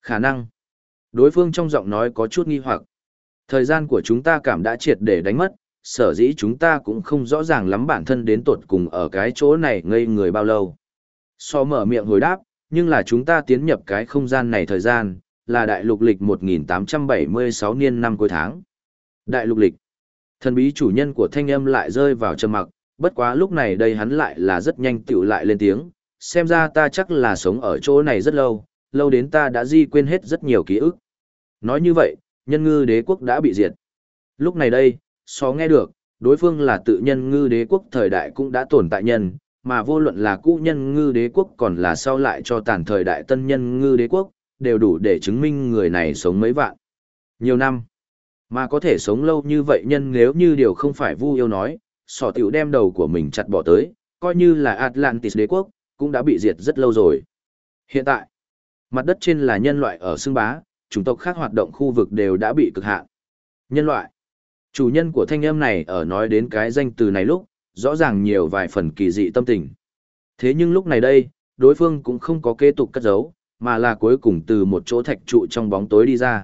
Khả năng. Đối phương trong giọng nói có chút nghi hoặc. Thời gian của chúng ta cảm đã triệt để đánh mất, sở dĩ chúng ta cũng không rõ ràng lắm bản thân đến tột cùng ở cái chỗ này ngây người bao lâu. So mở miệng hồi đáp, nhưng là chúng ta tiến nhập cái không gian này thời gian, là đại lục lịch 1876 niên năm cuối tháng. Đại lục lịch. Thần bí chủ nhân của thanh âm lại rơi vào trầm mặc, bất quá lúc này đây hắn lại là rất nhanh tựu lại lên tiếng, xem ra ta chắc là sống ở chỗ này rất lâu, lâu đến ta đã quên hết rất nhiều ký ức. Nói như vậy, nhân ngư đế quốc đã bị diệt. Lúc này đây, so nghe được, đối phương là tự nhân ngư đế quốc thời đại cũng đã tồn tại nhân, mà vô luận là cũ nhân ngư đế quốc còn là sau lại cho tàn thời đại tân nhân ngư đế quốc, đều đủ để chứng minh người này sống mấy vạn. Nhiều năm. Mà có thể sống lâu như vậy nhân nếu như điều không phải Vu Yêu nói, sỏ tiểu đem đầu của mình chặt bỏ tới, coi như là Atlantis đế quốc, cũng đã bị diệt rất lâu rồi. Hiện tại, mặt đất trên là nhân loại ở xưng bá, chủng tộc khác hoạt động khu vực đều đã bị cực hạn. Nhân loại. Chủ nhân của thanh âm này ở nói đến cái danh từ này lúc, rõ ràng nhiều vài phần kỳ dị tâm tình. Thế nhưng lúc này đây, đối phương cũng không có kế tục cất giấu, mà là cuối cùng từ một chỗ thạch trụ trong bóng tối đi ra.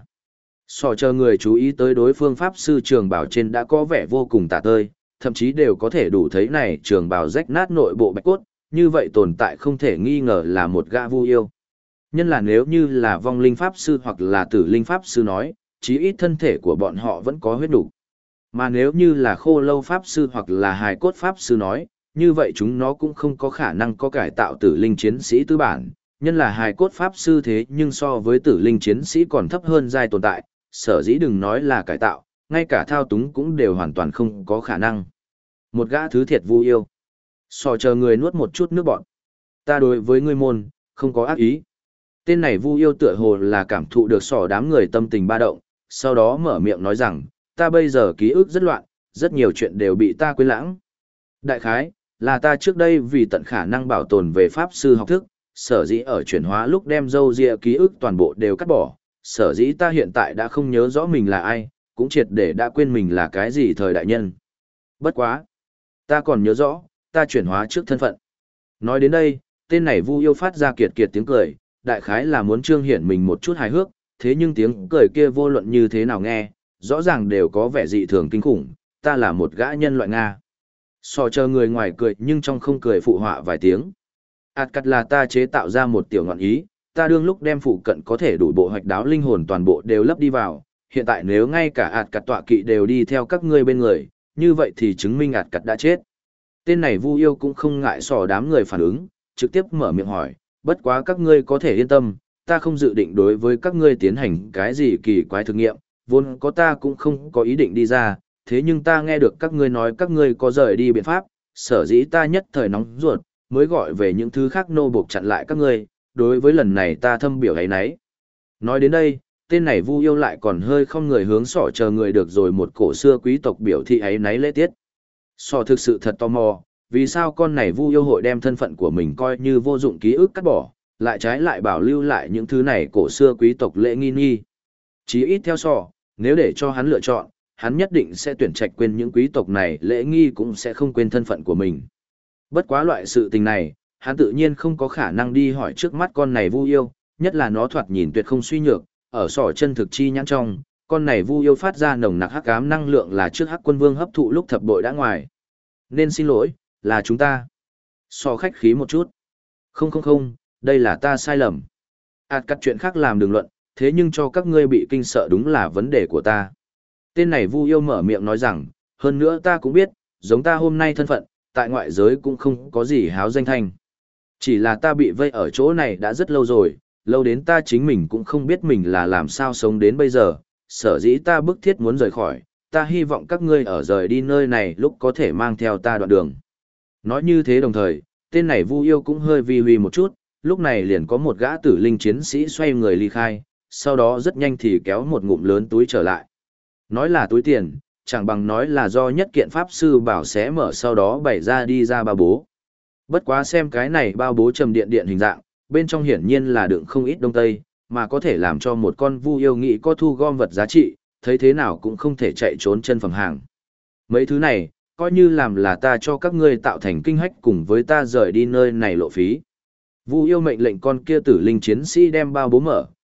Sò chờ người chú ý tới đối phương pháp sư trường bảo trên đã có vẻ vô cùng tả tơi, thậm chí đều có thể đủ thấy này trường bảo rách nát nội bộ bạch cốt, như vậy tồn tại không thể nghi ngờ là một gã Vu Yêu. Nhân là nếu như là vong linh pháp sư hoặc là tử linh pháp sư nói, chí ít thân thể của bọn họ vẫn có huyết đủ. Mà nếu như là khô lâu pháp sư hoặc là hài cốt pháp sư nói, như vậy chúng nó cũng không có khả năng có cải tạo tử linh chiến sĩ tư bản, nhân là hài cốt pháp sư thế nhưng so với tử linh chiến sĩ còn thấp hơn giai tồn tại, sở dĩ đừng nói là cải tạo, ngay cả thao túng cũng đều hoàn toàn không có khả năng. Một gã thứ thiệt Vu Yêu. Sò chờ người nuốt một chút nước bọn. Ta đối với ngươi môn, không có ác ý. Tên này Vu Yêu tựa hồ là cảm thụ được sò đám người tâm tình ba động, sau đó mở miệng nói rằng, ta bây giờ ký ức rất loạn, rất nhiều chuyện đều bị ta quên lãng. Đại khái, là ta trước đây vì tận khả năng bảo tồn về pháp sư học thức, sở dĩ ở chuyển hóa lúc đem dâu ria ký ức toàn bộ đều cắt bỏ, sở dĩ ta hiện tại đã không nhớ rõ mình là ai, cũng triệt để đã quên mình là cái gì thời đại nhân. Bất quá, ta còn nhớ rõ, ta chuyển hóa trước thân phận. Nói đến đây, tên này Vu Yêu phát ra kiệt kiệt tiếng cười, đại khái là muốn trương hiển mình một chút hài hước, thế nhưng tiếng cười kia vô luận như thế nào nghe, rõ ràng đều có vẻ dị thường kinh khủng, ta là một gã nhân loại Nga. So chờ người ngoài cười nhưng trong không cười phụ họa vài tiếng. Cắt là ta chế tạo ra một tiểu ngọn ý, ta đương lúc đem phụ cận có thể đủ bộ hoạch đáo linh hồn toàn bộ đều lấp đi vào, hiện tại nếu ngay cả Cắt tọa kỵ đều đi theo các ngươi bên người, như vậy thì chứng minh Cắt đã chết. Tên này Vu Yêu cũng không ngại sò đám người phản ứng, trực tiếp mở miệng hỏi, bất quá các ngươi có thể yên tâm, ta không dự định đối với các ngươi tiến hành cái gì kỳ quái thực nghiệm, vốn có ta cũng không có ý định đi ra, thế nhưng ta nghe được các ngươi nói các ngươi có rời đi biện pháp, sở dĩ ta nhất thời nóng ruột, mới gọi về những thứ khác nô buộc chặn lại các ngươi, đối với lần này ta thâm biểu ấy nấy. Nói đến đây, tên này Vu Yêu lại còn hơi không người hướng sỏ chờ người được rồi một cổ xưa quý tộc biểu thị ấy nấy lễ tiết. Sỏ thực sự thật tò mò, vì sao con này Vu Yêu hội đem thân phận của mình coi như vô dụng ký ức cắt bỏ, lại trái lại bảo lưu lại những thứ này cổ xưa quý tộc lễ nghi nghi. Chí ít theo sỏ, nếu để cho hắn lựa chọn, hắn nhất định sẽ tuyển trạch quên những quý tộc này lễ nghi cũng sẽ không quên thân phận của mình. Bất quá loại sự tình này, hắn tự nhiên không có khả năng đi hỏi trước mắt con này Vu Yêu, nhất là nó thoạt nhìn tuyệt không suy nhược, ở sỏ chân thực chi nhãn trong, con này Vu Yêu phát ra nồng nặc hắc ám năng lượng là trước Hắc Quân Vương hấp thụ lúc thập bội đã ngoài. Nên xin lỗi, là chúng ta. Sỏ khách khí một chút. Không, đây là ta sai lầm. Cắt chuyện khác làm đừng luận, thế nhưng cho các ngươi bị kinh sợ đúng là vấn đề của ta. Tên này Vu Yêu mở miệng nói rằng, hơn nữa ta cũng biết, giống ta hôm nay thân phận, tại ngoại giới cũng không có gì háo danh thanh. Chỉ là ta bị vây ở chỗ này đã rất lâu rồi, lâu đến ta chính mình cũng không biết mình là làm sao sống đến bây giờ, sở dĩ ta bức thiết muốn rời khỏi, ta hy vọng các ngươi ở rời đi nơi này lúc có thể mang theo ta đoạn đường. Nói như thế đồng thời, tên này Vu Yêu cũng hơi vi huy một chút, lúc này liền có một gã tử linh chiến sĩ xoay người ly khai, sau đó rất nhanh thì kéo một ngụm lớn túi trở lại. Nói là túi tiền, chẳng bằng nói là do nhất kiện pháp sư bảo xé mở sau đó bày ra đi ra bao bố. Bất quá xem cái này bao bố trầm điện điện hình dạng, bên trong hiển nhiên là đựng không ít đông tây, mà có thể làm cho một con Vu Yêu nghĩ có thu gom vật giá trị, thấy thế nào cũng không thể chạy trốn chân phẩm hàng. Mấy thứ này, coi như làm là ta cho các ngươi tạo thành kinh hách cùng với ta rời đi nơi này lộ phí. Vu Yêu mệnh lệnh con kia tử linh chiến sĩ đem bao bố mở,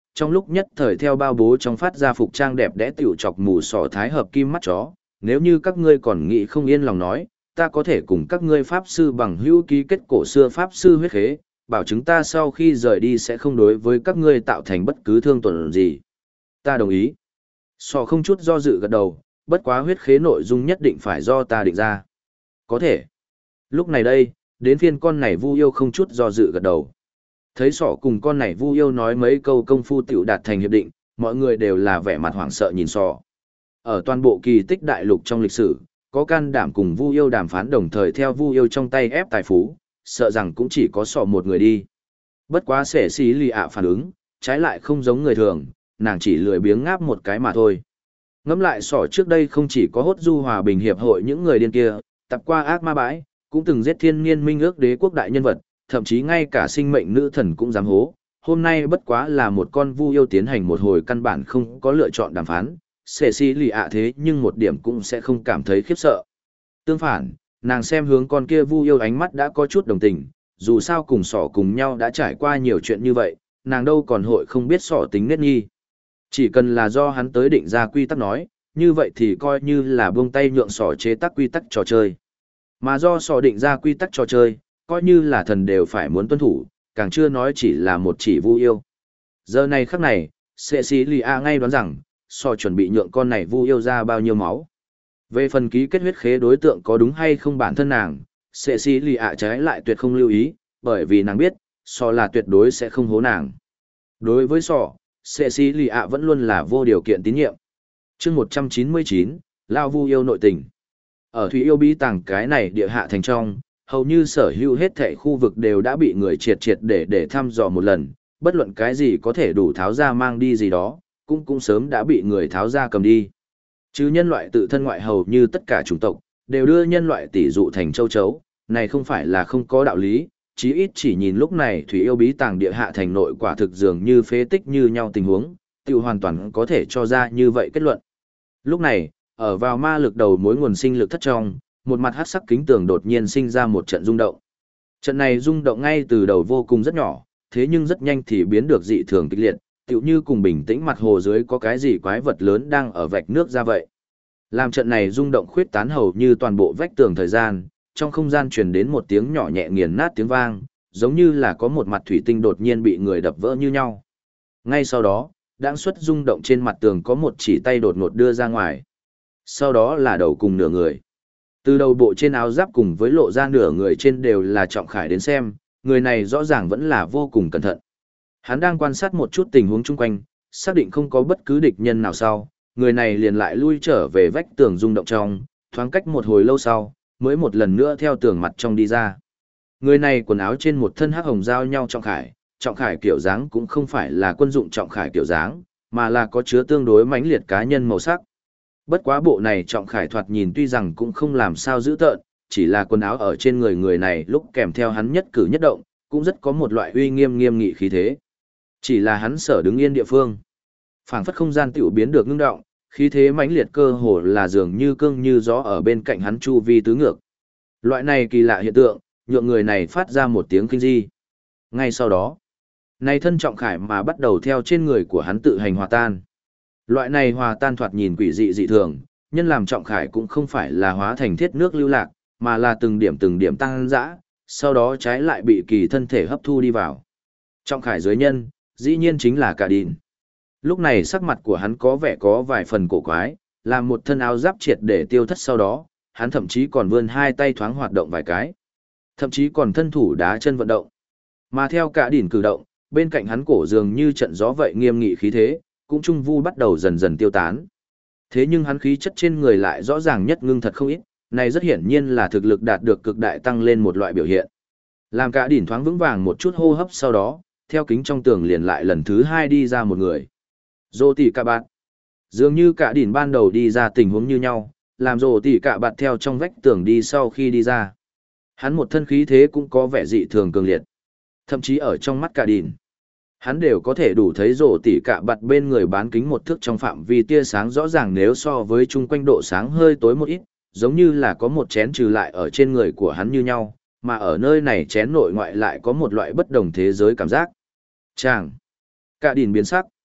trong lúc nhất thời theo bao bố trong phát ra phục trang đẹp đẽ tiểu chọc mù sỏ thái hợp kim mắt chó, nếu như các ngươi còn nghĩ không yên lòng nói, ta có thể cùng các ngươi pháp sư bằng hữu ký kết cổ xưa pháp sư huyết khế, bảo chứng ta sau khi rời đi sẽ không đối với các ngươi tạo thành bất cứ thương tổn gì. Ta đồng ý. Sọ không chút do dự gật đầu, bất quá huyết khế nội dung nhất định phải do ta định ra. Có thể. Lúc này đây, đến phiên con này Vu Yêu không chút do dự gật đầu. Thấy Sọ cùng con này Vu Yêu nói mấy câu công phu tiểu đạt thành hiệp định, mọi người đều là vẻ mặt hoảng sợ nhìn Sọ. Ở toàn bộ kỳ tích đại lục trong lịch sử, có can đảm cùng Vu Yêu đàm phán đồng thời theo Vu Yêu trong tay ép tài phú, sợ rằng cũng chỉ có Sọ một người đi. Bất quá Sẻ Xí Lì ạ phản ứng, trái lại không giống người thường, nàng chỉ lười biếng ngáp một cái mà thôi. Ngẫm lại Sọ trước đây không chỉ có hốt du hòa bình hiệp hội những người điên kia, tập qua ác ma bãi, cũng từng giết thiên niên minh ước đế quốc đại nhân vật, thậm chí ngay cả sinh mệnh nữ thần cũng dám hố. Hôm nay bất quá là một con Vu Yêu tiến hành một hồi căn bản không có lựa chọn đàm phán, Sẻ Xí Lì ạ thế nhưng một điểm cũng sẽ không cảm thấy khiếp sợ. Tương phản, nàng xem hướng con kia Vu Yêu ánh mắt đã có chút đồng tình, dù sao cùng Sọ cùng nhau đã trải qua nhiều chuyện như vậy, nàng đâu còn hội không biết Sọ tính nết nghi. Chỉ cần là do hắn tới định ra quy tắc nói, như vậy thì coi như là buông tay nhượng Sọ chế tác quy tắc trò chơi. Mà do Sọ định ra quy tắc trò chơi, coi như là thần đều phải muốn tuân thủ, càng chưa nói chỉ là một chỉ Vu Yêu. Giờ này khắc này, Cecilia ngay đoán rằng, Sọ chuẩn bị nhượng con này Vu Yêu ra bao nhiêu máu. Về phần ký kết huyết khế đối tượng có đúng hay không bản thân nàng, Cecilia trái lại tuyệt không lưu ý, bởi vì nàng biết, Sọ là tuyệt đối sẽ không hố nàng. Đối với Sọ, Cecilia vẫn luôn là vô điều kiện tín nhiệm. Chương 199, Lao Vu Yêu nội tình. Ở Thủy Yêu bí tàng cái này địa hạ thành trong, hầu như sở hữu hết thảy khu vực đều đã bị người triệt triệt để thăm dò một lần, bất luận cái gì có thể đủ tháo ra mang đi gì đó, cũng sớm đã bị người tháo ra cầm đi. Chứ nhân loại tự thân ngoại hầu như tất cả chủng tộc, đều đưa nhân loại tỷ dụ thành châu chấu, này không phải là không có đạo lý, chí ít chỉ nhìn lúc này Thủy Yêu bí tàng địa hạ thành nội quả thực dường như phế tích như nhau tình huống, tiêu hoàn toàn có thể cho ra như vậy kết luận. Lúc này, ở vào ma lực đầu mối nguồn sinh lực thất trong, một mặt hắc sắc kính tường đột nhiên sinh ra một trận rung động. Trận này rung động ngay từ đầu vô cùng rất nhỏ, thế nhưng rất nhanh thì biến được dị thường kịch liệt, tựu như cùng bình tĩnh mặt hồ dưới có cái gì quái vật lớn đang ở vạch nước ra vậy. Làm trận này rung động khuyết tán hầu như toàn bộ vách tường thời gian, trong không gian truyền đến một tiếng nhỏ nhẹ nghiền nát tiếng vang, giống như là có một mặt thủy tinh đột nhiên bị người đập vỡ như nhau. Ngay sau đó, đãng xuất rung động trên mặt tường có một chỉ tay đột ngột đưa ra ngoài. Sau đó là đầu cùng nửa người. Từ đầu bộ trên áo giáp cùng với lộ ra nửa người trên đều là Trọng Khải đến xem, người này rõ ràng vẫn là vô cùng cẩn thận. Hắn đang quan sát một chút tình huống chung quanh, xác định không có bất cứ địch nhân nào sau, người này liền lại lui trở về vách tường rung động trong, thoáng cách một hồi lâu sau, mới một lần nữa theo tường mặt trong đi ra. Người này quần áo trên một thân hắc hồng giao nhau Trọng Khải kiểu dáng cũng không phải là quân dụng Trọng Khải kiểu dáng, mà là có chứa tương đối mãnh liệt cá nhân màu sắc. Bất quá bộ này Trọng Khải thoạt nhìn tuy rằng cũng không làm sao dữ tợn, chỉ là quần áo ở trên người này lúc kèm theo hắn nhất cử nhất động, cũng rất có một loại uy nghiêm nghiêm nghị khí thế. Chỉ là hắn sở đứng yên địa phương, phảng phất không gian tiểu biến được ngưng động, khí thế mãnh liệt cơ hồ là dường như cương như gió ở bên cạnh hắn chu vi tứ ngược. Loại này kỳ lạ hiện tượng, nhượng người này phát ra một tiếng kinh di. Ngay sau đó, này thân Trọng Khải mà bắt đầu theo trên người của hắn tự hành hòa tan. Loại này hòa tan thoạt nhìn quỷ dị dị thường, nhân làm Trọng Khải cũng không phải là hóa thành thiết nước lưu lạc, mà là từng điểm tăng dã, sau đó trái lại bị kỳ thân thể hấp thu đi vào. Trọng Khải dưới nhân, dĩ nhiên chính là Cả Đìn. Lúc này sắc mặt của hắn có vẻ có vài phần cổ quái, làm một thân áo giáp triệt để tiêu thất sau đó, hắn thậm chí còn vươn hai tay thoáng hoạt động vài cái. Thậm chí còn thân thủ đá chân vận động. Mà theo Cả Đìn cử động, bên cạnh hắn cổ dường như trận gió vậy nghiêm nghị khí thế, cũng trung vu bắt đầu dần dần tiêu tán. Thế nhưng hắn khí chất trên người lại rõ ràng nhất ngưng thật không ít, này rất hiển nhiên là thực lực đạt được cực đại tăng lên một loại biểu hiện. Làm Cả Đìn thoáng vững vàng một chút hô hấp sau đó, theo kính trong tường liền lại lần thứ hai đi ra một người. Rồ tỷ cả bạn. Dường như Cả Đìn ban đầu đi ra tình huống như nhau, làm rồ tỷ cả bạn theo trong vách tường đi sau khi đi ra. Hắn một thân khí thế cũng có vẻ dị thường cường liệt. Thậm chí ở trong mắt Cả Đìn, hắn đều có thể đủ thấy rồ tỷ cả bặt bên người bán kính một thước trong phạm vi tia sáng rõ ràng nếu so với chung quanh độ sáng hơi tối một ít, giống như là có một chén trừ lại ở trên người của hắn như nhau, mà ở nơi này chén nội ngoại lại có một loại bất đồng thế giới cảm giác. Chàng! Cả Đìn biến sắc.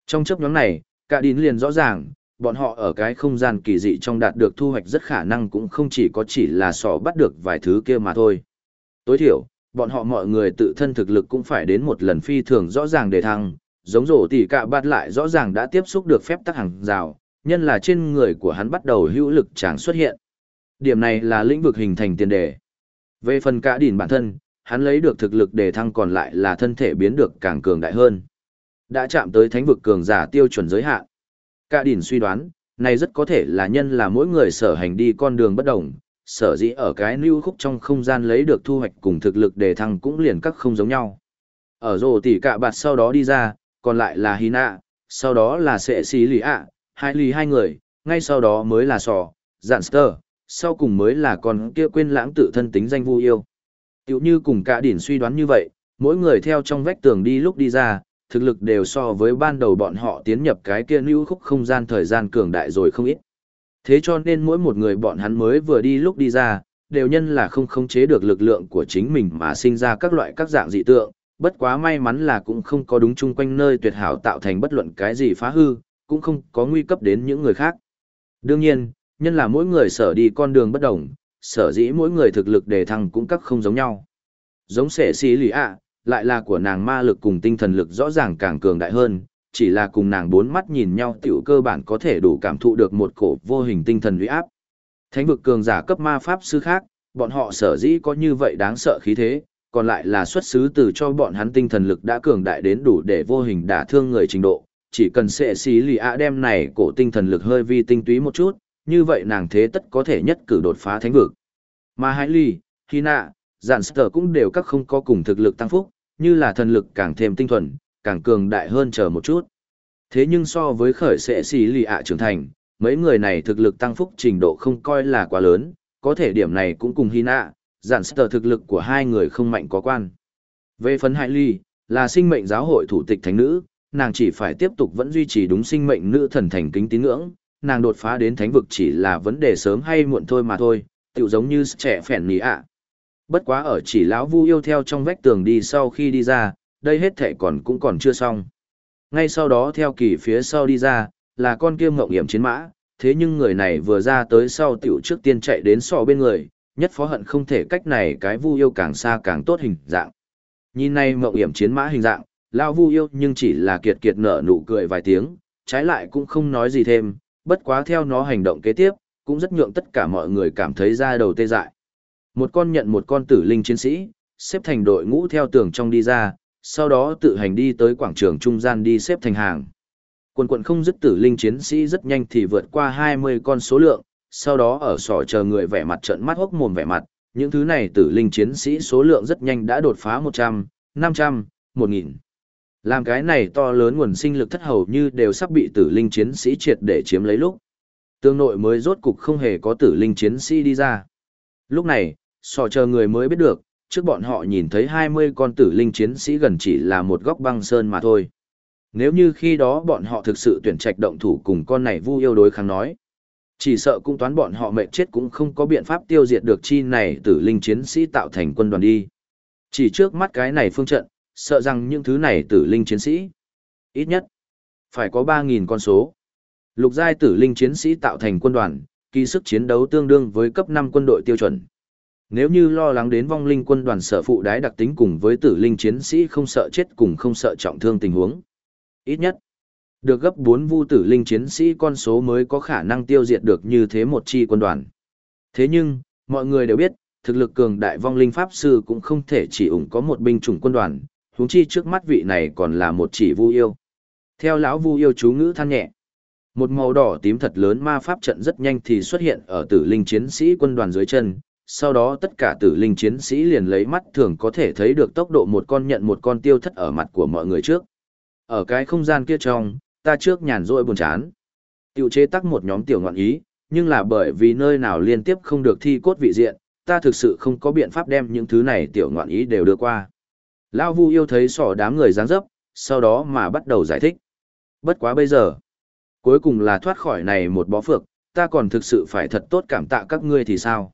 Trong chấp nhóm này, cả đín liền rõ ràng, bọn họ ở cái không gian kỳ dị trong đạt được thu hoạch rất khả năng cũng không chỉ là sò bắt được vài thứ kia mà thôi. Tối thiểu, bọn họ mọi người tự thân thực lực cũng phải đến một lần phi thường rõ ràng để thăng, giống rổ tỷ cả bát lại rõ ràng đã tiếp xúc được phép tắc hàng rào, nhân là trên người của hắn bắt đầu hữu lực chẳng xuất hiện. Điểm này là lĩnh vực hình thành tiền đề. Về phần cả đỉnh bản thân, hắn lấy được thực lực để thăng còn lại là thân thể biến được càng cường đại hơn. Đã chạm tới thánh vực cường giả tiêu chuẩn giới hạn. Cả đỉnh suy đoán, này rất có thể là nhân là mỗi người sở hành đi con đường bất đồng, sở dĩ ở cái lưu khúc trong không gian lấy được thu hoạch cùng thực lực để thăng cũng liền các không giống nhau. Ở rồ tỷ cả bạt sau đó đi ra, còn lại là Hina, sau đó là Sệ Xí Lì ạ, hai người, ngay sau đó mới là Sò, Giantster, sau cùng mới là con kia quên lãng tự thân tính danh Vu Yêu. Tiểu như cùng cả đỉnh suy đoán như vậy, mỗi người theo trong vách tường đi lúc đi ra, thực lực đều so với ban đầu bọn họ tiến nhập cái kia lưu khúc không gian thời gian cường đại rồi không ít. Thế cho nên mỗi một người bọn hắn mới vừa đi lúc đi ra, đều nhân là không khống chế được lực lượng của chính mình mà sinh ra các loại các dạng dị tượng, bất quá may mắn là cũng không có đúng chung quanh nơi tuyệt hảo tạo thành bất luận cái gì phá hư, cũng không có nguy cấp đến những người khác. Đương nhiên, nhân là mỗi người sở đi con đường bất đồng, sở dĩ mỗi người thực lực đề thăng cũng các không giống nhau. Giống Sệ Xí Lì ạ, lại là của nàng ma lực cùng tinh thần lực rõ ràng càng cường đại hơn, chỉ là cùng nàng bốn mắt nhìn nhau tiểu cơ bản có thể đủ cảm thụ được một cổ vô hình tinh thần uy áp. Thánh vực cường giả cấp ma pháp sư khác, bọn họ sở dĩ có như vậy đáng sợ khí thế, còn lại là xuất xứ từ cho bọn hắn tinh thần lực đã cường đại đến đủ để vô hình đả thương người trình độ, chỉ cần Sệ Xí Lì ạ đem này cổ tinh thần lực hơi vi tinh túy một chút, như vậy nàng thế tất có thể nhất cử đột phá thánh vực. Mà Hải Ly, Hina, Giantster cũng đều các không có cùng thực lực tăng phúc, như là thần lực càng thêm tinh thuần, càng cường đại hơn chờ một chút. Thế nhưng so với khởi Sệ Xí Lì ạ trưởng thành, mấy người này thực lực tăng phúc trình độ không coi là quá lớn, có thể điểm này cũng cùng Hina, Giantster thực lực của hai người không mạnh có quan. Về phần Hải Ly, là sinh mệnh giáo hội thủ tịch thánh nữ, nàng chỉ phải tiếp tục vẫn duy trì đúng sinh mệnh nữ thần thành kính tín ngưỡng, nàng đột phá đến thánh vực chỉ là vấn đề sớm hay muộn thôi mà thôi, tựu giống như trẻ phèn ní ạ. Bất quá ở chỉ lão Vu Yêu theo trong vách tường đi sau khi đi ra, đây hết thể cũng còn chưa xong. Ngay sau đó theo kỳ phía sau đi ra, là con kia ngộng hiểm chiến mã, thế nhưng người này vừa ra tới sau tiểu trước tiên chạy đến so bên người, nhất phó hận không thể cách này cái Vu Yêu càng xa càng tốt hình dạng. Nhìn này ngộng hiểm chiến mã hình dạng, lão Vu Yêu nhưng chỉ là kiệt kiệt nở nụ cười vài tiếng, trái lại cũng không nói gì thêm, bất quá theo nó hành động kế tiếp, cũng rất nhượng tất cả mọi người cảm thấy da đầu tê dại. Một con nhận một con tử linh chiến sĩ, xếp thành đội ngũ theo tường trong đi ra, sau đó tự hành đi tới quảng trường trung gian đi xếp thành hàng. Quần quận không dứt tử linh chiến sĩ rất nhanh thì vượt qua 20 con số lượng, sau đó ở sỏ chờ người vẻ mặt trợn mắt hốc mồm vẻ mặt, những thứ này tử linh chiến sĩ số lượng rất nhanh đã đột phá 100, 500, 1000. Làm cái này to lớn nguồn sinh lực thất hầu như đều sắp bị tử linh chiến sĩ triệt để chiếm lấy lúc. Tương nội mới rốt cục không hề có tử linh chiến sĩ đi ra. Lúc này, sò chờ người mới biết được, trước bọn họ nhìn thấy 20 con tử linh chiến sĩ gần chỉ là một góc băng sơn mà thôi. Nếu như khi đó bọn họ thực sự tuyển trạch động thủ cùng con này Vu Yêu đối kháng nói, chỉ sợ cũng toán bọn họ mệt chết cũng không có biện pháp tiêu diệt được chi này tử linh chiến sĩ tạo thành quân đoàn đi. Chỉ trước mắt cái này phương trận, sợ rằng những thứ này tử linh chiến sĩ, ít nhất, phải có 3.000 con số. Lục giai tử linh chiến sĩ tạo thành quân đoàn, kỳ sức chiến đấu tương đương với cấp 5 quân đội tiêu chuẩn. Nếu như lo lắng đến vong linh quân đoàn sở phụ đái đặc tính cùng với tử linh chiến sĩ không sợ chết cùng không sợ trọng thương tình huống, ít nhất, được gấp 4 vu tử linh chiến sĩ con số mới có khả năng tiêu diệt được như thế một chi quân đoàn. Thế nhưng, mọi người đều biết, thực lực cường đại vong linh pháp sư cũng không thể chỉ ủng có một binh chủng quân đoàn, huống chi trước mắt vị này còn là một chỉ Vu Yêu. Theo lão Vu Yêu chú ngữ than nhẹ, một màu đỏ tím thật lớn ma pháp trận rất nhanh thì xuất hiện ở tử linh chiến sĩ quân đoàn dưới chân, sau đó tất cả tử linh chiến sĩ liền lấy mắt thường có thể thấy được tốc độ một con nhận một con tiêu thất ở mặt của mọi người trước. Ở cái không gian kia trong, ta trước nhàn rỗi buồn chán. Tiểu chế tác một nhóm tiểu ngọn ý, nhưng là bởi vì nơi nào liên tiếp không được thi cốt vị diện, ta thực sự không có biện pháp đem những thứ này tiểu ngọn ý đều đưa qua. Lão Vu Yêu thấy sỏ đám người dáng dấp, sau đó mà bắt đầu giải thích. Bất quá bây giờ, cuối cùng là thoát khỏi này một bó phược, ta còn thực sự phải thật tốt cảm tạ các ngươi thì sao?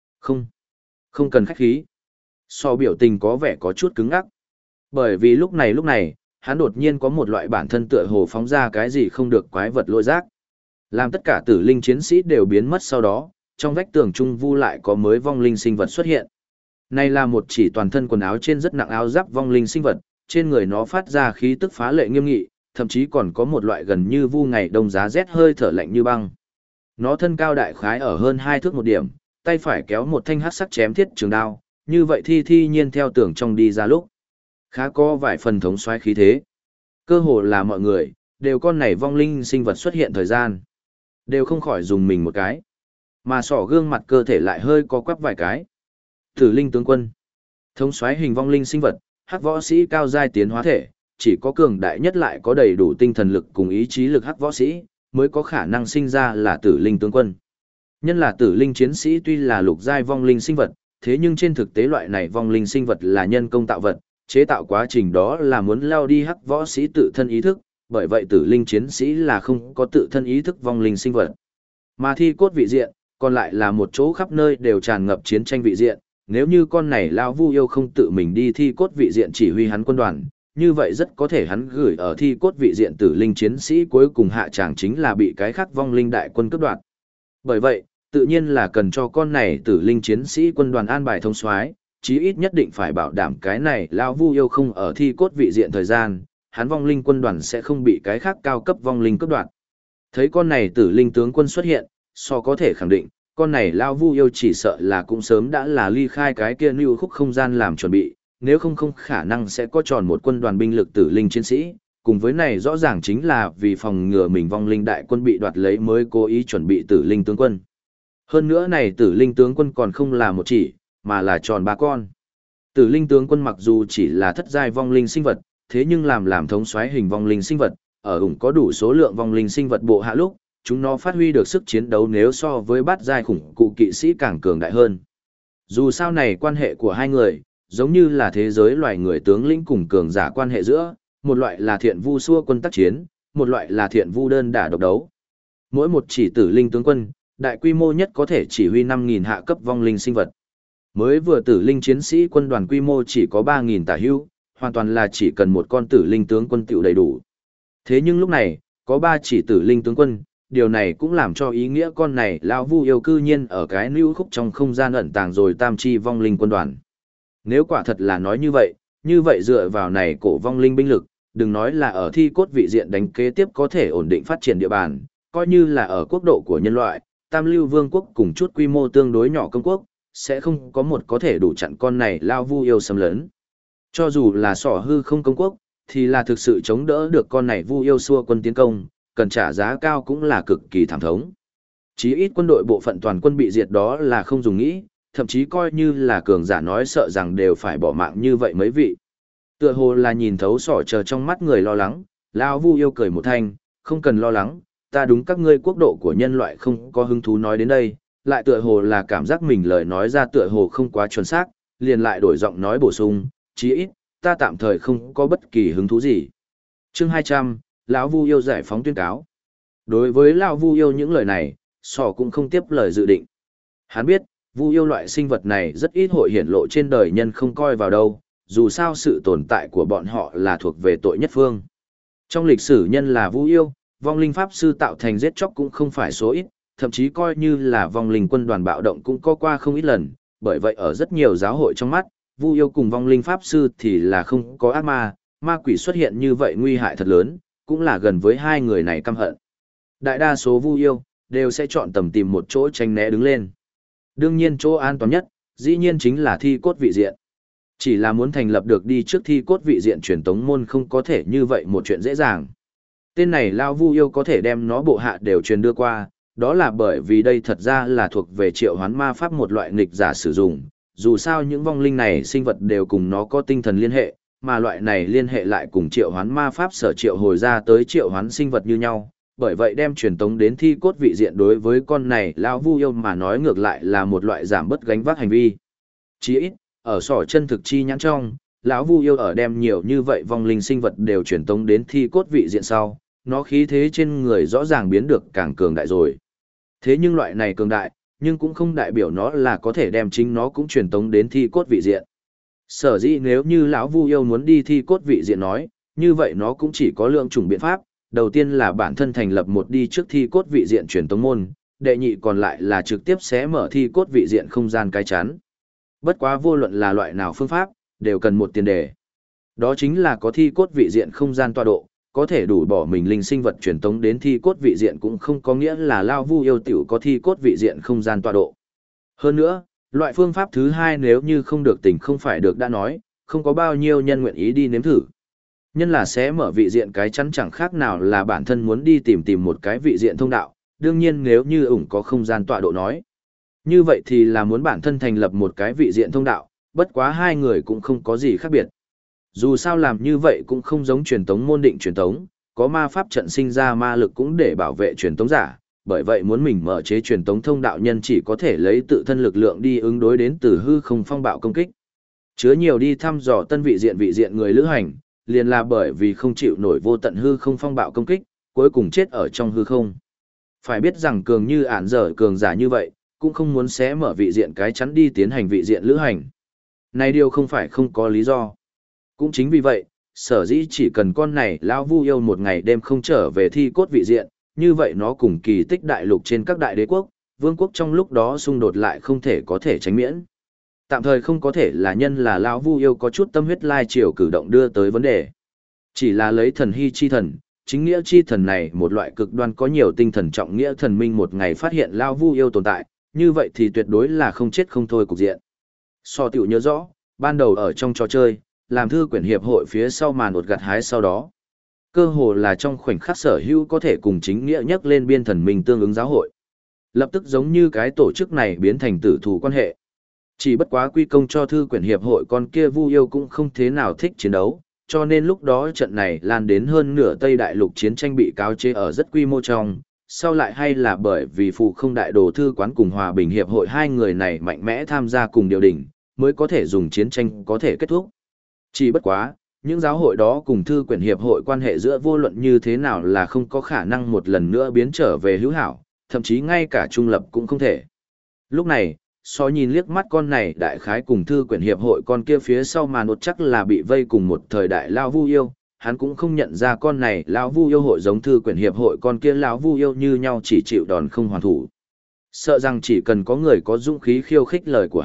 Không cần khách khí. So biểu tình có vẻ có chút cứng ngắc. Bởi vì lúc này, hắn đột nhiên có một loại bản thân tựa hồ phóng ra cái gì không được quái vật lôi rác. Làm tất cả tử linh chiến sĩ đều biến mất sau đó, trong vách tường trung vu lại có mới vong linh sinh vật xuất hiện. Này là một chỉ toàn thân quần áo trên rất nặng áo giáp vong linh sinh vật, trên người nó phát ra khí tức phá lệ nghiêm nghị, thậm chí còn có một loại gần như vu ngày đông giá rét hơi thở lạnh như băng. Nó thân cao đại khái ở hơn 2 thước một điểm, tay phải kéo một thanh hắc sắc chém thiết trường đao, như vậy thi nhiên theo tường trong đi ra lúc. Khá có vài phần thống soái khí thế. Cơ hồ là mọi người, đều con này vong linh sinh vật xuất hiện thời gian. Đều không khỏi dùng mình một cái. Mà sỏ gương mặt cơ thể lại hơi có quắp vài cái. Tử linh tướng quân. Thống soái hình vong linh sinh vật, hắc võ sĩ cao giai tiến hóa thể, chỉ có cường đại nhất lại có đầy đủ tinh thần lực cùng ý chí lực hắc võ sĩ, mới có khả năng sinh ra là tử linh tướng quân. Nhân là tử linh chiến sĩ tuy là lục giai vong linh sinh vật, thế nhưng trên thực tế loại này vong linh sinh vật là nhân công tạo vật, chế tạo quá trình đó là muốn lao đi hắc võ sĩ tự thân ý thức, bởi vậy tử linh chiến sĩ là không có tự thân ý thức vong linh sinh vật. Mà thi cốt vị diện, còn lại là một chỗ khắp nơi đều tràn ngập chiến tranh vị diện, nếu như con này lao vu yêu không tự mình đi thi cốt vị diện chỉ huy hắn quân đoàn, như vậy rất có thể hắn gửi ở thi cốt vị diện tử linh chiến sĩ cuối cùng hạ tràng chính là bị cái khác vong linh đại quân cướp đoạt. Bởi vậy, tự nhiên là cần cho con này tử linh chiến sĩ quân đoàn an bài thông soái, chí ít nhất định phải bảo đảm cái này lao vu yêu không ở thi cốt vị diện thời gian, hắn vong linh quân đoàn sẽ không bị cái khác cao cấp vong linh cướp đoạt. Thấy con này tử linh tướng quân xuất hiện, so có thể khẳng định, con này lao vu yêu chỉ sợ là cũng sớm đã là ly khai cái kia lưu khúc không gian làm chuẩn bị, nếu không không khả năng sẽ có tròn một quân đoàn binh lực tử linh chiến sĩ, cùng với này rõ ràng chính là vì phòng ngừa mình vong linh đại quân bị đoạt lấy mới cố ý chuẩn bị tử linh tướng quân. Hơn nữa này tử linh tướng quân còn không là một chỉ, mà là tròn 3 con. Tử linh tướng quân mặc dù chỉ là thất giai vong linh sinh vật, thế nhưng làm thống soái hình vong linh sinh vật, ở ủng có đủ số lượng vong linh sinh vật bộ hạ lúc, chúng nó phát huy được sức chiến đấu nếu so với bát giai khủng cụ kỵ sĩ càng cường đại hơn. Dù sao này quan hệ của hai người, giống như là thế giới loài người tướng lĩnh cùng cường giả quan hệ giữa, một loại là thiện vu xua quân tác chiến, một loại là thiện vu đơn đả độc đấu. Mỗi một chỉ tử linh tướng quân, đại quy mô nhất có thể chỉ huy 5.000 hạ cấp vong linh sinh vật. Mới vừa tử linh chiến sĩ quân đoàn quy mô chỉ có 3.000 tả hữu, hoàn toàn là chỉ cần một con tử linh tướng quân tiểu đầy đủ. Thế nhưng lúc này, có 3 chỉ tử linh tướng quân, điều này cũng làm cho ý nghĩa con này lão vu yêu cư nhiên ở cái lưu khúc trong không gian ẩn tàng rồi tam chi vong linh quân đoàn. Nếu quả thật là nói như vậy dựa vào này cổ vong linh binh lực, đừng nói là ở thi cốt vị diện đánh kế tiếp có thể ổn định phát triển địa bàn, coi như là ở quốc độ của nhân loại, tam lưu vương quốc cùng chút quy mô tương đối nhỏ công quốc, sẽ không có một có thể đủ chặn con này lao vu yêu xâm lấn. Cho dù là sỏ hư không công quốc, thì là thực sự chống đỡ được con này vu yêu xua quân tiến công, cần trả giá cao cũng là cực kỳ thảm thống. Chí ít quân đội bộ phận toàn quân bị diệt đó là không dùng nghĩ, thậm chí coi như là cường giả nói sợ rằng đều phải bỏ mạng như vậy mấy vị. Tựa hồ là nhìn thấu sỏ chờ trong mắt người lo lắng, lao vu yêu cười một thanh, không cần lo lắng, ta đúng các ngươi quốc độ của nhân loại không có hứng thú nói đến đây, lại tựa hồ là cảm giác mình lời nói ra tựa hồ không quá chuẩn xác, liền lại đổi giọng nói bổ sung, chí ít, ta tạm thời không có bất kỳ hứng thú gì. Chương 200, lão vu yêu giải phóng tuyên cáo. Đối với lão vu yêu những lời này, sỏ cũng không tiếp lời dự định. Hắn biết, vu yêu loại sinh vật này rất ít hội hiển lộ trên đời nhân không coi vào đâu, dù sao sự tồn tại của bọn họ là thuộc về tội nhất phương. Trong lịch sử nhân là vu yêu, vong linh pháp sư tạo thành giết chóc cũng không phải số ít, thậm chí coi như là vong linh quân đoàn bạo động cũng có qua không ít lần, bởi vậy ở rất nhiều giáo hội trong mắt, vu yêu cùng vong linh pháp sư thì là không có ác ma, ma quỷ xuất hiện như vậy nguy hại thật lớn, cũng là gần với hai người này căm hận. Đại đa số vu yêu đều sẽ chọn tầm tìm một chỗ tránh né đứng lên. Đương nhiên chỗ an toàn nhất, dĩ nhiên chính là thi cốt vị diện. Chỉ là muốn thành lập được đi trước thi cốt vị diện truyền tống môn không có thể như vậy một chuyện dễ dàng. Tên này Lao Vu yêu có thể đem nó bộ hạ đều truyền đưa qua, đó là bởi vì đây thật ra là thuộc về triệu hoán ma pháp một loại nghịch giả sử dụng. Dù sao những vong linh này sinh vật đều cùng nó có tinh thần liên hệ, mà loại này liên hệ lại cùng triệu hoán ma pháp sở triệu hồi ra tới triệu hoán sinh vật như nhau. Bởi vậy đem truyền tống đến thi cốt vị diện đối với con này Lao Vu yêu mà nói ngược lại là một loại giảm bớt gánh vác hành vi. Chỉ ít, ở sỏ chân thực chi nhãn trong, lão Vu yêu ở đem nhiều như vậy vong linh sinh vật đều truyền tống đến thi cốt vị diện sau, nó khí thế trên người rõ ràng biến được càng cường đại rồi. Thế nhưng loại này cường đại, nhưng cũng không đại biểu nó là có thể đem chính nó cũng truyền tống đến thi cốt vị diện. Sở dĩ nếu như lão Vu yêu muốn đi thi cốt vị diện nói, như vậy nó cũng chỉ có lượng chủng biện pháp, đầu tiên là bản thân thành lập một đi trước thi cốt vị diện truyền tống môn, đệ nhị còn lại là trực tiếp xé mở thi cốt vị diện không gian cái chắn. Bất quá vô luận là loại nào phương pháp, đều cần một tiền đề. Đó chính là có thi cốt vị diện không gian tọa độ, có thể đủ bỏ mình linh sinh vật truyền tống đến thi cốt vị diện cũng không có nghĩa là Lao Vu yêu tiểu có thi cốt vị diện không gian tọa độ. Hơn nữa, loại phương pháp thứ hai nếu như không được tỉnh không phải được đã nói, không có bao nhiêu nhân nguyện ý đi nếm thử. Nhân là sẽ mở vị diện cái chắn chẳng khác nào là bản thân muốn đi tìm một cái vị diện thông đạo, đương nhiên nếu như ủng có không gian tọa độ nói. Như vậy thì là muốn bản thân thành lập một cái vị diện thông đạo, bất quá hai người cũng không có gì khác biệt. Dù sao làm như vậy cũng không giống truyền tống môn định truyền tống, có ma pháp trận sinh ra ma lực cũng để bảo vệ truyền tống giả, bởi vậy muốn mình mở chế truyền tống thông đạo nhân chỉ có thể lấy tự thân lực lượng đi ứng đối đến từ hư không phong bạo công kích. Chứa nhiều đi thăm dò tân vị diện người lữ hành, liền là bởi vì không chịu nổi vô tận hư không phong bạo công kích, cuối cùng chết ở trong hư không. Phải biết rằng cường như ản dở cường giả như vậy, cũng không muốn xé mở vị diện cái chắn đi tiến hành vị diện lữ hành. Này điều không phải không có lý do. Cũng chính vì vậy, sở dĩ chỉ cần con này lão Vu yêu một ngày đêm không trở về thi cốt vị diện, như vậy nó cùng kỳ tích đại lục trên các đại đế quốc, vương quốc trong lúc đó xung đột lại không thể có thể tránh miễn. Tạm thời không có thể là nhân là lão Vu yêu có chút tâm huyết lai triều cử động đưa tới vấn đề. Chỉ là lấy thần hy chi thần, chính nghĩa chi thần này một loại cực đoan có nhiều tinh thần trọng nghĩa thần minh một ngày phát hiện lão Vu yêu tồn tại, như vậy thì tuyệt đối là không chết không thôi cục diện. So tiểu nhớ rõ, ban đầu ở trong trò chơi, làm thư quyển hiệp hội phía sau màn ột gặt hái sau đó. Cơ hồ là trong khoảnh khắc sở hữu có thể cùng chính nghĩa nhắc lên biên thần minh tương ứng giáo hội. Lập tức giống như cái tổ chức này biến thành tử thù quan hệ. Chỉ bất quá quy công cho thư quyển hiệp hội con kia Vu yêu cũng không thế nào thích chiến đấu, cho nên lúc đó trận này lan đến hơn nửa Tây Đại Lục chiến tranh bị cáo chế ở rất quy mô trong, sau lại hay là bởi vì phụ không đại đồ thư quán cùng hòa bình hiệp hội hai người này mạnh mẽ tham gia cùng điều đình, mới có thể dùng chiến tranh có thể kết thúc. Chỉ bất quá, những giáo hội đó cùng thư quyển hiệp hội quan hệ giữa vô luận như thế nào là không có khả năng một lần nữa biến trở về hữu hảo, thậm chí ngay cả trung lập cũng không thể. Lúc này, so nhìn liếc mắt con này đại khái cùng thư quyển hiệp hội con kia phía sau mà nột chắc là bị vây cùng một thời đại lao Vu yêu, hắn cũng không nhận ra con này lão Vu yêu hội giống thư quyển hiệp hội con kia lão Vu yêu như nhau chỉ chịu đòn không hoàn thủ. Sợ rằng chỉ cần có người có dũng khí khiêu khích lời của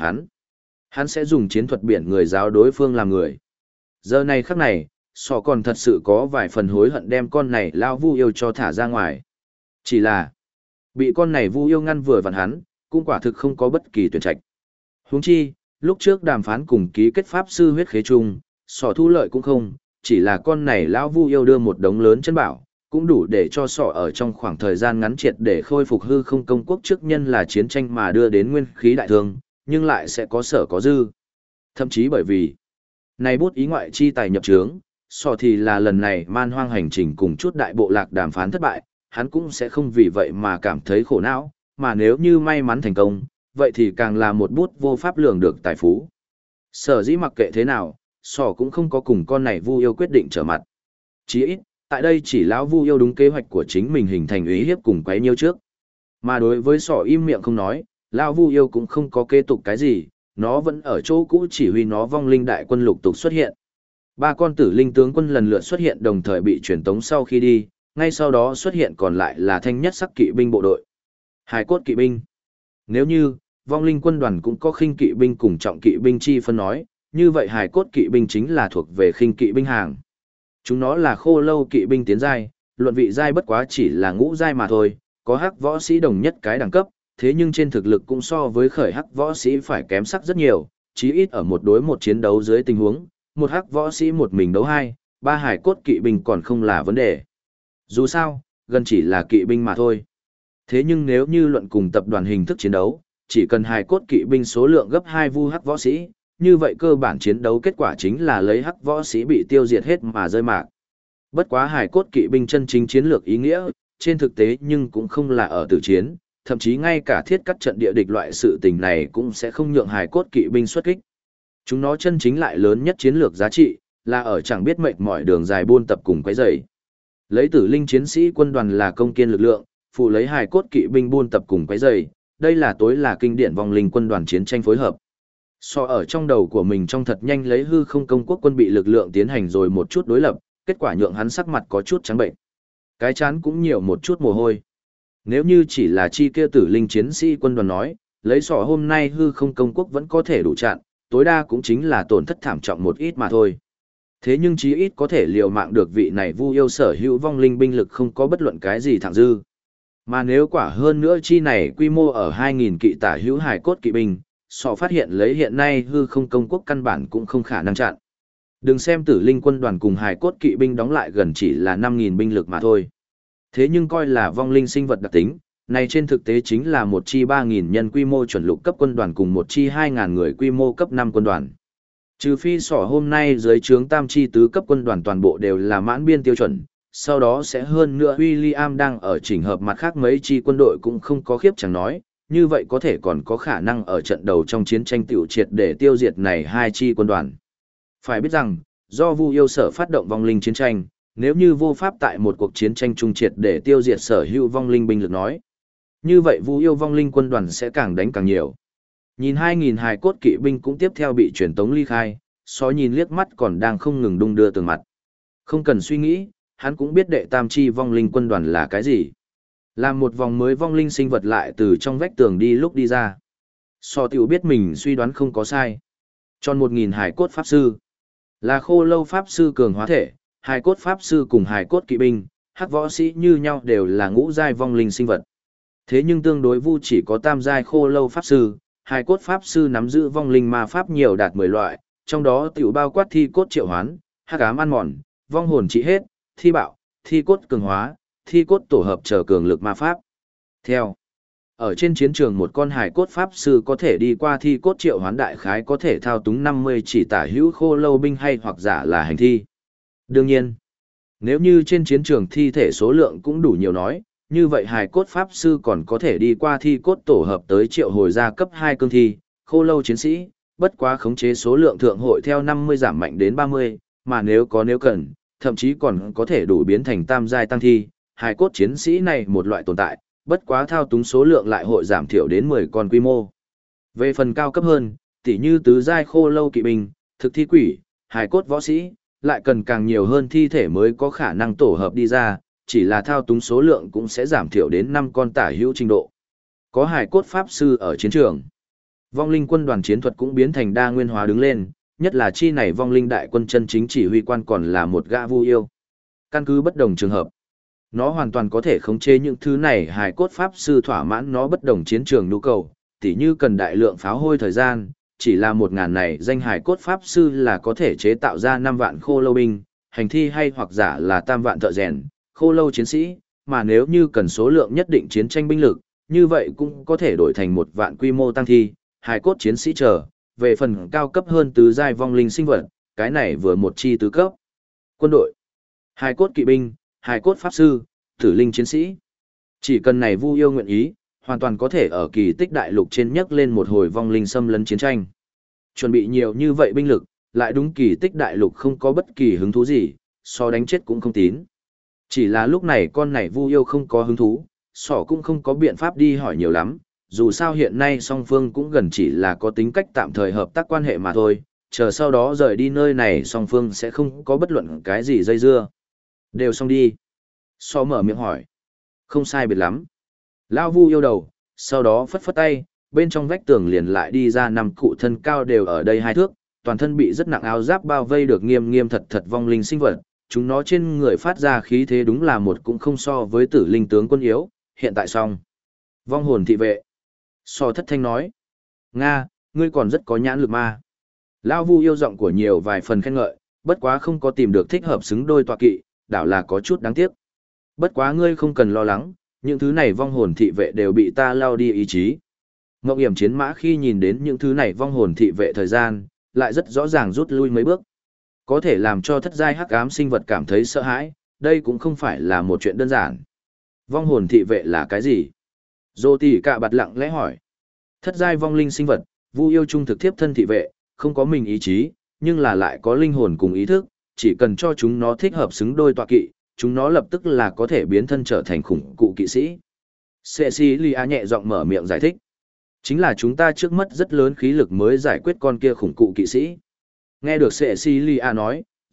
hắn sẽ dùng chiến thuật biển người giáo đối phương làm người. Giờ này khắc này, sọ còn thật sự có vài phần hối hận đem con này lao Vu yêu cho thả ra ngoài. Chỉ là, bị con này Vu yêu ngăn vừa vặn hắn, cũng quả thực không có bất kỳ tuyển trạch. Huống chi, lúc trước đàm phán cùng ký kết pháp sư huyết khế chung, sọ thu lợi cũng không, chỉ là con này lão Vu yêu đưa một đống lớn chân bảo, cũng đủ để cho sọ ở trong khoảng thời gian ngắn triệt để khôi phục hư không công quốc trước nhân là chiến tranh mà đưa đến nguyên khí đại thương, nhưng lại sẽ có sở có dư. Thậm chí bởi vì, này bút ý ngoại chi tài nhập trướng, sọ thì là lần này man hoang hành trình cùng chút đại bộ lạc đàm phán thất bại, hắn cũng sẽ không vì vậy mà cảm thấy khổ não, mà nếu như may mắn thành công, vậy thì càng là một bút vô pháp lường được tài phú. Sở dĩ mặc kệ thế nào, sọ cũng không có cùng con này Vu yêu quyết định trở mặt. Chỉ ít, tại đây chỉ lão Vu yêu đúng kế hoạch của chính mình hình thành ý hiếp cùng quấy nhiêu trước. Mà đối với sọ im miệng không nói, lão Vu yêu cũng không có kế tục cái gì, nó vẫn ở chỗ cũ chỉ huy nó vong linh đại quân lục tục xuất hiện. Ba con tử linh tướng quân lần lượt xuất hiện đồng thời bị truyền tống sau khi đi, ngay sau đó xuất hiện còn lại là thanh nhất sắc kỵ binh bộ đội. Hải cốt kỵ binh. Nếu như, vong linh quân đoàn cũng có khinh kỵ binh cùng trọng kỵ binh chi phân nói, như vậy hải cốt kỵ binh chính là thuộc về khinh kỵ binh hàng. Chúng nó là khô lâu kỵ binh tiến giai, luận vị giai bất quá chỉ là ngũ giai mà thôi, có hắc võ sĩ đồng nhất cái đẳng cấp, thế nhưng trên thực lực cũng so với khởi hắc võ sĩ phải kém sắc rất nhiều, chí ít ở một đối một chiến đấu dưới tình huống, một hắc võ sĩ một mình đấu hai, ba hải cốt kỵ binh còn không là vấn đề. Dù sao, gần chỉ là kỵ binh mà thôi. Thế nhưng nếu như luận cùng tập đoàn hình thức chiến đấu, chỉ cần hải cốt kỵ binh số lượng gấp 2 vu hắc võ sĩ, như vậy cơ bản chiến đấu kết quả chính là lấy hắc võ sĩ bị tiêu diệt hết mà rơi mạc. Bất quá hải cốt kỵ binh chân chính chiến lược ý nghĩa, trên thực tế nhưng cũng không là ở tử chiến, thậm chí ngay cả thiết cắt trận địa địch loại sự tình này cũng sẽ không nhượng hải cốt kỵ binh xuất kích. Chúng nó chân chính lại lớn nhất chiến lược giá trị, là ở chẳng biết mệt mỏi đường dài buôn tập cùng quấy rầy. Lấy tử linh chiến sĩ quân đoàn là công kiên lực lượng, phụ lấy hải cốt kỵ binh buôn tập cùng quấy rầy, đây là tối là kinh điển vong linh quân đoàn chiến tranh phối hợp. So ở trong đầu của mình trong thật nhanh lấy hư không công quốc quân bị lực lượng tiến hành rồi một chút đối lập, kết quả nhượng hắn sắc mặt có chút trắng bệnh. Cái chán cũng nhiều một chút mồ hôi. Nếu như chỉ là chi kia tử linh chiến sĩ quân đoàn nói, lấy sỏ hôm nay hư không công quốc vẫn có thể đủ chặn, tối đa cũng chính là tổn thất thảm trọng một ít mà thôi. Thế nhưng chí ít có thể liều mạng được vị này Vu yêu sở hữu vong linh binh lực không có bất luận cái gì thẳng dư. Mà nếu quả hơn nữa chi này quy mô ở 2.000 kỵ tả hữu hải cốt kỵ binh, sọ phát hiện lấy hiện nay hư không công quốc căn bản cũng không khả năng chặn. Đừng xem tử linh quân đoàn cùng hải cốt kỵ binh đóng lại gần chỉ là 5.000 binh lực mà thôi. Thế nhưng coi là vong linh sinh vật đặc tính, này trên thực tế chính là một chi 3.000 nhân quy mô chuẩn lục cấp quân đoàn cùng một chi 2.000 người quy mô cấp 5 quân đoàn. Trừ phi sỏ hôm nay dưới trướng tam chi tứ cấp quân đoàn toàn bộ đều là mãn biên tiêu chuẩn, sau đó sẽ hơn nữa William đang ở chỉnh hợp mặt khác mấy chi quân đội cũng không có khiếp chẳng nói, như vậy có thể còn có khả năng ở trận đầu trong chiến tranh tiểu triệt để tiêu diệt này hai chi quân đoàn. Phải biết rằng, do Vu yêu sở phát động vong linh chiến tranh, nếu như vô pháp tại một cuộc chiến tranh trung triệt để tiêu diệt sở hữu vong linh binh lực nói, như vậy Vu yêu vong linh quân đoàn sẽ càng đánh càng nhiều. Nhìn 2.000 hài cốt kỵ binh cũng tiếp theo bị truyền tống ly khai, sói nhìn liếc mắt còn đang không ngừng đung đưa tường mặt. Không cần suy nghĩ, hắn cũng biết đệ tam chi vong linh quân đoàn là cái gì. Làm một vòng mới vong linh sinh vật lại từ trong vách tường đi lúc đi ra. So tiểu biết mình suy đoán không có sai. Tròn 1.000 hài cốt pháp sư. Là khô lâu pháp sư cường hóa thể, hài cốt pháp sư cùng hài cốt kỵ binh, hắc võ sĩ như nhau đều là ngũ giai vong linh sinh vật. Thế nhưng tương đối Vu chỉ có tam giai khô lâu pháp sư, hài cốt pháp sư nắm giữ vong linh ma pháp nhiều đạt 10 loại, trong đó tiểu bao quát thi cốt triệu hoán, hắc ám ăn mòn, vong hồn trị hết, thi bạo, thi cốt cường hóa, thi cốt tổ hợp trở cường lực ma pháp. Theo, ở trên chiến trường một con hài cốt pháp sư có thể đi qua thi cốt triệu hoán đại khái có thể thao túng 50 chỉ tả hữu khô lâu binh hay hoặc giả là hành thi. Đương nhiên, nếu như trên chiến trường thi thể số lượng cũng đủ nhiều nói, như vậy hài cốt pháp sư còn có thể đi qua thi cốt tổ hợp tới triệu hồi ra cấp 2 cương thi, khô lâu chiến sĩ, bất quá khống chế số lượng thượng hội theo 50 giảm mạnh đến 30, mà nếu cần, thậm chí còn có thể đủ biến thành tam giai tăng thi, hài cốt chiến sĩ này một loại tồn tại, bất quá thao túng số lượng lại hội giảm thiểu đến 10 con quy mô. Về phần cao cấp hơn, tỉ như tứ giai khô lâu kỵ binh, thực thi quỷ, hài cốt võ sĩ, lại cần càng nhiều hơn thi thể mới có khả năng tổ hợp đi ra, chỉ là thao túng số lượng cũng sẽ giảm thiểu đến 5 con tả hữu trình độ. Có hài cốt pháp sư ở chiến trường. Vong linh quân đoàn chiến thuật cũng biến thành đa nguyên hóa đứng lên, nhất là chi này vong linh đại quân chân chính chỉ huy quan còn là một gã Vu yêu. Căn cứ bất đồng trường hợp, nó hoàn toàn có thể khống chế những thứ này hài cốt pháp sư thỏa mãn nó bất đồng chiến trường nhu cầu, tỉ như cần đại lượng pháo hôi thời gian, chỉ là 1.000 này danh hài cốt pháp sư là có thể chế tạo ra 5 vạn khô lâu binh, hành thi hay hoặc giả là tam vạn thợ rèn, khô lâu chiến sĩ, mà nếu như cần số lượng nhất định chiến tranh binh lực, như vậy cũng có thể đổi thành 1 vạn quy mô tăng thi, hài cốt chiến sĩ chờ, về phần cao cấp hơn tứ giai vong linh sinh vật, cái này vừa một chi tứ cấp. Quân đội, hài cốt kỵ binh, hài cốt pháp sư, tử linh chiến sĩ. Chỉ cần này Vu yêu nguyện ý, hoàn toàn có thể ở kỳ tích đại lục trên nhấc lên một hồi vong linh xâm lấn chiến tranh. Chuẩn bị nhiều như vậy binh lực, lại đúng kỳ tích đại lục không có bất kỳ hứng thú gì, so đánh chết cũng không tín. Chỉ là lúc này con này Vu yêu không có hứng thú, sỏ cũng không có biện pháp đi hỏi nhiều lắm, dù sao hiện nay song phương cũng gần chỉ là có tính cách tạm thời hợp tác quan hệ mà thôi, chờ sau đó rời đi nơi này song phương sẽ không có bất luận cái gì dây dưa. Đều xong đi. So mở miệng hỏi. Không sai biệt lắm. Lão Vu yêu đầu, sau đó phất phất tay, bên trong vách tường liền lại đi ra 5 cụ thân cao đều ở đây 2 thước, toàn thân bị rất nặng áo giáp bao vây được nghiêm nghiêm thật thật vong linh sinh vật, chúng nó trên người phát ra khí thế đúng là một cũng không so với tử linh tướng quân yếu, hiện tại xong. Vong hồn thị vệ. So thất thanh nói. Nga, ngươi còn rất có nhãn lực ma. Lão Vu yêu giọng của nhiều vài phần khen ngợi, bất quá không có tìm được thích hợp xứng đôi tọa kỵ, đảo là có chút đáng tiếc. Bất quá ngươi không cần lo lắng, những thứ này vong hồn thị vệ đều bị ta lao đi ý chí. Ngộng hiểm chiến mã khi nhìn đến những thứ này vong hồn thị vệ thời gian, lại rất rõ ràng rút lui mấy bước. Có thể làm cho thất giai hắc ám sinh vật cảm thấy sợ hãi, đây cũng không phải là một chuyện đơn giản. Vong hồn thị vệ là cái gì? Dô tỷ cạ bặt lặng lẽ hỏi. Thất giai vong linh sinh vật, Vu yêu trung thực thiếp thân thị vệ, không có mình ý chí, nhưng là lại có linh hồn cùng ý thức, chỉ cần cho chúng nó thích hợp xứng đôi tọa kỵ, chúng nó lập tức là có thể biến thân trở thành khủng cụ kỵ sĩ. Cecilia nhẹ giọng mở miệng giải thích. Chính là chúng ta trước mắt rất lớn khí lực mới giải quyết con kia khủng cụ kỵ sĩ. Nghe được Cecilia nói,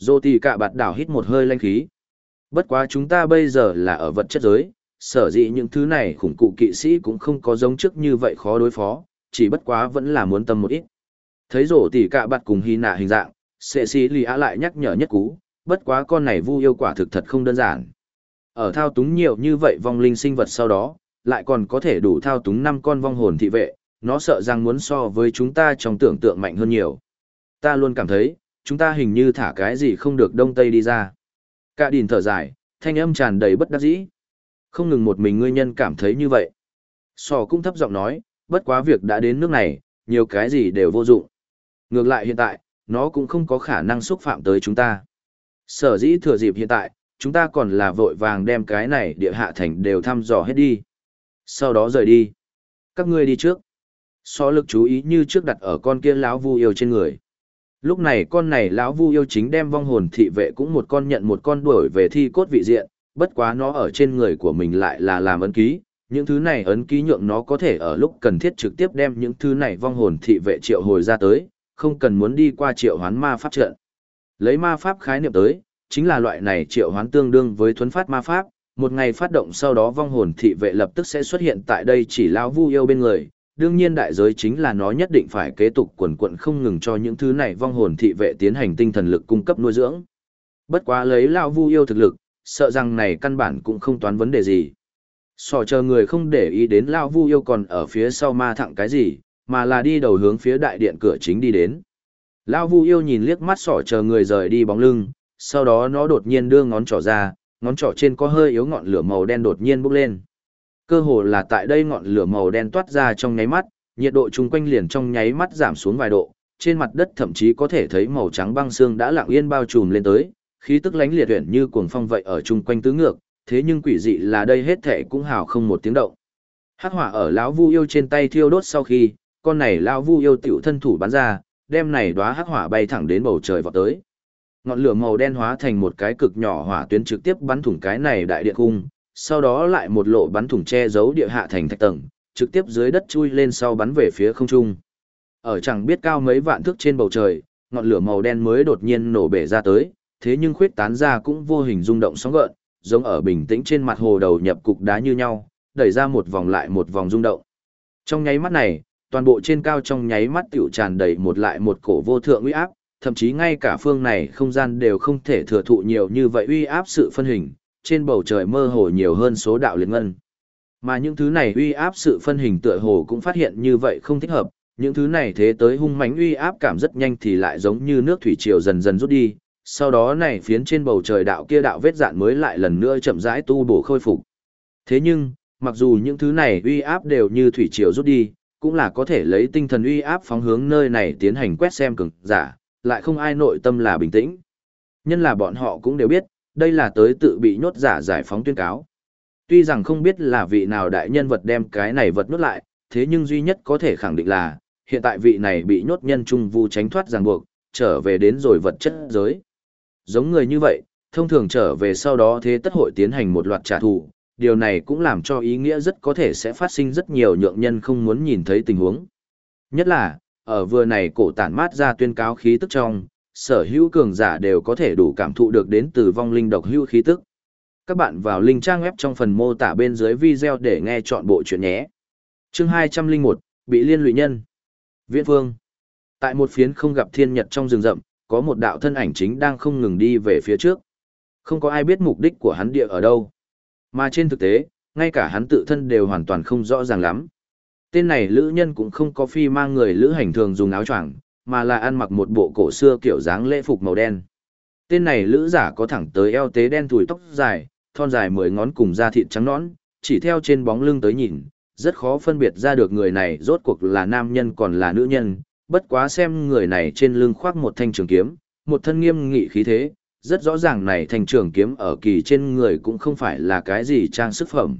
Dô tì cả bạt đảo hít một hơi lanh khí. Bất quá chúng ta bây giờ là ở vật chất giới, sở dĩ những thứ này khủng cụ kỵ sĩ cũng không có giống trước như vậy khó đối phó, chỉ bất quá vẫn là muốn tâm một ít. Thấy rổ tỉ cả bạt cùng hy nạ hình dạng, sệ xì lì á lại nhắc nhở nhất cú, bất quá con này vu yêu quả thực thật không đơn giản. Ở thao túng nhiều như vậy vong linh sinh vật sau đó, lại còn có thể đủ thao túng 5 con vong hồn thị vệ, nó sợ rằng muốn so với chúng ta trong tưởng tượng mạnh hơn nhiều. Ta luôn cảm thấy, chúng ta hình như thả cái gì không được đông tây đi ra. Cả đìn thở dài, thanh âm tràn đầy bất đắc dĩ. Không ngừng một mình ngươi nhân cảm thấy như vậy. Sò cũng thấp giọng nói, bất quá việc đã đến nước này, nhiều cái gì đều vô dụng. Ngược lại hiện tại, nó cũng không có khả năng xúc phạm tới chúng ta. Sở dĩ thừa dịp hiện tại, chúng ta còn là vội vàng đem cái này địa hạ thành đều thăm dò hết đi. Sau đó rời đi. Các ngươi đi trước. So lực chú ý như trước đặt ở con kia lão vu yêu trên người. Lúc này con này lão vu yêu chính đem vong hồn thị vệ cũng một con nhận một con đuổi về thi cốt vị diện, bất quá nó ở trên người của mình lại là làm ấn ký, những thứ này ấn ký nhượng nó có thể ở lúc cần thiết trực tiếp đem những thứ này vong hồn thị vệ triệu hồi ra tới, không cần muốn đi qua triệu hoán ma pháp trận. Lấy ma pháp khái niệm tới, chính là loại này triệu hoán tương đương với thuấn phát ma pháp, một ngày phát động sau đó vong hồn thị vệ lập tức sẽ xuất hiện tại đây chỉ lão vu yêu bên người. Đương nhiên đại giới chính là nó nhất định phải kế tục quần quận không ngừng cho những thứ này vong hồn thị vệ tiến hành tinh thần lực cung cấp nuôi dưỡng. Bất quá lấy lão vu yêu thực lực, sợ rằng này căn bản cũng không toán vấn đề gì. Sò chờ người không để ý đến lão vu yêu còn ở phía sau ma thẳng cái gì, mà là đi đầu hướng phía đại điện cửa chính đi đến. Lão vu yêu nhìn liếc mắt sỏ chờ người rời đi bóng lưng, sau đó nó đột nhiên đưa ngón trỏ ra, ngón trỏ trên có hơi yếu ngọn lửa màu đen đột nhiên bốc lên. Cơ hồ là tại đây ngọn lửa màu đen toát ra trong nháy mắt, nhiệt độ chung quanh liền trong nháy mắt giảm xuống vài độ, trên mặt đất thậm chí có thể thấy màu trắng băng xương đã lặng yên bao trùm lên tới, khí tức lánh liệt uyển như cuồng phong vậy ở chung quanh tứ ngược, thế nhưng quỷ dị là đây hết thảy cũng hào không một tiếng động. Hắc hỏa ở lão vu yêu trên tay thiêu đốt sau khi, con này lão vu yêu tiểu thân thủ bắn ra, đem này đóa hắc hỏa bay thẳng đến bầu trời vọt tới. Ngọn lửa màu đen hóa thành một cái cực nhỏ hỏa tuyến trực tiếp bắn thủng cái này đại điện cung, sau đó lại một lộ bắn thủng che giấu địa hạ thành thạch tầng, trực tiếp dưới đất chui lên sau bắn về phía không trung. Ở chẳng biết cao mấy vạn thước trên bầu trời, ngọn lửa màu đen mới đột nhiên nổ bể ra tới, thế nhưng khuyết tán ra cũng vô hình rung động sóng gợn, giống ở bình tĩnh trên mặt hồ đầu nhập cục đá như nhau, đẩy ra một vòng lại một vòng rung động. Trong nháy mắt này, toàn bộ trên cao trong nháy mắt tiểu tràn đầy một lại một cổ vô thượng uy áp, thậm chí ngay cả phương này không gian đều không thể thừa thụ nhiều như vậy uy áp sự phân hình, trên bầu trời mơ hồ nhiều hơn số đạo liên ngân. Mà những thứ này uy áp sự phân hình tựa hồ cũng phát hiện như vậy không thích hợp, những thứ này thế tới hung mãnh uy áp cảm rất nhanh thì lại giống như nước thủy triều dần dần rút đi, sau đó này phiến trên bầu trời đạo kia đạo vết dạn mới lại lần nữa chậm rãi tu bổ khôi phục. Thế nhưng, mặc dù những thứ này uy áp đều như thủy triều rút đi, cũng là có thể lấy tinh thần uy áp phóng hướng nơi này tiến hành quét xem cường giả, lại không ai nội tâm là bình tĩnh. Nhân là bọn họ cũng đều biết, đây là tới tự bị nhốt giả giải phóng tuyên cáo. Tuy rằng không biết là vị nào đại nhân vật đem cái này vật nhốt lại, thế nhưng duy nhất có thể khẳng định là, hiện tại vị này bị nhốt nhân trung vu tránh thoát ràng buộc, trở về đến rồi vật chất giới. Giống người như vậy, thông thường trở về sau đó thế tất hội tiến hành một loạt trả thù, điều này cũng làm cho ý nghĩa rất có thể sẽ phát sinh rất nhiều nhượng nhân không muốn nhìn thấy tình huống. Nhất là, ở vừa này cổ tản mát ra tuyên cáo khí tức trong, sở hữu cường giả đều có thể đủ cảm thụ được đến từ vong linh độc hữu khí tức. Các bạn vào link trang web trong phần mô tả bên dưới video để nghe chọn bộ chuyện nhé. Chương 201, bị liên lụy nhân. Viễn Phương. Tại một phiến không gặp thiên nhật trong rừng rậm, có một đạo thân ảnh chính đang không ngừng đi về phía trước. Không có ai biết mục đích của hắn địa ở đâu. Mà trên thực tế, ngay cả hắn tự thân đều hoàn toàn không rõ ràng lắm. Tên này lữ nhân cũng không có phi mang người lữ hành thường dùng áo choàng, mà là ăn mặc một bộ cổ xưa kiểu dáng lễ phục màu đen. Tên này lữ giả có thẳng tới eo tế đen thùi tóc dài, thon dài 10 ngón cùng da thịt trắng nõn, chỉ theo trên bóng lưng tới nhìn, rất khó phân biệt ra được người này rốt cuộc là nam nhân còn là nữ nhân, bất quá xem người này trên lưng khoác một thanh trường kiếm, một thân nghiêm nghị khí thế, rất rõ ràng này thanh trường kiếm ở kỳ trên người cũng không phải là cái gì trang sức phẩm.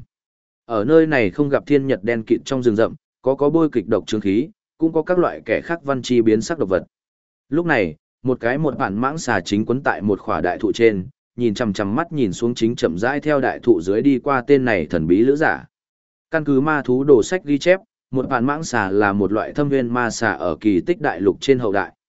Ở nơi này không gặp thiên nhật đen kịt trong rừng rậm, có bôi kịch độc chứng khí, cũng có các loại kẻ khác văn chi biến sắc độc vật. Lúc này, một bản mãng xà chính quấn tại một khỏa đại thụ trên, nhìn chằm chằm mắt nhìn xuống chính chậm rãi theo đại thụ dưới đi qua tên này thần bí lữ giả. Căn cứ ma thú đồ sách ghi chép, một bản mãng xà là một loại thâm viên ma xà ở kỳ tích đại lục trên hậu đại.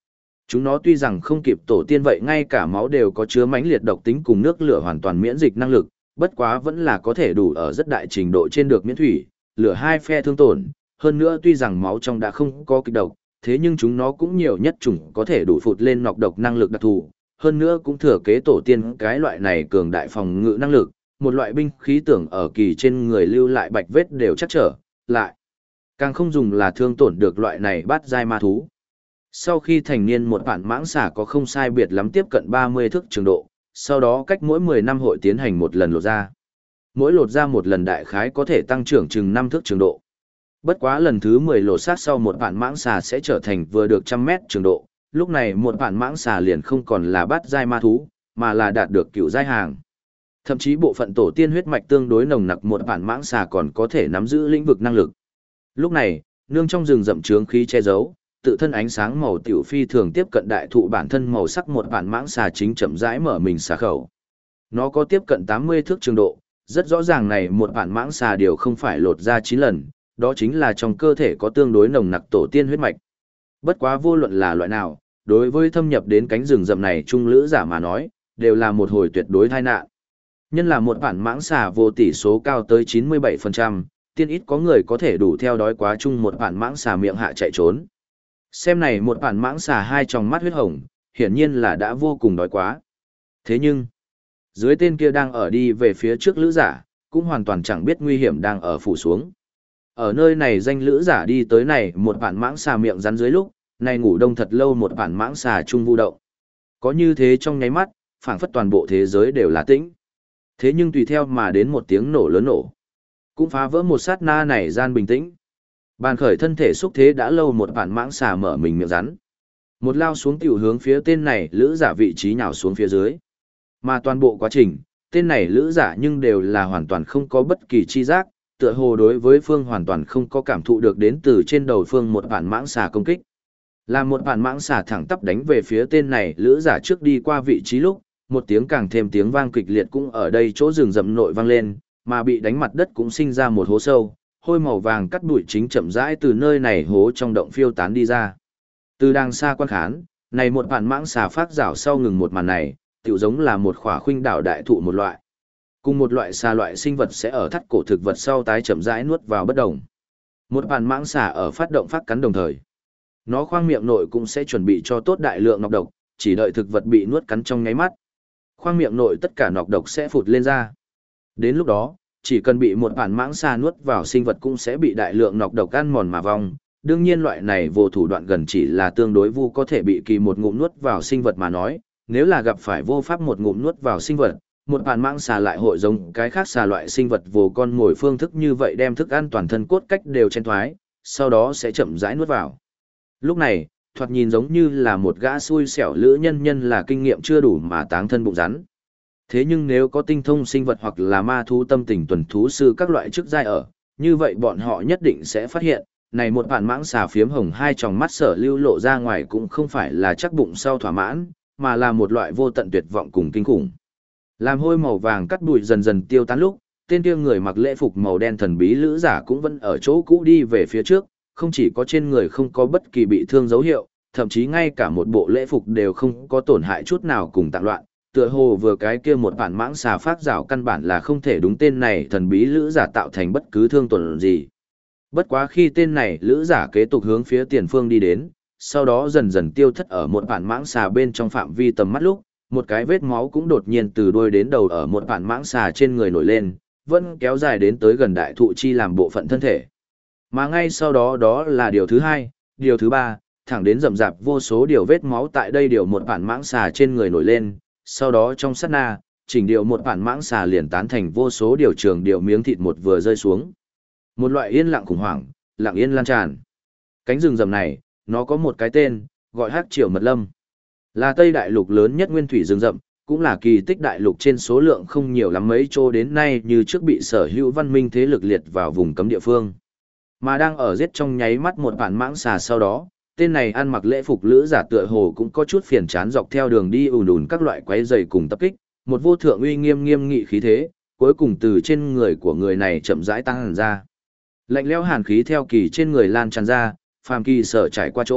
Chúng nó tuy rằng không kịp tổ tiên vậy ngay cả máu đều có chứa mãnh liệt độc tính cùng nước lửa hoàn toàn miễn dịch năng lực, bất quá vẫn là có thể đủ ở rất đại trình độ trên được miễn thủy, lửa hai phe thương tổn, hơn nữa tuy rằng máu trong đã không có kịch độc, thế nhưng chúng nó cũng nhiều nhất chủng có thể đủ phụt lên nọc độc năng lực đặc thù, hơn nữa cũng thừa kế tổ tiên cái loại này cường đại phòng ngự năng lực, một loại binh khí tưởng ở kỳ trên người lưu lại bạch vết đều chắc trở lại. Càng không dùng là thương tổn được loại này bát giai ma thú. Sau khi thành niên một bản mãng xà có không sai biệt lắm tiếp cận 30 thước trường độ, sau đó cách mỗi 10 năm hội tiến hành một lần lột ra. Mỗi lột ra một lần đại khái có thể tăng trưởng chừng 5 thước trường độ. Bất quá lần thứ 10 lột xác sau một bản mãng xà sẽ trở thành vừa được 100 mét trường độ, lúc này một bản mãng xà liền không còn là bát giai ma thú, mà là đạt được cựu giai hàng. Thậm chí bộ phận tổ tiên huyết mạch tương đối nồng nặc một bản mãng xà còn có thể nắm giữ lĩnh vực năng lực. Lúc này, nương trong rừng rậm trướng khí che giấu, tự thân ánh sáng màu tiểu phi thường tiếp cận đại thụ bản thân màu sắc một bản mãng xà chính chậm rãi mở mình xà khẩu. Nó có tiếp cận 80 thước trường độ, rất rõ ràng này một bản mãng xà điều không phải lột ra 9 lần, đó chính là trong cơ thể có tương đối nồng nặc tổ tiên huyết mạch. Bất quá vô luận là loại nào, đối với thâm nhập đến cánh rừng rậm này trung lữ giả mà nói, đều là một hồi tuyệt đối tai nạn. Nhân là một bản mãng xà vô tỷ số cao tới 97%, tiên ít có người có thể đủ theo đói quá chung một bản mãng xà miệng hạ chạy trốn. Xem này một bản mãng xà hai tròng mắt huyết hồng, hiển nhiên là đã vô cùng đói quá. Thế nhưng, dưới tên kia đang ở đi về phía trước lữ giả, cũng hoàn toàn chẳng biết nguy hiểm đang ở phủ xuống. Ở nơi này danh lữ giả đi tới này một bản mãng xà miệng rắn dưới lúc, này ngủ đông thật lâu một bản mãng xà trung vu động. Có như thế trong nháy mắt, phảng phất toàn bộ thế giới đều là tĩnh. Thế nhưng tùy theo mà đến một tiếng nổ lớn nổ, cũng phá vỡ một sát na này gian bình tĩnh. Bàn khởi thân thể xúc thế đã lâu một bản mãng xà mở mình miệng rắn. Một lao xuống tiểu hướng phía tên này lữ giả vị trí nhào xuống phía dưới. Mà toàn bộ quá trình, tên này lữ giả nhưng đều là hoàn toàn không có bất kỳ chi giác, tựa hồ đối với phương hoàn toàn không có cảm thụ được đến từ trên đầu phương một bản mãng xà công kích. Là một bản mãng xà thẳng tắp đánh về phía tên này lữ giả trước đi qua vị trí lúc, một tiếng càng thêm tiếng vang kịch liệt cũng ở đây chỗ rừng rậm nội vang lên, mà bị đánh mặt đất cũng sinh ra một hố sâu, hôi màu vàng cắt bụi chính chậm rãi từ nơi này hố trong động phiêu tán đi ra. Từ đàng xa quan khán, này một bản mãng xà phát rảo sau ngừng một màn này, tựu giống là một khỏa khuynh đảo đại thụ một loại. Cùng một loại xà loại sinh vật sẽ ở thắt cổ thực vật sau tái chậm rãi nuốt vào bất động. Một bản mãng xà ở phát động phát cắn đồng thời, nó khoang miệng nội cũng sẽ chuẩn bị cho tốt đại lượng nọc độc, chỉ đợi thực vật bị nuốt cắn trong nháy mắt. Khoang miệng nội tất cả nọc độc sẽ phụt lên ra. Đến lúc đó, chỉ cần bị một bản mãng xà nuốt vào sinh vật cũng sẽ bị đại lượng nọc độc ăn mòn mà vong. Đương nhiên loại này vô thủ đoạn gần chỉ là tương đối vu có thể bị kỳ một ngụm nuốt vào sinh vật mà nói, nếu là gặp phải vô pháp một ngụm nuốt vào sinh vật, một bản mãng xà lại hội giống cái khác xà loại sinh vật vô con ngồi phương thức như vậy đem thức ăn toàn thân cốt cách đều chen thoái, sau đó sẽ chậm rãi nuốt vào. Lúc này, thoạt nhìn giống như là một gã xui xẻo lữ nhân là kinh nghiệm chưa đủ mà táng thân bụng rắn. Thế nhưng nếu có tinh thông sinh vật hoặc là ma thú tâm tình tuần thú sư các loại chức giai ở, như vậy bọn họ nhất định sẽ phát hiện, này một bản mãng xà phiếm hồng hai tròng mắt sở lưu lộ ra ngoài cũng không phải là chắc bụng sau thỏa mãn, mà là một loại vô tận tuyệt vọng cùng kinh khủng. Làm hôi màu vàng cắt bụi dần dần tiêu tán lúc, tên kia người mặc lễ phục màu đen thần bí lữ giả cũng vẫn ở chỗ cũ đi về phía trước, không chỉ có trên người không có bất kỳ bị thương dấu hiệu, thậm chí ngay cả một bộ lễ phục đều không có tổn hại chút nào cùng tạng loạn, tựa hồ vừa cái kia một bản mãng xà phát rảo căn bản là không thể đúng tên này thần bí lữ giả tạo thành bất cứ thương tổn gì. Bất quá khi tên này lữ giả kế tục hướng phía tiền phương đi đến, sau đó dần dần tiêu thất ở một bản mãng xà bên trong phạm vi tầm mắt lúc, một cái vết máu cũng đột nhiên từ đuôi đến đầu ở một bản mãng xà trên người nổi lên, vẫn kéo dài đến tới gần đại thụ chi làm bộ phận thân thể. Mà ngay sau đó đó là điều thứ hai, điều thứ ba, thẳng đến rậm rạp vô số điều vết máu tại đây điều một bản mãng xà trên người nổi lên, sau đó trong sát na, chỉnh điều một bản mãng xà liền tán thành vô số điều trường điều miếng thịt một vừa rơi xuống. Một loại yên lặng khủng hoảng, lặng yên lan tràn. Cánh rừng rậm này, nó có một cái tên, gọi Hắc Triều Mật Lâm. Là Tây Đại Lục lớn nhất nguyên thủy rừng rậm, cũng là kỳ tích đại lục trên số lượng không nhiều lắm mấy chỗ đến nay như trước bị sở hữu văn minh thế lực liệt vào vùng cấm địa phương. Mà đang ở giết trong nháy mắt một bản mãng xà sau đó, tên này ăn mặc lễ phục lữ giả tựa hồ cũng có chút phiền chán dọc theo đường đi ùn ùn các loại quái rầy cùng tập kích, một vô thượng uy nghiêm nghiêm nghị khí thế, cuối cùng từ trên người của người này chậm rãi tăng hẳn ra. Lạnh lẽo hàn khí theo kỳ trên người lan tràn ra, phàm kỳ sở trải qua chỗ,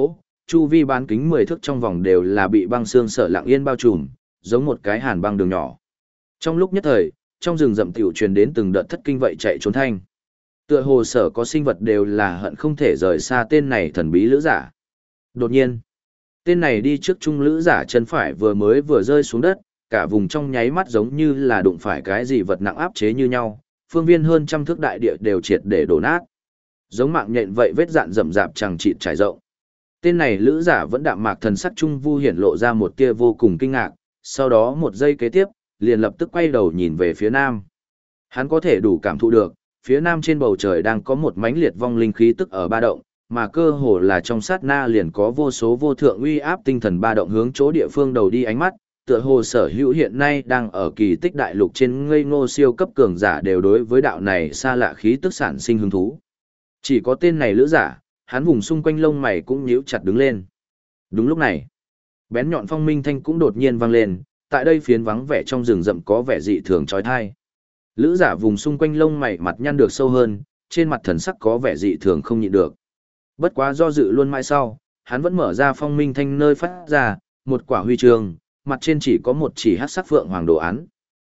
chu vi bán kính 10 thước trong vòng đều là bị băng xương sở lặng yên bao trùm, giống một cái hàn băng đường nhỏ. Trong lúc nhất thời, trong rừng rậm tiểu truyền đến từng đợt thất kinh vậy chạy trốn thanh. Tựa hồ sở có sinh vật đều là hận không thể rời xa tên này thần bí lữ giả. Đột nhiên, tên này đi trước trung lữ giả chân phải vừa rơi xuống đất, cả vùng trong nháy mắt giống như là đụng phải cái gì vật nặng áp chế như nhau, phương viên hơn trăm thước đại địa đều triệt để đổ nát. Giống mạng nhện vậy vết dạn rậm rạp chẳng chịt trải rộng. Tên này lữ giả vẫn đạm mạc thần sắc trung vu hiển lộ ra một tia vô cùng kinh ngạc, sau đó một giây kế tiếp, liền lập tức quay đầu nhìn về phía nam. Hắn có thể đủ cảm thụ được, phía nam trên bầu trời đang có một mãnh liệt vong linh khí tức ở ba động, mà cơ hồ là trong sát na liền có vô số vô thượng uy áp tinh thần ba động hướng chỗ địa phương đầu đi ánh mắt, tựa hồ sở hữu hiện nay đang ở kỳ tích đại lục trên ngây ngô siêu cấp cường giả đều đối với đạo này xa lạ khí tức sản sinh hứng thú. Chỉ có tên này lữ giả, hắn vùng xung quanh lông mày cũng nhíu chặt đứng lên. Đúng lúc này, bén nhọn phong minh thanh cũng đột nhiên vang lên, tại đây phiến vắng vẻ trong rừng rậm có vẻ dị thường chói tai. Lữ giả vùng xung quanh lông mày mặt nhăn được sâu hơn, trên mặt thần sắc có vẻ dị thường không nhịn được. Bất quá do dự luôn mãi sau, hắn vẫn mở ra phong minh thanh nơi phát ra, một quả huy chương, mặt trên chỉ có một chỉ hắc sắc phượng hoàng đồ án.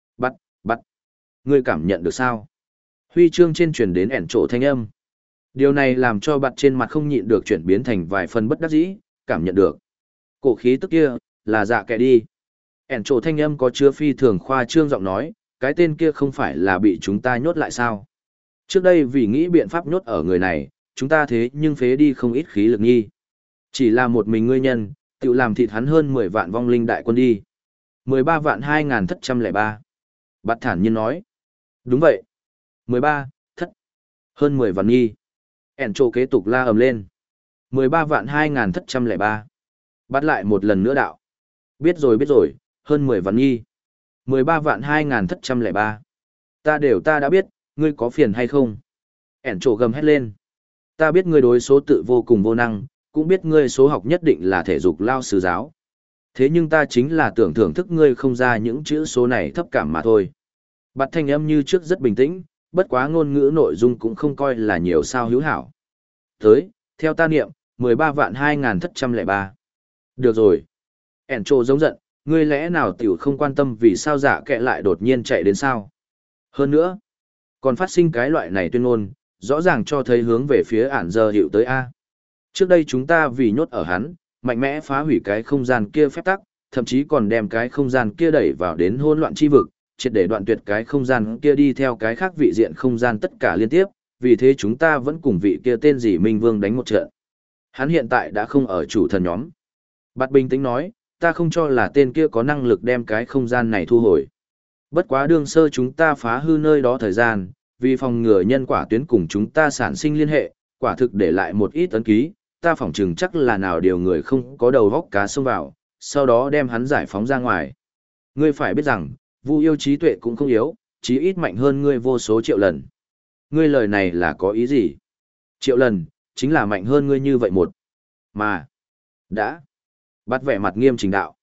Bắt, ngươi cảm nhận được sao? Huy chương trên truyền đến ẻn trộ thanh âm. Điều này làm cho bặt trên mặt không nhịn được chuyển biến thành vài phần bất đắc dĩ, cảm nhận được. Cổ khí tức kia, là dạ kẻ đi. Ẻn trộ thanh âm có chứa phi thường khoa trương giọng nói, cái tên kia không phải là bị chúng ta nhốt lại sao? Trước đây vì nghĩ biện pháp nhốt ở người này, chúng ta thế nhưng phế đi không ít khí lực nghi. Chỉ là một mình ngươi nhân, tự làm thịt hắn hơn 10 vạn vong linh đại quân đi. 13 vạn 2.303. Bạt thản nhiên nói. Đúng vậy. 13, thất. Hơn 10 vạn nghi. Ẻn trộ kế tục la ầm lên. 13 vạn 2.303. Bắt lại một lần nữa đạo. Biết rồi, hơn 10 vạn nghi. 13 vạn 2.303. Ta đã biết, ngươi có phiền hay không? Ẻn trộ gầm hét lên. Ta biết ngươi đối số tự vô cùng vô năng, cũng biết ngươi số học nhất định là thể dục lao sư giáo. Thế nhưng ta chính là tưởng thưởng thức ngươi không ra những chữ số này thấp cảm mà thôi. Bạt thanh âm như trước rất bình tĩnh, bất quá ngôn ngữ nội dung cũng không coi là nhiều sao hữu hảo. Tới, theo ta niệm, 13 vạn 2.303. Được rồi. Ẻn trộ giống giận, ngươi lẽ nào tiểu không quan tâm vì sao dạ kệ lại đột nhiên chạy đến sao? Hơn nữa, còn phát sinh cái loại này tuyên ngôn, rõ ràng cho thấy hướng về phía ản giờ hiệu tới A. Trước đây chúng ta vì nhốt ở hắn, mạnh mẽ phá hủy cái không gian kia phép tắc, thậm chí còn đem cái không gian kia đẩy vào đến hỗn loạn chi vực, triệt để đoạn tuyệt cái không gian kia đi theo cái khác vị diện không gian tất cả liên tiếp, vì thế chúng ta vẫn cùng vị kia tên gì Minh Vương đánh một trận. Hắn hiện tại đã không ở chủ thần nhóm. Bạt bình tĩnh nói, ta không cho là tên kia có năng lực đem cái không gian này thu hồi. Bất quá đương sơ chúng ta phá hư nơi đó thời gian, vì phòng ngừa nhân quả tuyến cùng chúng ta sản sinh liên hệ, quả thực để lại một ít ấn ký, ta phỏng chừng chắc là nào điều người không có đầu góc cá xông vào, sau đó đem hắn giải phóng ra ngoài. Ngươi phải biết rằng, Vu yêu trí tuệ cũng không yếu, chí ít mạnh hơn ngươi vô số triệu lần. Ngươi lời này là có ý gì? Triệu lần, chính là mạnh hơn ngươi như vậy một. Mà, đã, bắt vẻ mặt nghiêm trình đạo.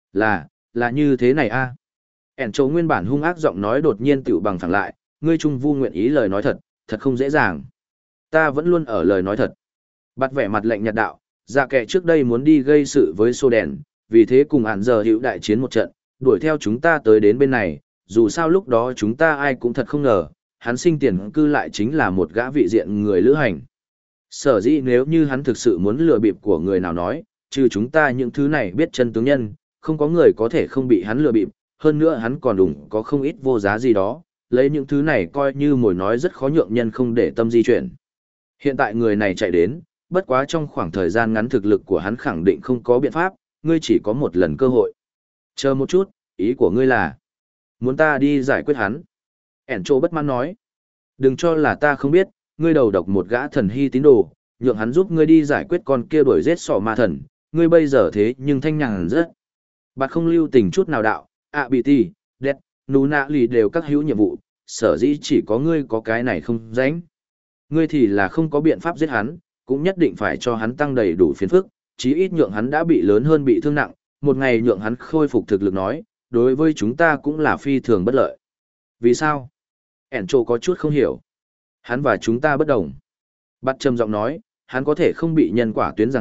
Là như thế này a. Ẻn Châu nguyên bản hung ác giọng nói đột nhiên tựu bằng phẳng lại, ngươi trung Vu nguyện ý lời nói thật, thật không dễ dàng. Ta vẫn luôn ở lời nói thật. Bắt vẻ mặt lạnh nhạt đạo, dạ kẻ trước đây muốn đi gây sự với Sô Đèn, vì thế cùng ản giờ hữu đại chiến một trận, đuổi theo chúng ta tới đến bên này, dù sao lúc đó chúng ta ai cũng thật không ngờ, hắn sinh tiền cư lại chính là một gã vị diện người lữ hành. Sở dĩ nếu như hắn thực sự muốn lừa bịp của người nào nói, trừ chúng ta những thứ này biết chân tướng nhân, không có người có thể không bị hắn lừa bịp, hơn nữa hắn còn đủng có không ít vô giá gì đó, lấy những thứ này coi như mồi nói rất khó nhượng nhân không để tâm di chuyển. Hiện tại người này chạy đến, bất quá trong khoảng thời gian ngắn thực lực của hắn khẳng định không có biện pháp, ngươi chỉ có một lần cơ hội. Chờ một chút, ý của ngươi là muốn ta đi giải quyết hắn. Ẻn Trô bất mãn nói, đừng cho là ta không biết, ngươi đầu độc một gã thần hy tín đồ, nhượng hắn giúp ngươi đi giải quyết con kia đuổi giết sọ ma thần, ngươi bây giờ thế nhưng thanh nhàn rất. Bạn không lưu tình chút nào đạo, bị ti, đẹp, nú nạ lì đều các hữu nhiệm vụ, sở dĩ chỉ có ngươi có cái này không rảnh. Ngươi thì là không có biện pháp giết hắn, cũng nhất định phải cho hắn tăng đầy đủ phiền phức, chí ít nhượng hắn đã bị lớn hơn bị thương nặng, một ngày nhượng hắn khôi phục thực lực nói, đối với chúng ta cũng là phi thường bất lợi. Vì sao? Ẻn Trô có chút không hiểu. Hắn và chúng ta bất đồng. Bắt trầm giọng nói, hắn có thể không bị nhân quả tuyến ràng buộc,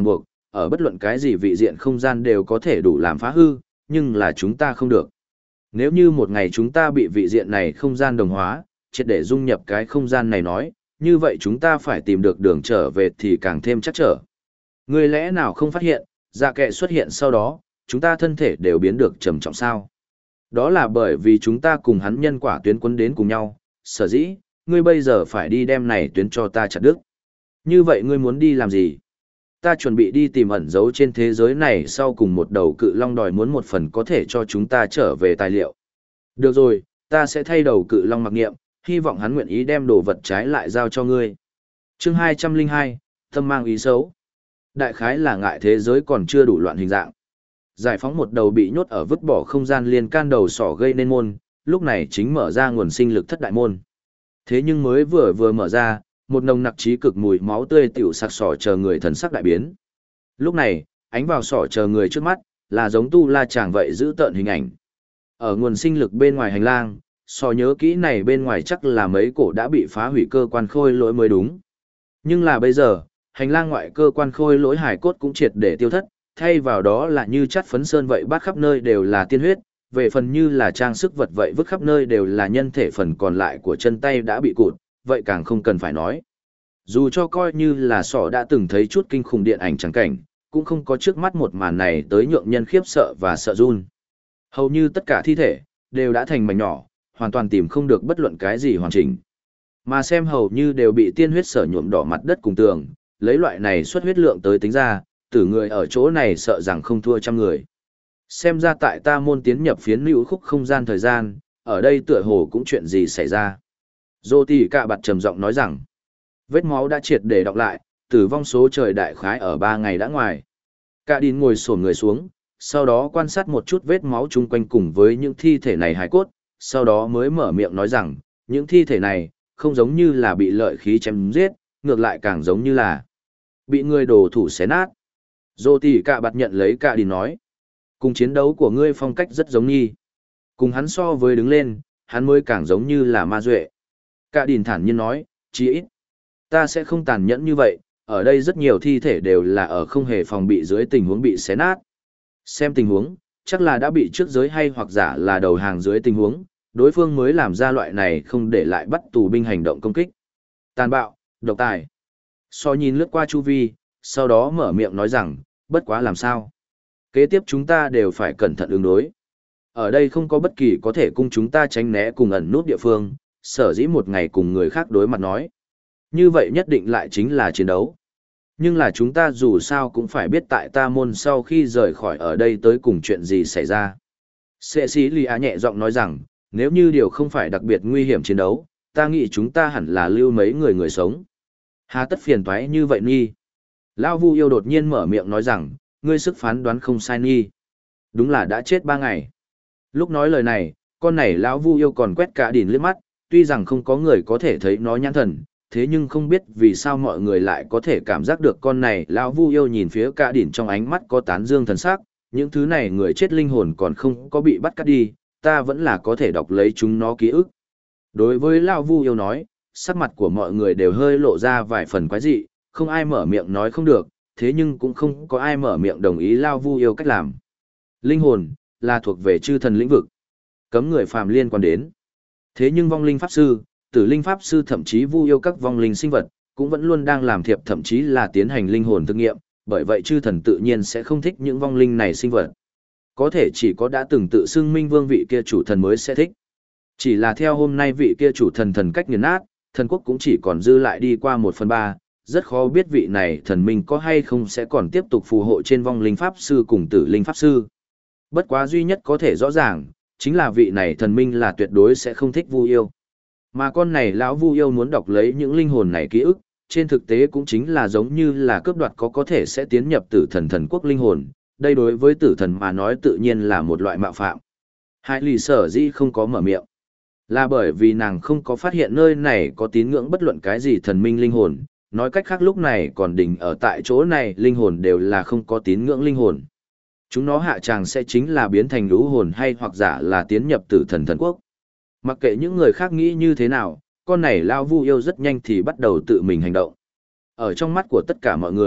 ở bất luận cái gì vị diện không gian đều có thể đủ làm phá hư, nhưng là chúng ta không được. Nếu như một ngày chúng ta bị vị diện này không gian đồng hóa, triệt để dung nhập cái không gian này nói, như vậy chúng ta phải tìm được đường trở về thì càng thêm chắc trở. Ngươi lẽ nào không phát hiện, dạ kệ xuất hiện sau đó, chúng ta thân thể đều biến được trầm trọng sao? Đó là bởi vì chúng ta cùng hắn nhân quả tuyến quấn đến cùng nhau, sở dĩ, ngươi bây giờ phải đi đem này tuyến cho ta chặt đứt. Như vậy ngươi muốn đi làm gì? Ta chuẩn bị đi tìm ẩn dấu trên thế giới này sau cùng một đầu cự long đòi muốn một phần có thể cho chúng ta trở về tài liệu. Được rồi, ta sẽ thay đầu cự long mặc nghiệm, hy vọng hắn nguyện ý đem đồ vật trái lại giao cho ngươi. Chương 202, tâm mang ý xấu. Đại khái là ngại thế giới còn chưa đủ loạn hình dạng. Giải phóng một đầu bị nhốt ở vứt bỏ không gian liên can đầu sỏ gây nên môn, lúc này chính mở ra nguồn sinh lực thất đại môn. Thế nhưng mới vừa mở ra, một nồng nặc trí cực mùi máu tươi tiểu sặc sỏ chờ người thần sắc đại biến. Lúc này, ánh vào sỏ chờ người trước mắt, là giống tu la chàng vậy giữ tợn hình ảnh. Ở nguồn sinh lực bên ngoài hành lang, sò nhớ kỹ này bên ngoài chắc là mấy cổ đã bị phá hủy cơ quan khôi lỗi mới đúng. Nhưng là bây giờ, hành lang ngoại cơ quan khôi lỗi hải cốt cũng triệt để tiêu thất, thay vào đó là như chất phấn sơn vậy bát khắp nơi đều là tiên huyết, về phần như là trang sức vật vậy vứt khắp nơi đều là nhân thể phần còn lại của chân tay đã bị cụt, vậy càng không cần phải nói. Dù cho coi như là sỏ đã từng thấy chút kinh khủng điện ảnh trắng cảnh, cũng không có trước mắt một màn này tới nhượng nhân khiếp sợ và sợ run. Hầu như tất cả thi thể, đều đã thành mảnh nhỏ, hoàn toàn tìm không được bất luận cái gì hoàn chỉnh. Mà xem hầu như đều bị tiên huyết sở nhuộm đỏ mặt đất cùng tường, lấy loại này xuất huyết lượng tới tính ra, tử người ở chỗ này sợ rằng không thua trăm người. Xem ra tại ta môn tiến nhập phiến lưu khúc không gian thời gian, ở đây tựa hồ cũng chuyện gì xảy ra. Dô tì cạ bạt trầm giọng nói rằng, vết máu đã triệt để đọc lại, tử vong số trời đại khái ở 3 ngày đã ngoài. Cạ đìn ngồi xổm người xuống, sau đó quan sát một chút vết máu chung quanh cùng với những thi thể này hài cốt, sau đó mới mở miệng nói rằng, những thi thể này, không giống như là bị lợi khí chém giết, ngược lại càng giống như là bị người đồ thủ xé nát. Dô tì cạ bạt nhận lấy Cạ đìn nói, cùng chiến đấu của ngươi phong cách rất giống nghi. Cùng hắn so với đứng lên, hắn mới càng giống như là ma duệ. Cạ đìn thản nhiên nói, chí ít, ta sẽ không tàn nhẫn như vậy, ở đây rất nhiều thi thể đều là ở không hề phòng bị dưới tình huống bị xé nát. Xem tình huống, chắc là đã bị trước giới hay hoặc giả là đầu hàng dưới tình huống, đối phương mới làm ra loại này không để lại bắt tù binh hành động công kích. Tàn bạo, độc tài. So nhìn lướt qua chu vi, sau đó mở miệng nói rằng, bất quá làm sao. Kế tiếp chúng ta đều phải cẩn thận ứng đối. Ở đây không có bất kỳ có thể cung chúng ta tránh né cùng ẩn nút địa phương, sở dĩ một ngày cùng người khác đối mặt nói. Như vậy nhất định lại chính là chiến đấu. Nhưng là chúng ta dù sao cũng phải biết tại ta môn sau khi rời khỏi ở đây tới cùng chuyện gì xảy ra. Sệ sĩ Lì Á nhẹ giọng nói rằng, nếu như điều không phải đặc biệt nguy hiểm chiến đấu, ta nghĩ chúng ta hẳn là lưu mấy người sống. Hà tất phiền toái như vậy nghi. Lao Vu Yêu đột nhiên mở miệng nói rằng, ngươi sức phán đoán không sai nghi. Đúng là đã chết 3 ngày. Lúc nói lời này, con này lão Vu Yêu còn quét Cạ đìn liếc mắt, tuy rằng không có người có thể thấy nó nhãn thần, thế nhưng không biết vì sao mọi người lại có thể cảm giác được con này lão Vu Yêu nhìn phía Cạ đìn trong ánh mắt có tán dương thần sắc, những thứ này người chết linh hồn còn không có bị bắt cắt đi, ta vẫn là có thể đọc lấy chúng nó ký ức. Đối với lão Vu Yêu nói, sắc mặt của mọi người đều hơi lộ ra vài phần quái dị, không ai mở miệng nói không được, thế nhưng cũng không có ai mở miệng đồng ý lão Vu Yêu cách làm. Linh hồn là thuộc về chư thần lĩnh vực, cấm người phàm liên quan đến. Thế nhưng vong linh pháp sư, tử linh pháp sư thậm chí Vu Yêu các vong linh sinh vật, cũng vẫn luôn đang làm thiệp thậm chí là tiến hành linh hồn thực nghiệm, bởi vậy chư thần tự nhiên sẽ không thích những vong linh này sinh vật. Có thể chỉ có đã từng tự xưng minh vương vị kia chủ thần mới sẽ thích. Chỉ là theo hôm nay vị kia chủ thần thần cách nghiền nát, thần quốc cũng chỉ còn dư lại đi qua 1/3, rất khó biết vị này thần minh có hay không sẽ còn tiếp tục phù hộ trên vong linh pháp sư cùng tử linh pháp sư. Bất quá duy nhất có thể rõ ràng, chính là vị này thần minh là tuyệt đối sẽ không thích Vu Yêu. Mà con này lão Vu Yêu muốn đọc lấy những linh hồn này ký ức, trên thực tế cũng chính là giống như là cướp đoạt có thể sẽ tiến nhập tử thần thần quốc linh hồn, đây đối với tử thần mà nói tự nhiên là một loại mạo phạm. Hải lì sở dĩ không có mở miệng, là bởi vì nàng không có phát hiện nơi này có tín ngưỡng bất luận cái gì thần minh linh hồn, nói cách khác lúc này còn đình ở tại chỗ này linh hồn đều là không có tín ngưỡng linh hồn. Chúng nó hạ tràng sẽ chính là biến thành lũ hồn hay hoặc giả là tiến nhập tử thần thần quốc. Mặc kệ những người khác nghĩ như thế nào, con này lão Vu Yêu rất nhanh thì bắt đầu tự mình hành động. Ở trong mắt của tất cả mọi người,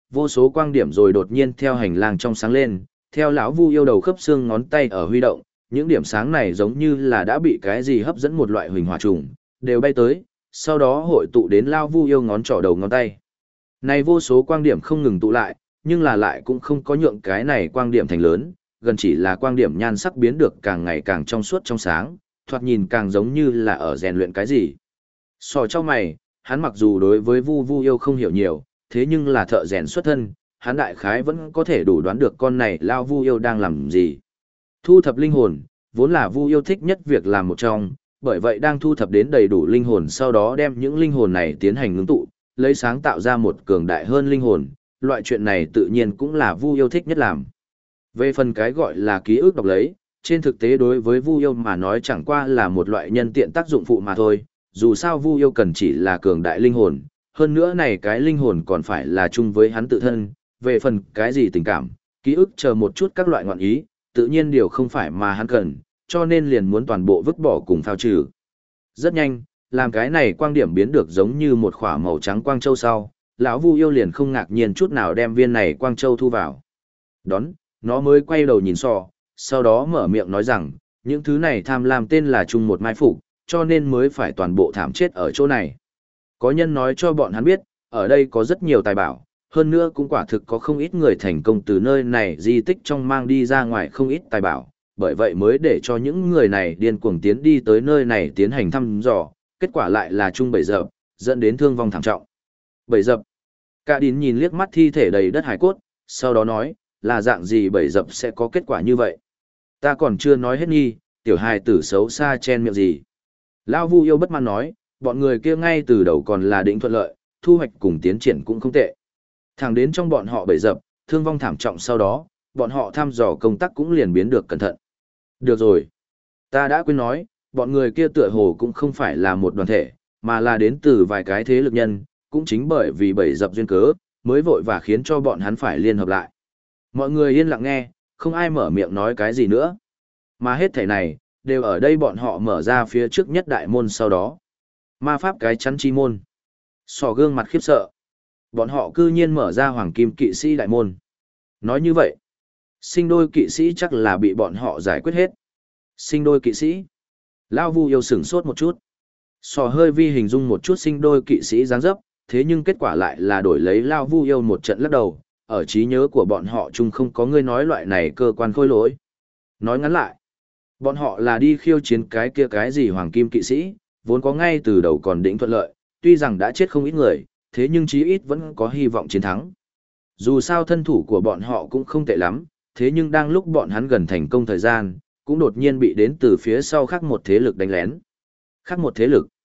vô số quang điểm rồi đột nhiên theo hành lang trong sáng lên, theo lão Vu yêu đầu khớp xương ngón tay ở huy động, những điểm sáng này giống như là đã bị cái gì hấp dẫn một loại huỳnh hỏa trùng, đều bay tới, sau đó hội tụ đến lão Vu yêu ngón trỏ đầu ngón tay. Này vô số quang điểm không ngừng tụ lại, nhưng là lại cũng không có nhượng cái này quang điểm thành lớn, gần chỉ là quang điểm nhan sắc biến được càng ngày càng trong suốt trong sáng, thoạt nhìn càng giống như là ở rèn luyện cái gì. Sò trong mày, hắn mặc dù đối với Vu yêu không hiểu nhiều, thế nhưng là thợ rèn xuất thân, hắn đại khái vẫn có thể đủ đoán được con này lao Vu yêu đang làm gì. Thu thập linh hồn, vốn là Vu yêu thích nhất việc làm một trong, bởi vậy đang thu thập đến đầy đủ linh hồn sau đó đem những linh hồn này tiến hành ngưng tụ, lấy sáng tạo ra một cường đại hơn linh hồn, loại chuyện này tự nhiên cũng là Vu yêu thích nhất làm. Về phần cái gọi là ký ức đọc lấy, trên thực tế đối với Vu yêu mà nói chẳng qua là một loại nhân tiện tác dụng phụ mà thôi, dù sao Vu yêu cần chỉ là cường đại linh hồn, hơn nữa này cái linh hồn còn phải là chung với hắn tự thân, về phần cái gì tình cảm, ký ức chờ một chút các loại ngọn ý, tự nhiên điều không phải mà hắn cần, cho nên liền muốn toàn bộ vứt bỏ cùng phao trừ. Rất nhanh, làm cái này quang điểm biến được giống như một khỏa màu trắng quang châu sau, lão Vu yêu liền không ngạc nhiên chút nào đem viên này quang châu thu vào. Đón, nó mới quay đầu nhìn Sò, sau đó mở miệng nói rằng, những thứ này tham lam tên là chung một mai phục, cho nên mới phải toàn bộ thảm chết ở chỗ này. Có nhân nói cho bọn hắn biết, ở đây có rất nhiều tài bảo, hơn nữa cũng quả thực có không ít người thành công từ nơi này di tích trong mang đi ra ngoài không ít tài bảo, bởi vậy mới để cho những người này điên cuồng tiến đi tới nơi này tiến hành thăm dò, kết quả lại là chung bầy dập, dẫn đến thương vong thảm trọng. Bầy dập. Cả đín nhìn liếc mắt thi thể đầy đất hải cốt, sau đó nói, là dạng gì bầy dập sẽ có kết quả như vậy. Ta còn chưa nói hết nghi, tiểu hài tử xấu xa chen miệng gì. Lão Vu yêu bất mãn nói, bọn người kia ngay từ đầu còn là định thuận lợi, thu hoạch cùng tiến triển cũng không tệ. Thẳng đến trong bọn họ bầy dập, thương vong thảm trọng sau đó, bọn họ thăm dò công tác cũng liền biến được cẩn thận. Được rồi. Ta đã quên nói, bọn người kia tựa hồ cũng không phải là một đoàn thể, mà là đến từ vài cái thế lực nhân, cũng chính bởi vì bầy dập duyên cớ, mới vội và khiến cho bọn hắn phải liên hợp lại. Mọi người yên lặng nghe, không ai mở miệng nói cái gì nữa. Mà hết thảy này, đều ở đây bọn họ mở ra phía trước nhất đại môn sau đó. Ma pháp cái chắn chi môn. Sò gương mặt khiếp sợ. Bọn họ cư nhiên mở ra hoàng kim kỵ sĩ đại môn. Nói như vậy, sinh đôi kỵ sĩ chắc là bị bọn họ giải quyết hết. Sinh đôi kỵ sĩ. Lão Vu yêu sửng sốt một chút. Sò hơi vi hình dung một chút sinh đôi kỵ sĩ dáng dấp, thế nhưng kết quả lại là đổi lấy Lão Vu yêu một trận lắc đầu, ở trí nhớ của bọn họ chung không có người nói loại này cơ quan khôi lỗi. Nói ngắn lại, bọn họ là đi khiêu chiến cái kia cái gì hoàng kim kỵ sĩ, vốn có ngay từ đầu còn định thuận lợi, tuy rằng đã chết không ít người, thế nhưng chí ít vẫn có hy vọng chiến thắng. Dù sao thân thủ của bọn họ cũng không tệ lắm, thế nhưng đang lúc bọn hắn gần thành công thời gian, cũng đột nhiên bị đến từ phía sau khác một thế lực đánh lén. Khác một thế lực?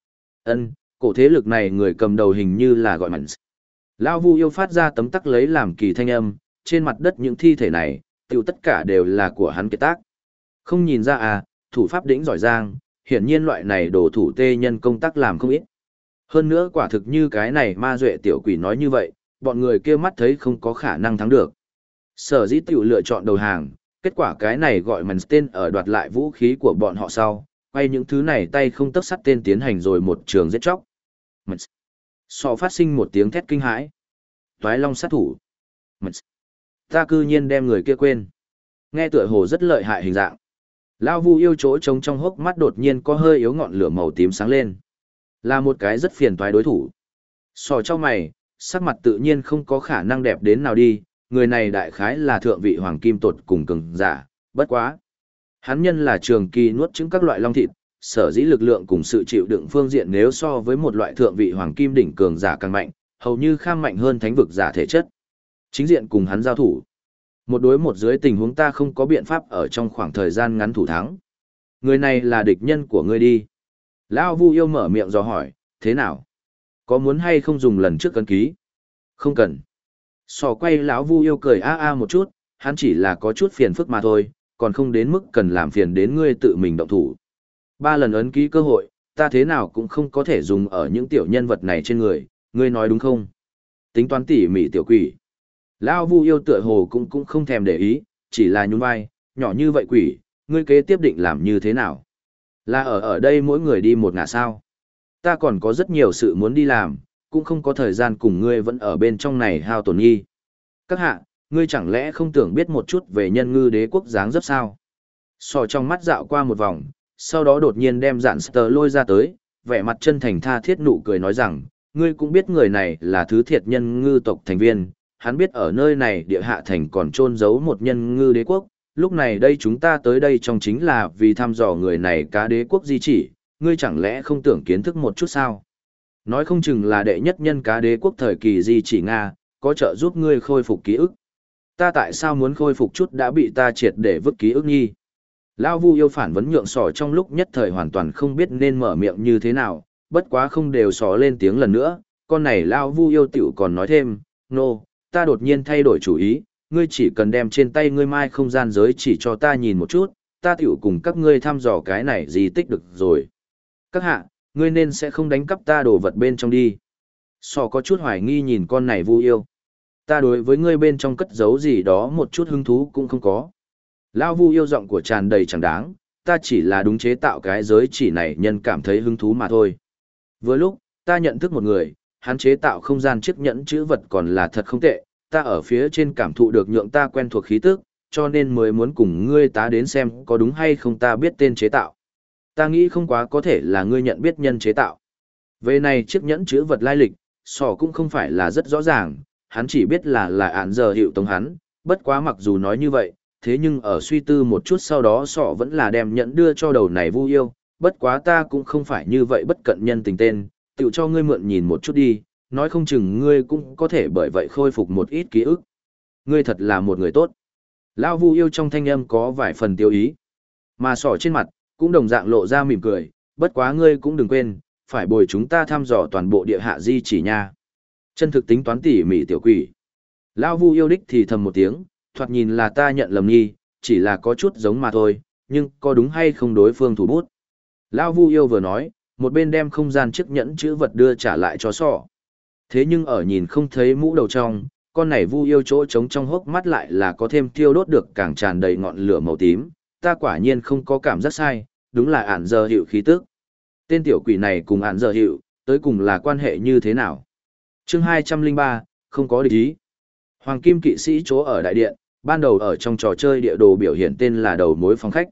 Cổ thế lực này người cầm đầu hình như là gọi Mans. Lão Vu yêu phát ra tấm tắc lấy làm kỳ thanh âm, trên mặt đất những thi thể này, tiểu tất cả đều là của hắn kiệt tác. Không nhìn ra à, thủ pháp đỉnh giỏi giang, hiển nhiên loại này đồ thủ tê nhân công tác làm không ít. Hơn nữa quả thực như cái này ma duệ tiểu quỷ nói như vậy, bọn người kia mắt thấy không có khả năng thắng được. Sở dĩ tiểu lựa chọn đầu hàng, kết quả cái này gọi Mans tên ở đoạt lại vũ khí của bọn họ sau, quay những thứ này tay không tấc sắt tên tiến hành rồi một trường giết chóc. Mans. Sò phát sinh một tiếng thét kinh hãi. Toái long sát thủ. Mans. Ta cư nhiên đem người kia quên. Nghe tựa hồ rất lợi hại hình dạng. Lão Vu yêu chỗ trống trong hốc mắt đột nhiên có hơi yếu ngọn lửa màu tím sáng lên. Là một cái rất phiền toái đối thủ. Sò trong mày, sắc mặt tự nhiên không có khả năng đẹp đến nào đi, người này đại khái là thượng vị hoàng kim tột cùng cường giả, bất quá. Hắn nhân là trường kỳ nuốt trứng các loại long thịt, sở dĩ lực lượng cùng sự chịu đựng phương diện nếu so với một loại thượng vị hoàng kim đỉnh cường giả càng mạnh, hầu như kham mạnh hơn thánh vực giả thể chất. Chính diện cùng hắn giao thủ. Một đối một dưới tình huống ta không có biện pháp ở trong khoảng thời gian ngắn thủ thắng. Người này là địch nhân của ngươi đi. Lão Vu yêu mở miệng dò hỏi, thế nào? Có muốn hay không dùng lần trước cân ký? Không cần. Sò quay lão Vu yêu cười a a một chút, hắn chỉ là có chút phiền phức mà thôi, còn không đến mức cần làm phiền đến ngươi tự mình động thủ. 3 lần ấn ký cơ hội, ta thế nào cũng không có thể dùng ở những tiểu nhân vật này trên người, ngươi nói đúng không? Tính toán tỉ mỉ tiểu quỷ. Lão Vu yêu tựa hồ cũng không thèm để ý, chỉ là nhún vai, nhỏ như vậy quỷ, ngươi kế tiếp định làm như thế nào? Là ở đây mỗi người đi một ngả sao? Ta còn có rất nhiều sự muốn đi làm, cũng không có thời gian cùng ngươi vẫn ở bên trong này hao tổn nghi. Các hạ, ngươi chẳng lẽ không tưởng biết một chút về nhân ngư đế quốc dáng dấp sao? Sò trong mắt dạo qua một vòng, sau đó đột nhiên đem dạn sờ lôi ra tới, vẻ mặt chân thành tha thiết nụ cười nói rằng, ngươi cũng biết người này là thứ thiệt nhân ngư tộc thành viên, hắn biết ở nơi này địa hạ thành còn trôn giấu một nhân ngư đế quốc, lúc này đây chúng ta tới đây trong chính là vì thăm dò người này cá đế quốc di chỉ, ngươi chẳng lẽ không tưởng kiến thức một chút sao? Nói không chừng là đệ nhất nhân cá đế quốc thời kỳ di chỉ Nga, có trợ giúp ngươi khôi phục ký ức. Ta tại sao muốn khôi phục chút đã bị ta triệt để vứt ký ức nhi? Lão Vu yêu phản vấn nhượng sỏ trong lúc nhất thời hoàn toàn không biết nên mở miệng như thế nào, bất quá không đều sỏ lên tiếng lần nữa, con này Lão Vu yêu tiểu còn nói thêm, nô, ta đột nhiên thay đổi chủ ý, ngươi chỉ cần đem trên tay ngươi mai không gian giới chỉ cho ta nhìn một chút, ta tiểu cùng các ngươi thăm dò cái này di tích được rồi. Các hạ, ngươi nên sẽ không đánh cắp ta đồ vật bên trong đi. Sỏ có chút hoài nghi nhìn con này Vu yêu. Ta đối với ngươi bên trong cất giấu gì đó một chút hứng thú cũng không có. Lão Vu yêu giọng của tràn đầy chẳng đáng, ta chỉ là đúng chế tạo cái giới chỉ này nhân cảm thấy hứng thú mà thôi. Vừa lúc, ta nhận thức một người, hắn chế tạo không gian chiếc nhẫn chữ vật còn là thật không tệ, ta ở phía trên cảm thụ được nhượng ta quen thuộc khí tức, cho nên mới muốn cùng ngươi tá đến xem có đúng hay không ta biết tên chế tạo. Ta nghĩ không quá có thể là ngươi nhận biết nhân chế tạo. Về này chiếc nhẫn chữ vật lai lịch, sỏ cũng không phải là rất rõ ràng, hắn chỉ biết là ản giờ hiệu tống hắn, bất quá mặc dù nói như vậy, thế nhưng ở suy tư một chút sau đó sọ vẫn là đem nhẫn đưa cho đầu này Vu yêu, bất quá ta cũng không phải như vậy bất cận nhân tình tên, tự cho ngươi mượn nhìn một chút đi, nói không chừng ngươi cũng có thể bởi vậy khôi phục một ít ký ức. Ngươi thật là một người tốt. Lão Vu yêu trong thanh âm có vài phần tiêu ý, mà sọ trên mặt cũng đồng dạng lộ ra mỉm cười, bất quá ngươi cũng đừng quên, phải bồi chúng ta thăm dò toàn bộ địa hạ di chỉ nha. Chân thực tính toán tỉ mỉ tiểu quỷ. Lão Vu yêu đích thì thầm một tiếng, thoạt nhìn là ta nhận lầm nghi, chỉ là có chút giống mà thôi, nhưng có đúng hay không đối phương thủ bút. Lão Vu yêu vừa nói, một bên đem không gian chiếc nhẫn chữ vật đưa trả lại cho sọ. Thế nhưng ở nhìn không thấy mũ đầu trong, con này Vu yêu chỗ trống trong hốc mắt lại là có thêm thiêu đốt được càng tràn đầy ngọn lửa màu tím, ta quả nhiên không có cảm giác sai, đúng là ản giờ hiệu khí tức. Tên tiểu quỷ này cùng ản giờ hiệu, tới cùng là quan hệ như thế nào? Chương 203, không có địch ý. Hoàng kim kỵ sĩ chỗ ở đại điện, ban đầu ở trong trò chơi địa đồ biểu hiện tên là đầu mối phòng khách.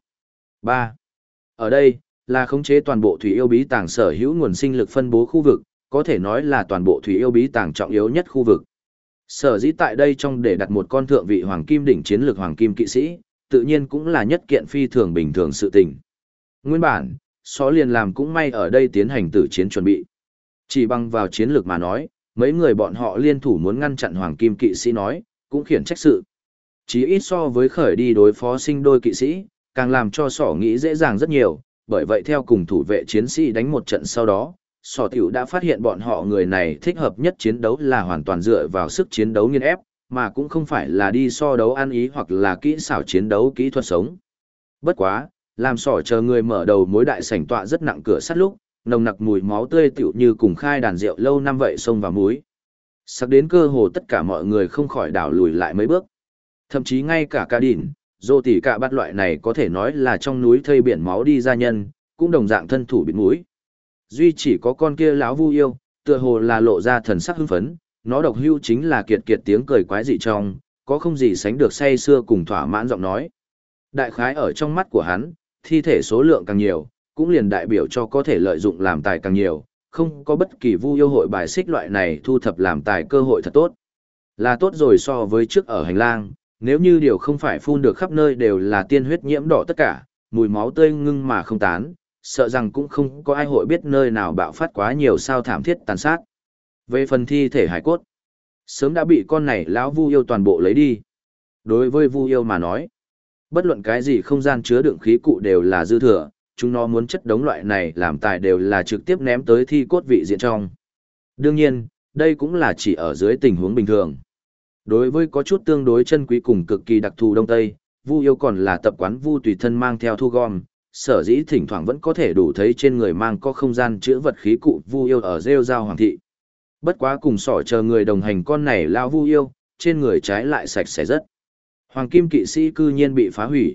3. Ở đây, là khống chế toàn bộ thủy yêu bí tàng sở hữu nguồn sinh lực phân bố khu vực, có thể nói là toàn bộ thủy yêu bí tàng trọng yếu nhất khu vực. Sở dĩ tại đây trong để đặt một con thượng vị hoàng kim đỉnh chiến lược hoàng kim kỵ sĩ, tự nhiên cũng là nhất kiện phi thường bình thường sự tình. Nguyên bản, Xó liền làm cũng may ở đây tiến hành tử chiến chuẩn bị. Chỉ bằng vào chiến lược mà nói, mấy người bọn họ liên thủ muốn ngăn chặn hoàng kim kỵ sĩ nói, cũng khiển trách sự. Chỉ ít so với khởi đi đối phó sinh đôi kỵ sĩ, càng làm cho Sỏ nghĩ dễ dàng rất nhiều, bởi vậy theo cùng thủ vệ chiến sĩ đánh một trận sau đó, Sỏ tiểu đã phát hiện bọn họ người này thích hợp nhất chiến đấu là hoàn toàn dựa vào sức chiến đấu nghiên ép, mà cũng không phải là đi so đấu ăn ý hoặc là kỹ xảo chiến đấu kỹ thuật sống. Bất quá, làm Sỏ chờ người mở đầu mối đại sảnh tọa rất nặng cửa sắt lúc, nồng nặc mùi máu tươi tiểu như cùng khai đàn rượu lâu năm vậy xông vào mũi. Sắc đến cơ hồ tất cả mọi người không khỏi đảo lùi lại mấy bước. Thậm chí ngay cả ca đỉn, dô tỉ cả bắt loại này có thể nói là trong núi thây biển máu đi ra nhân, cũng đồng dạng thân thủ bịt mũi. Duy chỉ có con kia lão Vu yêu, tựa hồ là lộ ra thần sắc hưng phấn, nó độc hưu chính là kiệt kiệt tiếng cười quái dị trong, có không gì sánh được say xưa cùng thỏa mãn giọng nói. Đại khái ở trong mắt của hắn, thi thể số lượng càng nhiều, cũng liền đại biểu cho có thể lợi dụng làm tài càng nhiều, không có bất kỳ Vu yêu hội bài xích loại này thu thập làm tài cơ hội thật tốt. Là tốt rồi so với trước ở hành lang, nếu như điều không phải phun được khắp nơi đều là tiên huyết nhiễm đỏ tất cả, mùi máu tươi ngưng mà không tán, sợ rằng cũng không có ai hội biết nơi nào bạo phát quá nhiều sao thảm thiết tàn sát. Về phần thi thể hải cốt, sớm đã bị con này lão Vu yêu toàn bộ lấy đi. Đối với Vu yêu mà nói, bất luận cái gì không gian chứa đựng khí cụ đều là dư thừa, chúng nó muốn chất đống loại này làm tài đều là trực tiếp ném tới thi cốt vị diện trong. Đương nhiên, đây cũng là chỉ ở dưới tình huống bình thường. Đối với có chút tương đối chân quý cùng cực kỳ đặc thù Đông Tây, Vu yêu còn là tập quán Vu tùy thân mang theo thu gom, sở dĩ thỉnh thoảng vẫn có thể đủ thấy trên người mang có không gian chứa vật khí cụ Vu yêu ở rêu rao hoàng thị. Bất quá cùng Sỏ chờ người đồng hành con này lao Vu yêu, trên người trái lại sạch sẽ rất. Hoàng kim kỵ sĩ cư nhiên bị phá hủy.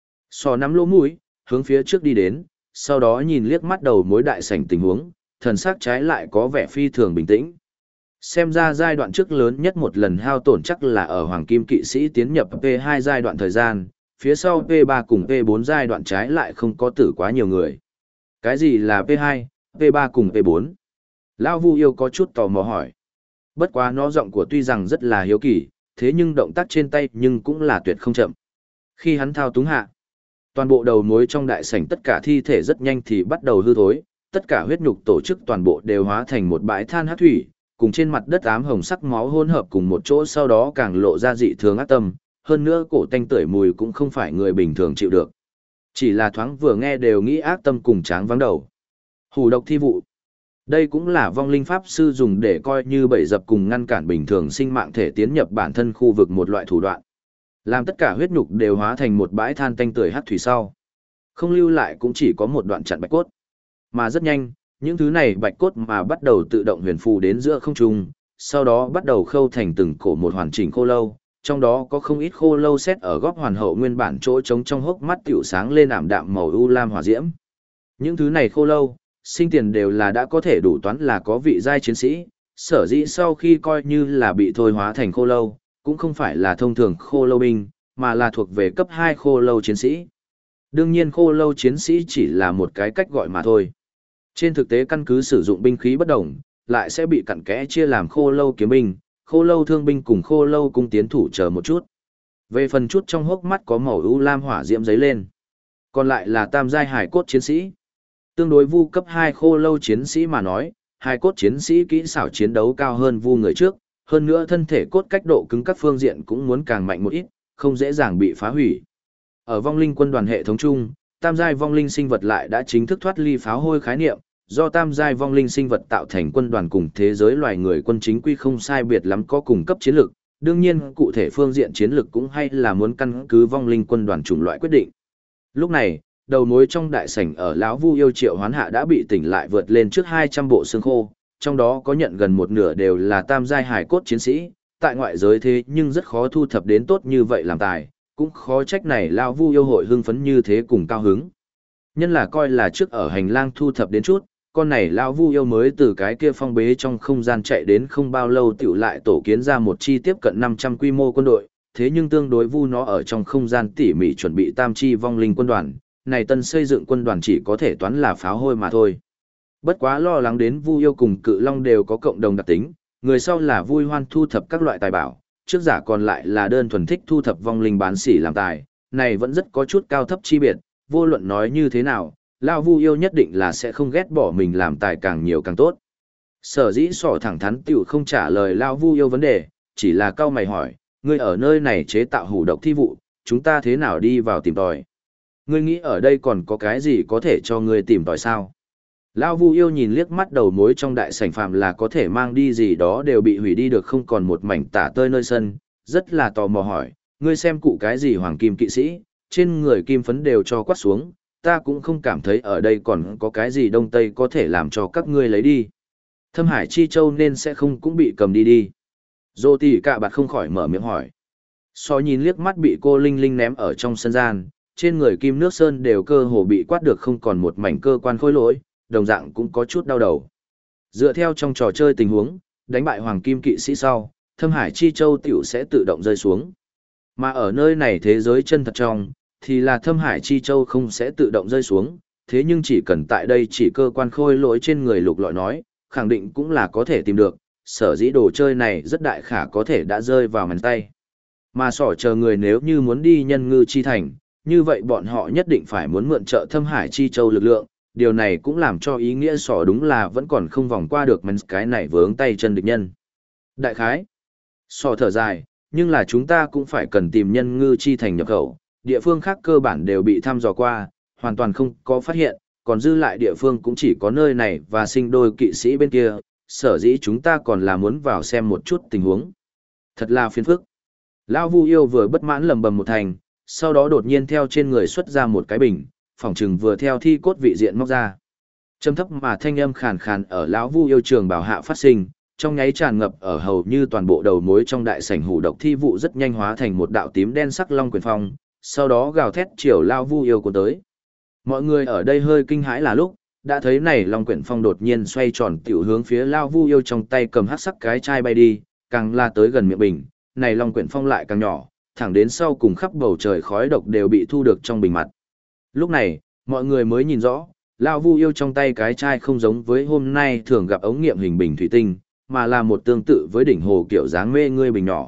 Sỏ nắm lỗ mũi, hướng phía trước đi đến, sau đó nhìn liếc mắt đầu mối đại sảnh tình huống, thần sắc trái lại có vẻ phi thường bình tĩnh. Xem ra giai đoạn trước lớn nhất một lần hao tổn chắc là ở Hoàng Kim Kỵ Sĩ tiến nhập P2 giai đoạn thời gian, phía sau P3 cùng P4 giai đoạn trái lại không có tử quá nhiều người. Cái gì là P2, P3 cùng P4? Lão Vu Yêu có chút tò mò hỏi. Bất quá nó giọng của tuy rằng rất là hiếu kỳ, thế nhưng động tác trên tay nhưng cũng là tuyệt không chậm. Khi hắn thao túng hạ, toàn bộ đầu mối trong đại sảnh tất cả thi thể rất nhanh thì bắt đầu hư thối, tất cả huyết nhục tổ chức toàn bộ đều hóa thành một bãi than hắc thủy, cùng trên mặt đất ám hồng sắc máu hỗn hợp cùng một chỗ, sau đó càng lộ ra dị thường ác tâm, hơn nữa cổ tanh tưởi mùi cũng không phải người bình thường chịu được. Chỉ là thoáng vừa nghe đều nghĩ ác tâm cùng tráng vắng đầu. Hủ độc thi vụ. Đây cũng là vong linh pháp sư dùng để coi như bẫy dập cùng ngăn cản bình thường sinh mạng thể tiến nhập bản thân khu vực một loại thủ đoạn. Làm tất cả huyết nhục đều hóa thành một bãi than tanh tưởi hắc thủy sau. Không lưu lại cũng chỉ có một đoạn chặn bạch cốt. Mà rất nhanh, những thứ này bạch cốt mà bắt đầu tự động huyền phù đến giữa không trung, sau đó bắt đầu khâu thành từng cổ một hoàn chỉnh khô lâu, trong đó có không ít khô lâu xét ở góc hoàn hậu nguyên bản chỗ trống trong hốc mắt tiểu sáng lên ảm đạm màu u lam hỏa diễm. Những thứ này khô lâu, sinh tiền đều là đã có thể đủ toán là có vị giai chiến sĩ, sở dĩ sau khi coi như là bị thôi hóa thành khô lâu, cũng không phải là thông thường khô lâu binh, mà là thuộc về cấp 2 khô lâu chiến sĩ. Đương nhiên khô lâu chiến sĩ chỉ là một cái cách gọi mà thôi. Trên thực tế căn cứ sử dụng binh khí bất đồng, lại sẽ bị cặn kẽ chia làm khô lâu kiếm binh, khô lâu thương binh cùng khô lâu cung tiến thủ chờ một chút. Về phần chút trong hốc mắt có màu u lam hỏa diễm giấy lên. Còn lại là tam giai hải cốt chiến sĩ. Tương đối vu cấp 2 khô lâu chiến sĩ mà nói, hải cốt chiến sĩ kỹ xảo chiến đấu cao hơn vu người trước, hơn nữa thân thể cốt cách độ cứng các phương diện cũng muốn càng mạnh một ít, không dễ dàng bị phá hủy. Ở vong linh quân đoàn hệ thống chung, tam giai vong linh sinh vật lại đã chính thức thoát ly pháo hôi khái niệm, do tam giai vong linh sinh vật tạo thành quân đoàn cùng thế giới loài người quân chính quy không sai biệt lắm có cùng cấp chiến lược, đương nhiên cụ thể phương diện chiến lược cũng hay là muốn căn cứ vong linh quân đoàn chủng loại quyết định. Lúc này, đầu mối trong đại sảnh ở lão Vu Yêu triệu hoán hạ đã bị tỉnh lại vượt lên trước 200 bộ xương khô, trong đó có nhận gần một nửa đều là tam giai hải cốt chiến sĩ, tại ngoại giới thế nhưng rất khó thu thập đến tốt như vậy làm tài, cũng khó trách này lão Vu Yêu hội hưng phấn như thế cùng cao hứng. Nhân là coi là trước ở hành lang thu thập đến chút, con này lão Vu Yêu mới từ cái kia phong bế trong không gian chạy đến không bao lâu tiểu lại tổ kiến ra một chi tiếp cận 500 quy mô quân đội, thế nhưng tương đối vu nó ở trong không gian tỉ mỉ chuẩn bị tam chi vong linh quân đoàn, này tân xây dựng quân đoàn chỉ có thể toán là pháo hôi mà thôi. Bất quá lo lắng đến Vu Yêu cùng Cự Long đều có cộng đồng đặc tính, người sau là vui hoan thu thập các loại tài bảo, trước giả còn lại là đơn thuần thích thu thập vong linh bán sỉ làm tài, này vẫn rất có chút cao thấp chi biệt, vô luận nói như thế nào, lão Vu Yêu nhất định là sẽ không ghét bỏ mình làm tài càng nhiều càng tốt. Sở dĩ sỏ thẳng thắn tiểu không trả lời lão Vu Yêu vấn đề, chỉ là cau mày hỏi, ngươi ở nơi này chế tạo hủ độc thi vụ, chúng ta thế nào đi vào tìm tòi? Ngươi nghĩ ở đây còn có cái gì có thể cho ngươi tìm tòi sao? Lão Vu Yêu nhìn liếc mắt đầu mối trong đại sảnh phàm là có thể mang đi gì đó đều bị hủy đi được không còn một mảnh tả tơi nơi sân, rất là tò mò hỏi, ngươi xem cụ cái gì hoàng kim kỵ sĩ, trên người kim phấn đều cho quát xuống, ta cũng không cảm thấy ở đây còn có cái gì đông tây có thể làm cho các ngươi lấy đi. Thâm Hải Chi Châu nên sẽ không cũng bị cầm đi đi. Dô tỷ cạ bạt không khỏi mở miệng hỏi. So nhìn liếc mắt bị cô Linh Linh ném ở trong sân gian, trên người kim nước sơn đều cơ hồ bị quát được không còn một mảnh cơ quan khối lỗi, đồng dạng cũng có chút đau đầu. Dựa theo trong trò chơi tình huống, đánh bại hoàng kim kỵ sĩ sau, Thâm Hải Chi Châu tiểu sẽ tự động rơi xuống. Mà ở nơi này thế giới chân thật trong, thì là Thâm Hải Chi Châu không sẽ tự động rơi xuống, thế nhưng chỉ cần tại đây chỉ cơ quan khôi lỗi trên người lục lọi nói, khẳng định cũng là có thể tìm được, sở dĩ đồ chơi này rất đại khả có thể đã rơi vào màn tay. Mà sỏ chờ người nếu như muốn đi nhân ngư chi thành, như vậy bọn họ nhất định phải muốn mượn trợ Thâm Hải Chi Châu lực lượng, điều này cũng làm cho ý nghĩa sỏ đúng là vẫn còn không vòng qua được màn cái này vướng tay chân địch nhân. Đại khái, sỏ thở dài, nhưng là chúng ta cũng phải cần tìm nhân ngư chi thành nhập khẩu, địa phương khác cơ bản đều bị thăm dò qua, hoàn toàn không có phát hiện, còn dư lại địa phương cũng chỉ có nơi này và sinh đôi kỵ sĩ bên kia, sở dĩ chúng ta còn là muốn vào xem một chút tình huống. Thật là phiền phức. Lão Vu Yêu vừa bất mãn lầm bầm một thành, sau đó đột nhiên theo trên người xuất ra một cái bình, phỏng chừng vừa theo thi cốt vị diện móc ra. Trầm thấp mà thanh âm khàn khàn ở lão Vu Yêu trường bảo hạ phát sinh, trong nháy tràn ngập ở hầu như toàn bộ đầu mối trong đại sảnh hủ độc thi vụ rất nhanh hóa thành một đạo tím đen sắc long quyền phong, sau đó gào thét chiều lão Vu Yêu của tới. Mọi người ở đây hơi kinh hãi là lúc, Đã thấy này Long Quyển Phong đột nhiên xoay tròn tiểu hướng phía Lao Vu Yêu trong tay cầm hắc sắc cái chai bay đi, càng la tới gần miệng bình, này Long Quyển Phong lại càng nhỏ, thẳng đến sau cùng khắp bầu trời khói độc đều bị thu được trong bình mặt. Lúc này, mọi người mới nhìn rõ, Lao Vu Yêu trong tay cái chai không giống với hôm nay thường gặp ống nghiệm hình bình thủy tinh, mà là một tương tự với đỉnh hồ kiểu dáng mê ngươi bình nhỏ.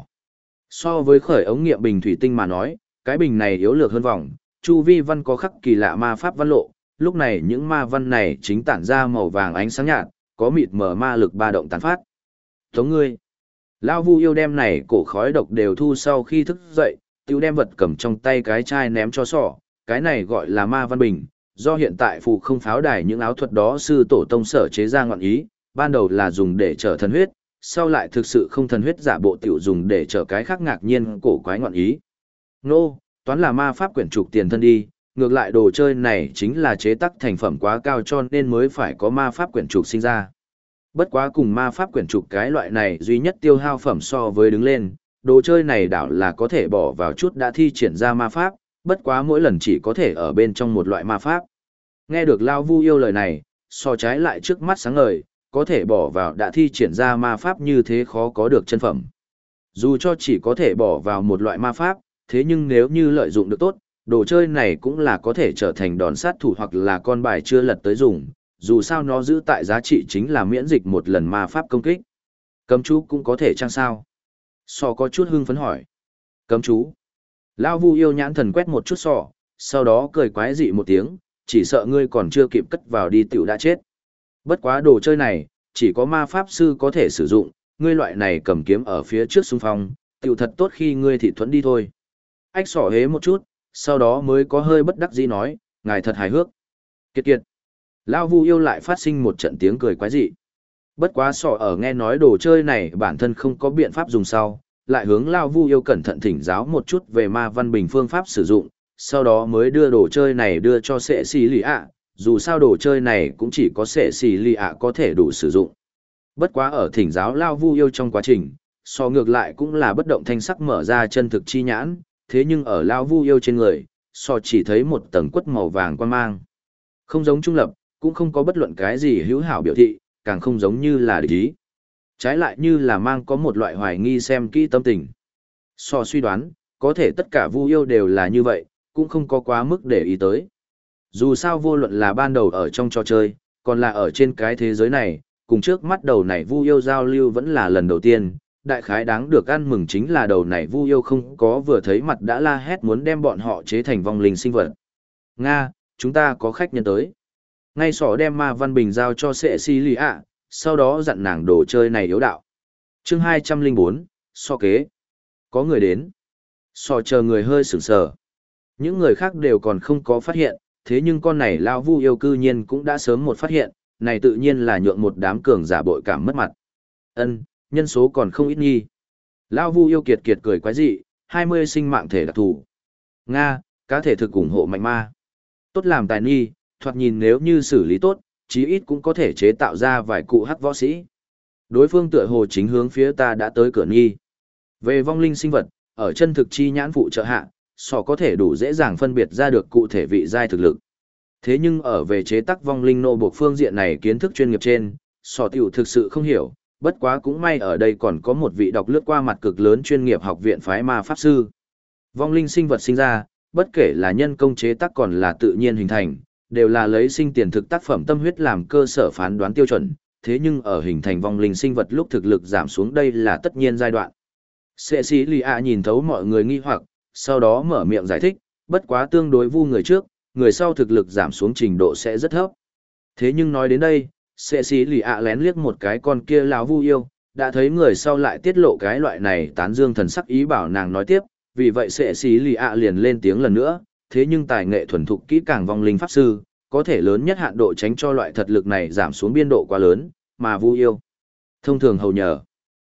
So với khởi ống nghiệm bình thủy tinh mà nói, cái bình này yếu lược hơn vòng, chu vi văn có khắc kỳ lạ ma pháp văn lộ, lúc này những ma văn này chính tản ra màu vàng ánh sáng nhạt, có mịt mờ ma lực ba động tán phát. Tống ngươi, Lão Vu Yêu đem này cổ khói độc đều thu sau khi thức dậy, tiêu đem vật cầm trong tay cái chai ném cho sọ, cái này gọi là ma văn bình, do hiện tại phù không pháo đài những áo thuật đó sư tổ tông sở chế ra ngọn ý, ban đầu là dùng để trở thần huyết, sau lại thực sự không thần huyết giả bộ tiểu dùng để trở cái khác ngạc nhiên cổ quái ngọn ý. Nô, toán là ma pháp quyển trục tiền thân đi, ngược lại đồ chơi này chính là chế tác thành phẩm quá cao cho nên mới phải có ma pháp quyển trục sinh ra. Bất quá cùng ma pháp quyển trục cái loại này duy nhất tiêu hao phẩm so với đứng lên, đồ chơi này đảo là có thể bỏ vào chút đã thi triển ra ma pháp, bất quá mỗi lần chỉ có thể ở bên trong một loại ma pháp. Nghe được Lao Vu Yêu lời này, so trái lại trước mắt sáng ngời, có thể bỏ vào đã thi triển ra ma pháp như thế khó có được chân phẩm. Dù cho chỉ có thể bỏ vào một loại ma pháp, thế nhưng nếu như lợi dụng được tốt, đồ chơi này cũng là có thể trở thành đòn sát thủ hoặc là con bài chưa lật tới dùng, dù sao nó giữ tại giá trị chính là miễn dịch một lần ma pháp công kích. Cấm chú cũng có thể chăng sao? Sò có chút hưng phấn hỏi. Cấm chú. Lao Vu Yêu nhãn thần quét một chút sò, sau đó cười quái dị một tiếng, chỉ sợ ngươi còn chưa kịp cất vào đi tiểu đã chết. Bất quá đồ chơi này, chỉ có ma pháp sư có thể sử dụng, ngươi loại này cầm kiếm ở phía trước xung phong, tiểu thật tốt khi ngươi thị thuẫn đi thôi. Ách sỏ hế một chút, sau đó mới có hơi bất đắc dĩ nói, ngài thật hài hước. Kiệt kiệt. Lao Vu Yêu lại phát sinh một trận tiếng cười quái dị. Bất quá sọ ở nghe nói đồ chơi này bản thân không có biện pháp dùng sau, lại hướng Lao Vu Yêu cẩn thận thỉnh giáo một chút về ma văn bình phương pháp sử dụng, sau đó mới đưa đồ chơi này đưa cho sệ xì lì ạ, dù sao đồ chơi này cũng chỉ có sệ xì lì ạ có thể đủ sử dụng. Bất quá ở thỉnh giáo Lao Vu Yêu trong quá trình, so ngược lại cũng là bất động thanh sắc mở ra chân thực chi nhãn, thế nhưng ở Lao Vu Yêu trên người, so chỉ thấy một tầng quất màu vàng quan mang. Không giống trung lập, cũng không có bất luận cái gì hữu hảo biểu thị, càng không giống như là địch ý. Trái lại như là mang có một loại hoài nghi xem kỹ tâm tình. So suy đoán, có thể tất cả Vu Yêu đều là như vậy, cũng không có quá mức để ý tới. Dù sao vô luận là ban đầu ở trong trò chơi, còn là ở trên cái thế giới này, cùng trước mắt đầu này Vu Yêu giao lưu vẫn là lần đầu tiên, đại khái đáng được ăn mừng chính là đầu này Vu Yêu không có vừa thấy mặt đã la hét muốn đem bọn họ chế thành vong linh sinh vật. Nga, chúng ta có khách nhân tới. Ngay sỏ đem ma văn bình giao cho sệ si lì ạ, sau đó dặn nàng đồ chơi này yếu đạo. Chương 204, so kế. Có người đến. So chờ người hơi sửng sờ. Những người khác đều còn không có phát hiện, thế nhưng con này Lao Vu Yêu cư nhiên cũng đã sớm một phát hiện, này tự nhiên là nhượng một đám cường giả bội cảm mất mặt. Ân, nhân số còn không ít nghi. Lao Vu Yêu kiệt kiệt cười quái dị, 20 sinh mạng thể đặc thù. Nga, cá thể thực ủng hộ mạnh ma. Tốt làm tài nghi, thoạt nhìn nếu như xử lý tốt, chí ít cũng có thể chế tạo ra vài cụ hắc võ sĩ. Đối phương tựa hồ chính hướng phía ta đã tới cửa nghi. Về vong linh sinh vật, ở chân thực chi nhãn phụ trợ hạ, sọ có thể đủ dễ dàng phân biệt ra được cụ thể vị giai thực lực. Thế nhưng ở về chế tác vong linh nô buộc phương diện này kiến thức chuyên nghiệp trên, sọ tiểu thực sự không hiểu, bất quá cũng may ở đây còn có một vị đọc lướt qua mặt cực lớn chuyên nghiệp học viện phái ma pháp sư. Vong linh sinh vật sinh ra, bất kể là nhân công chế tác còn là tự nhiên hình thành, đều là lấy sinh tiền thực tác phẩm tâm huyết làm cơ sở phán đoán tiêu chuẩn, thế nhưng ở hình thành vong linh sinh vật lúc thực lực giảm xuống đây là tất nhiên giai đoạn. Sệ sĩ lì ạ nhìn thấu mọi người nghi hoặc, sau đó mở miệng giải thích, bất quá tương đối vu người trước, người sau thực lực giảm xuống trình độ sẽ rất thấp. Thế nhưng nói đến đây, sệ sĩ lì ạ lén liếc một cái con kia lão Vu Yêu, đã thấy người sau lại tiết lộ cái loại này tán dương thần sắc ý bảo nàng nói tiếp, vì vậy sệ sĩ lì ạ liền lên tiếng lần nữa, thế nhưng tài nghệ thuần thục kỹ càng vong linh pháp sư, có thể lớn nhất hạn độ tránh cho loại thật lực này giảm xuống biên độ quá lớn, mà Vu Yêu thông thường hầu nhờ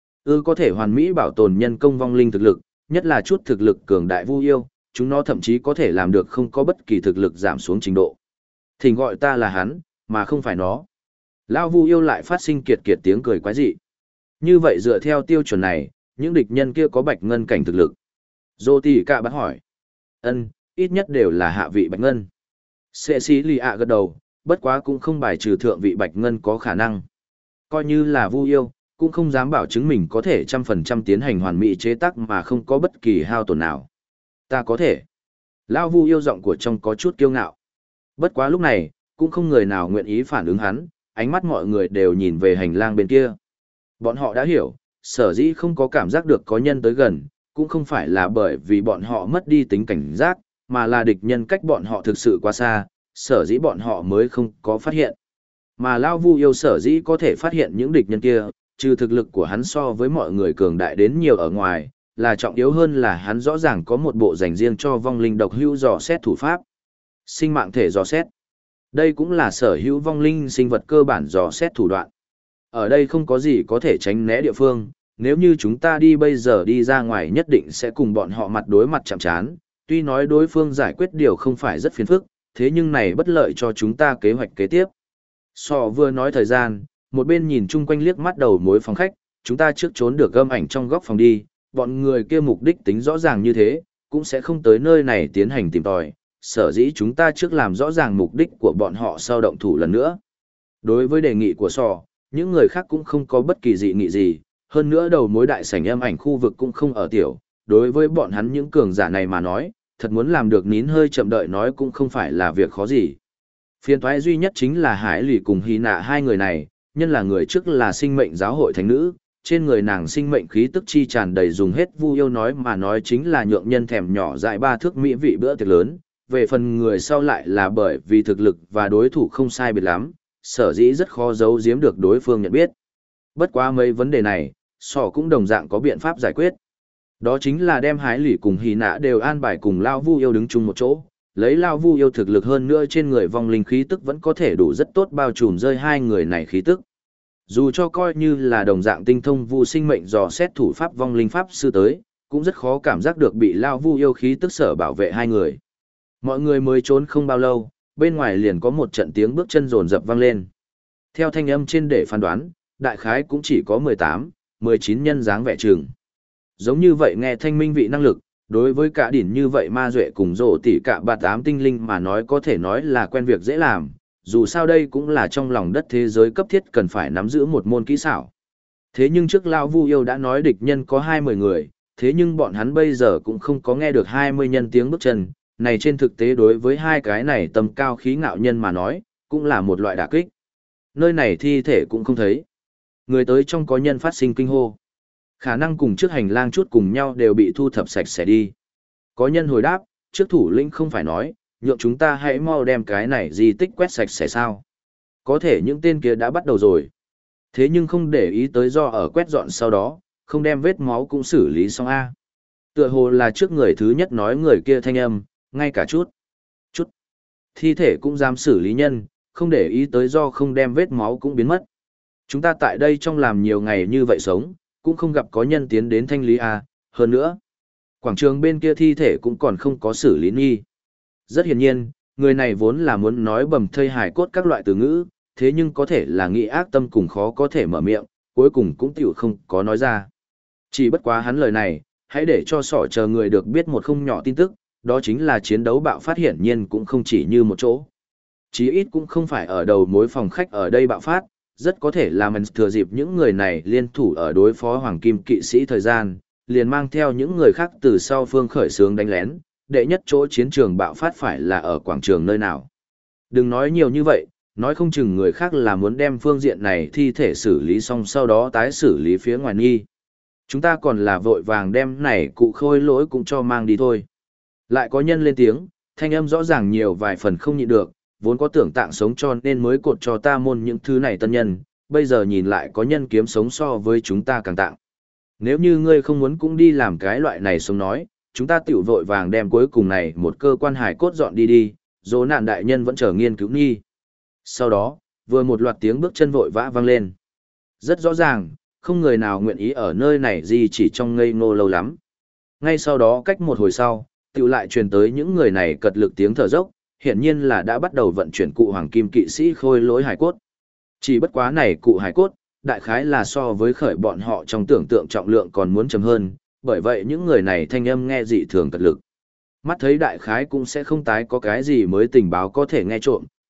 có thể hoàn mỹ bảo tồn nhân công vong linh thực lực, nhất là chút thực lực cường đại Vu Yêu, chúng nó thậm chí có thể làm được không có bất kỳ thực lực giảm xuống trình độ. Thỉnh gọi ta là hắn, mà không phải nó. Lão Vu Yêu lại phát sinh kiệt kiệt tiếng cười quái dị. Như vậy dựa theo tiêu chuẩn này, những địch nhân kia có bạch ngân cảnh thực lực. Dô tỷ cả bác hỏi. Ân, ít nhất đều là hạ vị bạch ngân. Sệ sĩ lì ạ gật đầu, bất quá cũng không bài trừ thượng vị Bạch Ngân có khả năng. Coi như là Vu Yêu, cũng không dám bảo chứng mình có thể 100% tiến hành hoàn mỹ chế tác mà không có bất kỳ hao tổn nào. Ta có thể. Lão Vu Yêu giọng của trong có chút kiêu ngạo. Bất quá lúc này, cũng không người nào nguyện ý phản ứng hắn, ánh mắt mọi người đều nhìn về hành lang bên kia. Bọn họ đã hiểu, sở dĩ không có cảm giác được có nhân tới gần, cũng không phải là bởi vì bọn họ mất đi tính cảnh giác, mà là địch nhân cách bọn họ thực sự quá xa, sở dĩ bọn họ mới không có phát hiện. Mà Lao Vu Yêu sở dĩ có thể phát hiện những địch nhân kia, trừ thực lực của hắn so với mọi người cường đại đến nhiều ở ngoài, là trọng yếu hơn là hắn rõ ràng có một bộ dành riêng cho vong linh độc hữu dò xét thủ pháp. Sinh mạng thể dò xét. Đây cũng là sở hữu vong linh sinh vật cơ bản dò xét thủ đoạn. Ở đây không có gì có thể tránh né địa phương, nếu như chúng ta đi bây giờ đi ra ngoài nhất định sẽ cùng bọn họ mặt đối mặt chạm trán, tuy nói đối phương giải quyết điều không phải rất phiền phức, thế nhưng này bất lợi cho chúng ta kế hoạch kế tiếp. Sọ vừa nói thời gian, một bên nhìn chung quanh liếc mắt đầu mối phòng khách, chúng ta trước trốn được gâm ảnh trong góc phòng đi, bọn người kia mục đích tính rõ ràng như thế, cũng sẽ không tới nơi này tiến hành tìm tòi, sở dĩ chúng ta trước làm rõ ràng mục đích của bọn họ sau động thủ lần nữa. Đối với đề nghị của Sọ, những người khác cũng không có bất kỳ dị nghị gì, hơn nữa đầu mối đại sảnh âm ảnh khu vực cũng không ở tiểu, đối với bọn hắn những cường giả này mà nói, thật muốn làm được nín hơi chậm đợi nói cũng không phải là việc khó gì. Phiền toái duy nhất chính là Hải Lỷ cùng Hy Nạ hai người này, nhân là người trước là sinh mệnh giáo hội thánh nữ, trên người nàng sinh mệnh khí tức chi tràn đầy dùng hết Vu Yêu nói mà nói chính là nhượng nhân thèm nhỏ dại 3 thước mỹ vị bữa tiệc lớn, về phần người sau lại là bởi vì thực lực và đối thủ không sai biệt lắm, sở dĩ rất khó giấu giếm được đối phương nhận biết. Bất quá mấy vấn đề này, Sọ cũng đồng dạng có biện pháp giải quyết. Đó chính là đem Hải Lỷ cùng Hy Nạ đều an bài cùng Lao Vu Yêu đứng chung một chỗ, lấy Lao Vu Yêu thực lực hơn nữa trên người vong linh khí tức vẫn có thể đủ rất tốt bao trùm rơi hai người này khí tức. Dù cho coi như là đồng dạng tinh thông vu sinh mệnh dò xét thủ pháp vong linh pháp sư tới, cũng rất khó cảm giác được bị Lao Vu Yêu khí tức sở bảo vệ hai người. Mọi người mới trốn không bao lâu, bên ngoài liền có một trận tiếng bước chân rồn rập vang lên. Theo thanh âm trên để phán đoán, đại khái cũng chỉ có 18, 19 nhân dáng vẻ trường. Giống như vậy nghe thanh minh vị năng lực, đối với cả đỉnh như vậy ma duệ cùng rổ tỉ cả bạt ám tinh linh mà nói có thể nói là quen việc dễ làm, dù sao đây cũng là trong lòng đất thế giới cấp thiết cần phải nắm giữ một môn kỹ xảo. Thế nhưng trước Lao Vu Yêu đã nói địch nhân có 20 người, thế nhưng bọn hắn bây giờ cũng không có nghe được 20 nhân tiếng bước chân, này trên thực tế đối với hai cái này tầm cao khí ngạo nhân mà nói, cũng là một loại đả kích. Nơi này thi thể cũng không thấy. Người tới trong có nhân phát sinh kinh hô. Khả năng cùng trước hành lang chút cùng nhau đều bị thu thập sạch sẽ đi. Có nhân hồi đáp, trước thủ lĩnh không phải nói, nhượng chúng ta hãy mau đem cái này di tích quét sạch sẽ sao. Có thể những tên kia đã bắt đầu rồi. Thế nhưng không để ý tới do ở quét dọn sau đó, không đem vết máu cũng xử lý xong A. Tựa hồ là trước người thứ nhất nói người kia thanh âm, ngay cả chút. Thi thể cũng dám xử lý nhân, không để ý tới do không đem vết máu cũng biến mất. Chúng ta tại đây trong làm nhiều ngày như vậy sống, cũng không gặp có nhân tiến đến thanh lý A, hơn nữa. Quảng trường bên kia thi thể cũng còn không có xử lý nghi. Rất hiển nhiên, người này vốn là muốn nói bầm thây hài cốt các loại từ ngữ, thế nhưng có thể là nghĩ ác tâm cùng khó có thể mở miệng, cuối cùng cũng tiểu không có nói ra. Chỉ bất quá hắn lời này, hãy để cho Sọ chờ người được biết một không nhỏ tin tức, đó chính là chiến đấu bạo phát hiển nhiên cũng không chỉ như một chỗ. Chí ít cũng không phải ở đầu mối phòng khách ở đây bạo phát, rất có thể là mình thừa dịp những người này liên thủ ở đối phó Hoàng Kim Kỵ sĩ thời gian, liền mang theo những người khác từ sau phương khởi xướng đánh lén, đệ nhất chỗ chiến trường bạo phát phải là ở quảng trường nơi nào. Đừng nói nhiều như vậy, nói không chừng người khác là muốn đem phương diện này thi thể xử lý xong sau đó tái xử lý phía ngoài nghi. Chúng ta còn là vội vàng đem này cụ khôi lỗi cũng cho mang đi thôi. Lại có nhân lên tiếng, thanh âm rõ ràng nhiều vài phần không nhịn được, vốn có tưởng tạng sống cho nên mới cột cho ta môn những thứ này tân nhân, bây giờ nhìn lại có nhân kiếm sống so với chúng ta càng tạng. Nếu như ngươi không muốn cũng đi làm cái loại này sống nói, chúng ta tiểu vội vàng đem cuối cùng này một cơ quan hài cốt dọn đi đi, dỗ nạn đại nhân vẫn chờ nghiên cứu nghi. Sau đó, vừa một loạt tiếng bước chân vội vã vang lên. Rất rõ ràng, không người nào nguyện ý ở nơi này gì chỉ trong ngây ngô lâu lắm. Ngay sau đó cách một hồi sau, tiểu lại truyền tới những người này cật lực tiếng thở dốc, hiển nhiên là đã bắt đầu vận chuyển cụ Hoàng Kim Kỵ sĩ khôi lỗi hài cốt. Chỉ bất quá này cụ hài cốt, đại khái là so với khởi bọn họ trong tưởng tượng trọng lượng còn muốn chấm hơn, bởi vậy những người này thanh âm nghe dị thường cật lực. Mắt thấy đại khái cũng sẽ không tái có cái gì mới tình báo có thể nghe trộm,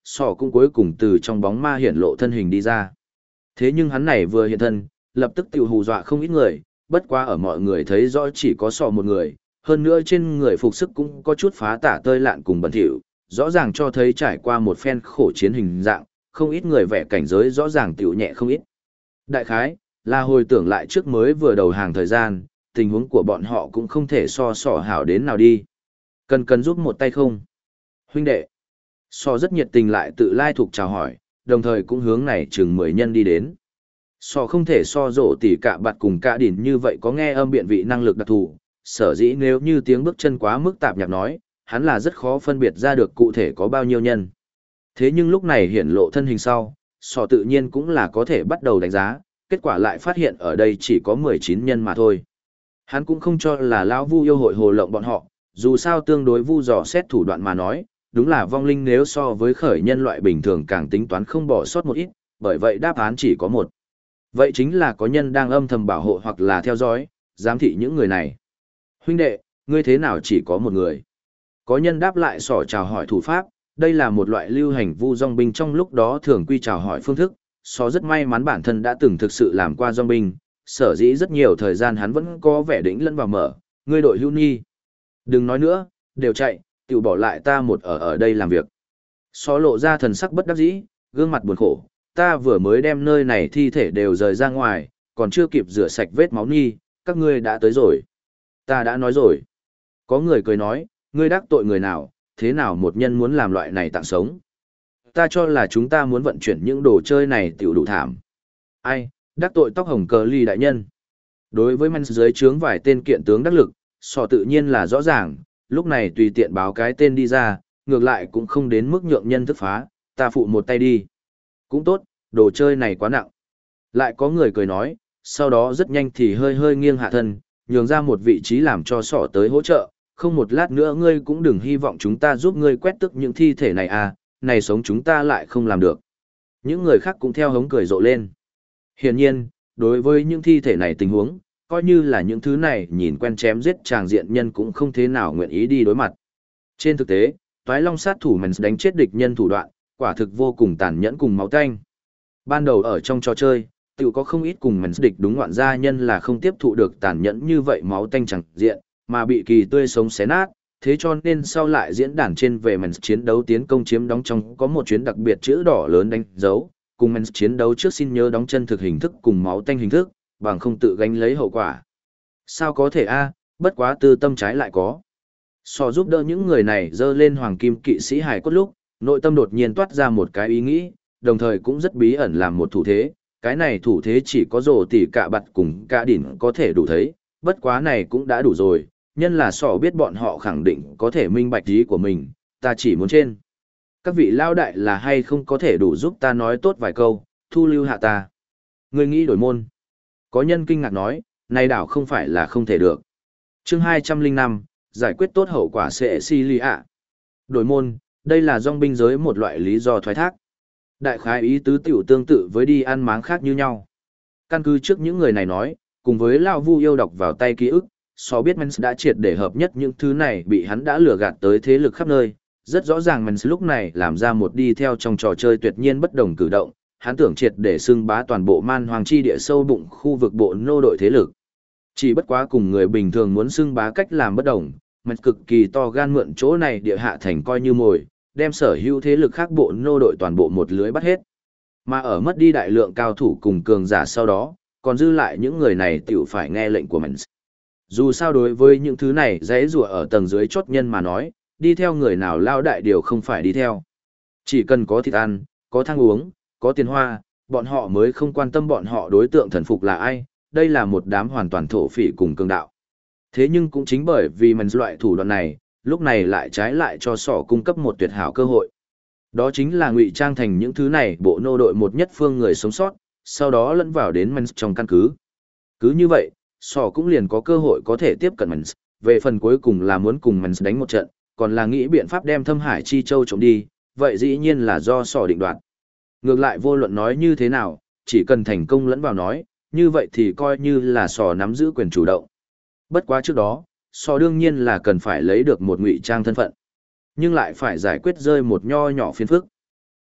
sọ cũng cuối cùng từ trong bóng ma hiển lộ thân hình đi ra. Thế nhưng hắn này vừa hiện thân, lập tức tiêu hù dọa không ít người, bất quá ở mọi người thấy rõ chỉ có sọ một người, hơn nữa trên người phục sức cũng có chút phá tả tơi lạn cùng bẩn thỉu, rõ ràng cho thấy trải qua một phen khổ chiến hình dạng, không ít người vẻ cảnh giới rõ ràng tiểu nhẹ không ít. Đại khái, là hồi tưởng lại trước mới vừa đầu hàng thời gian, tình huống của bọn họ cũng không thể so sỏ hảo đến nào đi. Cần giúp một tay không? Huynh đệ. So rất nhiệt tình lại tự lai thuộc chào hỏi, đồng thời cũng hướng này chừng 10 nhân đi đến. So không thể so rổ tỉ cả bạt cùng cả đỉn như vậy có nghe âm biện vị năng lực đặc thù, sở dĩ nếu như tiếng bước chân quá mức tạp nhạc nói, hắn là rất khó phân biệt ra được cụ thể có bao nhiêu nhân. Thế nhưng lúc này hiển lộ thân hình sau, so tự nhiên cũng là có thể bắt đầu đánh giá, kết quả lại phát hiện ở đây chỉ có 19 nhân mà thôi. Hắn cũng không cho là lão Vu yêu hội hồ lộng bọn họ, dù sao tương đối Vu dò xét thủ đoạn mà nói, đúng là vong linh nếu so với khởi nhân loại bình thường càng tính toán không bỏ sót một ít, bởi vậy đáp án chỉ có một. Vậy chính là có nhân đang âm thầm bảo hộ hoặc là theo dõi, giám thị những người này. Huynh đệ, ngươi thế nào chỉ có một người? Có nhân đáp lại sỏ chào hỏi thủ pháp, đây là một loại lưu hành vu dòng binh trong lúc đó thường quy chào hỏi phương thức, so rất may mắn bản thân đã từng thực sự làm qua dòng binh, sở dĩ rất nhiều thời gian hắn vẫn có vẻ đỉnh lẫn vào mở, ngươi đội hưu nhi. Đừng nói nữa, đều chạy, tự bỏ lại ta một ở đây làm việc. So lộ ra thần sắc bất đắc dĩ, gương mặt buồn khổ, ta vừa mới đem nơi này thi thể đều rời ra ngoài, còn chưa kịp rửa sạch vết máu nhi, các ngươi đã tới rồi. Ta đã nói rồi. Có người cười nói, ngươi đắc tội người nào, thế nào một nhân muốn làm loại này tặng sống. Ta cho là chúng ta muốn vận chuyển những đồ chơi này tiểu đủ thảm. Ai, đắc tội tóc hồng cờ ly đại nhân. Đối với man dưới trướng vài tên kiện tướng đắc lực, sò tự nhiên là rõ ràng, lúc này tùy tiện báo cái tên đi ra, ngược lại cũng không đến mức nhượng nhân thức phá, ta phụ một tay đi. Cũng tốt, đồ chơi này quá nặng. Lại có người cười nói, sau đó rất nhanh thì hơi hơi nghiêng hạ thân, nhường ra một vị trí làm cho sỏ tới hỗ trợ, không một lát nữa ngươi cũng đừng hy vọng chúng ta giúp ngươi quét tức những thi thể này à, này sống chúng ta lại không làm được. Những người khác cũng theo hống cười rộ lên. Hiển nhiên, đối với những thi thể này tình huống, coi như là những thứ này nhìn quen chém giết tràng diện nhân cũng không thế nào nguyện ý đi đối mặt. Trên thực tế, toái long sát thủ mình đánh chết địch nhân thủ đoạn, quả thực vô cùng tàn nhẫn cùng máu tanh. Ban đầu ở trong trò chơi, tự có không ít cùng mình địch đúng ngoạn gia nhân là không tiếp thụ được tàn nhẫn như vậy máu tanh chẳng diện, mà bị kỳ tươi sống xé nát, thế cho nên sau lại diễn đàn trên về mình chiến đấu tiến công chiếm đóng trong có một chuyến đặc biệt chữ đỏ lớn đánh dấu, cùng mình chiến đấu trước xin nhớ đóng chân thực hình thức cùng máu tanh hình thức, bằng không tự gánh lấy hậu quả. Sao có thể a, bất quá tư tâm trái lại có. So giúp đỡ những người này dơ lên hoàng kim kỵ sĩ hài cốt lúc, nội tâm đột nhiên toát ra một cái ý nghĩ, đồng thời cũng rất bí ẩn làm một thủ thế, cái này thủ thế chỉ có rổ tỉ cả bặt cùng cả đỉnh có thể đủ thấy, bất quá này cũng đã đủ rồi, nhân là sỏ biết bọn họ khẳng định có thể minh bạch ý của mình, ta chỉ muốn trên. Các vị lao đại là hay không có thể đủ giúp ta nói tốt vài câu, thu lưu hạ ta. Người nghĩ đổi môn. Có nhân kinh ngạc nói, này đảo không phải là không thể được. Chương 205, giải quyết tốt hậu quả sẽ si lì ạ. Đổi môn, đây là dòng binh giới một loại lý do thoái thác. Đại khái ý tứ tiểu tương tự với đi ăn máng khác như nhau. Căn cứ trước những người này nói, cùng với Lao Vu yêu đọc vào tay ký ức, so biết Mens đã triệt để hợp nhất những thứ này bị hắn đã lừa gạt tới thế lực khắp nơi. Rất rõ ràng Mens lúc này làm ra một đi theo trong trò chơi tuyệt nhiên bất đồng cử động, hắn tưởng triệt để xưng bá toàn bộ man hoàng chi địa sâu bụng khu vực bộ nô đội thế lực. Chỉ bất quá cùng người bình thường muốn xưng bá cách làm bất đồng, Mens cực kỳ to gan mượn chỗ này địa hạ thành coi như mồi, đem sở hữu thế lực khác bộ nô đội toàn bộ một lưới bắt hết. Mà ở mất đi đại lượng cao thủ cùng cường giả sau đó, còn dư lại những người này tiểu phải nghe lệnh của Mens. Dù sao đối với những thứ này dễ rùa ở tầng dưới chốt nhân mà nói, đi theo người nào lao đại điều không phải đi theo. Chỉ cần có thịt ăn, có thang uống, có tiền hoa, bọn họ mới không quan tâm bọn họ đối tượng thần phục là ai, đây là một đám hoàn toàn thổ phỉ cùng cường đạo. Thế nhưng cũng chính bởi vì mình loại thủ đoạn này, lúc này lại trái lại cho sỏ cung cấp một tuyệt hảo cơ hội. Đó chính là ngụy trang thành những thứ này bộ nô đội một nhất phương người sống sót, sau đó lẫn vào đến Mens trong căn cứ. Cứ như vậy, sỏ cũng liền có cơ hội có thể tiếp cận Mens, về phần cuối cùng là muốn cùng Mens đánh một trận, còn là nghĩ biện pháp đem Thâm Hải Chi Châu trộm đi, vậy dĩ nhiên là do sỏ định đoạt. Ngược lại vô luận nói như thế nào, chỉ cần thành công lẫn vào nói, như vậy thì coi như là sỏ nắm giữ quyền chủ động. Bất quá trước đó, sỏ đương nhiên là cần phải lấy được một ngụy trang thân phận, nhưng lại phải giải quyết rơi một nho nhỏ phiền phức.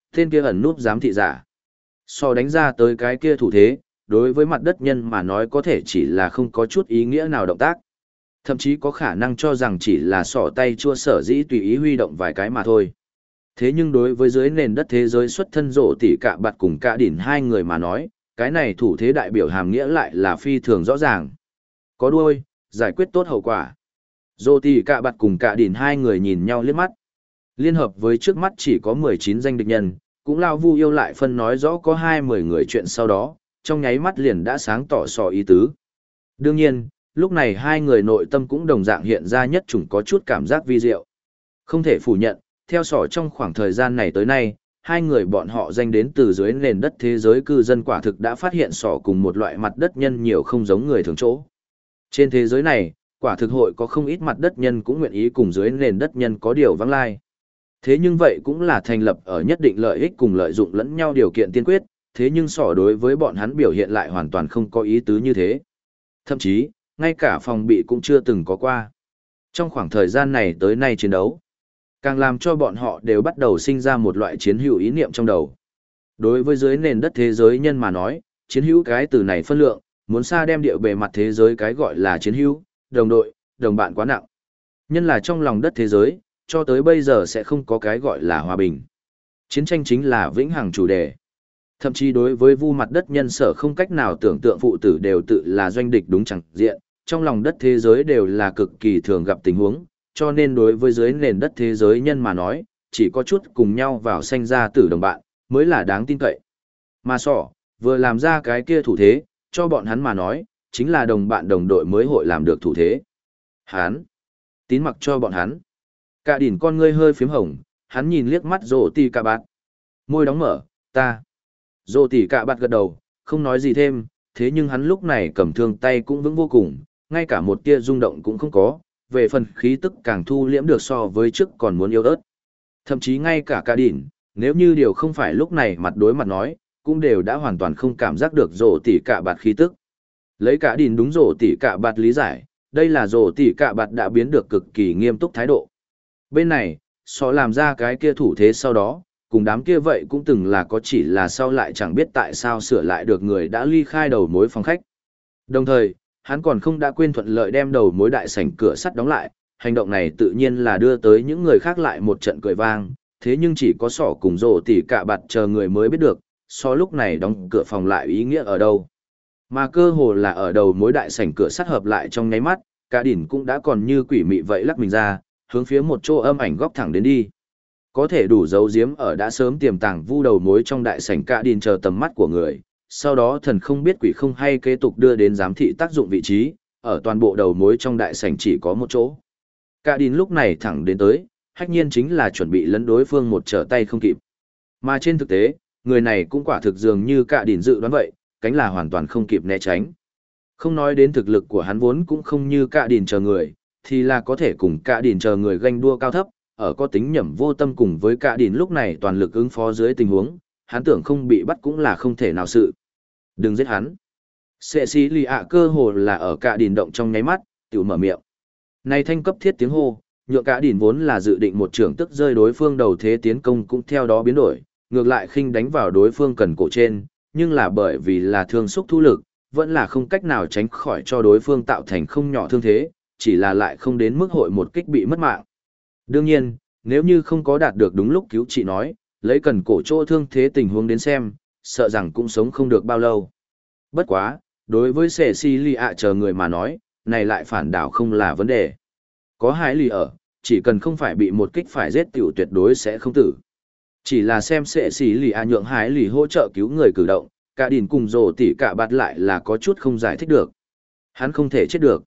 Tên kia ẩn núp giám thị giả. So đánh ra tới cái kia thủ thế, đối với mặt đất nhân mà nói có thể chỉ là không có chút ý nghĩa nào động tác. Thậm chí có khả năng cho rằng chỉ là sỏ tay chua sở dĩ tùy ý huy động vài cái mà thôi. Thế nhưng đối với dưới nền đất thế giới xuất thân rộ tỷ cạ bạt cùng cạ đỉn hai người mà nói, cái này thủ thế đại biểu hàm nghĩa lại là phi thường rõ ràng. Có đuôi, giải quyết tốt hậu quả. Rộ tỷ cạ bạt cùng cạ đỉn hai người nhìn nhau liếc mắt. Liên hợp với trước mắt chỉ có 19 danh địch nhân, cũng lao vu yêu lại phân nói rõ có 20 người chuyện sau đó, trong nháy mắt liền đã sáng tỏ sò ý tứ. Đương nhiên, lúc này hai người nội tâm cũng đồng dạng hiện ra nhất chủng có chút cảm giác vi diệu. Không thể phủ nhận, theo sỏ trong khoảng thời gian này tới nay, hai người bọn họ danh đến từ dưới nền đất thế giới cư dân quả thực đã phát hiện sỏ cùng một loại mặt đất nhân nhiều không giống người thường chỗ. Trên thế giới này, quả thực hội có không ít mặt đất nhân cũng nguyện ý cùng dưới nền đất nhân có điều vắng lai. Thế nhưng vậy cũng là thành lập ở nhất định lợi ích cùng lợi dụng lẫn nhau điều kiện tiên quyết, thế nhưng sỏ đối với bọn hắn biểu hiện lại hoàn toàn không có ý tứ như thế. Thậm chí, ngay cả phòng bị cũng chưa từng có qua. Trong khoảng thời gian này tới nay chiến đấu, càng làm cho bọn họ đều bắt đầu sinh ra một loại chiến hữu ý niệm trong đầu. Đối với dưới nền đất thế giới nhân mà nói, chiến hữu cái từ này phân lượng, muốn xa đem địa bề mặt thế giới cái gọi là chiến hữu, đồng đội, đồng bạn quá nặng. Nhân là trong lòng đất thế giới, cho tới bây giờ sẽ không có cái gọi là hòa bình. Chiến tranh chính là vĩnh hằng chủ đề. Thậm chí đối với vu mặt đất nhân sở không cách nào tưởng tượng phụ tử đều tự là doanh địch đúng chẳng diện, trong lòng đất thế giới đều là cực kỳ thường gặp tình huống, cho nên đối với dưới nền đất thế giới nhân mà nói, chỉ có chút cùng nhau vào sanh ra tử đồng bạn, mới là đáng tin cậy. Mà sỏ, vừa làm ra cái kia thủ thế, cho bọn hắn mà nói, chính là đồng bạn đồng đội mới hội làm được thủ thế. Hắn, tín mặc cho bọn hắn. Cả đỉnh con ngươi hơi phím hồng, hắn nhìn liếc mắt rồ tì cả bạt. Môi đóng mở, ta. Rồ tì cả bạt gật đầu, không nói gì thêm, thế nhưng hắn lúc này cầm thương tay cũng vững vô cùng, ngay cả một tia rung động cũng không có, về phần khí tức càng thu liễm được so với trước còn muốn yếu ớt. Thậm chí ngay cả đỉnh, nếu như điều không phải lúc này mặt đối mặt nói, cũng đều đã hoàn toàn không cảm giác được rồ tì cả bạt khí tức. Lấy cả đỉnh đúng rồ tì cả bạt lý giải, đây là rồ tì cả bạt đã biến được cực kỳ nghiêm túc thái độ. Bên này, so làm ra cái kia thủ thế sau đó, cùng đám kia vậy cũng từng là có chỉ là sau lại chẳng biết tại sao sửa lại được người đã ly khai đầu mối phòng khách. Đồng thời, hắn còn không đã quên thuận lợi đem đầu mối đại sảnh cửa sắt đóng lại, hành động này tự nhiên là đưa tới những người khác lại một trận cười vang, thế nhưng chỉ có sỏ cùng rồ tỉ cả bạt chờ người mới biết được, so lúc này đóng cửa phòng lại ý nghĩa ở đâu. Mà cơ hồ là ở đầu mối đại sảnh cửa sắt hợp lại trong nháy mắt, cả đỉnh cũng đã còn như quỷ mị vậy lắc mình ra, hướng phía một chỗ âm ảnh góc thẳng đến đi. Có thể đủ giấu giếm ở đã sớm tiềm tàng vu đầu mối trong đại sảnh cả đìn chờ tầm mắt của người, sau đó thần không biết quỷ không hay kế tục đưa đến giám thị tác dụng vị trí, ở toàn bộ đầu mối trong đại sảnh chỉ có một chỗ. Cả đìn lúc này thẳng đến tới, hách nhiên chính là chuẩn bị lấn đối phương một trở tay không kịp. Mà trên thực tế, người này cũng quả thực dường như cả đìn dự đoán vậy, cánh là hoàn toàn không kịp né tránh. Không nói đến thực lực của hắn vốn cũng không như cả đìn chờ người, thì là có thể cùng cả đìn chờ người ganh đua cao thấp, ở có tính nhẩm vô tâm cùng với cả đìn lúc này toàn lực ứng phó dưới tình huống, hắn tưởng không bị bắt cũng là không thể nào sự. Đừng giết hắn. Sệ xí lì ạ cơ hồ là ở cả đìn động trong nháy mắt, tiểu mở miệng. Này thanh cấp thiết tiếng hô, nhượng cả đìn vốn là dự định một trưởng tức rơi đối phương đầu thế tiến công cũng theo đó biến đổi, ngược lại khinh đánh vào đối phương cần cổ trên, nhưng là bởi vì là thương xúc thu lực, vẫn là không cách nào tránh khỏi cho đối phương tạo thành không nhỏ thương thế, chỉ là lại không đến mức hội một kích bị mất mạng. Đương nhiên, nếu như không có đạt được đúng lúc cứu trị nói, lấy cần cổ chỗ thương thế tình huống đến xem, sợ rằng cũng sống không được bao lâu. Bất quá, đối với Cecilia chờ người mà nói, này lại phản đảo không là vấn đề. Có hai lì ở, chỉ cần không phải bị một kích phải giết tiểu tuyệt đối sẽ không tử. Chỉ là xem Cecilia nhượng hái lì hỗ trợ cứu người cử động, cả đìn cùng rồ tỉ cả bạt lại là có chút không giải thích được. Hắn không thể chết được.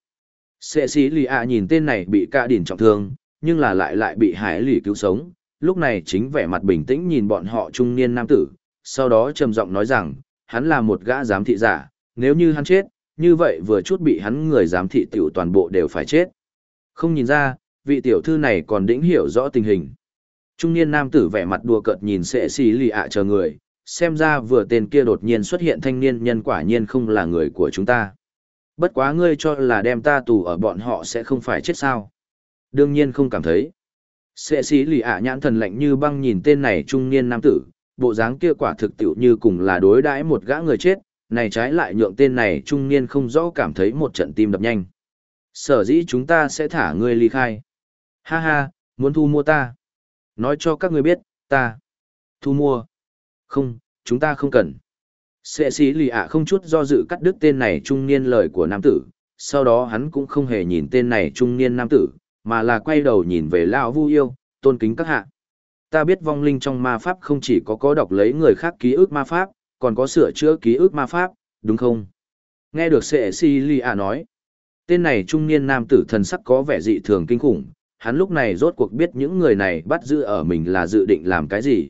Cecilia nhìn tên này bị cả đìn trọng thương, nhưng là lại bị hải lì cứu sống, lúc này chính vẻ mặt bình tĩnh nhìn bọn họ trung niên nam tử, sau đó trầm giọng nói rằng, hắn là một gã giám thị giả, nếu như hắn chết, như vậy vừa chút bị hắn người giám thị tiểu toàn bộ đều phải chết. Không nhìn ra, vị tiểu thư này còn đĩnh hiểu rõ tình hình. Trung niên nam tử vẻ mặt đùa cợt nhìn sệ xì lì ạ chờ người, xem ra vừa tên kia đột nhiên xuất hiện thanh niên nhân quả nhiên không là người của chúng ta. Bất quá ngươi cho là đem ta tù ở bọn họ sẽ không phải chết sao. Đương nhiên không cảm thấy. Sệ xì lì ạ nhãn thần lạnh như băng nhìn tên này trung niên nam tử, bộ dáng kia quả thực tiệu như cùng là đối đãi một gã người chết, này trái lại nhượng tên này trung niên không rõ cảm thấy một trận tim đập nhanh. Sở dĩ chúng ta sẽ thả ngươi ly khai. Ha ha, muốn thu mua ta. Nói cho các ngươi biết, ta. Thu mua. Không, chúng ta không cần. Sệ sĩ lì ạ không chút do dự cắt đứt tên này trung niên lời của nam tử, sau đó hắn cũng không hề nhìn tên này trung niên nam tử, mà là quay đầu nhìn về lão Vu Yêu, tôn kính các hạ. Ta biết vong linh trong ma pháp không chỉ có đọc lấy người khác ký ức ma pháp, còn có sửa chữa ký ức ma pháp, đúng không? Nghe được Sệ sĩ lì ạ nói, tên này trung niên nam tử thần sắc có vẻ dị thường kinh khủng, hắn lúc này rốt cuộc biết những người này bắt giữ ở mình là dự định làm cái gì,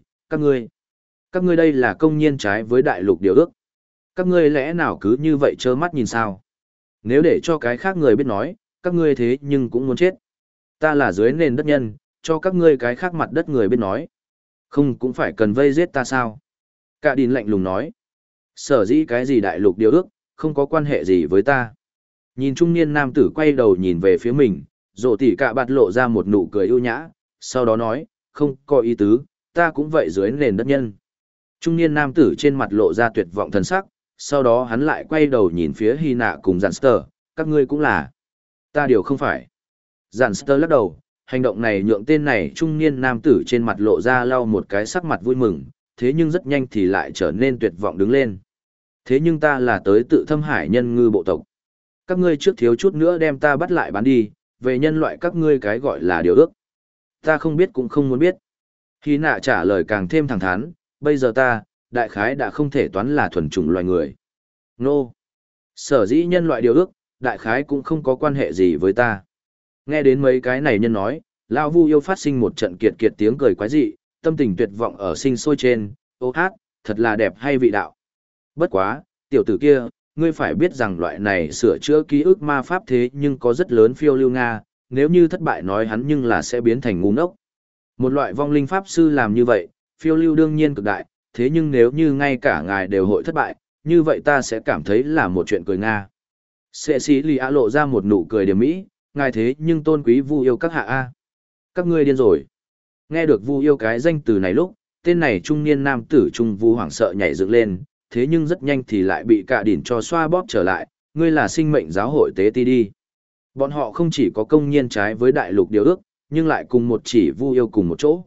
các ngươi đây là công nhiên trái với đại lục điều ước. Các ngươi lẽ nào cứ như vậy trơ mắt nhìn sao? Nếu để cho cái khác người biết nói, các ngươi thế nhưng cũng muốn chết. Ta là dưới nền đất nhân, cho các ngươi cái khác mặt đất người biết nói. Không cũng phải cần vây giết ta sao? Cả Đìn lạnh lùng nói. Sở dĩ cái gì đại lục điều ước, không có quan hệ gì với ta. Nhìn trung niên nam tử quay đầu nhìn về phía mình, rộ tỉ cả bạt lộ ra một nụ cười ưu nhã, sau đó nói, không có ý tứ, ta cũng vậy dưới nền đất nhân. Trung niên nam tử trên mặt lộ ra tuyệt vọng thần sắc, sau đó hắn lại quay đầu nhìn phía Hy Nạ cùng Giản các ngươi cũng là. Ta điều không phải. Giản lắc đầu, hành động này nhượng tên này trung niên nam tử trên mặt lộ ra lau một cái sắc mặt vui mừng, thế nhưng rất nhanh thì lại trở nên tuyệt vọng đứng lên. Thế nhưng ta là tới tự thâm hải nhân ngư bộ tộc. Các ngươi trước thiếu chút nữa đem ta bắt lại bán đi, về nhân loại các ngươi cái gọi là điều ước. Ta không biết cũng không muốn biết. Hy Nạ trả lời càng thêm thẳng thắn, bây giờ ta, đại khái đã không thể toán là thuần chủng loài người. Nô! Sở dĩ nhân loại điều ước, đại khái cũng không có quan hệ gì với ta. Nghe đến mấy cái này nhân nói, Lão Vu Yêu phát sinh một trận kiệt kiệt tiếng cười quái dị, tâm tình tuyệt vọng ở sinh sôi trên, ô hát, thật là đẹp hay vị đạo. Bất quá, tiểu tử kia, ngươi phải biết rằng loại này sửa chữa ký ức ma pháp thế nhưng có rất lớn phiêu lưu Nga, nếu như thất bại nói hắn nhưng là sẽ biến thành ngu ngốc. Một loại vong linh pháp sư làm như vậy, phiêu lưu đương nhiên cực đại, thế nhưng nếu như ngay cả ngài đều hội thất bại, như vậy ta sẽ cảm thấy là một chuyện cười Nga. Sệ sĩ lì ạ lộ ra một nụ cười điểm mỹ, ngài thế nhưng tôn quý Vu Yêu các hạ A. Các ngươi điên rồi. Nghe được Vu Yêu cái danh từ này lúc, tên này trung niên nam tử trung Vu hoảng sợ nhảy dựng lên, thế nhưng rất nhanh thì lại bị Cả Đỉnh cho xoa bóp trở lại, ngươi là sinh mệnh giáo hội tế ti đi. Bọn họ không chỉ có công nhiên trái với đại lục điều ước, nhưng lại cùng một chỉ Vu Yêu cùng một chỗ,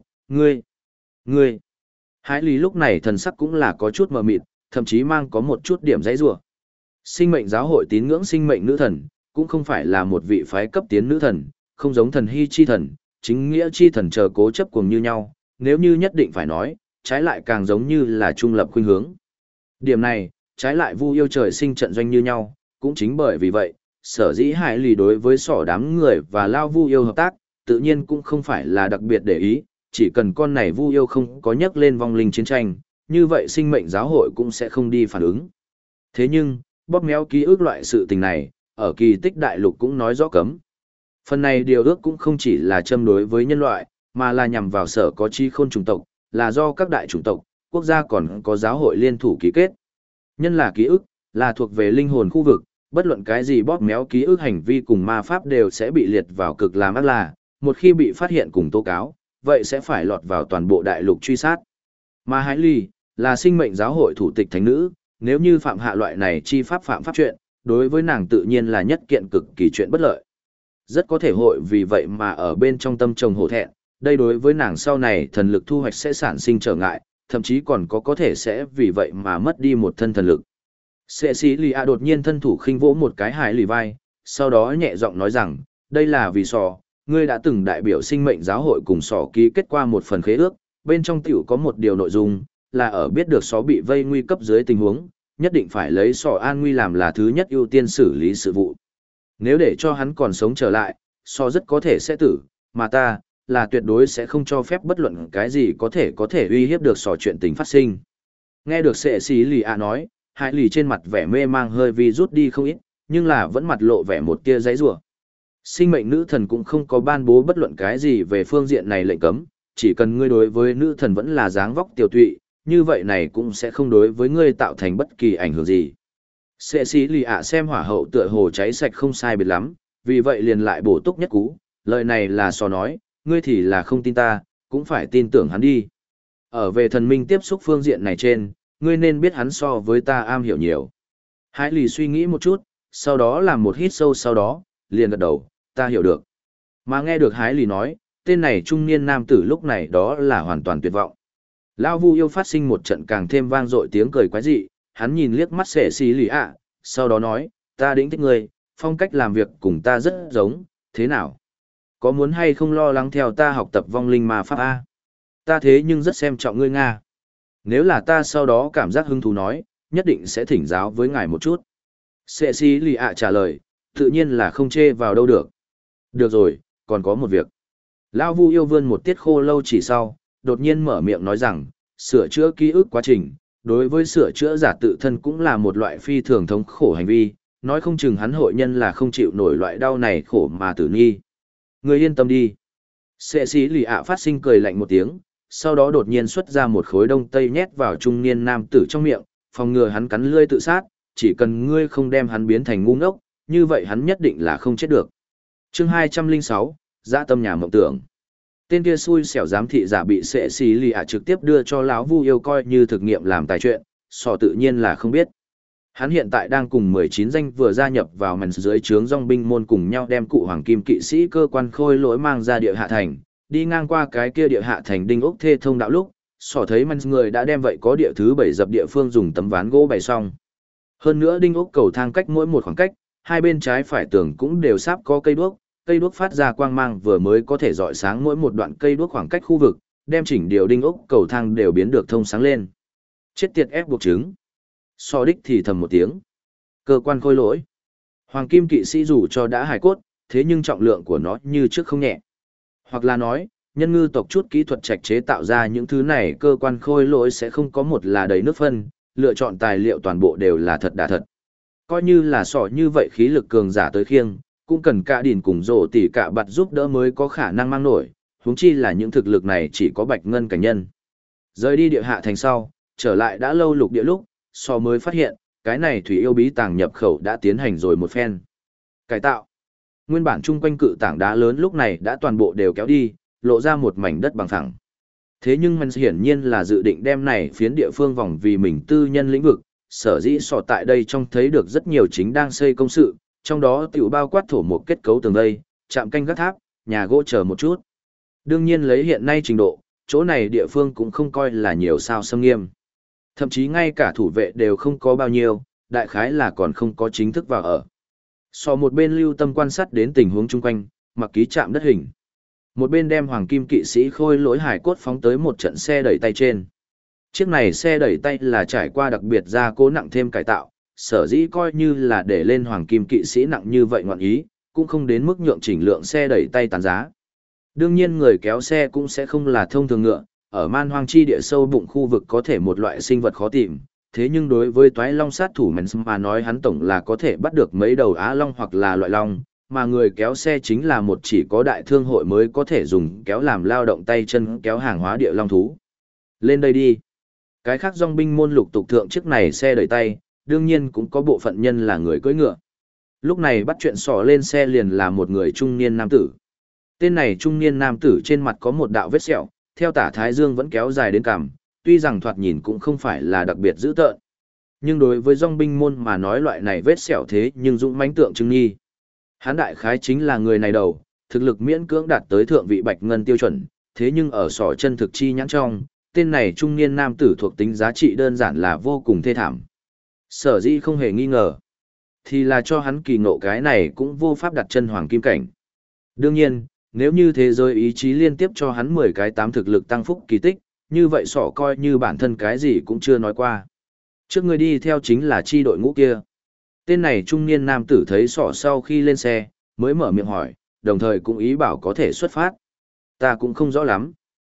ngươi. Hải Lý lúc này thần sắc cũng là có chút mờ mịt, thậm chí mang có một chút điểm dãy rủa. Sinh mệnh giáo hội tín ngưỡng sinh mệnh nữ thần, cũng không phải là một vị phái cấp tiến nữ thần, không giống thần hy chi thần, chính nghĩa chi thần chờ cố chấp cùng như nhau, nếu như nhất định phải nói, trái lại càng giống như là trung lập khuynh hướng. Điểm này, trái lại Vu Yêu trời sinh trận doanh như nhau, cũng chính bởi vì vậy, sở dĩ Hải Lý đối với sỏ đám người và Lao Vu Yêu hợp tác, tự nhiên cũng không phải là đặc biệt để ý, chỉ cần con này Vu Yêu không có nhắc lên vong linh chiến tranh, như vậy sinh mệnh giáo hội cũng sẽ không đi phản ứng. Thế nhưng, bóp méo ký ức loại sự tình này, ở kỳ tích đại lục cũng nói rõ cấm. Phần này điều ước cũng không chỉ là châm đối với nhân loại, mà là nhằm vào sở có chi khôn chủng tộc, là do các đại chủng tộc, quốc gia còn có giáo hội liên thủ ký kết. Nhân là ký ức, là thuộc về linh hồn khu vực, bất luận cái gì bóp méo ký ức hành vi cùng ma pháp đều sẽ bị liệt vào cực làm ác là, một khi bị phát hiện cùng tố cáo, vậy sẽ phải lọt vào toàn bộ đại lục truy sát. Mà Hải Ly, là sinh mệnh giáo hội thủ tịch thánh nữ, nếu như phạm hạ loại này chi pháp phạm pháp chuyện, đối với nàng tự nhiên là nhất kiện cực kỳ chuyện bất lợi. Rất có thể hội vì vậy mà ở bên trong tâm trồng hổ thẹn, đây đối với nàng sau này thần lực thu hoạch sẽ sản sinh trở ngại, thậm chí còn có thể sẽ vì vậy mà mất đi một thân thần lực. Sệ sĩ lì a đột nhiên thân thủ khinh vỗ một cái Hải Lì vai, sau đó nhẹ giọng nói rằng, đây là vì sò, ngươi đã từng đại biểu sinh mệnh giáo hội cùng sò ký kết qua một phần khế ước, bên trong tiểu có một điều nội dung, là ở biết được sò bị vây nguy cấp dưới tình huống, nhất định phải lấy sò an nguy làm là thứ nhất ưu tiên xử lý sự vụ. Nếu để cho hắn còn sống trở lại, sò rất có thể sẽ tử, mà ta, là tuyệt đối sẽ không cho phép bất luận cái gì có thể uy hiếp được sò chuyện tình phát sinh. Nghe được sệ sĩ lì a nói, Hải Lì trên mặt vẻ mê mang hơi vì rút đi không ít, nhưng là vẫn mặt lộ vẻ một tia giãy giụa. Sinh mệnh nữ thần cũng không có ban bố bất luận cái gì về phương diện này lệnh cấm, chỉ cần ngươi đối với nữ thần vẫn là dáng vóc tiểu tụy, như vậy này cũng sẽ không đối với ngươi tạo thành bất kỳ ảnh hưởng gì. Sệ sĩ lì ạ xem hỏa hậu tựa hồ cháy sạch không sai biệt lắm, vì vậy liền lại bổ túc nhất cú, lời này là sò nói, ngươi thì là không tin ta, cũng phải tin tưởng hắn đi. Ở về thần minh tiếp xúc phương diện này trên, ngươi nên biết hắn so với ta am hiểu nhiều. Hải lì suy nghĩ một chút, sau đó làm một hít sâu sau đó, liền gật đầu, ta hiểu được. Mà nghe được Hải lì nói, tên này trung niên nam tử lúc này đó là hoàn toàn tuyệt vọng. Lao Vu yêu phát sinh một trận càng thêm vang dội tiếng cười quái dị, hắn nhìn liếc mắt Sẻ Xí Lì ạ, sau đó nói, ta đĩnh thích ngươi, phong cách làm việc cùng ta rất giống, thế nào? Có muốn hay không lo lắng theo ta học tập vong linh ma pháp A? Ta thế nhưng rất xem trọng ngươi Nga. Nếu là ta sau đó cảm giác hứng thú nói, nhất định sẽ thỉnh giáo với ngài một chút. Sẻ Xí Lì ạ trả lời, tự nhiên là không chê vào đâu được. Được rồi, còn có một việc. Lao Vu yêu vươn một tiết khô lâu chỉ sau, đột nhiên mở miệng nói rằng, sửa chữa ký ức quá trình, đối với sửa chữa giả tự thân cũng là một loại phi thường thống khổ hành vi, nói không chừng hắn hội nhân là không chịu nổi loại đau này khổ mà tử nghi. Người yên tâm đi. Sẻ Xí Lì ạ phát sinh cười lạnh một tiếng, sau đó đột nhiên xuất ra một khối đông tây nhét vào trung niên nam tử trong miệng, phòng ngừa hắn cắn lưỡi tự sát, chỉ cần ngươi không đem hắn biến thành ngu ngốc, như vậy hắn nhất định là không chết được. Chương 206, Dã tâm nhà mộng tưởng. Tên kia xui xẻo giám thị giả bị Sẻ Xí Lì ạ trực tiếp đưa cho lão Vu yêu coi như thực nghiệm làm tài chuyện, sò tự nhiên là không biết. Hắn hiện tại đang cùng 19 danh vừa gia nhập vào màn dưới trướng dòng binh môn cùng nhau đem cụ hoàng kim kỵ sĩ cơ quan khôi lỗi mang ra địa hạ thành, đi ngang qua cái kia địa hạ thành đinh ốc thê thông đạo lúc, sò thấy màn người đã đem vậy có địa thứ 7 dập địa phương dùng tấm ván gỗ bày xong. Hơn nữa đinh ốc cầu thang cách mỗi một khoảng cách, hai bên trái phải tường cũng đều sắp có cây đuốc phát ra quang mang vừa mới có thể rọi sáng mỗi một đoạn cây đuốc khoảng cách khu vực, đem chỉnh điều đinh ốc cầu thang đều biến được thông sáng lên. Chết tiệt ép buộc chứng. So đích thì thầm một tiếng. Cơ quan khôi lỗi. Hoàng kim kỵ sĩ dù cho đã hài cốt, thế nhưng trọng lượng của nó như trước không nhẹ. Hoặc là nói, nhân ngư tộc chút kỹ thuật trạch chế tạo ra những thứ này cơ quan khôi lỗi sẽ không có một là đầy nước phân, lựa chọn tài liệu toàn bộ đều là thật đà thật. Coi như là sỏ như vậy khí lực cường giả tới khiêng, cũng cần cả đỉn cùng rổ tỉ cả bạt giúp đỡ mới có khả năng mang nổi, huống chi là những thực lực này chỉ có bạch ngân cảnh nhân. Rời đi địa hạ thành sau, trở lại đã lâu lục địa lúc, so mới phát hiện, cái này thủy yêu bí tàng nhập khẩu đã tiến hành rồi một phen. Cải tạo. Nguyên bản chung quanh cự tảng đá lớn lúc này đã toàn bộ đều kéo đi, lộ ra một mảnh đất bằng phẳng. Thế nhưngมันhiển nhiên là dự định đem này phiến địa phương vòng vì mình tư nhân lĩnh vực, sở dĩ sọ tại đây trông thấy được rất nhiều chính đang xây công sự, trong đó tiểu bao quát thổ một kết cấu tường vây, trạm canh gác tháp, nhà gỗ chờ một chút. Đương nhiên lấy hiện nay trình độ, chỗ này địa phương cũng không coi là nhiều sao xâm nghiêm. Thậm chí ngay cả thủ vệ đều không có bao nhiêu, đại khái là còn không có chính thức vào ở. So một bên lưu tâm quan sát đến tình huống chung quanh, mặc ký chạm đất hình. Một bên đem hoàng kim kỵ sĩ khôi lỗi hải cốt phóng tới một trận xe đẩy tay trên. Chiếc này xe đẩy tay là trải qua đặc biệt gia cố nặng thêm cải tạo, sở dĩ coi như là để lên hoàng kim kỵ sĩ nặng như vậy ngoạn ý, cũng không đến mức nhượng chỉnh lượng xe đẩy tay tàn giá. Đương nhiên người kéo xe cũng sẽ không là thông thường ngựa, ở man hoang chi địa sâu bụng khu vực có thể một loại sinh vật khó tìm, thế nhưng đối với toái long sát thủ mà nói hắn tổng là có thể bắt được mấy đầu á long hoặc là loại long, mà người kéo xe chính là một chỉ có đại thương hội mới có thể dùng kéo làm lao động tay chân kéo hàng hóa địa long thú. Lên đây đi. Cái khác dòng binh môn lục tục thượng chiếc này xe đẩy tay, đương nhiên cũng có bộ phận nhân là người cưỡi ngựa. Lúc này bắt chuyện sỏ lên xe liền là một người trung niên nam tử. Tên này trung niên nam tử trên mặt có một đạo vết sẹo, theo tả thái dương vẫn kéo dài đến cằm, tuy rằng thoạt nhìn cũng không phải là đặc biệt dữ tợn. Nhưng đối với dòng binh môn mà nói loại này vết sẹo thế nhưng dũng mãnh tượng trưng nghi. Hán đại khái chính là người này đầu, thực lực miễn cưỡng đạt tới thượng vị bạch ngân tiêu chuẩn, thế nhưng ở sỏ chân thực chi nhãn trong, tên này trung niên nam tử thuộc tính giá trị đơn giản là vô cùng thê thảm. Sở dĩ không hề nghi ngờ, thì là cho hắn kỳ ngộ cái này cũng vô pháp đặt chân hoàng kim cảnh. Đương nhiên, nếu như thế giới ý chí liên tiếp cho hắn 10 cái 8 thực lực tăng phúc kỳ tích, như vậy sỏ coi như bản thân cái gì cũng chưa nói qua. Trước người đi theo chính là chi đội ngũ kia. Tên này trung niên nam tử thấy sỏ sau khi lên xe, mới mở miệng hỏi, đồng thời cũng ý bảo có thể xuất phát. Ta cũng không rõ lắm.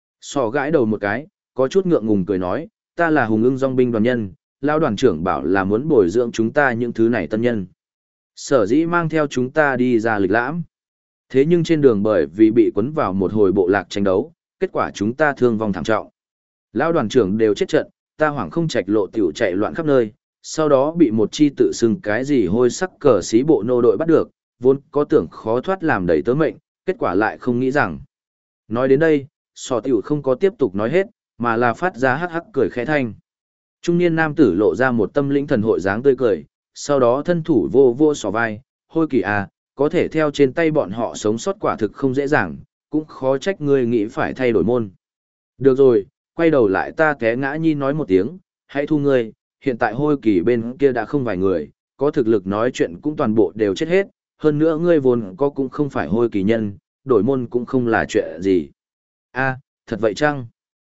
Sỏ gãi đầu một cái, có chút ngượng ngùng cười nói, ta là hùng ưng dòng binh đoàn nhân, lao đoàn trưởng bảo là muốn bồi dưỡng chúng ta những thứ này tân nhân. Sở dĩ mang theo chúng ta đi ra lịch lãm. Thế nhưng trên đường bởi vì bị cuốn vào một hồi bộ lạc tranh đấu, kết quả chúng ta thương vong thảm trọng. Lao đoàn trưởng đều chết trận, ta hoảng không trạch lộ tiểu chạy loạn khắp nơi, sau đó bị một chi tự xưng cái gì hôi sắc cờ xí bộ nô đội bắt được, vốn có tưởng khó thoát làm đầy tớ mệnh, kết quả lại không nghĩ rằng. Nói đến đây, sò tiểu không có tiếp tục nói hết, mà là phát ra hắc hắc cười khẽ thanh. Trung niên nam tử lộ ra một tâm lĩnh thần hội dáng tươi cười, sau đó thân thủ vô vô xỏ vai, hôi kỳ à, có thể theo trên tay bọn họ sống sót quả thực không dễ dàng, cũng khó trách ngươi nghĩ phải thay đổi môn. Được rồi, quay đầu lại ta té ngã nhi nói một tiếng, hãy thu ngươi, hiện tại hôi kỳ bên kia đã không vài người, có thực lực nói chuyện cũng toàn bộ đều chết hết, hơn nữa ngươi vốn có cũng không phải hôi kỳ nhân, đổi môn cũng không là chuyện gì. A, thật vậy chăng?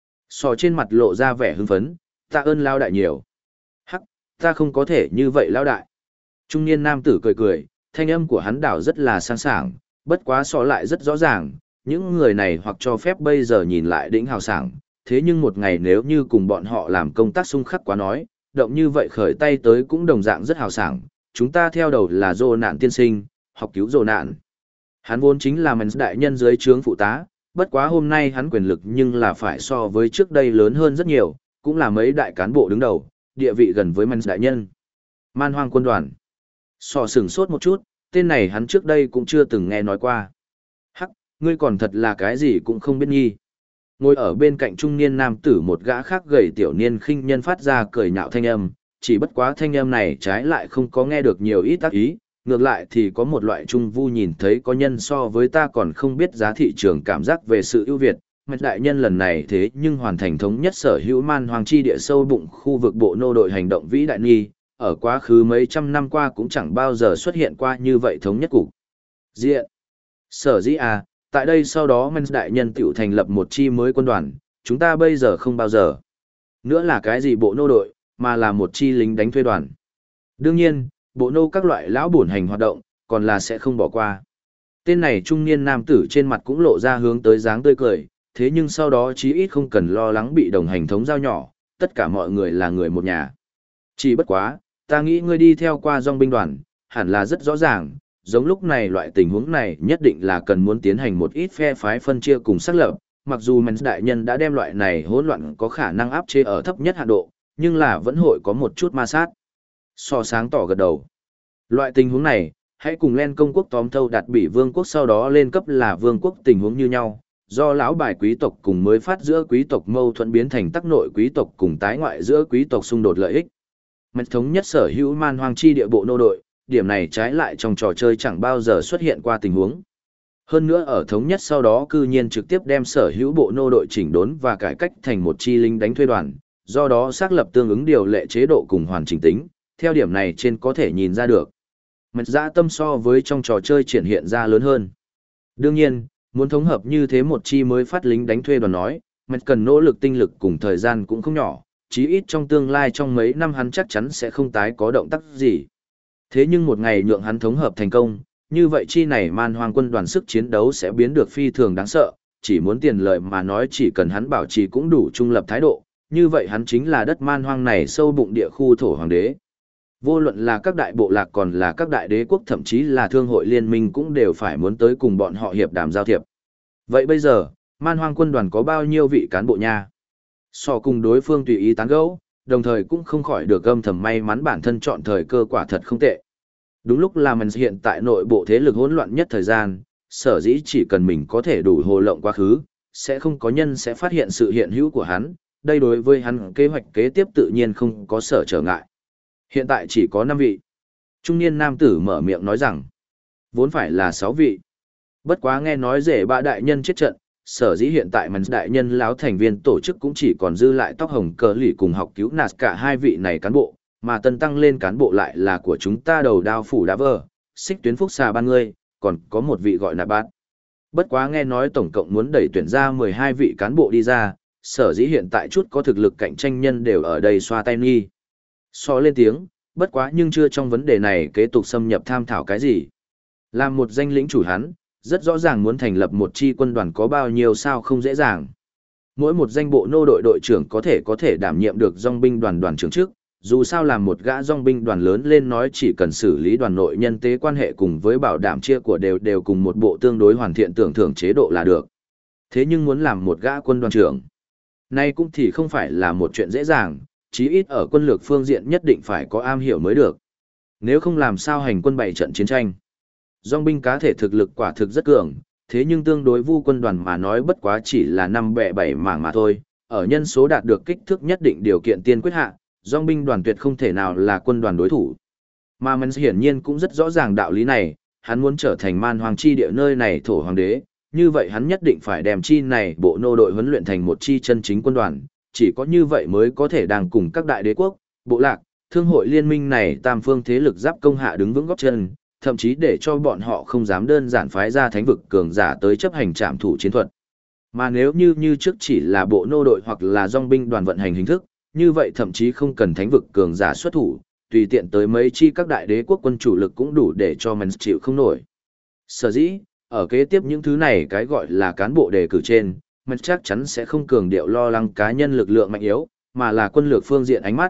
Sò trên mặt lộ ra vẻ hưng phấn, tạ ơn lao đại nhiều. Hắc, ta không có thể như vậy lao đại. Trung niên nam tử cười cười, thanh âm của hắn đảo rất là sang sảng, bất quá sò lại rất rõ ràng, những người này hoặc cho phép bây giờ nhìn lại đỉnh hào sảng, thế nhưng một ngày nếu như cùng bọn họ làm công tác xung khắc quá nói, động như vậy khởi tay tới cũng đồng dạng rất hào sảng, chúng ta theo đầu là dô nạn tiên sinh, học cứu dô nạn. Hắn vốn chính là Mans đại nhân dưới trướng phụ tá, bất quá hôm nay hắn quyền lực nhưng là phải so với trước đây lớn hơn rất nhiều, cũng là mấy đại cán bộ đứng đầu, địa vị gần với Mans đại nhân. Man Hoang quân đoàn. Sò sửng sốt một chút, tên này hắn trước đây cũng chưa từng nghe nói qua. Hắc, ngươi còn thật là cái gì cũng không biết nghi. Ngồi ở bên cạnh trung niên nam tử một gã khác gầy tiểu niên khinh nhân phát ra cười nhạo thanh âm, chỉ bất quá thanh âm này trái lại không có nghe được nhiều ít tác ý, ngược lại thì có một loại trung vu nhìn thấy có nhân so với ta còn không biết giá thị trường cảm giác về sự ưu việt. Mạch đại nhân lần này thế nhưng hoàn thành thống nhất sở hữu man hoàng chi địa sâu bụng khu vực bộ nô đội hành động vĩ đại nghi, ở quá khứ mấy trăm năm qua cũng chẳng bao giờ xuất hiện qua như vậy thống nhất cục diện. Sở dĩ à, tại đây sau đó Mans đại nhân tiểu thành lập một chi mới quân đoàn, chúng ta bây giờ không bao giờ nữa là cái gì bộ nô đội, mà là một chi lính đánh thuê đoàn. Đương nhiên, bộ nô các loại lão bổn hành hoạt động, còn là sẽ không bỏ qua. Tên này trung niên nam tử trên mặt cũng lộ ra hướng tới dáng tươi cười, thế nhưng sau đó chí ít không cần lo lắng bị đồng hành thống giao nhỏ, tất cả mọi người là người một nhà. Chỉ bất quá, ta nghĩ ngươi đi theo qua dòng binh đoàn, hẳn là rất rõ ràng, giống lúc này loại tình huống này nhất định là cần muốn tiến hành một ít phe phái phân chia cùng xác lập, mặc dù Mans đại nhân đã đem loại này hỗn loạn có khả năng áp chế ở thấp nhất hạn độ, nhưng là vẫn hội có một chút ma sát. So sáng tỏ gật đầu. Loại tình huống này, hãy cùng Len công quốc tóm thâu đạt bị vương quốc sau đó lên cấp là vương quốc tình huống như nhau, do lão bài quý tộc cùng mới phát giữa quý tộc mâu thuẫn biến thành tắc nội quý tộc cùng tái ngoại giữa quý tộc xung đột lợi ích. Mạch thống nhất sở hữu man hoang chi địa bộ nô đội, điểm này trái lại trong trò chơi chẳng bao giờ xuất hiện qua tình huống. Hơn nữa ở thống nhất sau đó cư nhiên trực tiếp đem sở hữu bộ nô đội chỉnh đốn và cải cách thành một chi lính đánh thuê đoàn, do đó xác lập tương ứng điều lệ chế độ cùng hoàn chỉnh tính, theo điểm này trên có thể nhìn ra được. Mạch dã tâm so với trong trò chơi triển hiện ra lớn hơn. Đương nhiên, muốn thống hợp như thế một chi mới phát lính đánh thuê đoàn nói, Mạch cần nỗ lực tinh lực cùng thời gian cũng không nhỏ, chí ít trong tương lai trong mấy năm hắn chắc chắn sẽ không tái có động tác gì. Thế nhưng một ngày nhượng hắn thống hợp thành công, như vậy chi này man hoang quân đoàn sức chiến đấu sẽ biến được phi thường đáng sợ, chỉ muốn tiền lợi mà nói chỉ cần hắn bảo trì cũng đủ trung lập thái độ, như vậy hắn chính là đất man hoang này sâu bụng địa khu thổ hoàng đế. Vô luận là các đại bộ lạc còn là các đại đế quốc thậm chí là thương hội liên minh cũng đều phải muốn tới cùng bọn họ hiệp đàm giao thiệp. Vậy bây giờ, man hoang quân đoàn có bao nhiêu vị cán bộ nha? So cùng đối phương tùy ý tán gẫu, đồng thời cũng không khỏi được âm thầm may mắn bản thân chọn thời cơ quả thật không tệ. Đúng lúc là mình hiện tại nội bộ thế lực hỗn loạn nhất thời gian, sở dĩ chỉ cần mình có thể đủ hồ lộng quá khứ, sẽ không có nhân sẽ phát hiện sự hiện hữu của hắn, đây đối với hắn kế hoạch kế tiếp tự nhiên không có sở trở ngại. Hiện tại chỉ có 5 vị. Trung niên nam tử mở miệng nói rằng, vốn phải là 6 vị. Bất quá nghe nói rể bạ đại nhân chết trận, sở dĩ hiện tại Mans đại nhân láo thành viên tổ chức cũng chỉ còn dư lại tóc hồng cờ lì cùng học cứu nạt cả 2 vị này cán bộ, mà tân tăng lên cán bộ lại là của chúng ta đầu đao phủ đá vờ, xích tuyến phúc xà ban ngươi, còn có một vị gọi là bát. Bất quá nghe nói tổng cộng muốn đẩy tuyển ra 12 vị cán bộ đi ra, sở dĩ hiện tại chút có thực lực cạnh tranh nhân đều ở đây xoa tay nghi. So lên tiếng, bất quá nhưng chưa trong vấn đề này kế tục xâm nhập tham thảo cái gì. Làm một danh lĩnh chủ hắn, rất rõ ràng muốn thành lập một chi quân đoàn có bao nhiêu sao không dễ dàng. Mỗi một danh bộ nô đội đội trưởng có thể đảm nhiệm được dòng binh đoàn đoàn trưởng trước, dù sao làm một gã dòng binh đoàn lớn lên nói chỉ cần xử lý đoàn nội nhân tế quan hệ cùng với bảo đảm chia của đều cùng một bộ tương đối hoàn thiện tưởng thưởng chế độ là được. Thế nhưng muốn làm một gã quân đoàn trưởng, nay cũng thì không phải là một chuyện dễ dàng, chí ít ở quân lược phương diện nhất định phải có am hiểu mới được. Nếu không làm sao hành quân bày trận chiến tranh. Dòng binh cá thể thực lực quả thực rất cường, thế nhưng tương đối vu quân đoàn mà nói bất quá chỉ là 5 bè 7 mảng mà thôi, Ở nhân số đạt được kích thước nhất định điều kiện tiên quyết hạ, dòng binh đoàn tuyệt không thể nào là quân đoàn đối thủ. Mà Mens hiển nhiên cũng rất rõ ràng đạo lý này, hắn muốn trở thành man hoàng chi địa nơi này thổ hoàng đế, như vậy hắn nhất định phải đem chi này bộ nô đội huấn luyện thành một chi chân chính quân đoàn, chỉ có như vậy mới có thể đang cùng các đại đế quốc, bộ lạc, thương hội liên minh này tam phương thế lực giáp công hạ đứng vững góp chân, thậm chí để cho bọn họ không dám đơn giản phái ra thánh vực cường giả tới chấp hành trảm thủ chiến thuật. Mà nếu như trước chỉ là bộ nô đội hoặc là dòng binh đoàn vận hành hình thức, như vậy thậm chí không cần thánh vực cường giả xuất thủ, tùy tiện tới mấy chi các đại đế quốc quân chủ lực cũng đủ để cho mình chịu không nổi. Sở dĩ, ở kế tiếp những thứ này cái gọi là cán bộ đề cử trên, mình chắc chắn sẽ không cường điệu lo lắng cá nhân lực lượng mạnh yếu, mà là quân lược phương diện ánh mắt.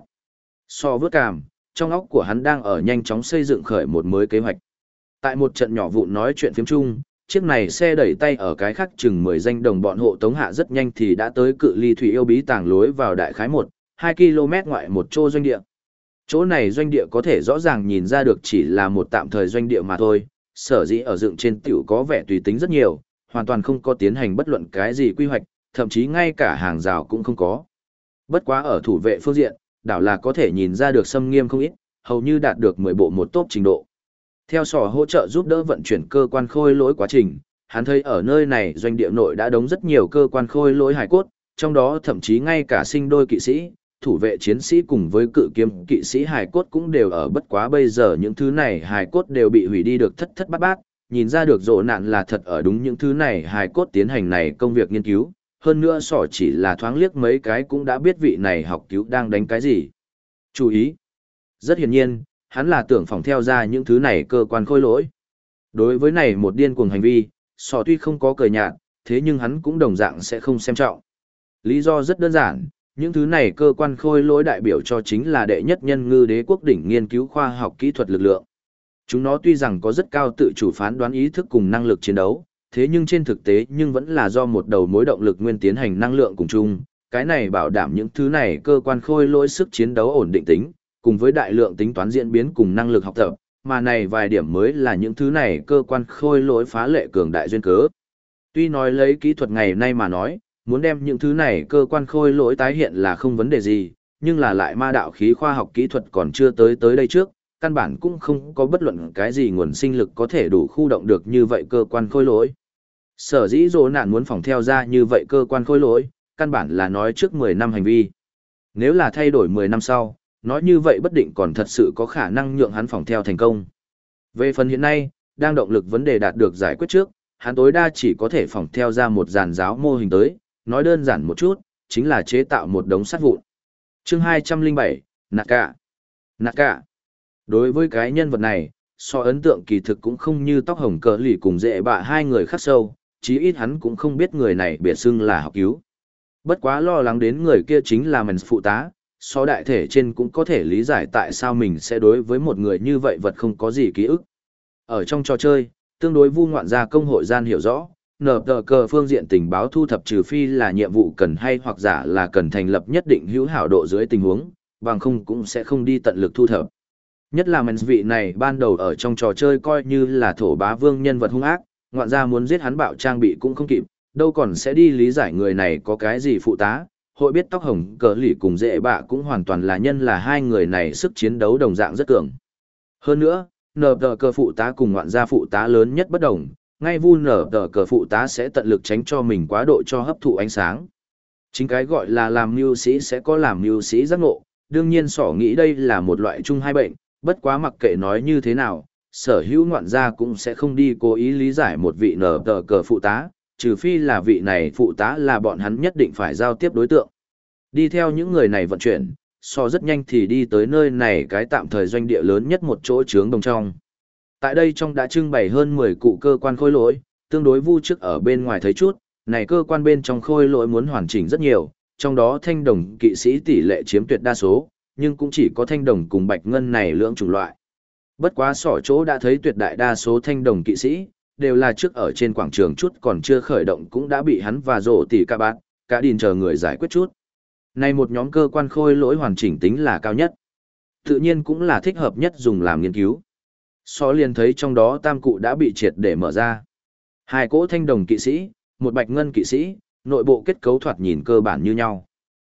So vớt cảm, trong óc của hắn đang ở nhanh chóng xây dựng khởi một mới kế hoạch. Tại một trận nhỏ vụn nói chuyện phiếm chung, chiếc này xe đẩy tay ở cái khác chừng 10 danh đồng bọn hộ tống hạ rất nhanh thì đã tới cự ly thủy yêu bí tàng lối vào đại khái 1-2 km ngoại một chỗ doanh địa. Chỗ này doanh địa có thể rõ ràng nhìn ra được chỉ là một tạm thời doanh địa mà thôi, sở dĩ ở dựng trên tiểu có vẻ tùy tính rất nhiều, hoàn toàn không có tiến hành bất luận cái gì quy hoạch, thậm chí ngay cả hàng rào cũng không có. Bất quá ở thủ vệ phương diện, đảo là có thể nhìn ra được xâm nghiêm không ít, hầu như đạt được 10 bộ một tốp trình độ. Theo sỏ hỗ trợ giúp đỡ vận chuyển cơ quan khôi lỗi quá trình, hắn thấy ở nơi này doanh địa nội đã đóng rất nhiều cơ quan khôi lỗi hài cốt, trong đó thậm chí ngay cả sinh đôi kỵ sĩ, thủ vệ chiến sĩ cùng với cự kiếm kỵ sĩ hài cốt cũng đều ở, bất quá bây giờ những thứ này hài cốt đều bị hủy đi được thất thất bát bát, nhìn ra được rộ nạn là thật ở đúng những thứ này hài cốt tiến hành này công việc nghiên cứu, hơn nữa sỏ chỉ là thoáng liếc mấy cái cũng đã biết vị này học cứu đang đánh cái gì. Chú ý! Rất hiển nhiên, hắn là tưởng phòng theo ra những thứ này cơ quan khôi lỗi. Đối với này một điên cuồng hành vi, sỏ tuy không có cười nhạt, thế nhưng hắn cũng đồng dạng sẽ không xem trọng. Lý do rất đơn giản, những thứ này cơ quan khôi lỗi đại biểu cho chính là đệ nhất nhân ngư đế quốc đỉnh nghiên cứu khoa học kỹ thuật lực lượng. Chúng nó tuy rằng có rất cao tự chủ phán đoán ý thức cùng năng lực chiến đấu, thế nhưng trên thực tế nhưng vẫn là do một đầu mối động lực nguyên tiến hành năng lượng cùng chung, cái này bảo đảm những thứ này cơ quan khôi lỗi sức chiến đấu ổn định tính, cùng với đại lượng tính toán diễn biến cùng năng lực học tập, mà này vài điểm mới là những thứ này cơ quan khôi lỗi phá lệ cường đại duyên cớ. Tuy nói lấy kỹ thuật ngày nay mà nói, muốn đem những thứ này cơ quan khôi lỗi tái hiện là không vấn đề gì, nhưng là lại ma đạo khí khoa học kỹ thuật còn chưa tới đây trước, căn bản cũng không có bất luận cái gì nguồn sinh lực có thể đủ khu động được như vậy cơ quan khôi lỗi. Sở dĩ dỗ nạn muốn phòng theo ra như vậy cơ quan khôi lỗi, căn bản là nói trước 10 năm hành vi. Nếu là thay đổi 10 năm sau, nói như vậy bất định còn thật sự có khả năng nhượng hắn phòng theo thành công. Về phần hiện nay, đang động lực vấn đề đạt được giải quyết trước, hắn tối đa chỉ có thể phòng theo ra một giàn giáo mô hình tới, nói đơn giản một chút, chính là chế tạo một đống sắt vụn. Chương 207, Naka. Naka. Đối với cái nhân vật này, so ấn tượng kỳ thực cũng không như tóc hồng cờ lì cùng dễ bạ hai người khác sâu, chí ít hắn cũng không biết người này biệt xưng là học cứu. Bất quá lo lắng đến người kia chính là mình phụ tá, so đại thể trên cũng có thể lý giải tại sao mình sẽ đối với một người như vậy vật không có gì ký ức. Ở trong trò chơi, tương đối vu ngoạn gia công hội gian hiểu rõ, nở tờ cờ phương diện tình báo thu thập trừ phi là nhiệm vụ cần hay hoặc giả là cần thành lập nhất định hữu hảo độ dưới tình huống, bằng không cũng sẽ không đi tận lực thu thập. Nhất là mình vị này ban đầu ở trong trò chơi coi như là thổ bá vương nhân vật hung ác, ngoạn gia muốn giết hắn bạo trang bị cũng không kịp, đâu còn sẽ đi lý giải người này có cái gì phụ tá. Hội biết tóc hồng cờ lì cùng dễ bạ cũng hoàn toàn là nhân là hai người này sức chiến đấu đồng dạng rất cường. Hơn nữa, nở tờ cờ phụ tá cùng ngoạn gia phụ tá lớn nhất bất đồng, ngay vu nở tờ cờ phụ tá sẽ tận lực tránh cho mình quá độ cho hấp thụ ánh sáng. Chính cái gọi là làm mưu sĩ sẽ có làm mưu sĩ giác ngộ, đương nhiên sỏ nghĩ đây là một loại chung hai bệnh, bất quá mặc kệ nói như thế nào, sở hữu ngoạn gia cũng sẽ không đi cố ý lý giải một vị nở tờ cờ phụ tá, trừ phi là vị này phụ tá là bọn hắn nhất định phải giao tiếp đối tượng. Đi theo những người này vận chuyển, so rất nhanh thì đi tới nơi này cái tạm thời doanh địa lớn nhất một chỗ trướng đồng trong. Tại đây trong đã trưng bày hơn 10 cụ cơ quan khôi lỗi, tương đối vu trước ở bên ngoài thấy chút, này cơ quan bên trong khôi lỗi muốn hoàn chỉnh rất nhiều, trong đó thanh đồng kỵ sĩ tỷ lệ chiếm tuyệt đa số, nhưng cũng chỉ có thanh đồng cùng bạch ngân này lưỡng chủng loại. Bất quá sỏ chỗ đã thấy tuyệt đại đa số thanh đồng kỵ sĩ, đều là trước ở trên quảng trường chút còn chưa khởi động cũng đã bị hắn và rổ tỉ cả bát, cả đình chờ người giải quyết chút. Này một nhóm cơ quan khôi lỗi hoàn chỉnh tính là cao nhất. Tự nhiên cũng là thích hợp nhất dùng làm nghiên cứu. So liền thấy trong đó tam cụ đã bị triệt để mở ra. Hai cỗ thanh đồng kỵ sĩ, một bạch ngân kỵ sĩ, nội bộ kết cấu thoạt nhìn cơ bản như nhau.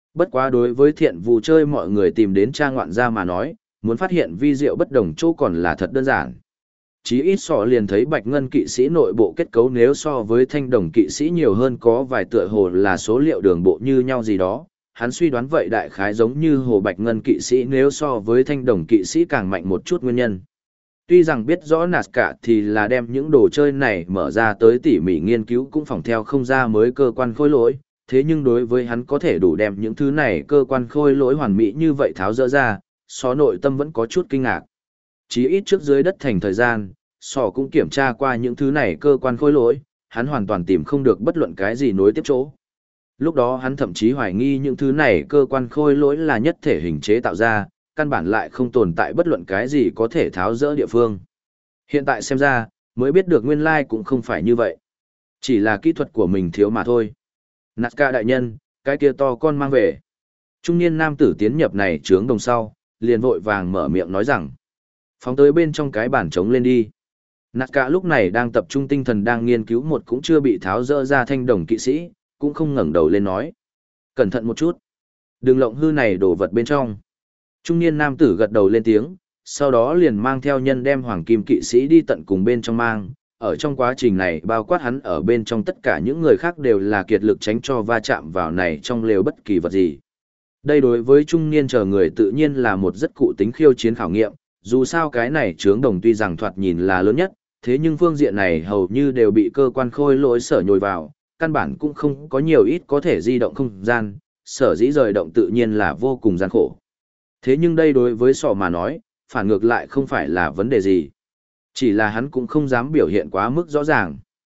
Bất quá đối với thiện vụ chơi mọi người tìm đến trang ngoạn gia mà nói, muốn phát hiện vi diệu bất đồng chỗ còn là thật đơn giản. Chí ít sọ liền thấy bạch ngân kỵ sĩ nội bộ kết cấu nếu so với thanh đồng kỵ sĩ nhiều hơn có vài tựa hồ là số liệu đường bộ như nhau gì đó. Hắn suy đoán vậy đại khái giống như hồ bạch ngân kỵ sĩ nếu so với thanh đồng kỵ sĩ càng mạnh một chút nguyên nhân. Tuy rằng biết rõ Nazca thì là đem những đồ chơi này mở ra tới tỉ mỉ nghiên cứu cũng phòng theo không ra mới cơ quan khôi lỗi, thế nhưng đối với hắn có thể đủ đem những thứ này cơ quan khôi lỗi hoàn mỹ như vậy tháo dỡ ra, Sọ nội tâm vẫn có chút kinh ngạc. Chí ít trước dưới đất thành thời gian, Sọ cũng kiểm tra qua những thứ này cơ quan khôi lỗi, hắn hoàn toàn tìm không được bất luận cái gì nối tiếp chỗ. Lúc đó hắn thậm chí hoài nghi những thứ này cơ quan khôi lỗi là nhất thể hình chế tạo ra, căn bản lại không tồn tại bất luận cái gì có thể tháo dỡ địa phương. Hiện tại xem ra, mới biết được nguyên lai cũng không phải như vậy. Chỉ là kỹ thuật của mình thiếu mà thôi. Nazca đại nhân, cái kia to con mang về. Trung niên nam tử tiến nhập này trướng đồng sau, liền vội vàng mở miệng nói rằng. Phóng tới bên trong cái bàn trống lên đi. Nazca lúc này đang tập trung tinh thần đang nghiên cứu một cũng chưa bị tháo dỡ ra thanh đồng kỵ sĩ, cũng không ngẩng đầu lên nói. Cẩn thận một chút. Đừng lộng hư này đổ vật bên trong. Trung niên nam tử gật đầu lên tiếng, sau đó liền mang theo nhân đem hoàng kim kỵ sĩ đi tận cùng bên trong mang. Ở trong quá trình này bao quát hắn ở bên trong tất cả những người khác đều là kiệt lực tránh cho va chạm vào này trong lều bất kỳ vật gì. Đây đối với trung niên chờ người tự nhiên là một rất cụ tính khiêu chiến khảo nghiệm, dù sao cái này trướng đồng tuy rằng thoạt nhìn là lớn nhất, thế nhưng phương diện này hầu như đều bị cơ quan khôi lỗi sở nhồi vào, căn bản cũng không có nhiều ít có thể di động không gian, sở dĩ rời động tự nhiên là vô cùng gian khổ. Thế nhưng đây đối với Sọ mà nói, phản ngược lại không phải là vấn đề gì. Chỉ là hắn cũng không dám biểu hiện quá mức rõ ràng.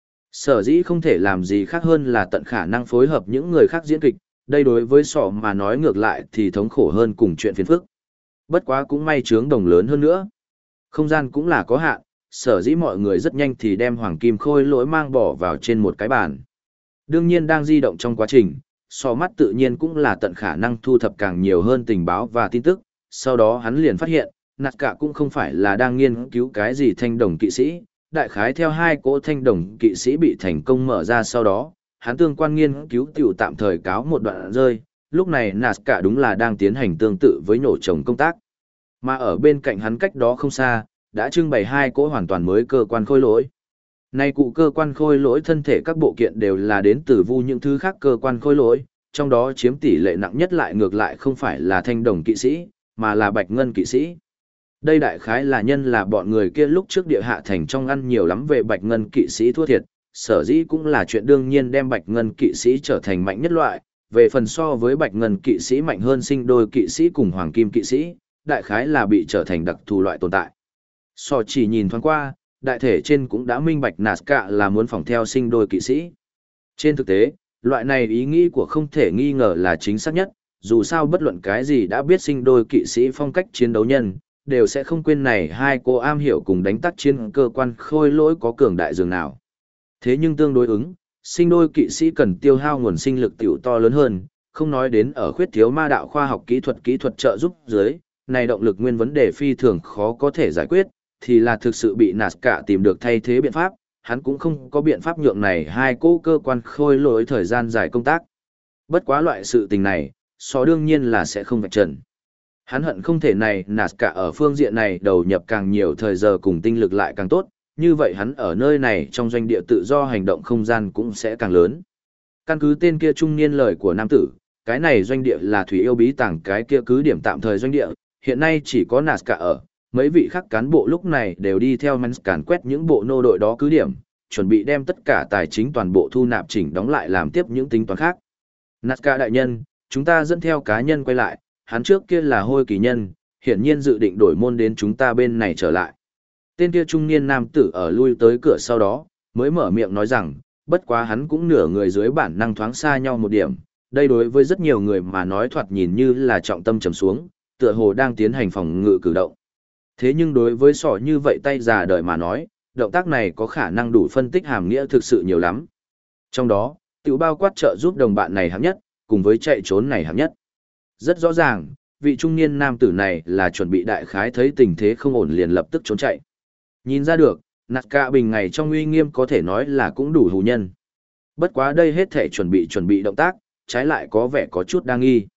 Sở dĩ không thể làm gì khác hơn là tận khả năng phối hợp những người khác diễn kịch, đây đối với Sọ mà nói ngược lại thì thống khổ hơn cùng chuyện phiền phức. Bất quá cũng may trướng đồng lớn hơn nữa. Không gian cũng là có hạn, sở dĩ mọi người rất nhanh thì đem hoàng kim khôi lỗi mang bỏ vào trên một cái bàn. Đương nhiên đang di động trong quá trình, Sọ mắt tự nhiên cũng là tận khả năng thu thập càng nhiều hơn tình báo và tin tức, sau đó hắn liền phát hiện, Nazca cũng không phải là đang nghiên cứu cái gì thanh đồng kỵ sĩ, đại khái theo hai cỗ thanh đồng kỵ sĩ bị thành công mở ra sau đó, hắn tương quan nghiên cứu tiểu tạm thời cáo một đoạn rơi, lúc này Nazca đúng là đang tiến hành tương tự với nổ trồng công tác. Mà ở bên cạnh hắn cách đó không xa, đã trưng bày hai cỗ hoàn toàn mới cơ quan khôi lỗi. Nay cụ cơ quan khôi lỗi thân thể các bộ kiện đều là đến từ vu những thứ khác cơ quan khôi lỗi, trong đó chiếm tỷ lệ nặng nhất lại ngược lại không phải là thanh đồng kỵ sĩ, mà là bạch ngân kỵ sĩ. Đây đại khái là nhân là bọn người kia lúc trước địa hạ thành trong ăn nhiều lắm về bạch ngân kỵ sĩ thua thiệt, sở dĩ cũng là chuyện đương nhiên đem bạch ngân kỵ sĩ trở thành mạnh nhất loại, về phần so với bạch ngân kỵ sĩ mạnh hơn sinh đôi kỵ sĩ cùng hoàng kim kỵ sĩ, đại khái là bị trở thành đặc thù loại tồn tại. So chỉ nhìn thoáng qua, đại thể trên cũng đã minh bạch Nazca là muốn phỏng theo sinh đôi kỵ sĩ. Trên thực tế, loại này ý nghĩ của không thể nghi ngờ là chính xác nhất, dù sao bất luận cái gì đã biết sinh đôi kỵ sĩ phong cách chiến đấu nhân, đều sẽ không quên này hai cô am hiểu cùng đánh tác chiến cơ quan khôi lỗi có cường đại dường nào. Thế nhưng tương đối ứng, sinh đôi kỵ sĩ cần tiêu hao nguồn sinh lực tiểu to lớn hơn, không nói đến ở khuyết thiếu ma đạo khoa học kỹ thuật trợ giúp dưới, này động lực nguyên vấn đề phi thường khó có thể giải quyết, thì là thực sự bị Nazca tìm được thay thế biện pháp, hắn cũng không có biện pháp nhượng này hai cô cơ quan khôi lỗi thời gian dài công tác. Bất quá loại sự tình này, Sọ đương nhiên là sẽ không vạch trần. Hắn hận không thể này Nazca ở phương diện này đầu nhập càng nhiều thời giờ cùng tinh lực lại càng tốt, như vậy hắn ở nơi này trong doanh địa tự do hành động không gian cũng sẽ càng lớn. Căn cứ tên kia trung niên lời của nam tử, cái này doanh địa là thủy yêu bí tàng cái kia cứ điểm tạm thời doanh địa, hiện nay chỉ có Nazca ở, mấy vị khác cán bộ lúc này đều đi theo Mans càn quét những bộ nô đội đó cứ điểm, chuẩn bị đem tất cả tài chính toàn bộ thu nạp chỉnh đóng lại làm tiếp những tính toán khác. Nazca đại nhân, chúng ta dẫn theo cá nhân quay lại, hắn trước kia là hôi kỳ nhân, hiển nhiên dự định đổi môn đến chúng ta bên này trở lại. Tên kia trung niên nam tử ở lui tới cửa sau đó, mới mở miệng nói rằng, bất quá hắn cũng nửa người dưới bản năng thoáng xa nhau một điểm, đây đối với rất nhiều người mà nói thoạt nhìn như là trọng tâm trầm xuống, tựa hồ đang tiến hành phòng ngự cử động. Thế nhưng đối với Sọ như vậy tay già đời mà nói, động tác này có khả năng đủ phân tích hàm nghĩa thực sự nhiều lắm. Trong đó, tiểu bao quát trợ giúp đồng bạn này hạng nhất, cùng với chạy trốn này hạng nhất. Rất rõ ràng, vị trung niên nam tử này là chuẩn bị đại khái thấy tình thế không ổn liền lập tức trốn chạy. Nhìn ra được, Nazca bình ngày trong uy nghiêm có thể nói là cũng đủ hù nhân. Bất quá đây hết thể chuẩn bị động tác, trái lại có vẻ có chút đa nghi.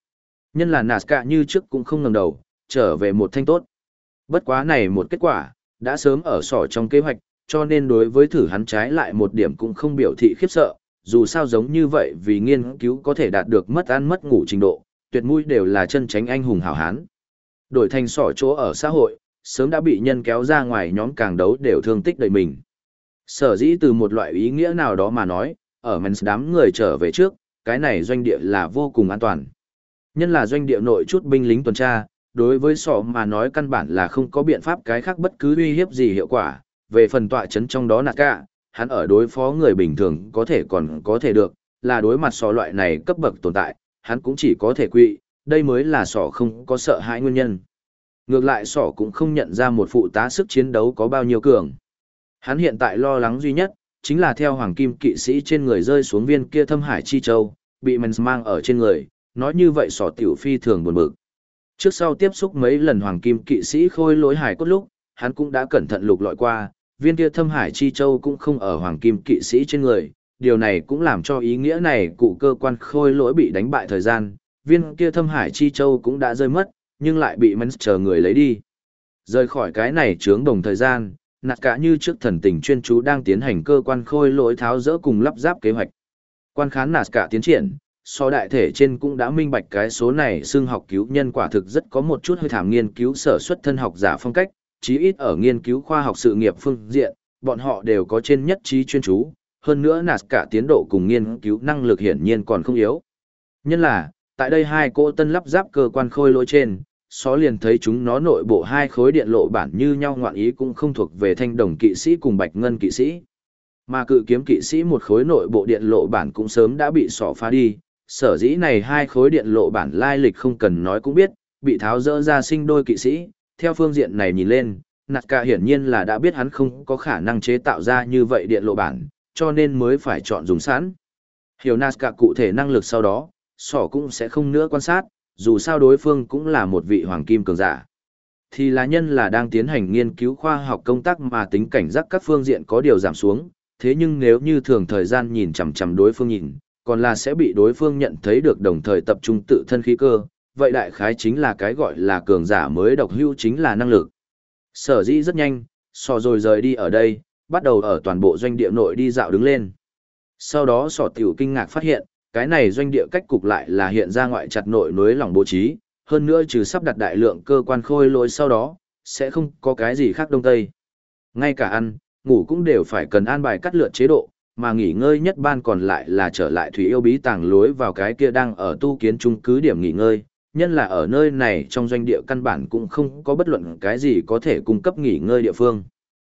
Nhân là Nazca như trước cũng không ngẩng đầu, trở về một thanh tốt. Bất quá này một kết quả, đã sớm ở sỏ trong kế hoạch, cho nên đối với thử hắn trái lại một điểm cũng không biểu thị khiếp sợ, dù sao giống như vậy vì nghiên cứu có thể đạt được mất ăn mất ngủ trình độ, tuyệt mũi đều là chân tránh anh hùng hảo hán. Đổi thành sỏ chỗ ở xã hội, sớm đã bị nhân kéo ra ngoài nhóm càng đấu đều thương tích đầy mình. Sở dĩ từ một loại ý nghĩa nào đó mà nói, ở Mens đám người trở về trước, cái này doanh địa là vô cùng an toàn. Nhân là doanh địa nội chút binh lính tuần tra, đối với sọ mà nói căn bản là không có biện pháp cái khác bất cứ uy hiếp gì hiệu quả. Về phần tọa chấn trong đó nạt cả, hắn ở đối phó người bình thường có thể còn có thể được, là đối mặt sọ loại này cấp bậc tồn tại, hắn cũng chỉ có thể quỵ, đây mới là sọ không có sợ hãi nguyên nhân. Ngược lại sọ cũng không nhận ra một phụ tá sức chiến đấu có bao nhiêu cường. Hắn hiện tại lo lắng duy nhất, chính là theo hoàng kim kỵ sĩ trên người rơi xuống viên kia thâm hải chi châu, bị Mens mang ở trên người, nói như vậy sọ tiểu phi thường buồn bực. Trước sau tiếp xúc mấy lần hoàng kim kỵ sĩ khôi lỗi hải cốt lúc, hắn cũng đã cẩn thận lục lọi qua, viên kia thâm hải chi châu cũng không ở hoàng kim kỵ sĩ trên người, điều này cũng làm cho ý nghĩa này cụ cơ quan khôi lỗi bị đánh bại thời gian, viên kia thâm hải chi châu cũng đã rơi mất, nhưng lại bị Mens chờ người lấy đi. Rời khỏi cái này chướng đồng thời gian, nạt cả như trước thần tình chuyên chú đang tiến hành cơ quan khôi lỗi tháo dỡ cùng lắp ráp kế hoạch. Quan khán nạt cả tiến triển, so đại thể trên cũng đã minh bạch cái số này xương học cứu nhân quả thực rất có một chút hơi thảm nghiên cứu sở xuất thân học giả phong cách, chí ít ở nghiên cứu khoa học sự nghiệp phương diện, bọn họ đều có trên nhất trí chuyên chú, hơn nữa nạt cả tiến độ cùng nghiên cứu năng lực hiển nhiên còn không yếu. Nhân là, tại đây hai cỗ tân lắp ráp cơ quan khôi lỗi trên, xó liền thấy chúng nó nội bộ hai khối điện lộ bản như nhau ngoạn ý cũng không thuộc về thanh đồng kỵ sĩ cùng bạch ngân kỵ sĩ. Mà cự kiếm kỵ sĩ một khối nội bộ điện lộ bản cũng sớm đã bị xỏ phá đi, sở dĩ này hai khối điện lộ bản lai lịch không cần nói cũng biết, bị tháo dỡ ra sinh đôi kỵ sĩ, theo phương diện này nhìn lên, Naka hiển nhiên là đã biết hắn không có khả năng chế tạo ra như vậy điện lộ bản, cho nên mới phải chọn dùng sẵn. Hiểu Naka cụ thể năng lực sau đó, sỏ cũng sẽ không nữa quan sát, dù sao đối phương cũng là một vị hoàng kim cường giả. Thì là nhân là đang tiến hành nghiên cứu khoa học công tác mà tính cảnh giác các phương diện có điều giảm xuống, thế nhưng nếu như thường thời gian nhìn chằm chằm đối phương nhìn, còn là sẽ bị đối phương nhận thấy được đồng thời tập trung tự thân khí cơ, vậy đại khái chính là cái gọi là cường giả mới độc hữu chính là năng lực. Sở dĩ rất nhanh, sò rồi rời đi ở đây, bắt đầu ở toàn bộ doanh địa nội đi dạo đứng lên. Sau đó sò tiểu kinh ngạc phát hiện, cái này doanh địa cách cục lại là hiện ra ngoại chặt nội nối lỏng bố trí, hơn nữa trừ sắp đặt đại lượng cơ quan khôi lỗi sau đó, sẽ không có cái gì khác đông tây. Ngay cả ăn, ngủ cũng đều phải cần an bài cắt lượt chế độ, mà nghỉ ngơi nhất ban còn lại là trở lại thủy yêu bí tàng lối vào cái kia đang ở tu kiến trung cứ điểm nghỉ ngơi, nhân là ở nơi này trong doanh địa căn bản cũng không có bất luận cái gì có thể cung cấp nghỉ ngơi địa phương.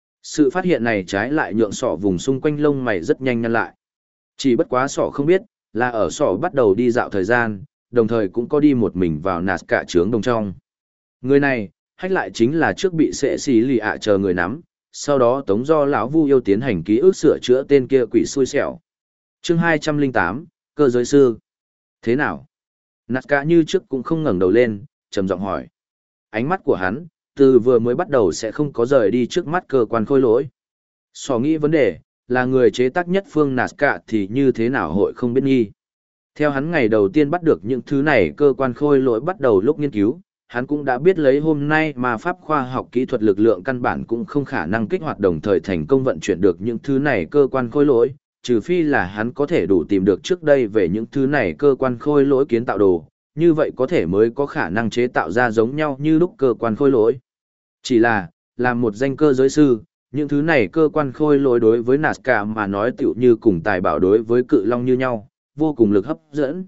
Sự phát hiện này trái lại nhượng sọ vùng xung quanh lông mày rất nhanh nhăn lại. Chỉ bất quá sọ không biết, là ở sọ bắt đầu đi dạo thời gian, đồng thời cũng có đi một mình vào nạt cả trướng đồng trong. Người này, hách lại chính là trước bị sệ xì lì ạ chờ người nắm, sau đó tống do lão Vu yêu tiến hành ký ức sửa chữa tên kia quỷ xui xẻo. Chương 208, cơ giới sư. Thế nào? Nạt cả như trước cũng không ngẩng đầu lên, trầm giọng hỏi. Ánh mắt của hắn, từ vừa mới bắt đầu sẽ không có rời đi trước mắt cơ quan khôi lỗi. Sò nghĩ vấn đề, là người chế tác nhất phương nạt cả thì như thế nào hội không biết nghi. Theo hắn ngày đầu tiên bắt được những thứ này cơ quan khôi lỗi bắt đầu lúc nghiên cứu, hắn cũng đã biết lấy hôm nay mà pháp khoa học kỹ thuật lực lượng căn bản cũng không khả năng kích hoạt đồng thời thành công vận chuyển được những thứ này cơ quan khôi lỗi, trừ phi là hắn có thể đủ tìm được trước đây về những thứ này cơ quan khôi lỗi kiến tạo đồ, như vậy có thể mới có khả năng chế tạo ra giống nhau như lúc cơ quan khôi lỗi. Chỉ là, làm một danh cơ giới sư, những thứ này cơ quan khôi lỗi đối với Nazca mà nói tựu như cùng tài bảo đối với cự long như nhau, vô cùng lực hấp dẫn.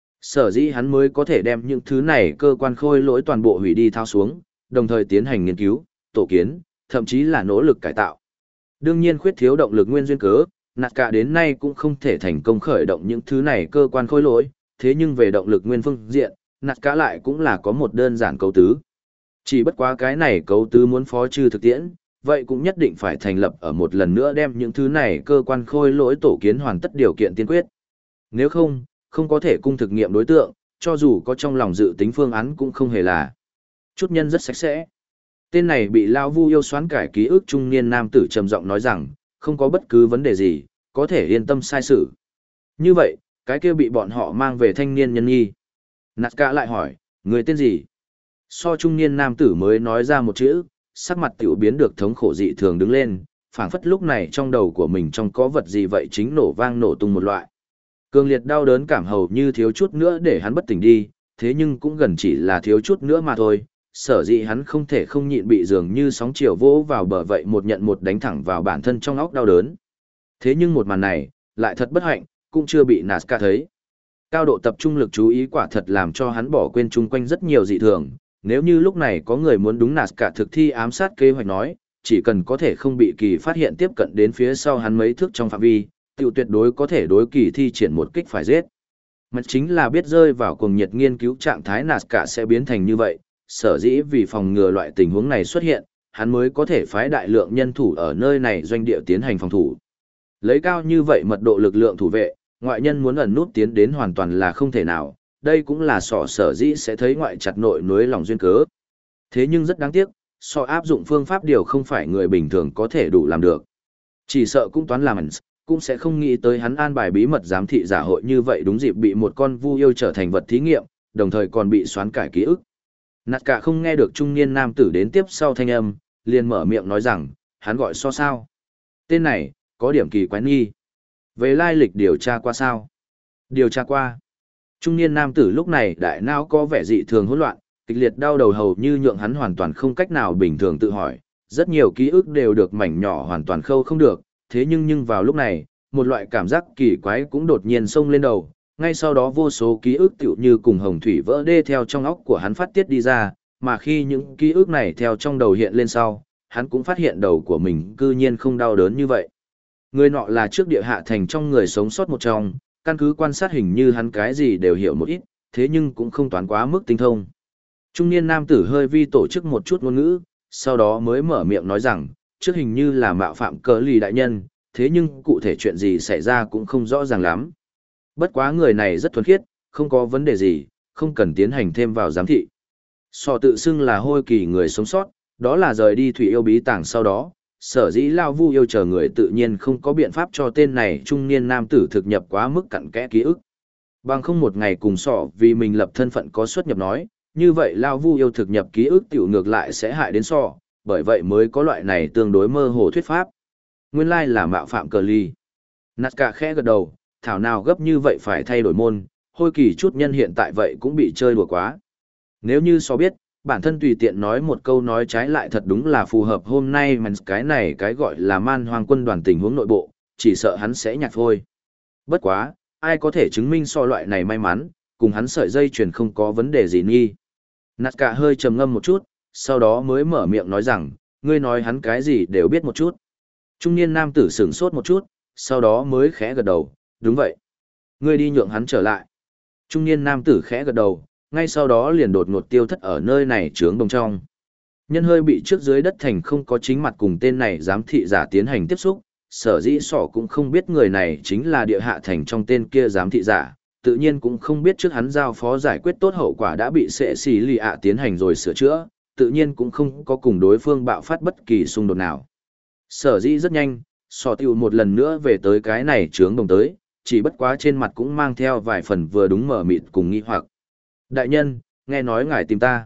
Sở dĩ hắn mới có thể đem những thứ này cơ quan khôi lỗi toàn bộ hủy đi thao xuống, đồng thời tiến hành nghiên cứu, tổ kiến, thậm chí là nỗ lực cải tạo. Đương nhiên khuyết thiếu động lực nguyên duyên cớ, Nazca đến nay cũng không thể thành công khởi động những thứ này cơ quan khôi lỗi, thế nhưng về động lực nguyên phương diện, Nazca lại cũng là có một đơn giản cấu tứ. Chỉ bất quá cái này cấu tứ muốn phó trừ thực tiễn, vậy cũng nhất định phải thành lập ở một lần nữa đem những thứ này cơ quan khôi lỗi tổ kiến hoàn tất điều kiện tiên quyết. Nếu không, không có thể cung thực nghiệm đối tượng, cho dù có trong lòng dự tính phương án cũng không hề là. Chút nhân rất sạch sẽ. Tên này bị Lao Vu yêu xoán cải ký ức trung niên nam tử trầm giọng nói rằng, không có bất cứ vấn đề gì, có thể yên tâm sai sự. Như vậy, cái kia bị bọn họ mang về thanh niên nhân nghi. Nazca lại hỏi, người tên gì? So trung niên nam tử mới nói ra một chữ, sắc mặt tiểu biến được thống khổ dị thường đứng lên, phảng phất lúc này trong đầu của mình trong có vật gì vậy chính nổ vang nổ tung một loại. Cường liệt đau đớn cảm hầu như thiếu chút nữa để hắn bất tỉnh đi, thế nhưng cũng gần chỉ là thiếu chút nữa mà thôi, sở dĩ hắn không thể không nhịn bị dường như sóng chiều vỗ vào bờ vậy một nhận một đánh thẳng vào bản thân trong óc đau đớn. Thế nhưng một màn này, lại thật bất hạnh, cũng chưa bị Nazca thấy. Cao độ tập trung lực chú ý quả thật làm cho hắn bỏ quên chung quanh rất nhiều dị thường, nếu như lúc này có người muốn đúng Nazca thực thi ám sát kế hoạch nói, chỉ cần có thể không bị kỳ phát hiện tiếp cận đến phía sau hắn mấy thước trong phạm vi, tiểu tuyệt đối có thể đối kỳ thi triển một kích phải giết. Mà chính là biết rơi vào cuồng nhiệt nghiên cứu trạng thái Nazca sẽ biến thành như vậy, sở dĩ vì phòng ngừa loại tình huống này xuất hiện, hắn mới có thể phái đại lượng nhân thủ ở nơi này doanh địa tiến hành phòng thủ. Lấy cao như vậy mật độ lực lượng thủ vệ, ngoại nhân muốn ẩn nút tiến đến hoàn toàn là không thể nào, đây cũng là sở dĩ sẽ thấy ngoại chặt nội núi lòng duyên cớ. Thế nhưng rất đáng tiếc, áp dụng phương pháp điều không phải người bình thường có thể đủ làm được. Chỉ sợ cũng toán làm cũng sẽ không nghĩ tới hắn an bài bí mật giám thị giả hội như vậy đúng dịp bị một con vu yêu trở thành vật thí nghiệm, đồng thời còn bị xoán cải ký ức. Nazca không nghe được trung niên nam tử đến tiếp sau thanh âm, liền mở miệng nói rằng, hắn gọi sao. Tên này, có điểm kỳ quái nghi. Về lai lịch điều tra qua sao? Điều tra qua. Trung niên nam tử lúc này đại não có vẻ dị thường hỗn loạn, kịch liệt đau đầu hầu như nhượng hắn hoàn toàn không cách nào bình thường tự hỏi. Rất nhiều ký ức đều được mảnh nhỏ hoàn toàn khâu không được, thế nhưng vào lúc này, một loại cảm giác kỳ quái cũng đột nhiên xông lên đầu. Ngay sau đó vô số ký ức tựu như cùng hồng thủy vỡ đê theo trong óc của hắn phát tiết đi ra, mà khi những ký ức này theo trong đầu hiện lên sau, hắn cũng phát hiện đầu của mình cư nhiên không đau đớn như vậy. Người nọ là trước địa hạ thành trong người sống sót một trong, căn cứ quan sát hình như hắn cái gì đều hiểu một ít, thế nhưng cũng không toán quá mức tinh thông. Trung niên nam tử hơi vi tổ chức một chút ngôn ngữ, sau đó mới mở miệng nói rằng, trước hình như là mạo phạm cờ lì đại nhân, thế nhưng cụ thể chuyện gì xảy ra cũng không rõ ràng lắm. Bất quá người này rất thuần khiết, không có vấn đề gì, không cần tiến hành thêm vào giám thị. Tự xưng là hôi kỳ người sống sót, đó là rời đi thủy yêu bí tàng sau đó, sở dĩ Lao Vu yêu chờ người tự nhiên không có biện pháp cho tên này trung niên nam tử thực nhập quá mức cặn kẽ ký ức. Bằng không một ngày cùng vì mình lập thân phận có xuất nhập nói, như vậy Lao Vu yêu thực nhập ký ức tiểu ngược lại sẽ hại đến bởi vậy mới có loại này tương đối mơ hồ thuyết pháp. Nguyên lai là mạo phạm cờ ly. Nazca khẽ gật đầu, thảo nào gấp như vậy phải thay đổi môn, hôi kỳ chút nhân hiện tại vậy cũng bị chơi đùa quá. Nếu như biết, bản thân tùy tiện nói một câu nói trái lại thật đúng là phù hợp hôm nay mà cái này cái gọi là man hoang quân đoàn tình huống nội bộ, chỉ sợ hắn sẽ nhạt thôi. Bất quá, ai có thể chứng minh loại này may mắn, cùng hắn sợi dây chuyền không có vấn đề gì nghi. Nazca hơi trầm ngâm một chút, sau đó mới mở miệng nói rằng, ngươi nói hắn cái gì đều biết một chút. Trung niên nam tử sửng sốt một chút, sau đó mới khẽ gật đầu, đúng vậy. Ngươi đi nhượng hắn trở lại. Trung niên nam tử khẽ gật đầu, ngay sau đó liền đột ngột tiêu thất ở nơi này trướng đồng trong. Nhân hơi bị trước dưới đất thành không có chính mặt cùng tên này giám thị giả tiến hành tiếp xúc, sở dĩ cũng không biết người này chính là địa hạ thành trong tên kia giám thị giả, tự nhiên cũng không biết trước hắn giao phó giải quyết tốt hậu quả đã bị sệ xì lì ạ tiến hành rồi sửa chữa, tự nhiên cũng không có cùng đối phương bạo phát bất kỳ xung đột nào. Sở dĩ rất nhanh, tiêu một lần nữa về tới cái này trướng đồng tới, chỉ bất quá trên mặt cũng mang theo vài phần vừa đúng mở mịt cùng nghi hoặc. Đại nhân, nghe nói ngài tìm ta.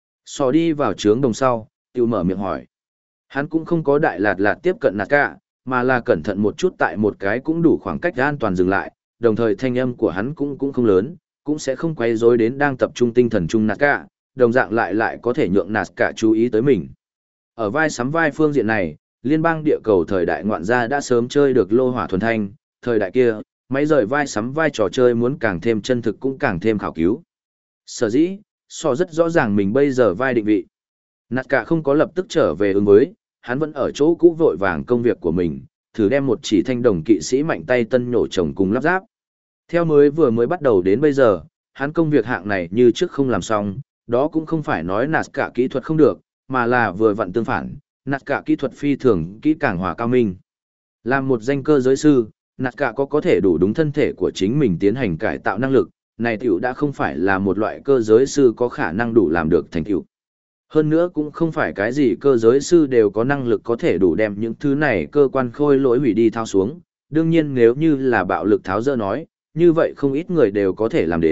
Đi vào trướng đồng sau, tiêu mở miệng hỏi. Hắn cũng không có đại lạt tiếp cận Nazca, mà là cẩn thận một chút tại một cái cũng đủ khoảng cách an toàn dừng lại, đồng thời thanh âm của hắn cũng không lớn, cũng sẽ không quay rối đến đang tập trung tinh thần chung Nazca, đồng dạng lại có thể nhượng Nazca chú ý tới mình. Ở vai sắm vai phương diện này, liên bang địa cầu thời đại ngoạn gia đã sớm chơi được lô hỏa thuần thanh, thời đại kia, máy rời vai sắm vai trò chơi muốn càng thêm chân thực cũng càng thêm khảo cứu. Sở dĩ, rất rõ ràng mình bây giờ vai định vị. Nazca không có lập tức trở về ứng với, hắn vẫn ở chỗ cũ vội vàng công việc của mình, thử đem một chỉ thanh đồng kỵ sĩ mạnh tay tân nhổ chồng cùng lắp ráp. Theo vừa mới bắt đầu đến bây giờ, hắn công việc hạng này như trước không làm xong, đó cũng không phải nói Nazca kỹ thuật không được, mà là vừa vặn tương phản, Nazca kỹ thuật phi thường kỹ càng hòa cao minh. Làm một danh cơ giới sư, Nazca có thể đủ đúng thân thể của chính mình tiến hành cải tạo năng lực, này tiểu đã không phải là một loại cơ giới sư có khả năng đủ làm được thành tựu. Hơn nữa cũng không phải cái gì cơ giới sư đều có năng lực có thể đủ đem những thứ này cơ quan khôi lỗi hủy đi thao xuống. Đương nhiên nếu như là bạo lực tháo dỡ nói, như vậy không ít người đều có thể làm đến,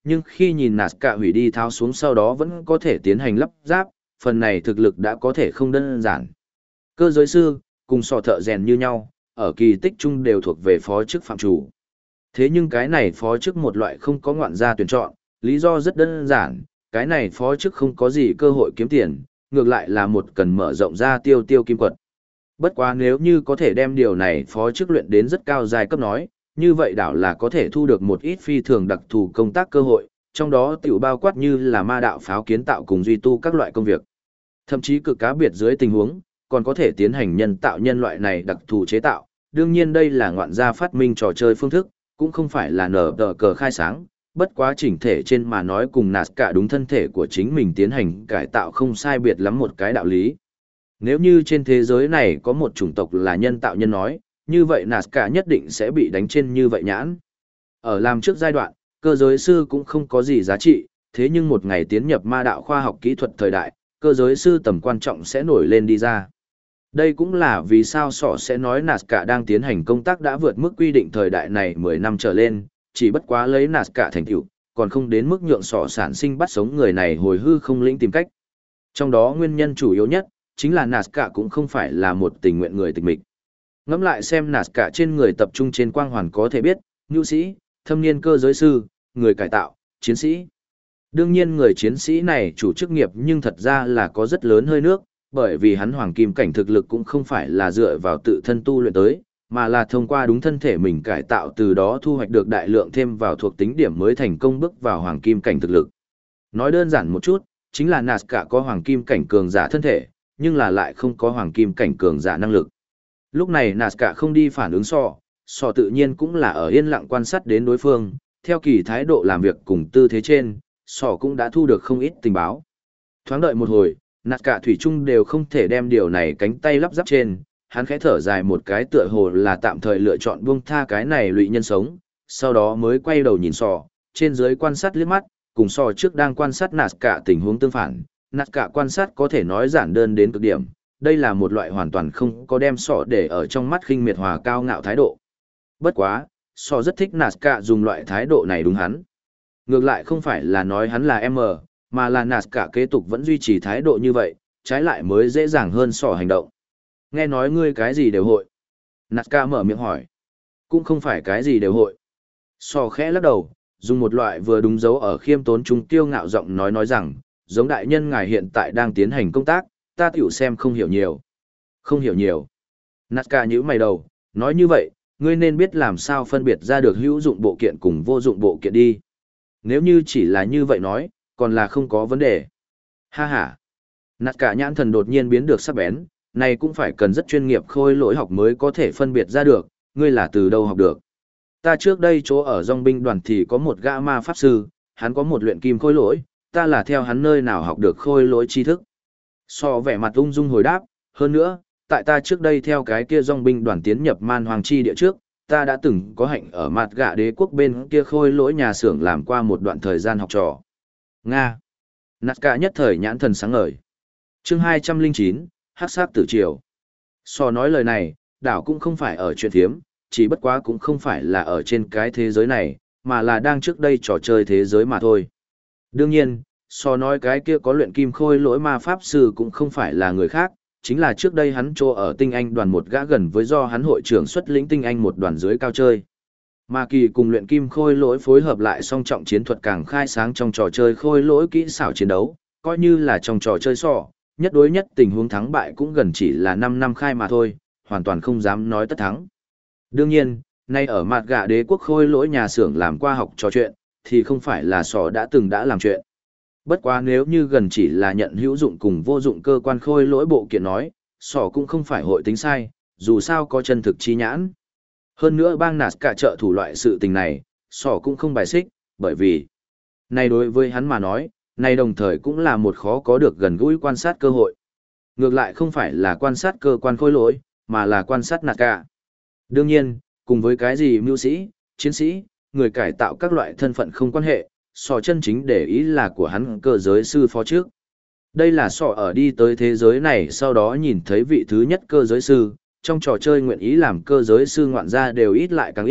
nhưng khi nhìn Nazca hủy đi tháo xuống sau đó vẫn có thể tiến hành lắp ráp, phần này thực lực đã có thể không đơn giản. Cơ giới sư, cùng sò thợ rèn như nhau, ở kỳ tích chung đều thuộc về phó chức phạm chủ. Thế nhưng cái này phó chức một loại không có ngoạn gia tuyển chọn, lý do rất đơn giản, cái này phó chức không có gì cơ hội kiếm tiền, ngược lại là một cần mở rộng ra tiêu kim quật. Bất quá nếu như có thể đem điều này phó chức luyện đến rất cao giai cấp nói, như vậy đảo là có thể thu được một ít phi thường đặc thù công tác cơ hội, trong đó tiểu bao quát như là ma đạo pháo kiến tạo cùng duy tu các loại công việc. Thậm chí cực cá biệt dưới tình huống, còn có thể tiến hành nhân tạo nhân loại này đặc thù chế tạo. Đương nhiên đây là ngoạn gia phát minh trò chơi phương thức, cũng không phải là nở tờ cờ khai sáng, bất quá chỉnh thể trên mà nói cùng Nazca đúng thân thể của chính mình tiến hành cải tạo không sai biệt lắm một cái đạo lý. Nếu như trên thế giới này có một chủng tộc là nhân tạo nhân nói, như vậy Nazca nhất định sẽ bị đánh trên như vậy nhãn. Ở làm trước giai đoạn, cơ giới sư cũng không có gì giá trị, thế nhưng một ngày tiến nhập ma đạo khoa học kỹ thuật thời đại, cơ giới sư tầm quan trọng sẽ nổi lên đi ra. Đây cũng là vì sao sọ sẽ nói Nazca đang tiến hành công tác đã vượt mức quy định thời đại này 10 năm trở lên, chỉ bất quá lấy Nazca thành tựu, còn không đến mức nhượng sọ sản sinh bắt sống người này hồi hư không lĩnh tìm cách. Trong đó nguyên nhân chủ yếu nhất, chính là Nazca cũng không phải là một tình nguyện người tịch mịch. Ngẫm lại xem Nazca trên người tập trung trên quang hoàn có thể biết, nhu sĩ, thâm niên cơ giới sư, người cải tạo, chiến sĩ. Đương nhiên người chiến sĩ này chủ chức nghiệp nhưng thật ra là có rất lớn hơi nước, bởi vì hắn hoàng kim cảnh thực lực cũng không phải là dựa vào tự thân tu luyện tới, mà là thông qua đúng thân thể mình cải tạo từ đó thu hoạch được đại lượng thêm vào thuộc tính điểm mới thành công bước vào hoàng kim cảnh thực lực. Nói đơn giản một chút, chính là Nazca có hoàng kim cảnh cường giả thân thể, nhưng là lại không có hoàng kim cảnh cường giả năng lực. Lúc này Nazca không đi phản ứng sọ tự nhiên cũng là ở yên lặng quan sát đến đối phương, theo kỳ thái độ làm việc cùng tư thế trên, sọ cũng đã thu được không ít tình báo. Thoáng đợi một hồi, Nazca thủy chung đều không thể đem điều này cánh tay lắp ráp trên, hắn khẽ thở dài một cái tựa hồ là tạm thời lựa chọn buông tha cái này lụy nhân sống, sau đó mới quay đầu nhìn sọ, trên dưới quan sát liếc mắt, cùng sọ trước đang quan sát Nazca tình huống tương phản, Nazca quan sát có thể nói giản đơn đến cực điểm, đây là một loại hoàn toàn không có đem sọ để ở trong mắt khinh miệt hòa cao ngạo thái độ. Bất quá, sọ rất thích Nazca dùng loại thái độ này đúng hắn. Ngược lại không phải là nói hắn là M, mà là Nazca kế tục vẫn duy trì thái độ như vậy, trái lại mới dễ dàng hơn sọ hành động. Nghe nói ngươi cái gì đều hội. Nazca mở miệng hỏi. Cũng không phải cái gì đều hội. Sọ khẽ lắc đầu, dùng một loại vừa đúng dấu ở khiêm tốn trung tiêu ngạo giọng nói rằng, giống đại nhân ngài hiện tại đang tiến hành công tác, ta tiểu xem không hiểu nhiều. Không hiểu nhiều. Nazca nhíu mày đầu, nói như vậy, ngươi nên biết làm sao phân biệt ra được hữu dụng bộ kiện cùng vô dụng bộ kiện đi. Nếu như chỉ là như vậy nói, còn là không có vấn đề. Ha ha. Nazca nhãn thần đột nhiên biến được sắc bén, này cũng phải cần rất chuyên nghiệp khôi lỗi học mới có thể phân biệt ra được, ngươi là từ đâu học được. Ta trước đây chỗ ở dòng binh đoàn thì có một gã ma pháp sư, hắn có một luyện kim khôi lỗi, ta là theo hắn nơi nào học được khôi lỗi tri thức. So vẻ mặt ung dung hồi đáp, hơn nữa, tại ta trước đây theo cái kia dòng binh đoàn tiến nhập man hoàng chi địa trước, ta đã từng có hạnh ở mặt gạ đế quốc bên kia khôi lỗi nhà xưởng làm qua một đoạn thời gian học trò. Nga. Nazca nhất thời nhãn thần sáng ngời. Chương 209, Hắc sát tử triều. So nói lời này, đảo cũng không phải ở chuyện thiếm, chỉ bất quá cũng không phải là ở trên cái thế giới này, mà là đang trước đây trò chơi thế giới mà thôi. Đương nhiên, so nói cái kia có luyện kim khôi lỗi ma pháp sư cũng không phải là người khác, chính là trước đây hắn cho ở tinh anh đoàn một gã gần với do hắn hội trưởng xuất lĩnh tinh anh một đoàn dưới cao chơi. Ma kỳ cùng luyện kim khôi lỗi phối hợp lại song trọng chiến thuật càng khai sáng trong trò chơi khôi lỗi kỹ xảo chiến đấu, coi như là trong trò chơi nhất đối nhất tình huống thắng bại cũng gần chỉ là 5 năm khai mà thôi, hoàn toàn không dám nói tất thắng. Đương nhiên, nay ở mặt gạ đế quốc khôi lỗi nhà xưởng làm qua học trò chuyện, thì không phải là đã làm chuyện. Bất quá nếu như gần chỉ là nhận hữu dụng cùng vô dụng cơ quan khôi lỗi bộ kiện nói, cũng không phải hội tính sai, dù sao có chân thực chi nhãn. Hơn nữa bang Nazca trợ thủ loại sự tình này, cũng không bài xích, bởi vì này đối với hắn mà nói, này đồng thời cũng là một khó có được gần gũi quan sát cơ hội. Ngược lại không phải là quan sát cơ quan khôi lỗi, mà là quan sát Nazca. Đương nhiên, cùng với cái gì mưu sĩ, chiến sĩ, người cải tạo các loại thân phận không quan hệ, chân chính để ý là của hắn cơ giới sư phó trước. Đây là ở đi tới thế giới này sau đó nhìn thấy vị thứ nhất cơ giới sư, trong trò chơi nguyện ý làm cơ giới sư ngoạn gia đều ít lại càng ít,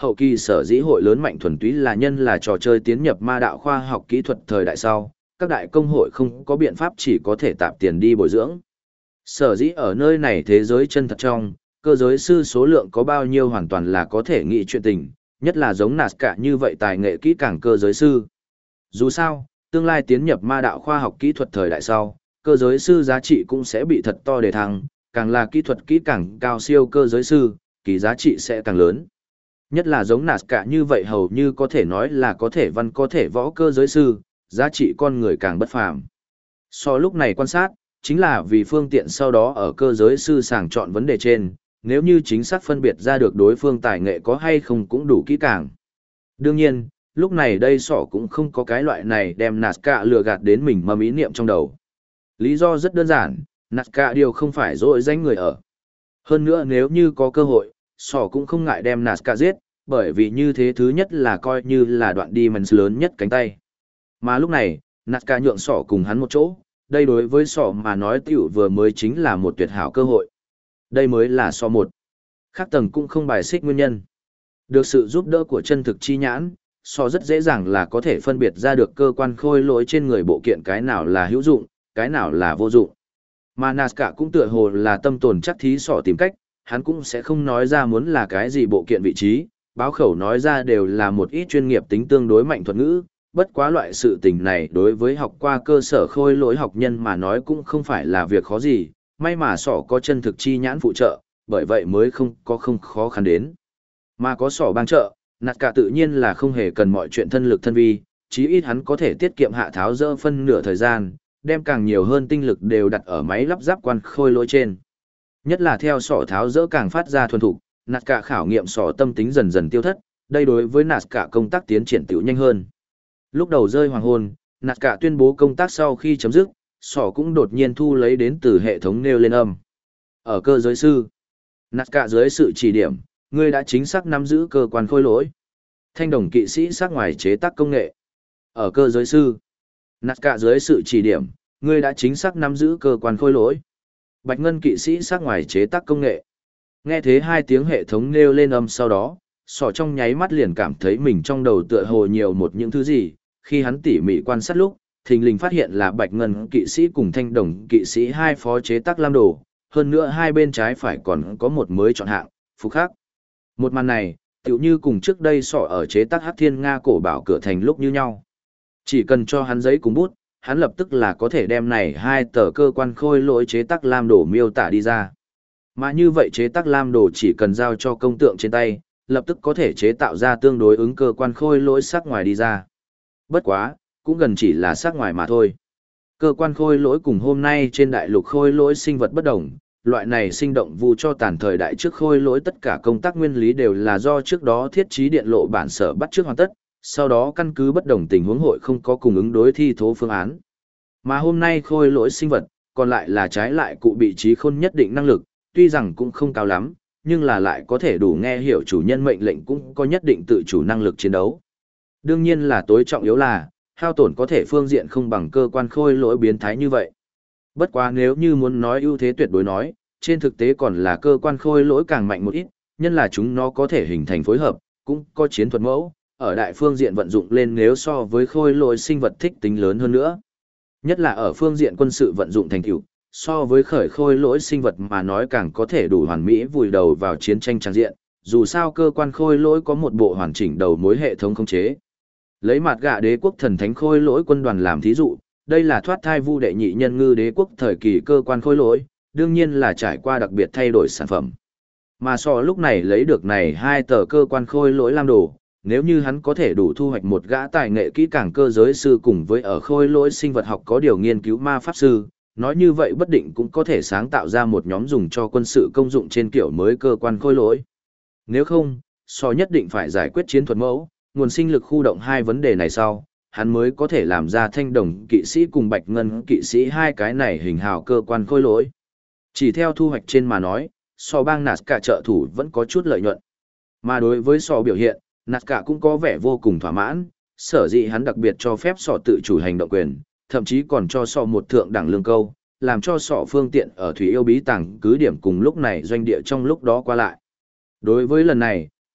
Hậu kỳ sở dĩ hội lớn mạnh thuần túy là nhân là trò chơi tiến nhập ma đạo khoa học kỹ thuật thời đại sau, các đại công hội không có biện pháp chỉ có thể tạp tiền đi bồi dưỡng. Sở dĩ ở nơi này thế giới chân thật trong, cơ giới sư số lượng có bao nhiêu hoàn toàn là có thể nghĩ chuyện tình, nhất là giống nạt cả như vậy tài nghệ kỹ càng cơ giới sư. Dù sao, tương lai tiến nhập ma đạo khoa học kỹ thuật thời đại sau, cơ giới sư giá trị cũng sẽ bị thật to đề thăng, càng là kỹ thuật kỹ càng cao siêu cơ giới sư, kỳ giá trị sẽ càng lớn. Nhất là giống nạt cả như vậy hầu như có thể nói là có thể văn có thể võ cơ giới sư, giá trị con người càng bất phàm. So lúc này quan sát, chính là vì phương tiện sau đó ở cơ giới sư sàng chọn vấn đề trên, nếu như chính xác phân biệt ra được đối phương tài nghệ có hay không cũng đủ kỹ càng. Đương nhiên, lúc này đây sỏ cũng không có cái loại này đem Nazca lừa gạt đến mình mầm ý niệm trong đầu. Lý do rất đơn giản, Nazca điều không phải dội danh người ở. Hơn nữa nếu như có cơ hội, sỏ cũng không ngại đem Nazca giết, bởi vì như thế thứ nhất là coi như là đoạn đi mần lớn nhất cánh tay. Mà lúc này, Nazca nhượng sỏ cùng hắn một chỗ, đây đối với sỏ mà nói tiểu vừa mới chính là một tuyệt hảo cơ hội. Đây mới là so một. Khác tầng cũng không bài xích nguyên nhân. Được sự giúp đỡ của chân thực chi nhãn, so rất dễ dàng là có thể phân biệt ra được cơ quan khôi lỗi trên người bộ kiện cái nào là hữu dụng, cái nào là vô dụng. Mà Nazca cũng tựa hồ là tâm tồn chắc thí sọ tìm cách, hắn cũng sẽ không nói ra muốn là cái gì bộ kiện vị trí, báo khẩu nói ra đều là một ít chuyên nghiệp tính tương đối mạnh thuật ngữ, bất quá loại sự tình này đối với học qua cơ sở khôi lỗi học nhân mà nói cũng không phải là việc khó gì, may mà sọ có chân thực chi nhãn phụ trợ, bởi vậy mới không khó khăn đến. Mà có sọ bang trợ, Nazca tự nhiên là không hề cần mọi chuyện thân lực thân vi, chí ít hắn có thể tiết kiệm hạ tháo dỡ phân nửa thời gian, đem càng nhiều hơn tinh lực đều đặt ở máy lắp ráp quan khôi lỗi trên. Nhất là theo sọ tháo dỡ càng phát ra thuần thục, Nazca khảo nghiệm sọ tâm tính dần dần tiêu thất, đây đối với Nazca công tác tiến triển tiểu nhanh hơn. Lúc đầu rơi hoàng hôn, Nazca tuyên bố công tác sau khi chấm dứt, sọ cũng đột nhiên thu lấy đến từ hệ thống nêu lên âm. Ở cơ giới sư, Nazca dưới sự chỉ điểm, ngươi đã chính xác nắm giữ cơ quan khôi lỗi. Thanh đồng kỵ sĩ sát ngoài chế tác công nghệ. Ở cơ giới sư, Nazca dưới sự chỉ điểm, ngươi đã chính xác nắm giữ cơ quan khôi lỗi. Bạch ngân kỵ sĩ sát ngoài chế tác công nghệ. Nghe thế hai tiếng hệ thống nêu lên âm sau đó, sọ trong nháy mắt liền cảm thấy mình trong đầu tựa hồ nhiều một những thứ gì, khi hắn tỉ mỉ quan sát lúc, thình lình phát hiện là bạch ngân kỵ sĩ cùng thanh đồng kỵ sĩ hai phó chế tác lam đồ, hơn nữa hai bên trái phải còn có một mới chọn hạng, phục khác. Một màn này, tựu như cùng trước đây sọ ở chế tác Hắc Thiên Nga cổ bảo cửa thành lúc như nhau. Chỉ cần cho hắn giấy cùng bút, hắn lập tức là có thể đem này hai tờ cơ quan khôi lỗi chế tác lam đồ miêu tả đi ra. Mà như vậy chế tác lam đồ chỉ cần giao cho công tượng trên tay, lập tức có thể chế tạo ra tương đối ứng cơ quan khôi lỗi sắc ngoài đi ra. Bất quá, cũng gần chỉ là sắc ngoài mà thôi. Cơ quan khôi lỗi cùng hôm nay trên đại lục khôi lỗi sinh vật bất đồng, loại này sinh động vu cho tàn thời đại trước khôi lỗi tất cả công tác nguyên lý đều là do trước đó thiết trí điện lộ bản sở bắt trước hoàn tất, sau đó căn cứ bất đồng tình huống hội không có cùng ứng đối thi thố phương án. Mà hôm nay khôi lỗi sinh vật, còn lại là trái lại cụ bị trí khôn nhất định năng lực, tuy rằng cũng không cao lắm, nhưng là lại có thể đủ nghe hiểu chủ nhân mệnh lệnh cũng có nhất định tự chủ năng lực chiến đấu. Đương nhiên là tối trọng yếu là, hao tổn có thể phương diện không bằng cơ quan khôi lỗi biến thái như vậy. Bất quá nếu như muốn nói ưu thế tuyệt đối nói, trên thực tế còn là cơ quan khôi lỗi càng mạnh một ít, nhân là chúng nó có thể hình thành phối hợp, cũng có chiến thuật mẫu, ở đại phương diện vận dụng lên nếu so với khôi lỗi sinh vật thích tính lớn hơn nữa. Nhất là ở phương diện quân sự vận dụng thành tựu, so với khởi khôi lỗi sinh vật mà nói càng có thể đủ hoàn mỹ vùi đầu vào chiến tranh tràng diện, dù sao cơ quan khôi lỗi có một bộ hoàn chỉnh đầu mối hệ thống khống chế. Lấy mặt gạ đế quốc thần thánh khôi lỗi quân đoàn làm thí dụ, đây là thoát thai vu đệ nhị nhân ngư đế quốc thời kỳ cơ quan khôi lỗi, đương nhiên là trải qua đặc biệt thay đổi sản phẩm. Mà so lúc này lấy được này hai tờ cơ quan khôi lỗi lam đồ, nếu như hắn có thể đủ thu hoạch một gã tài nghệ kỹ càng cơ giới sư cùng với ở khôi lỗi sinh vật học có điều nghiên cứu ma pháp sư, nói như vậy bất định cũng có thể sáng tạo ra một nhóm dùng cho quân sự công dụng trên kiểu mới cơ quan khôi lỗi. Nếu không, so nhất định phải giải quyết chiến thuật mẫu, nguồn sinh lực khu động hai vấn đề này sau, hắn mới có thể làm ra thanh đồng kỵ sĩ cùng bạch ngân kỵ sĩ hai cái này hình hào cơ quan khôi lỗi. Chỉ theo thu hoạch trên mà nói, so bang Nazca trợ thủ vẫn có chút lợi nhuận. Mà đối với so biểu hiện, Nazca cũng có vẻ vô cùng thỏa mãn, sở dĩ hắn đặc biệt cho phép so tự chủ hành động quyền, thậm chí còn cho so một thượng đẳng lương câu, làm cho so phương tiện ở thủy yêu bí tàng cứ điểm cùng lúc này doanh địa trong lúc đó qua lại. Đối với lần này,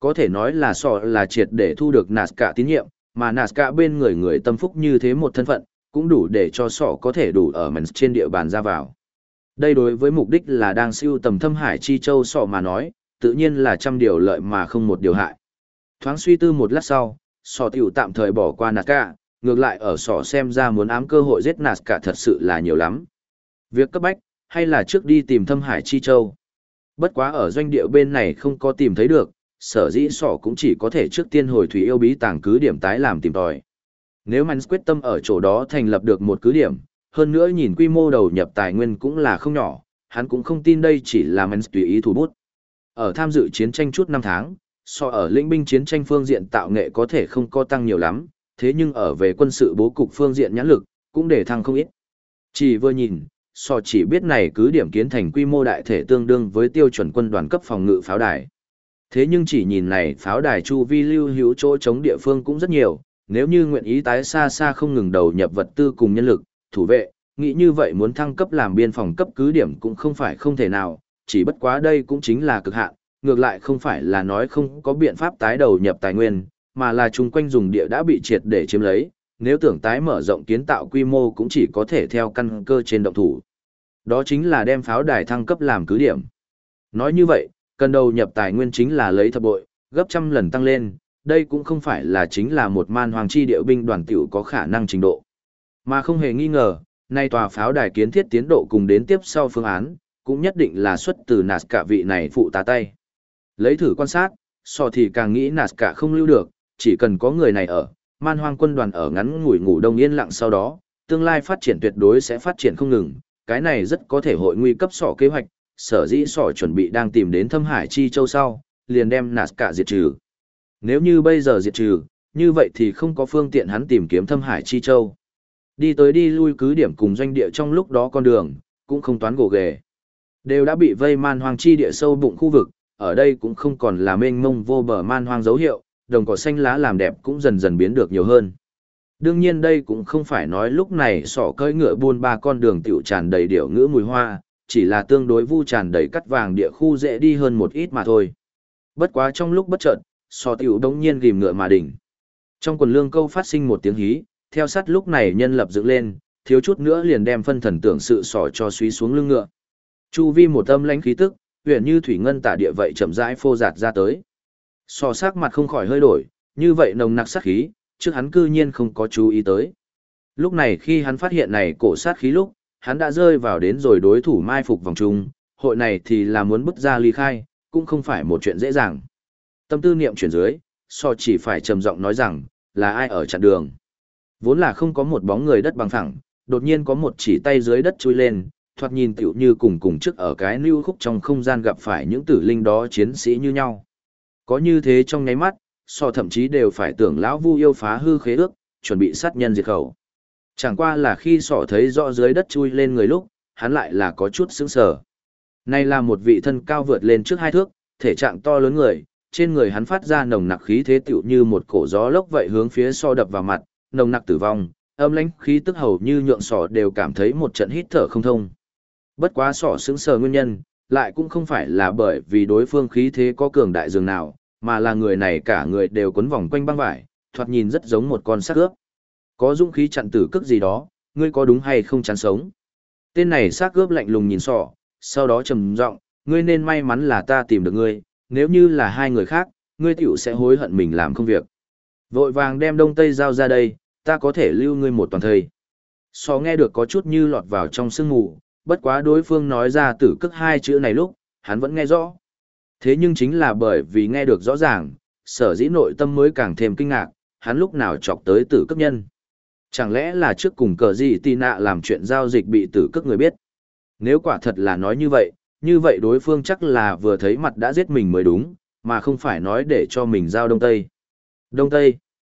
Có thể nói là sọ là triệt để thu được Nazca tín nhiệm, mà Nazca bên người người tâm phúc như thế một thân phận, cũng đủ để cho sọ có thể đủ ở Mens trên địa bàn ra vào. Đây đối với mục đích là đang siêu tầm thâm hải chi châu sọ mà nói, tự nhiên là trăm điều lợi mà không một điều hại. Thoáng suy tư một lát sau, sọ tiểu tạm thời bỏ qua Nazca, ngược lại ở sọ xem ra muốn ám cơ hội giết Nazca thật sự là nhiều lắm. Việc cấp bách, hay là trước đi tìm thâm hải chi châu. Bất quá ở doanh địa bên này không có tìm thấy được, sở dĩ sọ cũng chỉ có thể trước tiên hồi thủy yêu bí tàng cứ điểm tái làm tìm tòi. Nếu Mans quyết tâm ở chỗ đó thành lập được một cứ điểm, hơn nữa nhìn quy mô đầu nhập tài nguyên cũng là không nhỏ, hắn cũng không tin đây chỉ là Mans tùy ý thủ bút. Ở tham dự chiến tranh chút năm tháng, so ở lĩnh binh chiến tranh phương diện tạo nghệ có thể không có tăng nhiều lắm, thế nhưng ở về quân sự bố cục phương diện nhãn lực, cũng để thăng không ít. Chỉ vừa nhìn, so chỉ biết này cứ điểm kiến thành quy mô đại thể tương đương với tiêu chuẩn quân đoàn cấp phòng ngự pháo đài. Thế nhưng chỉ nhìn này pháo đài chu vi lưu hữu chỗ chống địa phương cũng rất nhiều, nếu như nguyện ý tái xa xa không ngừng đầu nhập vật tư cùng nhân lực, thủ vệ, nghĩ như vậy muốn thăng cấp làm biên phòng cấp cứ điểm cũng không phải không thể nào, chỉ bất quá đây cũng chính là cực hạn, ngược lại không phải là nói không có biện pháp tái đầu nhập tài nguyên, mà là chung quanh dùng địa đã bị triệt để chiếm lấy, nếu tưởng tái mở rộng kiến tạo quy mô cũng chỉ có thể theo căn cơ trên động thủ. Đó chính là đem pháo đài thăng cấp làm cứ điểm. Nói như vậy, cần đầu nhập tài nguyên chính là lấy thập bội, gấp trăm lần tăng lên, đây cũng không phải là chính là một man hoàng chi điệu binh đoàn tiểu có khả năng trình độ. Mà không hề nghi ngờ, nay tòa pháo đài kiến thiết tiến độ cùng đến tiếp sau phương án, cũng nhất định là xuất từ Nazca vị này phụ tá tay. Lấy thử quan sát, so thì càng nghĩ Nazca không lưu được, chỉ cần có người này ở, man hoang quân đoàn ở ngắn ngủi ngủ đông yên lặng sau đó, tương lai phát triển tuyệt đối sẽ phát triển không ngừng, cái này rất có thể hội nguy cấp sọ kế hoạch, sở dĩ sọ chuẩn bị đang tìm đến thâm hải chi châu sau, liền đem Nazca diệt trừ. Nếu như bây giờ diệt trừ, như vậy thì không có phương tiện hắn tìm kiếm thâm hải chi châu. Đi tới đi lui cứ điểm cùng doanh địa trong lúc đó con đường, cũng không toán gồ ghề. Đều đã bị vây man hoang chi địa sâu bụng khu vực, ở đây cũng không còn là mênh mông vô bờ man hoang dấu hiệu, đồng cỏ xanh lá làm đẹp cũng dần dần biến được nhiều hơn. Đương nhiên đây cũng không phải nói lúc này sọ cưỡi ngựa buôn ba con đường tiểu tràn đầy điệu ngữ mùi hoa, chỉ là tương đối vu tràn đầy cắt vàng địa khu dễ đi hơn một ít mà thôi. Bất quá trong lúc bất chợt, sọ tiểu đống nhiên ghim ngựa mà đỉnh. Trong quần lương câu phát sinh một tiếng hí, theo sát lúc này nhân lập dựng lên, thiếu chút nữa liền đem phân thần tưởng sự sọ cho suý xuống lưng ngựa. Chu vi một âm lãnh khí tức, huyền như thủy ngân tả địa vậy chậm rãi phô giạt ra tới. Sọ sắc mặt không khỏi hơi đổi, như vậy nồng nặc sát khí, trước hắn cư nhiên không có chú ý tới. Lúc này khi hắn phát hiện này cổ sát khí lúc, hắn đã rơi vào đến rồi đối thủ mai phục vòng trung, hội này thì là muốn bứt ra ly khai, cũng không phải một chuyện dễ dàng. Tâm tư niệm chuyển dưới, so chỉ phải trầm giọng nói rằng, là ai ở chặn đường. Vốn là không có một bóng người đất bằng phẳng, đột nhiên có một chỉ tay dưới đất chui lên, thoạt nhìn tựu như cùng trước ở cái lưu khúc trong không gian gặp phải những tử linh đó chiến sĩ như nhau. Có như thế trong nháy mắt, so thậm chí đều phải tưởng lão Vu yêu phá hư khế ước, chuẩn bị sát nhân diệt khẩu. Chẳng qua là khi sọ thấy rõ dưới đất chui lên người lúc, hắn lại là có chút sững sờ. Này là một vị thân cao vượt lên trước 2 thước, thể trạng to lớn người, trên người hắn phát ra nồng nặc khí thế tựu như một cổ gió lốc vậy hướng phía sọ đập vào mặt, nồng nặc tử vong, âm lãnh khí tức hầu như nhượng sọ đều cảm thấy một trận hít thở không thông. Bất quá sọ sững sờ nguyên nhân, lại cũng không phải là bởi vì đối phương khí thế có cường đại dường nào, mà là người này cả người đều quấn vòng quanh băng vải, thoạt nhìn rất giống một con xác ướp. Có dũng khí chặn tử cước gì đó, ngươi có đúng hay không chán sống? Tên này xác ướp lạnh lùng nhìn sọ, sau đó trầm giọng, ngươi nên may mắn là ta tìm được ngươi, nếu như là hai người khác, ngươi tiểu sẽ hối hận mình làm công việc. Vội vàng đem đông tây giao ra đây, ta có thể lưu ngươi một toàn thời. Sọ nghe được có chút như lọt vào trong sương mù, bất quá đối phương nói ra tử cước 2 chữ này lúc, hắn vẫn nghe rõ. Thế nhưng chính là bởi vì nghe được rõ ràng, sở dĩ nội tâm mới càng thêm kinh ngạc, hắn lúc nào chọc tới tử cước nhân. Chẳng lẽ là trước cùng cờ gì tì nạ làm chuyện giao dịch bị tử cước người biết? Nếu quả thật là nói như vậy đối phương chắc là vừa thấy mặt đã giết mình mới đúng, mà không phải nói để cho mình giao Đông Tây. Đông Tây.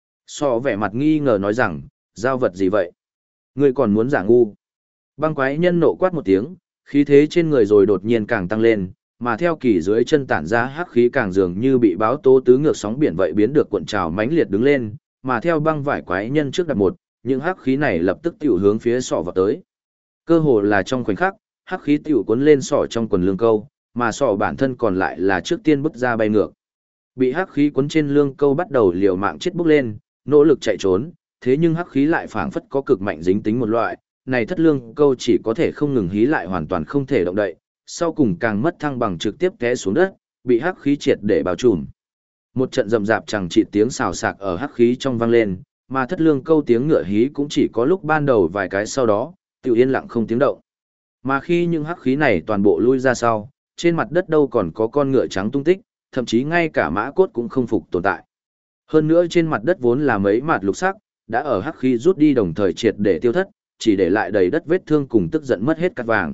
So vẻ mặt nghi ngờ nói rằng, giao vật gì vậy? Ngươi còn muốn giả ngu. Băng quái nhân nộ quát một tiếng, khí thế trên người rồi đột nhiên càng tăng lên, mà theo kỳ dưới chân tản ra hắc khí càng dường như bị báo tố tứ ngược sóng biển vậy biến được cuộn trào mãnh liệt đứng lên, mà theo băng vải quái nhân trước đặt một, những hắc khí này lập tức tiểu hướng phía sọ vào tới. Cơ hồ là trong khoảnh khắc, hắc khí tiểu cuốn lên sọ trong quần lương câu, mà sọ bản thân còn lại là trước tiên bứt ra bay ngược. Bị hắc khí cuốn trên lương câu bắt đầu liều mạng chết bốc lên, nỗ lực chạy trốn, thế nhưng hắc khí lại phảng phất có cực mạnh dính tính một loại, này thất lương câu chỉ có thể không ngừng hí lại hoàn toàn không thể động đậy, sau cùng càng mất thăng bằng trực tiếp té xuống đất, bị hắc khí triệt để bao trùm. Một trận rầm rạp chẳng chỉ tiếng xào xạc ở hắc khí trong vang lên, mà thất lương câu tiếng ngựa hí cũng chỉ có lúc ban đầu vài cái sau đó, tiểu yên lặng không tiếng động. Mà khi những hắc khí này toàn bộ lui ra sau, trên mặt đất đâu còn có con ngựa trắng tung tích, thậm chí ngay cả mã cốt cũng không phục tồn tại. Hơn nữa trên mặt đất vốn là mấy mạt lục sắc, đã ở hắc khí rút đi đồng thời triệt để tiêu thất, chỉ để lại đầy đất vết thương cùng tức giận mất hết cát vàng.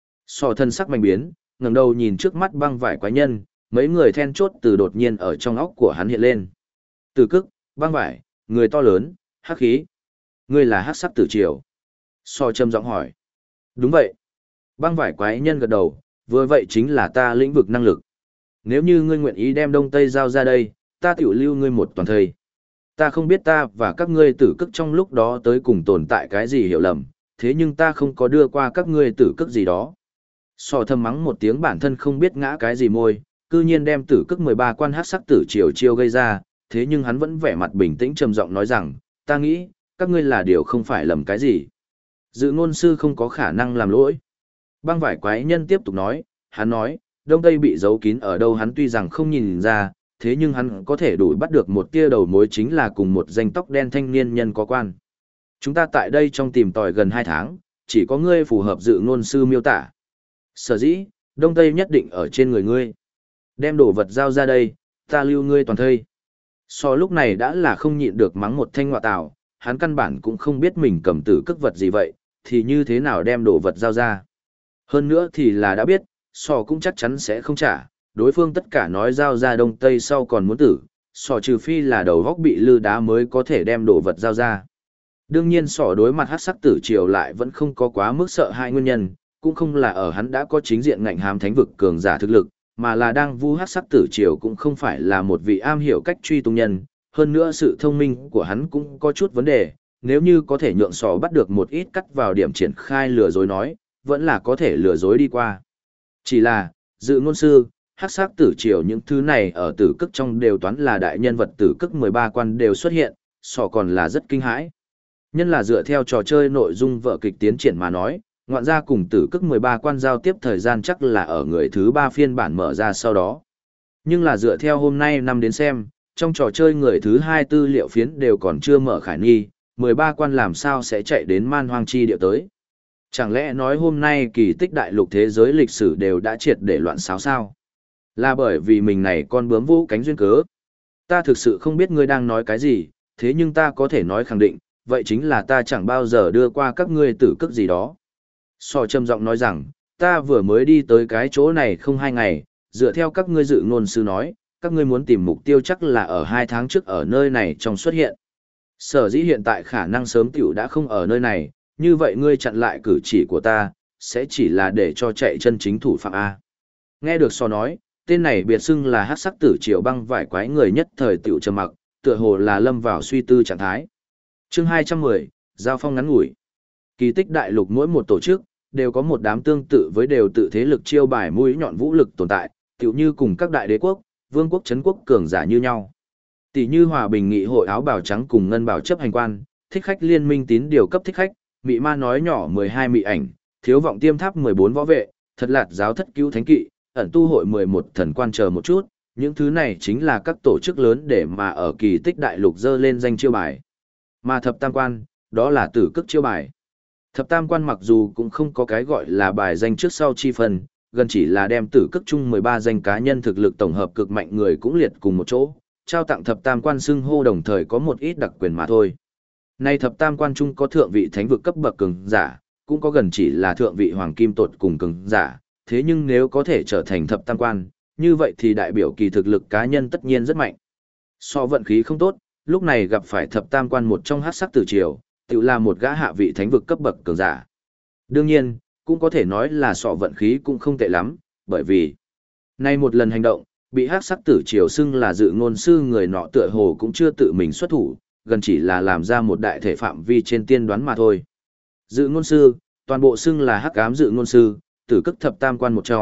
Sò thân sắc mạnh biến, ngẩng đầu nhìn trước mắt băng vải quái nhân, mấy người then chốt từ đột nhiên ở trong óc của hắn hiện lên. Tử Cức, băng vải, người to lớn, hắc khí. Ngươi là hắc sắc tử triều. Sò trầm giọng hỏi. Đúng vậy. Băng vải quái nhân gật đầu, vừa vậy chính là ta lĩnh vực năng lực. Nếu như ngươi nguyện ý đem Đông Tây giao ra đây, ta tiểu lưu ngươi một toàn thời. Ta không biết ta và các ngươi Tử Cức trong lúc đó tới cùng tồn tại cái gì hiểu lầm, thế nhưng ta không có đưa qua các ngươi Tử Cức gì đó. Sò thầm mắng một tiếng bản thân không biết ngã cái gì môi, cư nhiên đem Tử Cức 13 quan hắc sắc tử triều chiêu gây ra, thế nhưng hắn vẫn vẻ mặt bình tĩnh trầm giọng nói rằng, ta nghĩ, các ngươi là điều không phải lầm cái gì. Dự ngôn sư không có khả năng làm lỗi. Băng vải quái nhân tiếp tục nói, hắn nói, Đông Tây bị giấu kín ở đâu hắn tuy rằng không nhìn ra, thế nhưng hắn có thể đủ bắt được một tia đầu mối chính là cùng một danh tóc đen thanh niên nhân có quan. Chúng ta tại đây trong tìm tòi gần 2 tháng, chỉ có ngươi phù hợp dự ngôn sư miêu tả. Sở dĩ, Đông Tây nhất định ở trên người ngươi. Đem đồ vật giao ra đây, ta lưu ngươi toàn thây. So lúc này đã là không nhịn được mắng một thanh ngọa tào, hắn căn bản cũng không biết mình cầm Tử Cức vật gì vậy, thì như thế nào đem đồ vật giao ra. Hơn nữa thì là đã biết, so cũng chắc chắn sẽ không trả, đối phương tất cả nói giao ra Đông Tây sau còn muốn tử, so trừ phi là đầu góc bị lư đá mới có thể đem đồ vật giao ra. Đương nhiên sỏ đối mặt hắc sắc tử triều lại vẫn không có quá mức sợ hai nguyên nhân, cũng không là ở hắn đã có chính diện ngạnh hám thánh vực cường giả thực lực, mà là đang vu hắc sắc tử triều cũng không phải là một vị am hiểu cách truy tung nhân, hơn nữa sự thông minh của hắn cũng có chút vấn đề, nếu như có thể nhượng sỏ bắt được một ít cắt vào điểm triển khai lừa dối nói, vẫn là có thể lừa dối đi qua. Chỉ là, dự ngôn sư, hắc sắc tử triều những thứ này ở Tử Cức trong đều toán là đại nhân vật Tử Cức 13 quan đều xuất hiện, sỏ còn là rất kinh hãi. Nhân là dựa theo trò chơi nội dung vở kịch tiến triển mà nói, ngoạn ra cùng Tử Cức 13 quan giao tiếp thời gian chắc là ở người thứ 3 phiên bản mở ra sau đó. Nhưng là dựa theo hôm nay năm đến xem, trong trò chơi người thứ 2 tư liệu phiến đều còn chưa mở khải nghi, 13 quan làm sao sẽ chạy đến man hoang chi địa tới. Chẳng lẽ nói hôm nay kỳ tích đại lục thế giới lịch sử đều đã triệt để loạn xáo sao? Là bởi vì mình này con bướm vũ cánh duyên cớ. Ta thực sự không biết ngươi đang nói cái gì, thế nhưng ta có thể nói khẳng định, vậy chính là ta chẳng bao giờ đưa qua các ngươi Tử Cức gì đó. Sò trầm giọng nói rằng, ta vừa mới đi tới cái chỗ này không 2 ngày, dựa theo các ngươi dự ngôn sư nói, các ngươi muốn tìm mục tiêu chắc là ở 2 tháng trước ở nơi này trong xuất hiện. Sở dĩ hiện tại khả năng sớm tiểu đã không ở nơi này, như vậy ngươi chặn lại cử chỉ của ta, sẽ chỉ là để cho chạy chân chính thủ phạm A. Nghe được Sò nói, tên này biệt xưng là hắc sắc tử triều băng vải quái người nhất thời tiểu trầm mặc, tựa hồ là lâm vào suy tư trạng thái. Chương 210, giao phong ngắn ngủi. Kỳ tích đại lục mỗi một tổ chức đều có một đám tương tự với đều tự thế lực chiêu bài mũi nhọn vũ lực tồn tại, tựu như cùng các đại đế quốc, vương quốc trấn quốc cường giả như nhau. Tỷ như Hòa Bình Nghị hội áo bào trắng cùng ngân bào chấp hành quan, thích khách liên minh tín điều cấp thích khách, mị ma nói nhỏ 12 mị ảnh, thiếu vọng tiêm tháp 14 võ vệ, thật lạt giáo thất cứu thánh kỵ, ẩn tu hội 11 thần quan chờ một chút, những thứ này chính là các tổ chức lớn để mà ở kỳ tích đại lục dơ lên danh chiêu bài. Mà thập tam quan, đó là Tử Cức chiêu bài. Thập tam quan mặc dù cũng không có cái gọi là bài danh trước sau chi phần, gần chỉ là đem Tử Cức chung 13 danh cá nhân thực lực tổng hợp cực mạnh người cũng liệt cùng một chỗ, trao tặng thập tam quan xưng hô đồng thời có một ít đặc quyền mà thôi. Nay thập tam quan chung có thượng vị thánh vực cấp bậc cường giả, cũng có gần chỉ là thượng vị hoàng kim tột cùng cường giả, thế nhưng nếu có thể trở thành thập tam quan, như vậy thì đại biểu kỳ thực lực cá nhân tất nhiên rất mạnh. So vận khí không tốt, lúc này gặp phải thập tam quan một trong hắc sắc tử triều, tự là một gã hạ vị thánh vực cấp bậc cường giả. Đương nhiên, cũng có thể nói là sọ vận khí cũng không tệ lắm, bởi vì nay một lần hành động, bị hắc sắc tử triều xưng là dự ngôn sư người nọ tựa hồ cũng chưa tự mình xuất thủ, gần chỉ là làm ra một đại thể phạm vi trên tiên đoán mà thôi. Dự ngôn sư, toàn bộ xưng là hắc ám dự ngôn sư, Tử Cức thập tam quan một trong,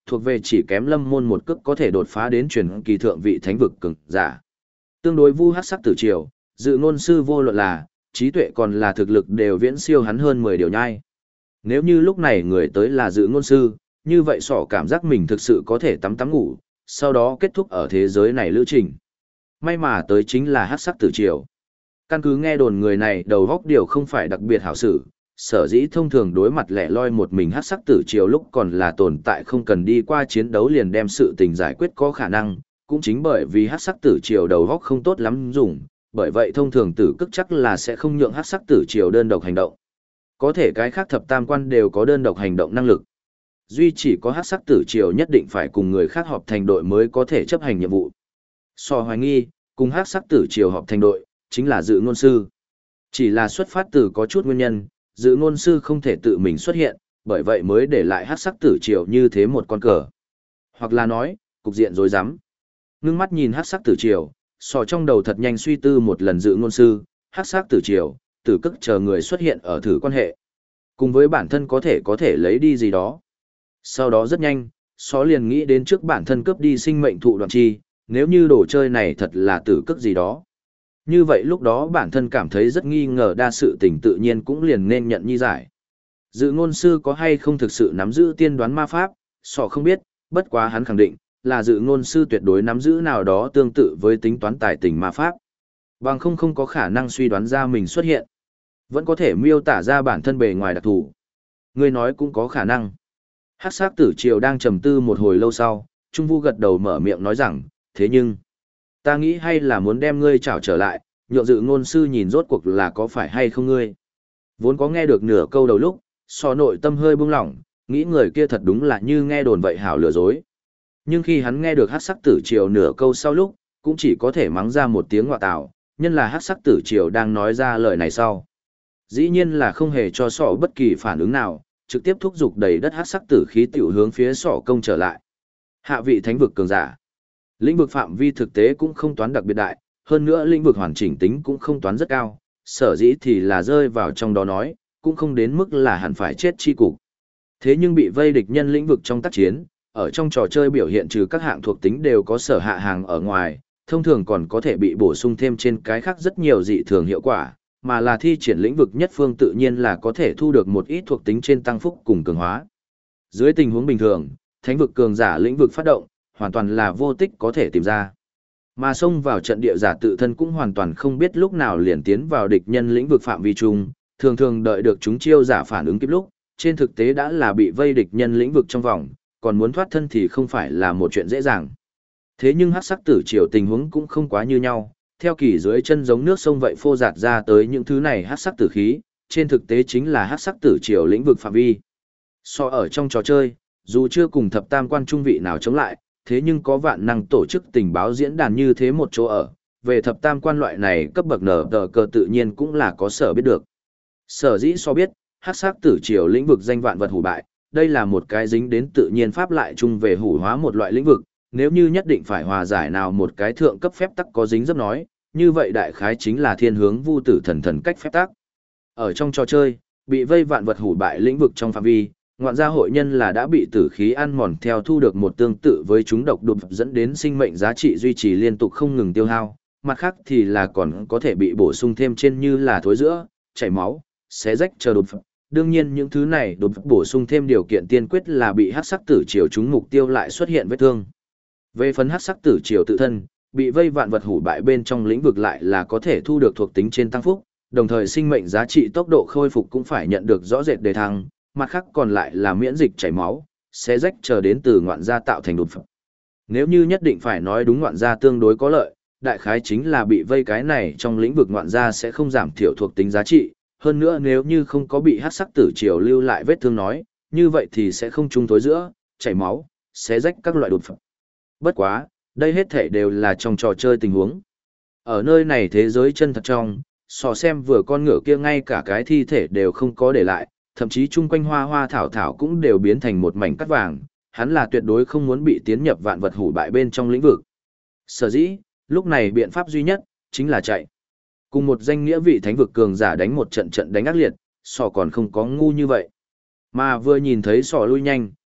thuộc về chỉ kém Lâm Môn một cước có thể đột phá đến truyền kỳ thượng vị thánh vực cường giả. Tương đối Vu Hắc Sắc Tử Triều, Dự Ngôn Sư vô luận là trí tuệ còn là thực lực đều viễn siêu hắn hơn 10 điều nhai. Nếu như lúc này người tới là Dự Ngôn Sư, như vậy Sọ cảm giác mình thực sự có thể tắm tắm ngủ, sau đó kết thúc ở thế giới này lữ trình. May mà tới chính là Hắc Sắc Tử Triều. Căn cứ nghe đồn người này đầu góc điều không phải đặc biệt hảo xử, sở dĩ thông thường đối mặt lẻ loi một mình Hắc Sắc Tử Triều lúc còn là tồn tại không cần đi qua chiến đấu liền đem sự tình giải quyết có khả năng, cũng chính bởi vì Hắc Sắc Tử Triều đầu góc không tốt lắm dùng, bởi vậy thông thường tử cức chắc là sẽ không nhượng Hắc Sắc Tử Triều đơn độc hành động. Có thể cái khác thập tam quan đều có đơn độc hành động năng lực. Duy chỉ có Hắc Sắc Tử Triều nhất định phải cùng người khác họp thành đội mới có thể chấp hành nhiệm vụ. So hoài nghi, cùng Hắc Sắc Tử Triều họp thành đội, chính là Dự Ngôn Sư. Chỉ là xuất phát từ có chút nguyên nhân, Dự Ngôn Sư không thể tự mình xuất hiện, bởi vậy mới để lại Hắc Sắc Tử Triều như thế một con cờ. Hoặc là nói, cục diện rối rắm. Ngưng mắt nhìn Hắc Sắc Tử Triều, Sò trong đầu thật nhanh suy tư một lần Dự Ngôn Sư, Hắc Sắc Tử Triều, tử cức chờ người xuất hiện ở thử quan hệ. Cùng với bản thân có thể lấy đi gì đó. Sau đó rất nhanh, Sò liền nghĩ đến trước bản thân cướp đi sinh mệnh thụ đoạn chi, nếu như đồ chơi này thật là tử cức gì đó. Như vậy lúc đó bản thân cảm thấy rất nghi ngờ đa sự tình tự nhiên cũng liền nên nhận nhi giải. Dự Ngôn Sư có hay không thực sự nắm giữ tiên đoán ma pháp, Sò không biết, bất quá hắn khẳng định, là Dự Ngôn Sư tuyệt đối nắm giữ nào đó tương tự với tính toán tài tình ma pháp. Bằng không có khả năng suy đoán ra mình xuất hiện. Vẫn có thể miêu tả ra bản thân bề ngoài đặc thù. Người nói cũng có khả năng. Hắc Sắc Tử Triều đang trầm tư một hồi lâu sau, Trung Vu gật đầu mở miệng nói rằng, thế nhưng, ta nghĩ hay là muốn đem ngươi trảo trở lại, nhượng Dự Ngôn Sư nhìn rốt cuộc là có phải hay không ngươi. Vốn có nghe được nửa câu đầu lúc, So nội tâm hơi buông lỏng, nghĩ người kia thật đúng là như nghe đồn vậy hảo lừa dối. Nhưng khi hắn nghe được Hắc Sắc Tử Triều nửa câu sau lúc, cũng chỉ có thể mắng ra một tiếng ngọa tạo, nhân là Hắc Sắc Tử Triều đang nói ra lời này sau. Dĩ nhiên là không hề cho Sọ bất kỳ phản ứng nào, trực tiếp thúc giục đầy đất Hắc Sắc Tử khí tiểu hướng phía Sọ công trở lại. Hạ vị thánh vực cường giả. Lĩnh vực phạm vi thực tế cũng không toán đặc biệt đại, hơn nữa lĩnh vực hoàn chỉnh tính cũng không toán rất cao, sở dĩ thì là rơi vào trong đó nói, cũng không đến mức là hẳn phải chết chi cục. Thế nhưng bị vây địch nhân lĩnh vực trong tác chiến, ở trong trò chơi biểu hiện trừ các hạng thuộc tính đều có sở hạ hàng ở ngoài, thông thường còn có thể bị bổ sung thêm trên cái khác rất nhiều dị thường hiệu quả, mà là thi triển lĩnh vực nhất phương tự nhiên là có thể thu được một ít thuộc tính trên tăng phúc cùng cường hóa. Dưới tình huống bình thường, thánh vực cường giả lĩnh vực phát động, hoàn toàn là vô tích có thể tìm ra. Mà xông vào trận địa giả tự thân cũng hoàn toàn không biết lúc nào liền tiến vào địch nhân lĩnh vực phạm vi chung, thường thường đợi được chúng chiêu giả phản ứng kịp lúc, trên thực tế đã là bị vây địch nhân lĩnh vực trong vòng, còn muốn thoát thân thì không phải là một chuyện dễ dàng. Thế nhưng Hắc Sắc Tử Triều tình huống cũng không quá như nhau, theo kỳ dưới chân giống nước sông vậy phô dạt ra tới những thứ này Hắc Sắc Tử khí, trên thực tế chính là Hắc Sắc Tử Triều lĩnh vực phạm vi. So ở trong trò chơi, dù chưa cùng thập tam quan trung vị nào chống lại, thế nhưng có vạn năng tổ chức tình báo diễn đàn như thế một chỗ ở, về thập tam quan loại này cấp bậc nở tờ cờ tự nhiên cũng là có sở biết được. Sở dĩ so biết, Hắc Sắc Tử Triều lĩnh vực danh vạn vật hủ bại, đây là một cái dính đến tự nhiên pháp lại chung về hủ hóa một loại lĩnh vực, nếu như nhất định phải hòa giải nào một cái thượng cấp phép tắc có dính dấp nói, như vậy đại khái chính là thiên hướng vu tử thần cách phép tắc. Ở trong trò chơi, bị vây vạn vật hủ bại lĩnh vực trong phạm vi, ngoạn gia hội nhân là đã bị tử khí ăn mòn theo thu được một tương tự với chúng độc đột dẫn đến sinh mệnh giá trị duy trì liên tục không ngừng tiêu hao, mặt khác thì là còn có thể bị bổ sung thêm trên như là thối giữa, chảy máu, xé rách chờ đột. Đương nhiên những thứ này đột bổ sung thêm điều kiện tiên quyết là bị Hắc Sắc Tử Triều chúng mục tiêu lại xuất hiện vết thương. Về phần Hắc Sắc Tử Triều tự thân, bị vây vạn vật hủ bại bên trong lĩnh vực lại là có thể thu được thuộc tính trên tăng phúc, đồng thời sinh mệnh giá trị tốc độ khôi phục cũng phải nhận được rõ rệt đề thăng, mặt khác còn lại là miễn dịch chảy máu, xé rách chờ đến từ ngoạn gia tạo thành đột phật. Nếu như nhất định phải nói đúng ngoạn gia tương đối có lợi, đại khái chính là bị vây cái này trong lĩnh vực ngoạn gia sẽ không giảm thiểu thuộc tính giá trị, hơn nữa nếu như không có bị Hắc Sắc Tử Triều lưu lại vết thương nói, như vậy thì sẽ không chung thối giữa, chảy máu, xé rách các loại đột phật. Bất quá, đây hết thể đều là trong trò chơi tình huống. Ở nơi này thế giới chân thật trong, so xem vừa con ngựa kia ngay cả cái thi thể đều không có để lại, thậm chí chung quanh hoa hoa thảo thảo cũng đều biến thành một mảnh cắt vàng, hắn là tuyệt đối không muốn bị tiến nhập vạn vật hủ bại bên trong lĩnh vực. Sở dĩ, lúc này biện pháp duy nhất, chính là chạy. Cùng một danh nghĩa vị thánh vực cường giả đánh một trận trận đánh ác liệt, sò còn không có ngu như vậy. Mà vừa nhìn thấy sò lui nhanh,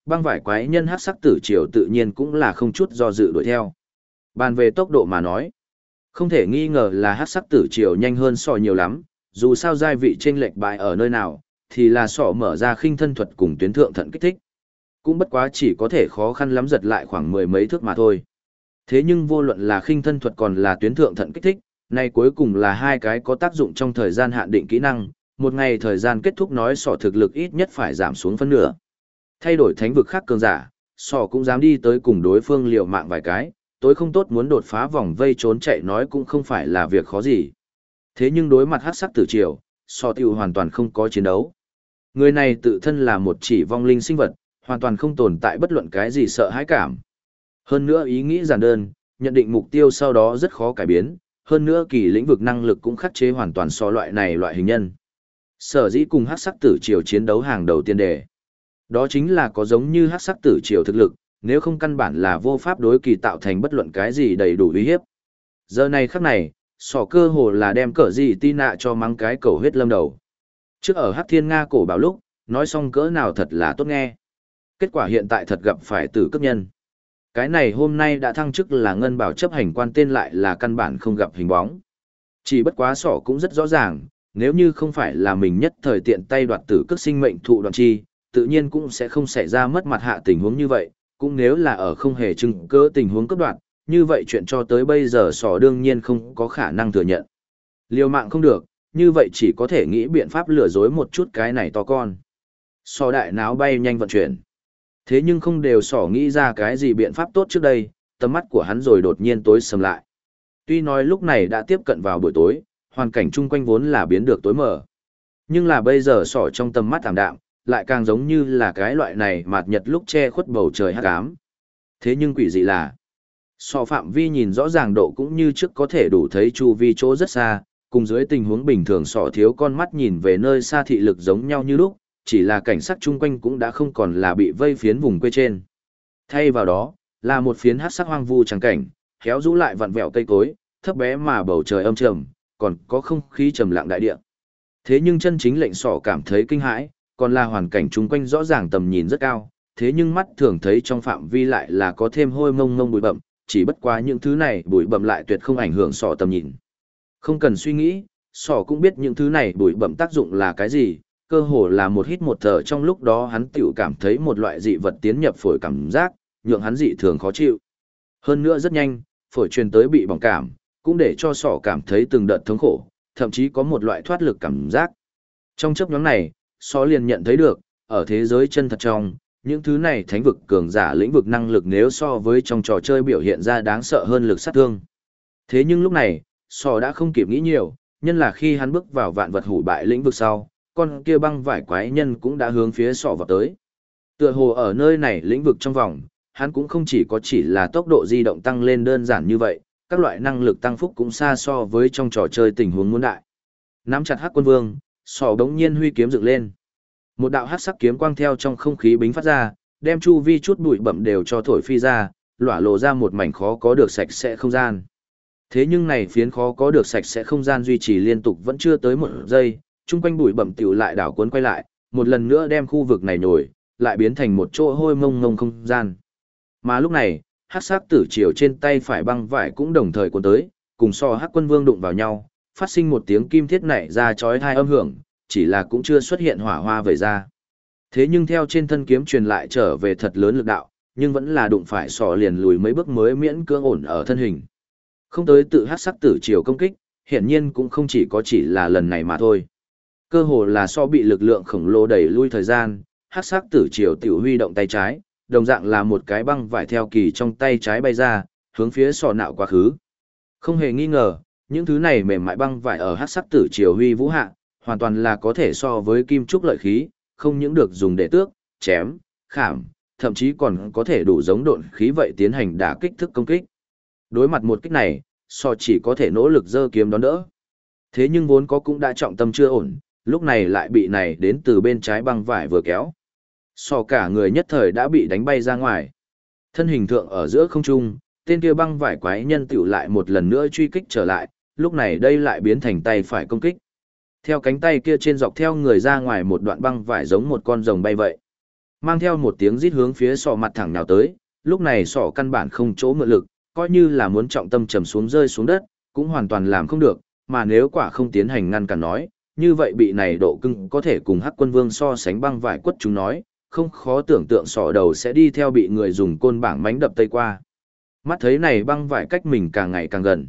băng vải quái nhân hắc sắc tử triều tự nhiên cũng là không chút do dự đuổi theo. Bàn về tốc độ mà nói, không thể nghi ngờ là hắc sắc tử triều nhanh hơn sọ nhiều lắm, dù sao giai vị chênh lệch bại ở nơi nào, thì là sọ mở ra khinh thân thuật cùng tuyến thượng thận kích thích. Cũng bất quá chỉ có thể khó khăn lắm giật lại khoảng mười mấy thước mà thôi. Thế nhưng vô luận là khinh thân thuật còn là tuyến thượng thận kích thích, này cuối cùng là hai cái có tác dụng trong thời gian hạn định kỹ năng, một ngày thời gian kết thúc nói sọ thực lực ít nhất phải giảm xuống phân nửa. Thay đổi thánh vực khác cường giả, sọ cũng dám đi tới cùng đối phương liều mạng vài cái, tối không tốt muốn đột phá vòng vây trốn chạy nói cũng không phải là việc khó gì. Thế nhưng đối mặt hắc sắc tử triều, sọ tiêu hoàn toàn không có chiến đấu. Người này tự thân là một chỉ vong linh sinh vật, hoàn toàn không tồn tại bất luận cái gì sợ hãi cảm. Hơn nữa ý nghĩ giản đơn, nhận định mục tiêu sau đó rất khó cải biến, hơn nữa kỳ lĩnh vực năng lực cũng khắc chế hoàn toàn so loại này loại hình nhân. Sở dĩ cùng hắc sắc tử triều chiến đấu hàng đầu tiên đề. Đó chính là có giống như hắc sắc tử triều thực lực, nếu không căn bản là vô pháp đối kỳ tạo thành bất luận cái gì đầy đủ uy hiếp. Giờ này khắc này, sỏ cơ hồ là đem cỡ gì ti nạ cho mắng cái cầu huyết lâm đầu. Trước ở Hắc Thiên Nga cổ bảo lúc, nói xong cỡ nào thật là tốt nghe. Kết quả hiện tại thật gặp phải tử cấp nhân. Cái này hôm nay đã thăng chức là ngân bảo chấp hành quan tên lại là căn bản không gặp hình bóng. Chỉ bất quá sỏ cũng rất rõ ràng, nếu như không phải là mình nhất thời tiện tay đoạt tử cước sinh mệnh thụ đoạn chi, tự nhiên cũng sẽ không xảy ra mất mặt hạ tình huống như vậy, cũng nếu là ở không hề chứng cơ tình huống cấp đoạn, như vậy chuyện cho tới bây giờ sỏ đương nhiên không có khả năng thừa nhận. Liều mạng không được, như vậy chỉ có thể nghĩ biện pháp lừa dối một chút cái này to con. Sỏ đại náo bay nhanh vận chuyển. Thế nhưng không đều sỏ nghĩ ra cái gì biện pháp tốt trước đây, tầm mắt của hắn rồi đột nhiên tối sầm lại. Tuy nói lúc này đã tiếp cận vào buổi tối, hoàn cảnh chung quanh vốn là biến được tối mờ. Nhưng là bây giờ sỏ trong tầm mắt tạm đạm, lại càng giống như là cái loại này mạt nhật lúc che khuất bầu trời hắc ám. Thế nhưng quỷ dị là, sỏ phạm vi nhìn rõ ràng độ cũng như trước có thể đủ thấy chu vi chỗ rất xa, cùng dưới tình huống bình thường sỏ thiếu con mắt nhìn về nơi xa thị lực giống nhau như lúc, chỉ là cảnh sắc chung quanh cũng đã không còn là bị vây phiến vùng quê trên. Thay vào đó, là một phiến hắc sắc hoang vu trắng cảnh, héo rũ lại vặn vẹo cây cối, thấp bé mà bầu trời âm trầm, còn có không khí trầm lặng đại địa. Thế nhưng chân chính lệnh sỏ cảm thấy kinh hãi, còn là hoàn cảnh chung quanh rõ ràng tầm nhìn rất cao, thế nhưng mắt thường thấy trong phạm vi lại là có thêm hôi mông mông bụi bậm, chỉ bất quá những thứ này bụi bậm lại tuyệt không ảnh hưởng sỏ tầm nhìn. Không cần suy nghĩ, sỏ cũng biết những thứ này bụi bậm tác dụng là cái gì, cơ hồ là một hít một thở trong lúc đó hắn tiểu cảm thấy một loại dị vật tiến nhập phổi cảm giác, nhượng hắn dị thường khó chịu. Hơn nữa rất nhanh, phổi truyền tới bị bỏng cảm, cũng để cho sỏ cảm thấy từng đợt thống khổ, thậm chí có một loại thoát lực cảm giác. Trong chốc ngắn này, sỏ liền nhận thấy được, ở thế giới chân thật trong, những thứ này thánh vực cường giả lĩnh vực năng lực nếu so với trong trò chơi biểu hiện ra đáng sợ hơn lực sát thương. Thế nhưng lúc này, sỏ đã không kịp nghĩ nhiều, nhân là khi hắn bước vào vạn vật hủ bại lĩnh vực sau, con kia băng vải quái nhân cũng đã hướng phía sỏ vào tới. Tựa hồ ở nơi này lĩnh vực trong vòng, hắn cũng không chỉ là tốc độ di động tăng lên đơn giản như vậy, các loại năng lực tăng phúc cũng xa so với trong trò chơi tình huống muốn đại. Nắm chặt Hắc Quân Vương, sỏ đống nhiên huy kiếm dựng lên. Một đạo hắc sắc kiếm quang theo trong không khí bính phát ra, đem chu vi chút bụi bặm đều cho thổi phi ra, lỏa lộ ra một mảnh khó có được sạch sẽ không gian. Thế nhưng này phiến khó có được sạch sẽ không gian duy trì liên tục vẫn chưa tới một giây, chung quanh bụi bặm tiểu lại đảo cuốn quay lại, một lần nữa đem khu vực này nổi, lại biến thành một chỗ hôi mông mông không gian. Mà lúc này, hắc sắc tử triều trên tay phải băng vải cũng đồng thời cuốn tới, cùng so Hắc Quân Vương đụng vào nhau, phát sinh một tiếng kim thiết nảy ra chói tai âm hưởng, chỉ là cũng chưa xuất hiện hỏa hoa vẩy ra. Thế nhưng theo trên thân kiếm truyền lại trở về thật lớn lực đạo, nhưng vẫn là đụng phải sọ liền lùi mấy bước mới miễn cưỡng ổn ở thân hình. Không tới tự hắc sắc tử triều công kích, hiển nhiên cũng không chỉ là lần này mà thôi. Cơ hồ là so bị lực lượng khổng lồ đẩy lui thời gian, hắc sắc tử triều tiểu huy động tay trái, đồng dạng là một cái băng vải theo kỳ trong tay trái bay ra, hướng phía sọ nạo quá khứ. Không hề nghi ngờ, những thứ này mềm mại băng vải ở hắc sắc tử triều huy vũ hạ, hoàn toàn là có thể so với kim trúc lợi khí, không những được dùng để tước, chém, khảm, thậm chí còn có thể đủ giống độn khí vậy tiến hành đả kích thức công kích. Đối mặt một kích này, sọ chỉ có thể nỗ lực giơ kiếm đón đỡ. Thế nhưng vốn có cũng đã trọng tâm chưa ổn, lúc này lại bị này đến từ bên trái băng vải vừa kéo. Sọ cả người nhất thời đã bị đánh bay ra ngoài. Thân hình thượng ở giữa không trung, tên kia băng vải quái nhân tiểu lại một lần nữa truy kích trở lại, lúc này đây lại biến thành tay phải công kích. Theo cánh tay kia trên dọc theo người ra ngoài một đoạn băng vải giống một con rồng bay vậy. Mang theo một tiếng rít hướng phía sọ mặt thẳng nào tới, lúc này sọ căn bản không chỗ mượn lực, coi như là muốn trọng tâm trầm xuống rơi xuống đất, cũng hoàn toàn làm không được, mà nếu quả không tiến hành ngăn cản nói, như vậy bị này độ cứng có thể cùng Hắc Quân Vương so sánh băng vải quất chúng nói, không khó tưởng tượng sọ đầu sẽ đi theo bị người dùng côn bảng mánh đập tây qua. Mắt thấy này băng vải cách mình càng ngày càng gần.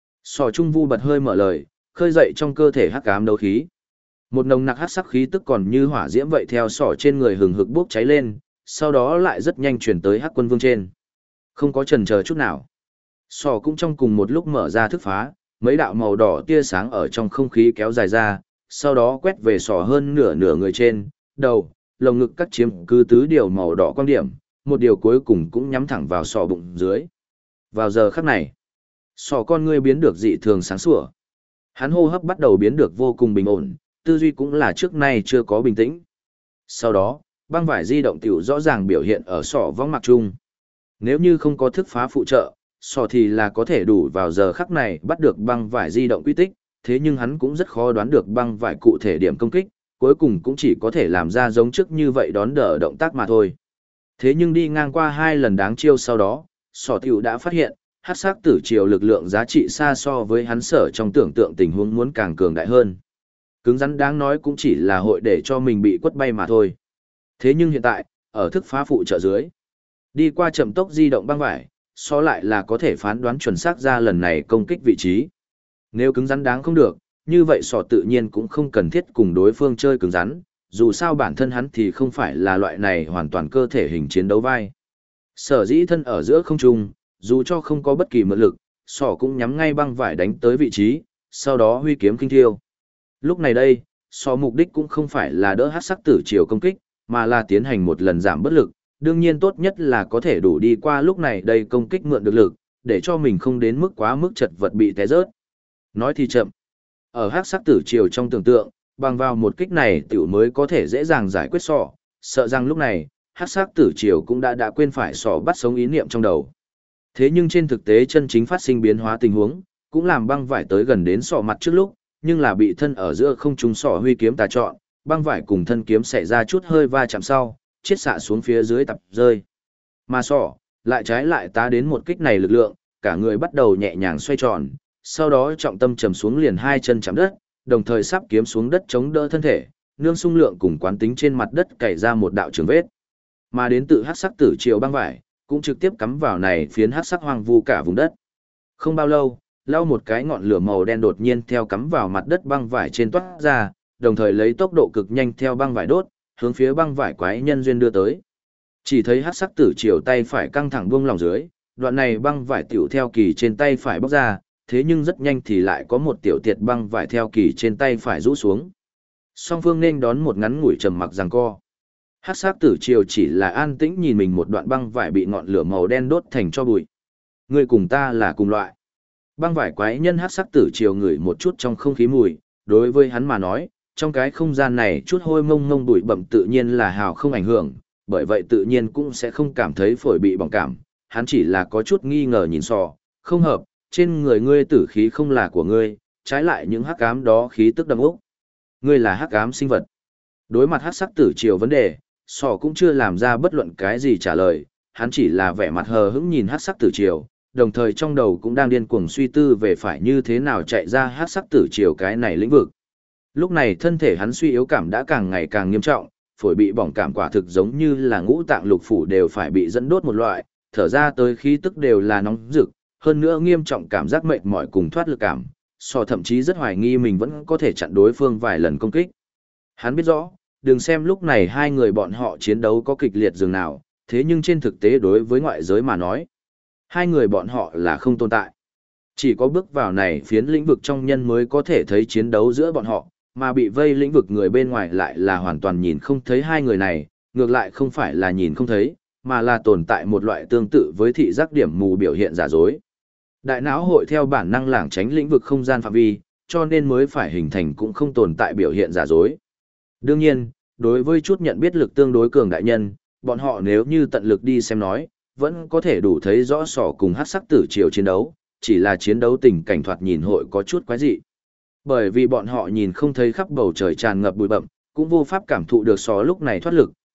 Sọ Trung Vu bật hơi mở lời, khơi dậy trong cơ thể hắc ám đấu khí. Một nồng nặc hắc sắc khí tức còn như hỏa diễm vậy theo sọ trên người hừng hực bốc cháy lên, sau đó lại rất nhanh chuyển tới Hắc Quân Vương trên. Không có chần chờ chút nào. Sọ cũng trong cùng một lúc mở ra thức phá, mấy đạo màu đỏ tia sáng ở trong không khí kéo dài ra, sau đó quét về sọ hơn nửa người trên, đầu, lồng ngực các chiếm cứ tứ điều màu đỏ quang điểm, một điều cuối cùng cũng nhắm thẳng vào sọ bụng dưới. Vào giờ khắc này, sọ con ngươi biến được dị thường sáng sủa. Hắn hô hấp bắt đầu biến được vô cùng bình ổn, tư duy cũng là trước nay chưa có bình tĩnh. Sau đó, băng vải di động tiểu rõ ràng biểu hiện ở sọ võng mạc trung. Nếu như không có thức phá phụ trợ, sọ thì là có thể đủ vào giờ khắc này bắt được băng vải di động quy tích, thế nhưng hắn cũng rất khó đoán được băng vải cụ thể điểm công kích, cuối cùng cũng chỉ có thể làm ra giống trước như vậy đón đỡ động tác mà thôi. Thế nhưng đi ngang qua 2 lần đáng chiêu sau đó, sọ tiểu đã phát hiện, hắc sắc tử triều lực lượng giá trị xa so với hắn sở trong tưởng tượng tình huống muốn càng cường đại hơn. Cứng rắn đáng nói cũng chỉ là hội để cho mình bị quất bay mà thôi. Thế nhưng hiện tại, ở thức phá phụ trợ dưới, đi qua chậm tốc di động băng vải, so lại là có thể phán đoán chuẩn xác ra lần này công kích vị trí. Nếu cứng rắn đáng không được, như vậy sọ tự nhiên cũng không cần thiết cùng đối phương chơi cứng rắn, dù sao bản thân hắn thì không phải là loại này hoàn toàn cơ thể hình chiến đấu vai. Sở dĩ thân ở giữa không trung, dù cho không có bất kỳ mượn lực, sọ cũng nhắm ngay băng vải đánh tới vị trí, sau đó huy kiếm kinh thiêu. Lúc này đây, sọ mục đích cũng không phải là đỡ hắc sắc tử chiều công kích, mà là tiến hành một lần giảm bất lực, đương nhiên tốt nhất là có thể đủ đi qua lúc này đây công kích mượn được lực, để cho mình không đến mức quá mức chật vật bị té rớt. Nói thì chậm. Ở hắc sắc tử chiều trong tưởng tượng, bằng vào một kích này tiểu mới có thể dễ dàng giải quyết sọ, sợ rằng lúc này, hắc sắc tử chiều cũng đã quên phải sọ bắt sống ý niệm trong đầu. Thế nhưng trên thực tế chân chính phát sinh biến hóa tình huống, cũng làm băng vải tới gần đến sọ mặt trước lúc, nhưng là bị thân ở giữa không trung sọ huy kiếm tà trọn, băng vải cùng thân kiếm xảy ra chút hơi va chạm sau, chiết xạ xuống phía dưới tập rơi. Mà sọ, lại trái lại tá đến một kích này lực lượng, cả người bắt đầu nhẹ nhàng xoay tròn, sau đó trọng tâm trầm xuống liền 2 chân chạm đất, đồng thời sắp kiếm xuống đất chống đỡ thân thể, nương xung lượng cùng quán tính trên mặt đất cày ra một đạo trường vết. Mà đến tự hắc sắc tử triều băng vải, cũng trực tiếp cắm vào này phiến hắc sắc hoang vu cả vùng đất. Không bao lâu, lau một cái ngọn lửa màu đen đột nhiên theo cắm vào mặt đất băng vải trên toát ra, đồng thời lấy tốc độ cực nhanh theo băng vải đốt, hướng phía băng vải quái nhân duyên đưa tới. Chỉ thấy hắc sắc tử triều tay phải căng thẳng buông lòng dưới, đoạn này băng vải tiểu theo kỳ trên tay phải bóc ra, thế nhưng rất nhanh thì lại có một tiểu tiệt băng vải theo kỳ trên tay phải rũ xuống. Song phương nên đón một ngắn ngủi trầm mặc giằng co. Hắc sắc tử triều chỉ là an tĩnh nhìn mình một đoạn băng vải bị ngọn lửa màu đen đốt thành tro bụi. Người cùng ta là cùng loại. Băng vải quái nhân hắc sắc tử triều ngửi một chút trong không khí mùi, đối với hắn mà nói, trong cái không gian này chút hôi mông mông bụi bặm tự nhiên là hào không ảnh hưởng, bởi vậy tự nhiên cũng sẽ không cảm thấy phổi bị bỏng cảm. Hắn chỉ là có chút nghi ngờ nhìn sò, không hợp, trên người ngươi tử khí không là của ngươi, trái lại những hắc ám đó khí tức đậm úc. Ngươi là hắc ám sinh vật. Đối mặt hắc sắc tử triều vấn đề, sò cũng chưa làm ra bất luận cái gì trả lời, hắn chỉ là vẻ mặt hờ hững nhìn hắc sắc tử triều, đồng thời trong đầu cũng đang điên cuồng suy tư về phải như thế nào chạy ra hắc sắc tử triều cái này lĩnh vực. Lúc này thân thể hắn suy yếu cảm đã càng ngày càng nghiêm trọng, phổi bị bỏng cảm quả thực giống như là ngũ tạng lục phủ đều phải bị dẫn đốt một loại, thở ra tới khí tức đều là nóng rực, hơn nữa nghiêm trọng cảm giác mệt mỏi cùng thoát lực cảm, sò thậm chí rất hoài nghi mình vẫn có thể chặn đối phương vài lần công kích. Hắn biết rõ, đừng xem lúc này hai người bọn họ chiến đấu có kịch liệt dường nào, thế nhưng trên thực tế đối với ngoại giới mà nói, hai người bọn họ là không tồn tại. Chỉ có bước vào này phiến lĩnh vực trong nhân mới có thể thấy chiến đấu giữa bọn họ, mà bị vây lĩnh vực người bên ngoài lại là hoàn toàn nhìn không thấy hai người này, ngược lại không phải là nhìn không thấy, mà là tồn tại một loại tương tự với thị giác điểm mù biểu hiện giả dối. Đại não hội theo bản năng lảng tránh lĩnh vực không gian phạm vi, cho nên mới phải hình thành cũng không tồn tại biểu hiện giả dối. Đương nhiên, đối với chút nhận biết lực tương đối cường đại nhân, bọn họ nếu như tận lực đi xem nói, vẫn có thể đủ thấy rõ sỏ cùng hắc sắc tử triều chiến đấu, chỉ là chiến đấu tình cảnh thoạt nhìn hội có chút quái dị. Bởi vì bọn họ nhìn không thấy khắp bầu trời tràn ngập bụi bặm, cũng vô pháp cảm thụ được sỏ lúc này thoát lực,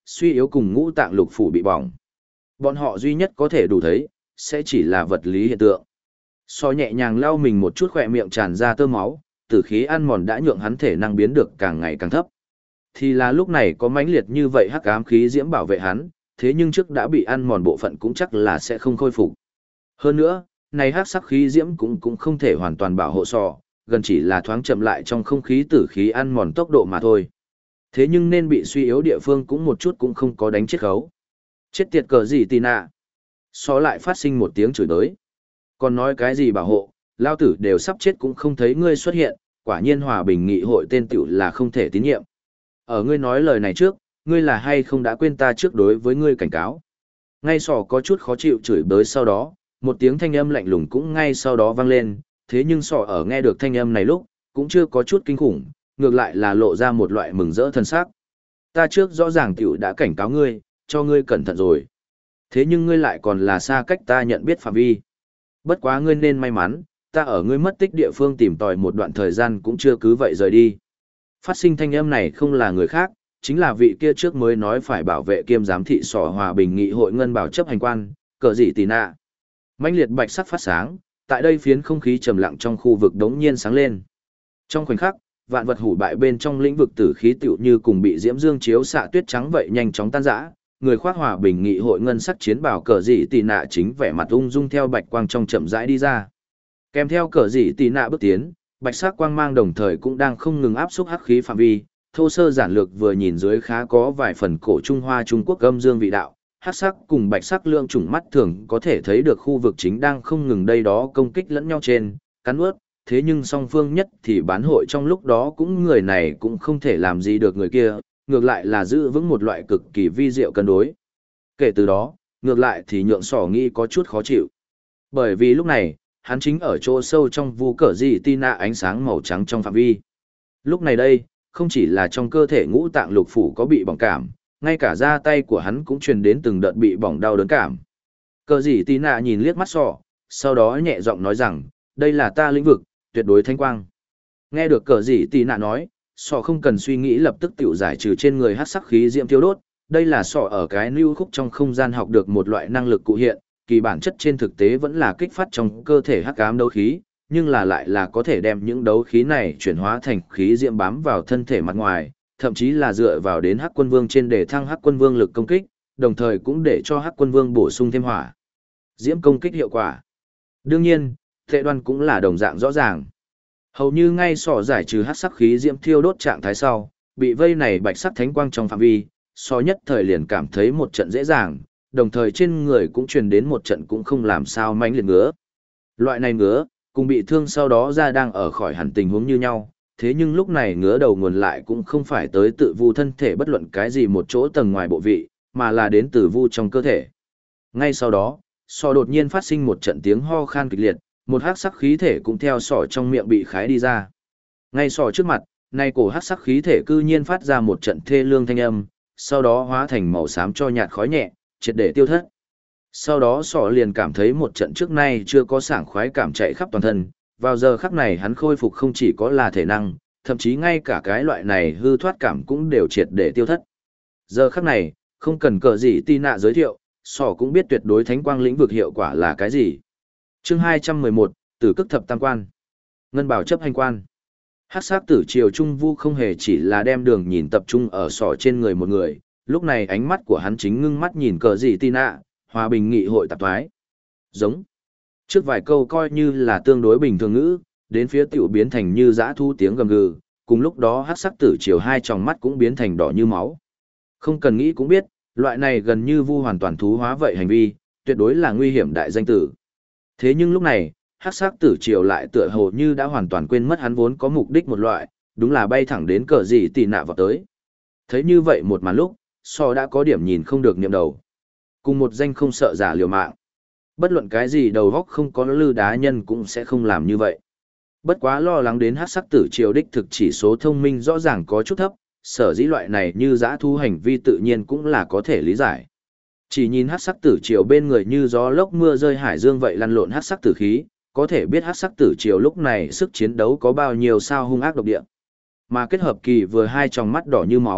suy yếu cùng ngũ tạng lục phủ bị bỏng. Bọn họ duy nhất có thể đủ thấy, sẽ chỉ là vật lý hiện tượng. So nhẹ nhàng lau mình một chút khỏe miệng tràn ra tơ máu, tử khí ăn mòn đã nhượng hắn thể năng biến được càng ngày càng thấp. Thì là lúc này có mãnh liệt như vậy hắc ám khí diễm bảo vệ hắn, thế nhưng trước đã bị ăn mòn bộ phận cũng chắc là sẽ không khôi phục. Hơn nữa, này hắc sắc khí diễm cũng không thể hoàn toàn bảo hộ sọ, gần chỉ là thoáng chậm lại trong không khí tử khí ăn mòn tốc độ mà thôi. Thế nhưng nên bị suy yếu địa phương cũng một chút cũng không có đánh chết khấu. Chết tiệt cờ gì tì nạ. Sọ lại phát sinh một tiếng chửi đới. Còn nói cái gì bảo hộ, lao tử đều sắp chết cũng không thấy ngươi xuất hiện, quả nhiên hòa bình nghị hội tên tiểu là không thể tín nhiệm. Ở ngươi nói lời này trước, ngươi là hay không đã quên ta trước đối với ngươi cảnh cáo. Ngay sọ có chút khó chịu chửi bới sau đó, một tiếng thanh âm lạnh lùng cũng ngay sau đó vang lên, thế nhưng sọ ở nghe được thanh âm này lúc, cũng chưa có chút kinh khủng, ngược lại là lộ ra một loại mừng rỡ thân sắc. Ta trước rõ ràng tiểu đã cảnh cáo ngươi, cho ngươi cẩn thận rồi. Thế nhưng ngươi lại còn là xa cách ta nhận biết phạm vi. Bất quá ngươi nên may mắn, ta ở ngươi mất tích địa phương tìm tòi một đoạn thời gian cũng chưa cứ vậy rời đi. Phát sinh thanh âm này không là người khác, chính là vị kia trước mới nói phải bảo vệ kiêm giám thị Sỏ Hòa Bình Nghị hội ngân bảo chấp hành quan, cờ dị tì nạ. Mãnh liệt bạch sắc phát sáng, tại đây phiến không khí trầm lặng trong khu vực đống nhiên sáng lên. Trong khoảnh khắc, vạn vật hủ bại bên trong lĩnh vực tử khí tựu như cùng bị diễm dương chiếu xạ tuyết trắng vậy nhanh chóng tan rã. Người khoác Hòa Bình Nghị hội ngân sắc chiến bào cờ dị tì nạ chính vẻ mặt ung dung theo bạch quang trong chậm rãi đi ra. Kèm theo cờ dị tì nạ bước tiến, bạch sắc quang mang đồng thời cũng đang không ngừng áp xúc hắc khí phạm vi. Thô sơ giản lược vừa nhìn dưới khá có vài phần cổ Trung Hoa Trung Quốc âm dương vị đạo, hắc sắc cùng bạch sắc lượng chủng mắt thường có thể thấy được khu vực chính đang không ngừng đây đó công kích lẫn nhau trên, cắn ướt, thế nhưng song phương nhất thì bán hội trong lúc đó cũng người này cũng không thể làm gì được người kia, ngược lại là giữ vững một loại cực kỳ vi diệu cân đối. Kể từ đó, ngược lại thì nhượng sỏ nghĩ có chút khó chịu. Bởi vì lúc này, hắn chính ở chỗ sâu trong vu cờ dị tì nạ ánh sáng màu trắng trong phạm vi. Lúc này đây, không chỉ là trong cơ thể ngũ tạng lục phủ có bị bỏng cảm, ngay cả da tay của hắn cũng truyền đến từng đợt bị bỏng đau đớn cảm. Cờ dị tì nạ nhìn liếc mắt sọ, sau đó nhẹ giọng nói rằng, đây là ta lĩnh vực, tuyệt đối thanh quang. Nghe được cờ dị tì nạ nói, sọ không cần suy nghĩ lập tức tiểu giải trừ trên người hắc sắc khí diễm thiêu đốt, đây là sọ ở cái lưu khúc trong không gian học được một loại năng lực cụ hiện, kỳ bản chất trên thực tế vẫn là kích phát trong cơ thể hắc ám đấu khí, nhưng là lại là có thể đem những đấu khí này chuyển hóa thành khí diễm bám vào thân thể mặt ngoài, thậm chí là dựa vào đến Hắc Quân Vương trên để thăng Hắc Quân Vương lực công kích, đồng thời cũng để cho Hắc Quân Vương bổ sung thêm hỏa diễm công kích hiệu quả. Đương nhiên, Tệ Đoan cũng là đồng dạng rõ ràng. Hầu như ngay sọ giải trừ hắc sắc khí diễm thiêu đốt trạng thái sau, bị vây này bạch sắc thánh quang trong phạm vi, so nhất thời liền cảm thấy một trận dễ dàng, đồng thời trên người cũng truyền đến một trận cũng không làm sao mãnh liệt ngứa. Loại này ngứa, cùng bị thương sau đó ra đang ở khỏi hẳn tình huống như nhau, thế nhưng lúc này ngứa đầu nguồn lại cũng không phải tới tự vu thân thể bất luận cái gì một chỗ tầng ngoài bộ vị, mà là đến từ vu trong cơ thể. Ngay sau đó, sọ đột nhiên phát sinh một trận tiếng ho khan kịch liệt, một hắc sắc khí thể cũng theo sọ trong miệng bị khái đi ra. Ngay sọ trước mặt, nay cổ hắc sắc khí thể cư nhiên phát ra một trận thê lương thanh âm, sau đó hóa thành màu xám cho nhạt khói nhẹ, triệt để tiêu thất. Sau đó sọ liền cảm thấy một trận trước nay chưa có sảng khoái cảm chạy khắp toàn thân, vào giờ khắc này hắn khôi phục không chỉ có là thể năng, thậm chí ngay cả cái loại này hư thoát cảm cũng đều triệt để tiêu thất. Giờ khắc này, không cần cờ gì tì nạ giới thiệu, sọ cũng biết tuyệt đối thánh quang lĩnh vực hiệu quả là cái gì. Chương 211, Tử Cức Thập Tam Quan. Ngân bảo chấp hành quan. Hắc sắc tử triều trung vu không hề chỉ là đem đường nhìn tập trung ở sọ trên người một người, lúc này ánh mắt của hắn chính ngưng mắt nhìn cờ gì tì nạ, Hòa Bình Nghị hội tạp thoái. Giống. Trước vài câu coi như là tương đối bình thường ngữ, đến phía tiểu biến thành như dã thu tiếng gầm gừ, cùng lúc đó hắc sắc tử chiều hai tròng mắt cũng biến thành đỏ như máu. Không cần nghĩ cũng biết, loại này gần như vu hoàn toàn thú hóa vậy hành vi, tuyệt đối là nguy hiểm đại danh tử. Thế nhưng lúc này, hắc sắc tử chiều lại tựa hồ như đã hoàn toàn quên mất hắn vốn có mục đích một loại, đúng là bay thẳng đến cờ gì tì nạ vào tới. Thấy như vậy một màn lúc, so đã có điểm nhìn không được niệm đầu. Cùng một danh không sợ giả liều mạng. Bất luận cái gì đầu góc không có lư đá nhân cũng sẽ không làm như vậy. Bất quá lo lắng đến hắc sắc tử triều đích thực chỉ số thông minh rõ ràng có chút thấp, sở dĩ loại này như dã thu hành vi tự nhiên cũng là có thể lý giải. Chỉ nhìn hắc sắc tử triều bên người như gió lốc mưa rơi hải dương vậy lăn lộn hắc sắc tử khí, có thể biết hắc sắc tử triều lúc này sức chiến đấu có bao nhiêu sao hung ác độc địa. Mà kết hợp kỳ vừa hai tròng mắt đỏ như máu,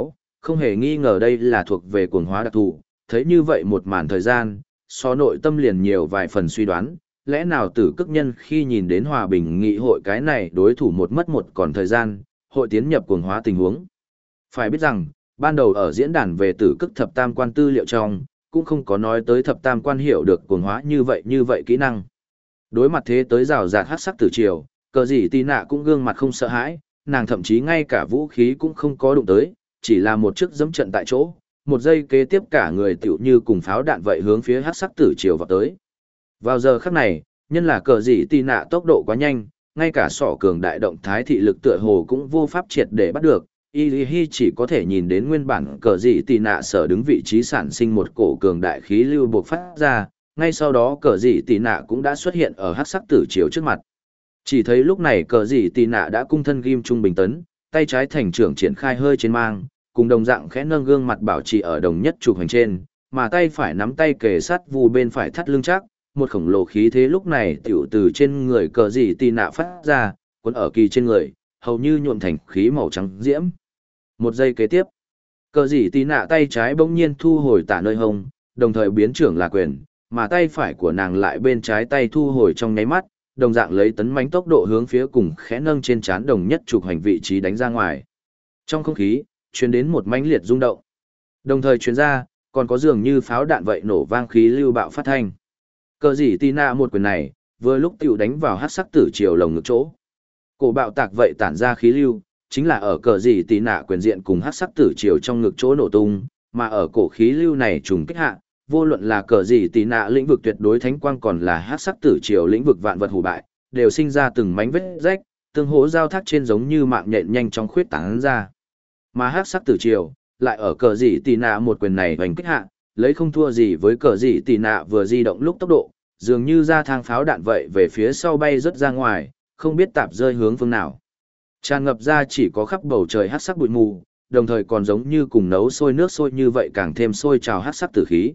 Không hề nghi ngờ đây là thuộc về cuồng hóa đặc thù, thấy như vậy một màn thời gian, so nội tâm liền nhiều vài phần suy đoán, lẽ nào tử cức nhân khi nhìn đến hòa bình nghị hội cái này đối thủ một mất một còn thời gian, hội tiến nhập cuồng hóa tình huống. Phải biết rằng, ban đầu ở diễn đàn về tử cức thập tam quan tư liệu trong, cũng không có nói tới thập tam quan hiểu được cuồng hóa như vậy kỹ năng. Đối mặt thế tới rào rạt hắc sắc tử triều, cờ gì tì nạ cũng gương mặt không sợ hãi, nàng thậm chí ngay cả vũ khí cũng không có đụng tới, chỉ là một chiếc dẫm trận tại chỗ, một giây kế tiếp cả người tựu như cùng pháo đạn vậy hướng phía hắc sắc tử triều vào tới. Vào giờ khắc này, nhân là cờ gì tì nạ tốc độ quá nhanh, ngay cả sỏ cường đại động thái thị lực tựa hồ cũng vô pháp triệt để bắt được, y chỉ có thể nhìn đến nguyên bản cờ gì tì nạ sở đứng vị trí sản sinh một cổ cường đại khí lưu buộc phát ra, ngay sau đó cờ gì tì nạ cũng đã xuất hiện ở hắc sắc tử triều trước mặt. Chỉ thấy lúc này cờ gì tì nạ đã cung thân ghim trung bình tấn, tay trái thành trưởng triển khai hơi trên mang, cùng đồng dạng khẽ nâng gương mặt bảo trì ở đồng nhất trục hành trên, mà tay phải nắm tay kề sát vù bên phải thắt lưng chắc, một khổng lồ khí thế lúc này tiểu từ trên người cờ gì tì nạ phát ra, cuốn ở kỳ trên người, hầu như nhuộm thành khí màu trắng diễm. Một giây kế tiếp, cờ gì tì nạ tay trái bỗng nhiên thu hồi tả nơi hông, đồng thời biến trưởng là quyền, mà tay phải của nàng lại bên trái tay thu hồi trong nháy mắt, đồng dạng lấy tấn mãnh tốc độ hướng phía cùng khẽ nâng trên trán đồng nhất trục hành vị trí đánh ra ngoài. Trong không khí, truyền đến một mãnh liệt rung động. Đồng thời truyền ra, còn có dường như pháo đạn vậy nổ vang khí lưu bạo phát thanh. Cờ gì tì nạ một quyền này, vừa lúc tiểu đánh vào hắc sắc tử triều lồng ngực chỗ. Cổ bạo tạc vậy tản ra khí lưu, chính là ở cờ gì tì nạ quyền diện cùng hắc sắc tử triều trong ngực chỗ nổ tung, mà ở cổ khí lưu này trùng kích hạ, vô luận là cờ gì tì nạ lĩnh vực tuyệt đối thánh quang còn là hắc sắc tử triều lĩnh vực vạn vật hủ bại, đều sinh ra từng mảnh vết rách, tương hỗ giao thác trên giống như mạng nhện nhanh chóng khuyết tán ra. Mà hắc sắc tử triều lại ở cờ gì tì nạ một quyền này hoành kích hạ, lấy không thua gì với cờ gì tì nạ vừa di động lúc tốc độ, dường như ra thang pháo đạn vậy về phía sau bay rất ra ngoài, không biết tạp rơi hướng phương nào. Tràn ngập ra chỉ có khắp bầu trời hắc sắc bụi mù, đồng thời còn giống như cùng nấu sôi nước sôi như vậy càng thêm sôi trào hắc sắc tử khí.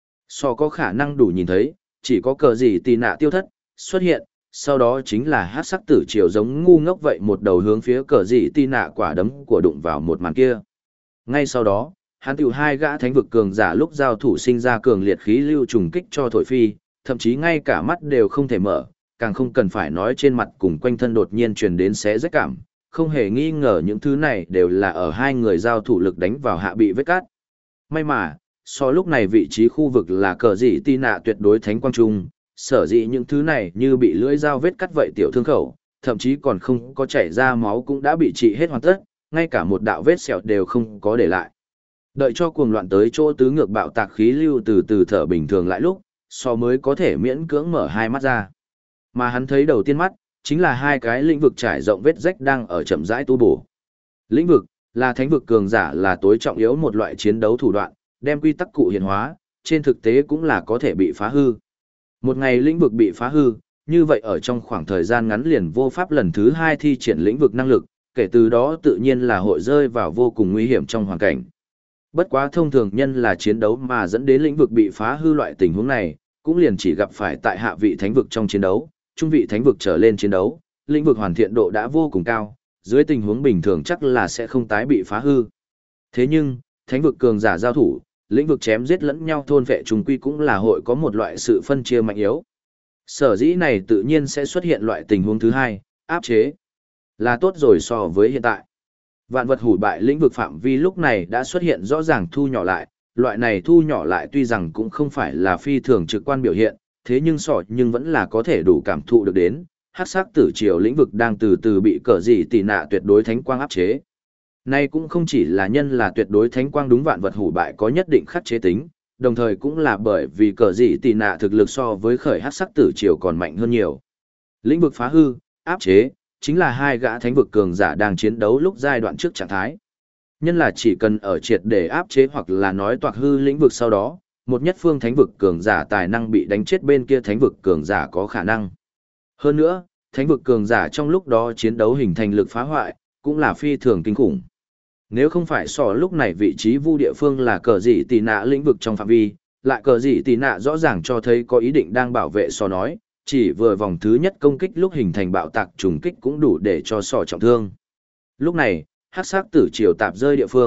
So có khả năng đủ nhìn thấy, chỉ có cờ gì tì nạ tiêu thất, xuất hiện, sau đó chính là hắc sắc tử triều giống ngu ngốc vậy một đầu hướng phía cờ gì tì nạ quả đấm của đụng vào một màn kia. Ngay sau đó, hắn tiểu hai gã thánh vực cường giả lúc giao thủ sinh ra cường liệt khí lưu trùng kích cho thổi phi, thậm chí ngay cả mắt đều không thể mở, càng không cần phải nói trên mặt cùng quanh thân đột nhiên truyền đến xé rách cảm, không hề nghi ngờ những thứ này đều là ở hai người giao thủ lực đánh vào hạ bị vết cát. May mà, so lúc này vị trí khu vực là cờ dị tì nạ tuyệt đối thánh quang trung, sở dĩ những thứ này như bị lưỡi dao vết cắt vậy tiểu thương khẩu, thậm chí còn không có chảy ra máu cũng đã bị trị hết hoàn tất, ngay cả một đạo vết sẹo đều không có để lại. Đợi cho cuồng loạn tới chỗ tứ ngược bạo tạc khí lưu từ từ thở bình thường lại lúc, so mới có thể miễn cưỡng mở hai mắt ra. Mà hắn thấy đầu tiên mắt, chính là hai cái lĩnh vực trải rộng vết rách đang ở chậm rãi tu bổ. Lĩnh vực là thánh vực cường giả là tối trọng yếu một loại chiến đấu thủ đoạn, đem quy tắc cụ hiện hóa, trên thực tế cũng là có thể bị phá hư. Một ngày lĩnh vực bị phá hư, như vậy ở trong khoảng thời gian ngắn liền vô pháp lần thứ hai thi triển lĩnh vực năng lực, kể từ đó tự nhiên là hội rơi vào vô cùng nguy hiểm trong hoàn cảnh. Bất quá thông thường nhân là chiến đấu mà dẫn đến lĩnh vực bị phá hư loại tình huống này, cũng liền chỉ gặp phải tại hạ vị thánh vực trong chiến đấu, trung vị thánh vực trở lên chiến đấu, lĩnh vực hoàn thiện độ đã vô cùng cao, dưới tình huống bình thường chắc là sẽ không tái bị phá hư. Thế nhưng, thánh vực cường giả giao thủ, lĩnh vực chém giết lẫn nhau thôn vệ trùng quy cũng là hội có một loại sự phân chia mạnh yếu. Sở dĩ này tự nhiên sẽ xuất hiện loại tình huống thứ hai, áp chế. Là tốt rồi so với hiện tại. Vạn vật hủy bại lĩnh vực phạm vi lúc này đã xuất hiện rõ ràng thu nhỏ lại, loại này thu nhỏ lại tuy rằng cũng không phải là phi thường trực quan biểu hiện, thế nhưng vẫn là có thể đủ cảm thụ được đến, hắc sắc tử triều lĩnh vực đang từ từ bị cờ dị tì nạ tuyệt đối thánh quang áp chế. Nay cũng không chỉ là nhân là tuyệt đối thánh quang đúng vạn vật hủy bại có nhất định khắc chế tính, đồng thời cũng là bởi vì cờ dị tì nạ thực lực so với khởi hắc sắc tử triều còn mạnh hơn nhiều. Lĩnh vực phá hư, áp chế, chính là hai gã thánh vực cường giả đang chiến đấu lúc giai đoạn trước trạng thái. Nhân là chỉ cần ở triệt để áp chế hoặc là nói toạc hư lĩnh vực sau đó, một nhất phương thánh vực cường giả tài năng bị đánh chết bên kia thánh vực cường giả có khả năng. Hơn nữa, thánh vực cường giả trong lúc đó chiến đấu hình thành lực phá hoại, cũng là phi thường kinh khủng. Nếu không phải lúc này vị trí vu địa phương là cờ dị tì nạ lĩnh vực trong phạm vi, lại cờ dị tì nạ rõ ràng cho thấy có ý định đang bảo vệ nói, chỉ vừa vòng thứ nhất công kích lúc hình thành bạo tạc trùng kích cũng đủ để cho trọng thương. Lúc này, hắc sắc tử triều tạp rơi địa phương,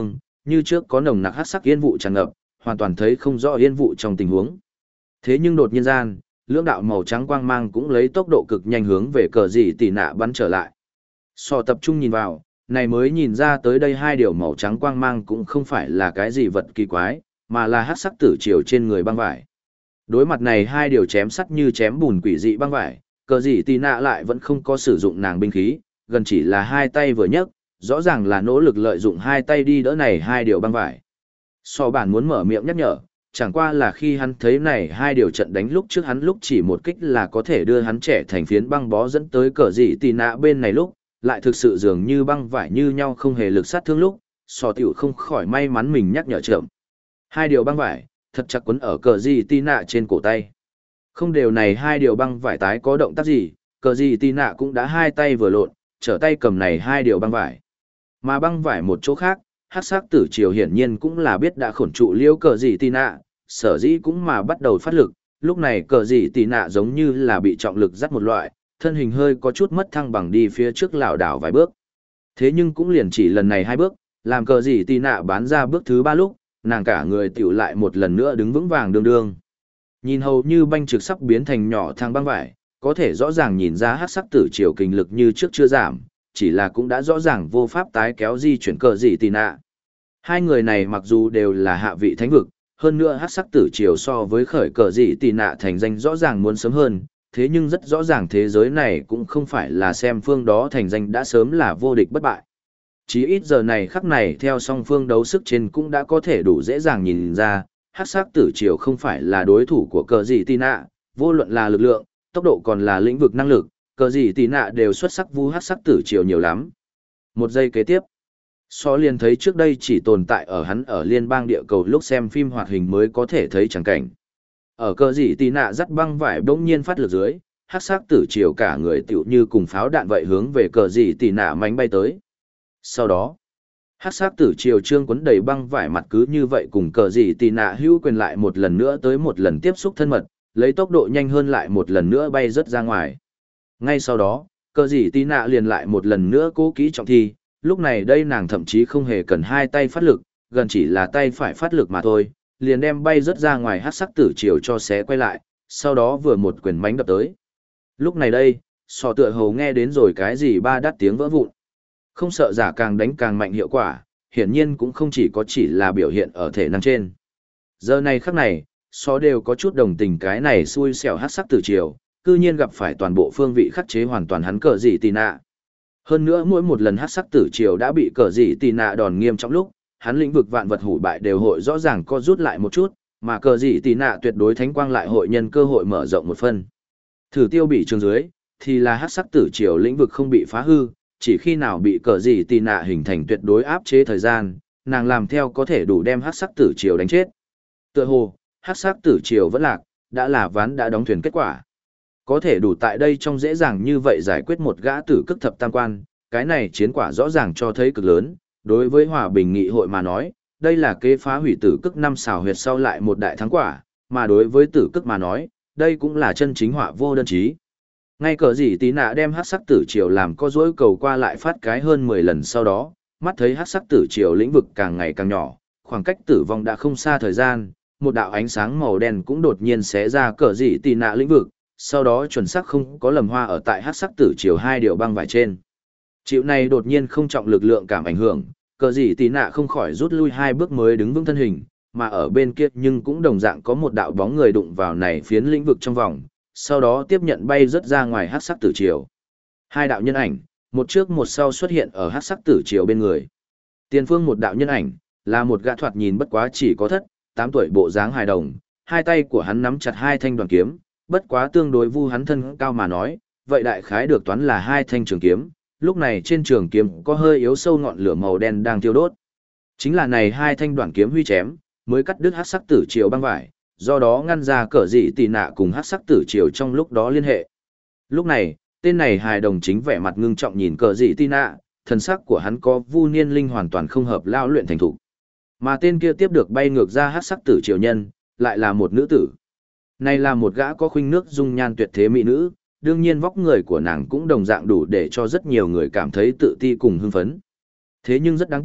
như trước có nồng nặc hắc sắc yên vụ tràn ngập, hoàn toàn thấy không rõ yên vụ trong tình huống. Thế nhưng đột nhiên gian, lưỡng đạo màu trắng quang mang cũng lấy tốc độ cực nhanh hướng về cờ dị tì nạ bắn trở lại. Sò tập trung nhìn vào, này mới nhìn ra tới đây hai điều màu trắng quang mang cũng không phải là cái gì vật kỳ quái, mà là hắc sắc tử triều trên người băng vải. Đối mặt này hai điều chém sắt như chém bùn quỷ dị băng vải, cờ dị tì nạ lại vẫn không có sử dụng nàng binh khí, gần chỉ là hai tay vừa nhấc, rõ ràng là nỗ lực lợi dụng hai tay đi đỡ này hai điều băng vải. So bản muốn mở miệng nhắc nhở, chẳng qua là khi hắn thấy này hai điều trận đánh lúc trước hắn lúc chỉ một kích là có thể đưa hắn trẻ thành phiến băng bó dẫn tới cờ dị tì nạ bên này lúc, lại thực sự dường như băng vải như nhau không hề lực sát thương lúc, so tiểu không khỏi may mắn mình nhắc nhở chậm. Hai điều băng vải, thật chặt quấn ở cờ dị tì nạ trên cổ tay. Không đều này hai điều băng vải tái có động tác gì, cờ dị tì nạ cũng đã hai tay vừa lộn, trở tay cầm này hai điều băng vải. Mà băng vải một chỗ khác, hắc sắc tử triều hiển nhiên cũng là biết đã khổn trụ liêu cờ dị tì nạ, sở dĩ cũng mà bắt đầu phát lực, lúc này cờ dị tì nạ giống như là bị trọng lực dắt một loại, thân hình hơi có chút mất thăng bằng đi phía trước lảo đảo vài bước. Thế nhưng cũng liền chỉ lần này hai bước, làm cờ dị tì nạ bán ra bước thứ ba lúc, nàng cả người tiểu lại một lần nữa đứng vững vàng đương đương. Nhìn hầu như banh trực sắp biến thành nhỏ thang băng vải, có thể rõ ràng nhìn ra hắc sắc tử triều kinh lực như trước chưa giảm, chỉ là cũng đã rõ ràng vô pháp tái kéo di chuyển cờ dị tì nạ. Hai người này mặc dù đều là hạ vị thánh vực, hơn nữa hắc sắc tử triều so với khởi cờ dị tì nạ thành danh rõ ràng muốn sớm hơn, thế nhưng rất rõ ràng thế giới này cũng không phải là xem phương đó thành danh đã sớm là vô địch bất bại. Chí ít giờ này khắc này theo song phương đấu sức trên cũng đã có thể đủ dễ dàng nhìn ra, hắc sắc tử triều không phải là đối thủ của cờ dị tì nạ, vô luận là lực lượng, tốc độ còn là lĩnh vực năng lực, cờ dị tì nạ đều xuất sắc vu hắc sắc tử triều nhiều lắm. Một giây kế tiếp, So liền thấy trước đây chỉ tồn tại ở hắn ở liên bang địa cầu lúc xem phim hoạt hình mới có thể thấy chẳng cảnh. Ở cờ dị tì nạ dắt băng vải bỗng nhiên phát lực dưới, hắc sắc tử triều cả người tựu như cùng pháo đạn vậy hướng về cờ dị tì nạ mánh bay tới. Sau đó, hắc sắc tử triều trương quấn đầy băng vải mặt cứ như vậy cùng cờ dị tì nạ hữu quyền lại một lần nữa tới một lần tiếp xúc thân mật, lấy tốc độ nhanh hơn lại một lần nữa bay rất ra ngoài. Ngay sau đó, cờ dị tì nạ liền lại một lần nữa cố kỹ trọng thi, lúc này đây nàng thậm chí không hề cần hai tay phát lực, gần chỉ là tay phải phát lực mà thôi, liền đem bay rất ra ngoài hắc sắc tử triều cho xé quay lại, sau đó vừa một quyền mánh đập tới. Lúc này đây, sò tựa hồ nghe đến rồi cái gì ba đắt tiếng vỡ vụn. Không sợ giả càng đánh càng mạnh hiệu quả, hiển nhiên cũng không chỉ là biểu hiện ở thể năng trên. Giờ này khắc này, sò đều có chút đồng tình cái này xui xẻo hắc sắc tử triều, cư nhiên gặp phải toàn bộ phương vị khắc chế hoàn toàn hắn cờ dị tì nạ. Hơn nữa mỗi một lần hắc sắc tử triều đã bị cờ dị tì nạ đòn nghiêm trọng lúc, hắn lĩnh vực vạn vật hủ bại đều hội rõ ràng co rút lại một chút, mà cờ dị tì nạ tuyệt đối thánh quang lại hội nhân cơ hội mở rộng một phân. Thử tiêu bị trường dưới, thì là hắc sắc tử triều lĩnh vực không bị phá hư, chỉ khi nào bị cờ dị tì nạ hình thành tuyệt đối áp chế thời gian, nàng làm theo có thể đủ đem hắc sắc tử triều đánh chết. Tựa hồ, hắc sắc tử triều vẫn lạc, đã là ván đã đóng thuyền kết quả. Có thể đủ tại đây trong dễ dàng như vậy giải quyết một gã tử cức thập tam quan, cái này chiến quả rõ ràng cho thấy cực lớn, đối với hòa bình nghị hội mà nói, đây là kế phá hủy tử cức năm xào huyệt sau lại một đại thắng quả, mà đối với tử cức mà nói, đây cũng là chân chính họa vô đơn chí. Ngay cờ gì tí nạ đem hắc sắc tử triều làm có dối cầu qua lại phát cái hơn 10 lần sau đó, mắt thấy hắc sắc tử triều lĩnh vực càng ngày càng nhỏ, khoảng cách tử vong đã không xa thời gian, một đạo ánh sáng màu đen cũng đột nhiên xé ra cờ gì tí nạ lĩnh vực, sau đó chuẩn xác không có lầm hoa ở tại hắc sắc tử triều hai điều băng vải trên. Chịu này đột nhiên không trọng lực lượng cảm ảnh hưởng, cờ gì tí nạ không khỏi rút lui hai bước mới đứng vững thân hình, mà ở bên kia nhưng cũng đồng dạng có một đạo bóng người đụng vào này phiến lĩnh vực trong vòng, sau đó tiếp nhận bay rất ra ngoài hắc sắc tử triều. Hai đạo nhân ảnh, một trước một sau xuất hiện ở hắc sắc tử triều bên người. Tiền phương một đạo nhân ảnh, là một gã thoạt nhìn bất quá chỉ có 8 tuổi bộ dáng hài đồng, hai tay của hắn nắm chặt hai thanh đoàn kiếm, bất quá tương đối vu hắn thân cao mà nói, vậy đại khái được toán là hai thanh trường kiếm, lúc này trên trường kiếm có hơi yếu sâu ngọn lửa màu đen đang thiêu đốt. Chính là này hai thanh đoạn kiếm huy chém, mới cắt đứt hắc sắc tử triều băng vải, do đó ngăn ra cờ dị tì nạ cùng hắc sắc tử triều trong lúc đó liên hệ. Lúc này, tên này hài đồng chính vẻ mặt ngưng trọng nhìn cờ dị tì nạ, thần sắc của hắn có vu niên linh hoàn toàn không hợp lao luyện thành thủ. Mà tên kia tiếp được bay ngược ra hắc sắc tử triều nhân, lại là một nữ tử. Này là một gã có khuynh nước dung nhan tuyệt thế mỹ nữ, đương nhiên vóc người của nàng cũng đồng dạng đủ để cho rất nhiều người cảm thấy tự ti cùng hưng phấn. Thế nhưng rất đáng tiếc,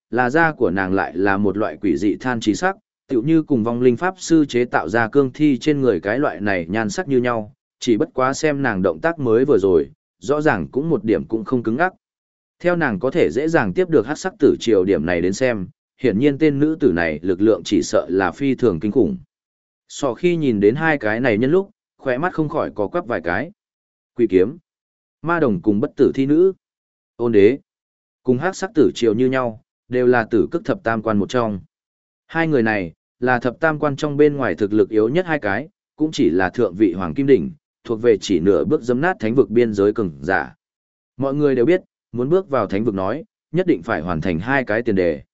là da của nàng lại là một loại quỷ dị than trí sắc, tựu như cùng vong linh pháp sư chế tạo ra cương thi trên người cái loại này nhan sắc như nhau, chỉ bất quá xem nàng động tác mới vừa rồi, rõ ràng cũng một điểm cũng không cứng ngắc. Theo nàng có thể dễ dàng tiếp được hắc sắc tử triều điểm này đến xem, hiển nhiên tên nữ tử này lực lượng chỉ sợ là phi thường kinh khủng. Sọ khi nhìn đến hai cái này nhân lúc, khỏe mắt không khỏi có quắp vài cái. Quỷ kiếm, ma đồng cùng bất tử thi nữ, ôn đế, cùng hắc sắc tử triều như nhau, đều là tử cức thập tam quan một trong. Hai người này, là thập tam quan trong bên ngoài thực lực yếu nhất hai cái, cũng chỉ là thượng vị hoàng kim đỉnh, thuộc về chỉ nửa bước dấm nát thánh vực biên giới cường giả. Mọi người đều biết, muốn bước vào thánh vực nói, nhất định phải hoàn thành hai cái tiền đề.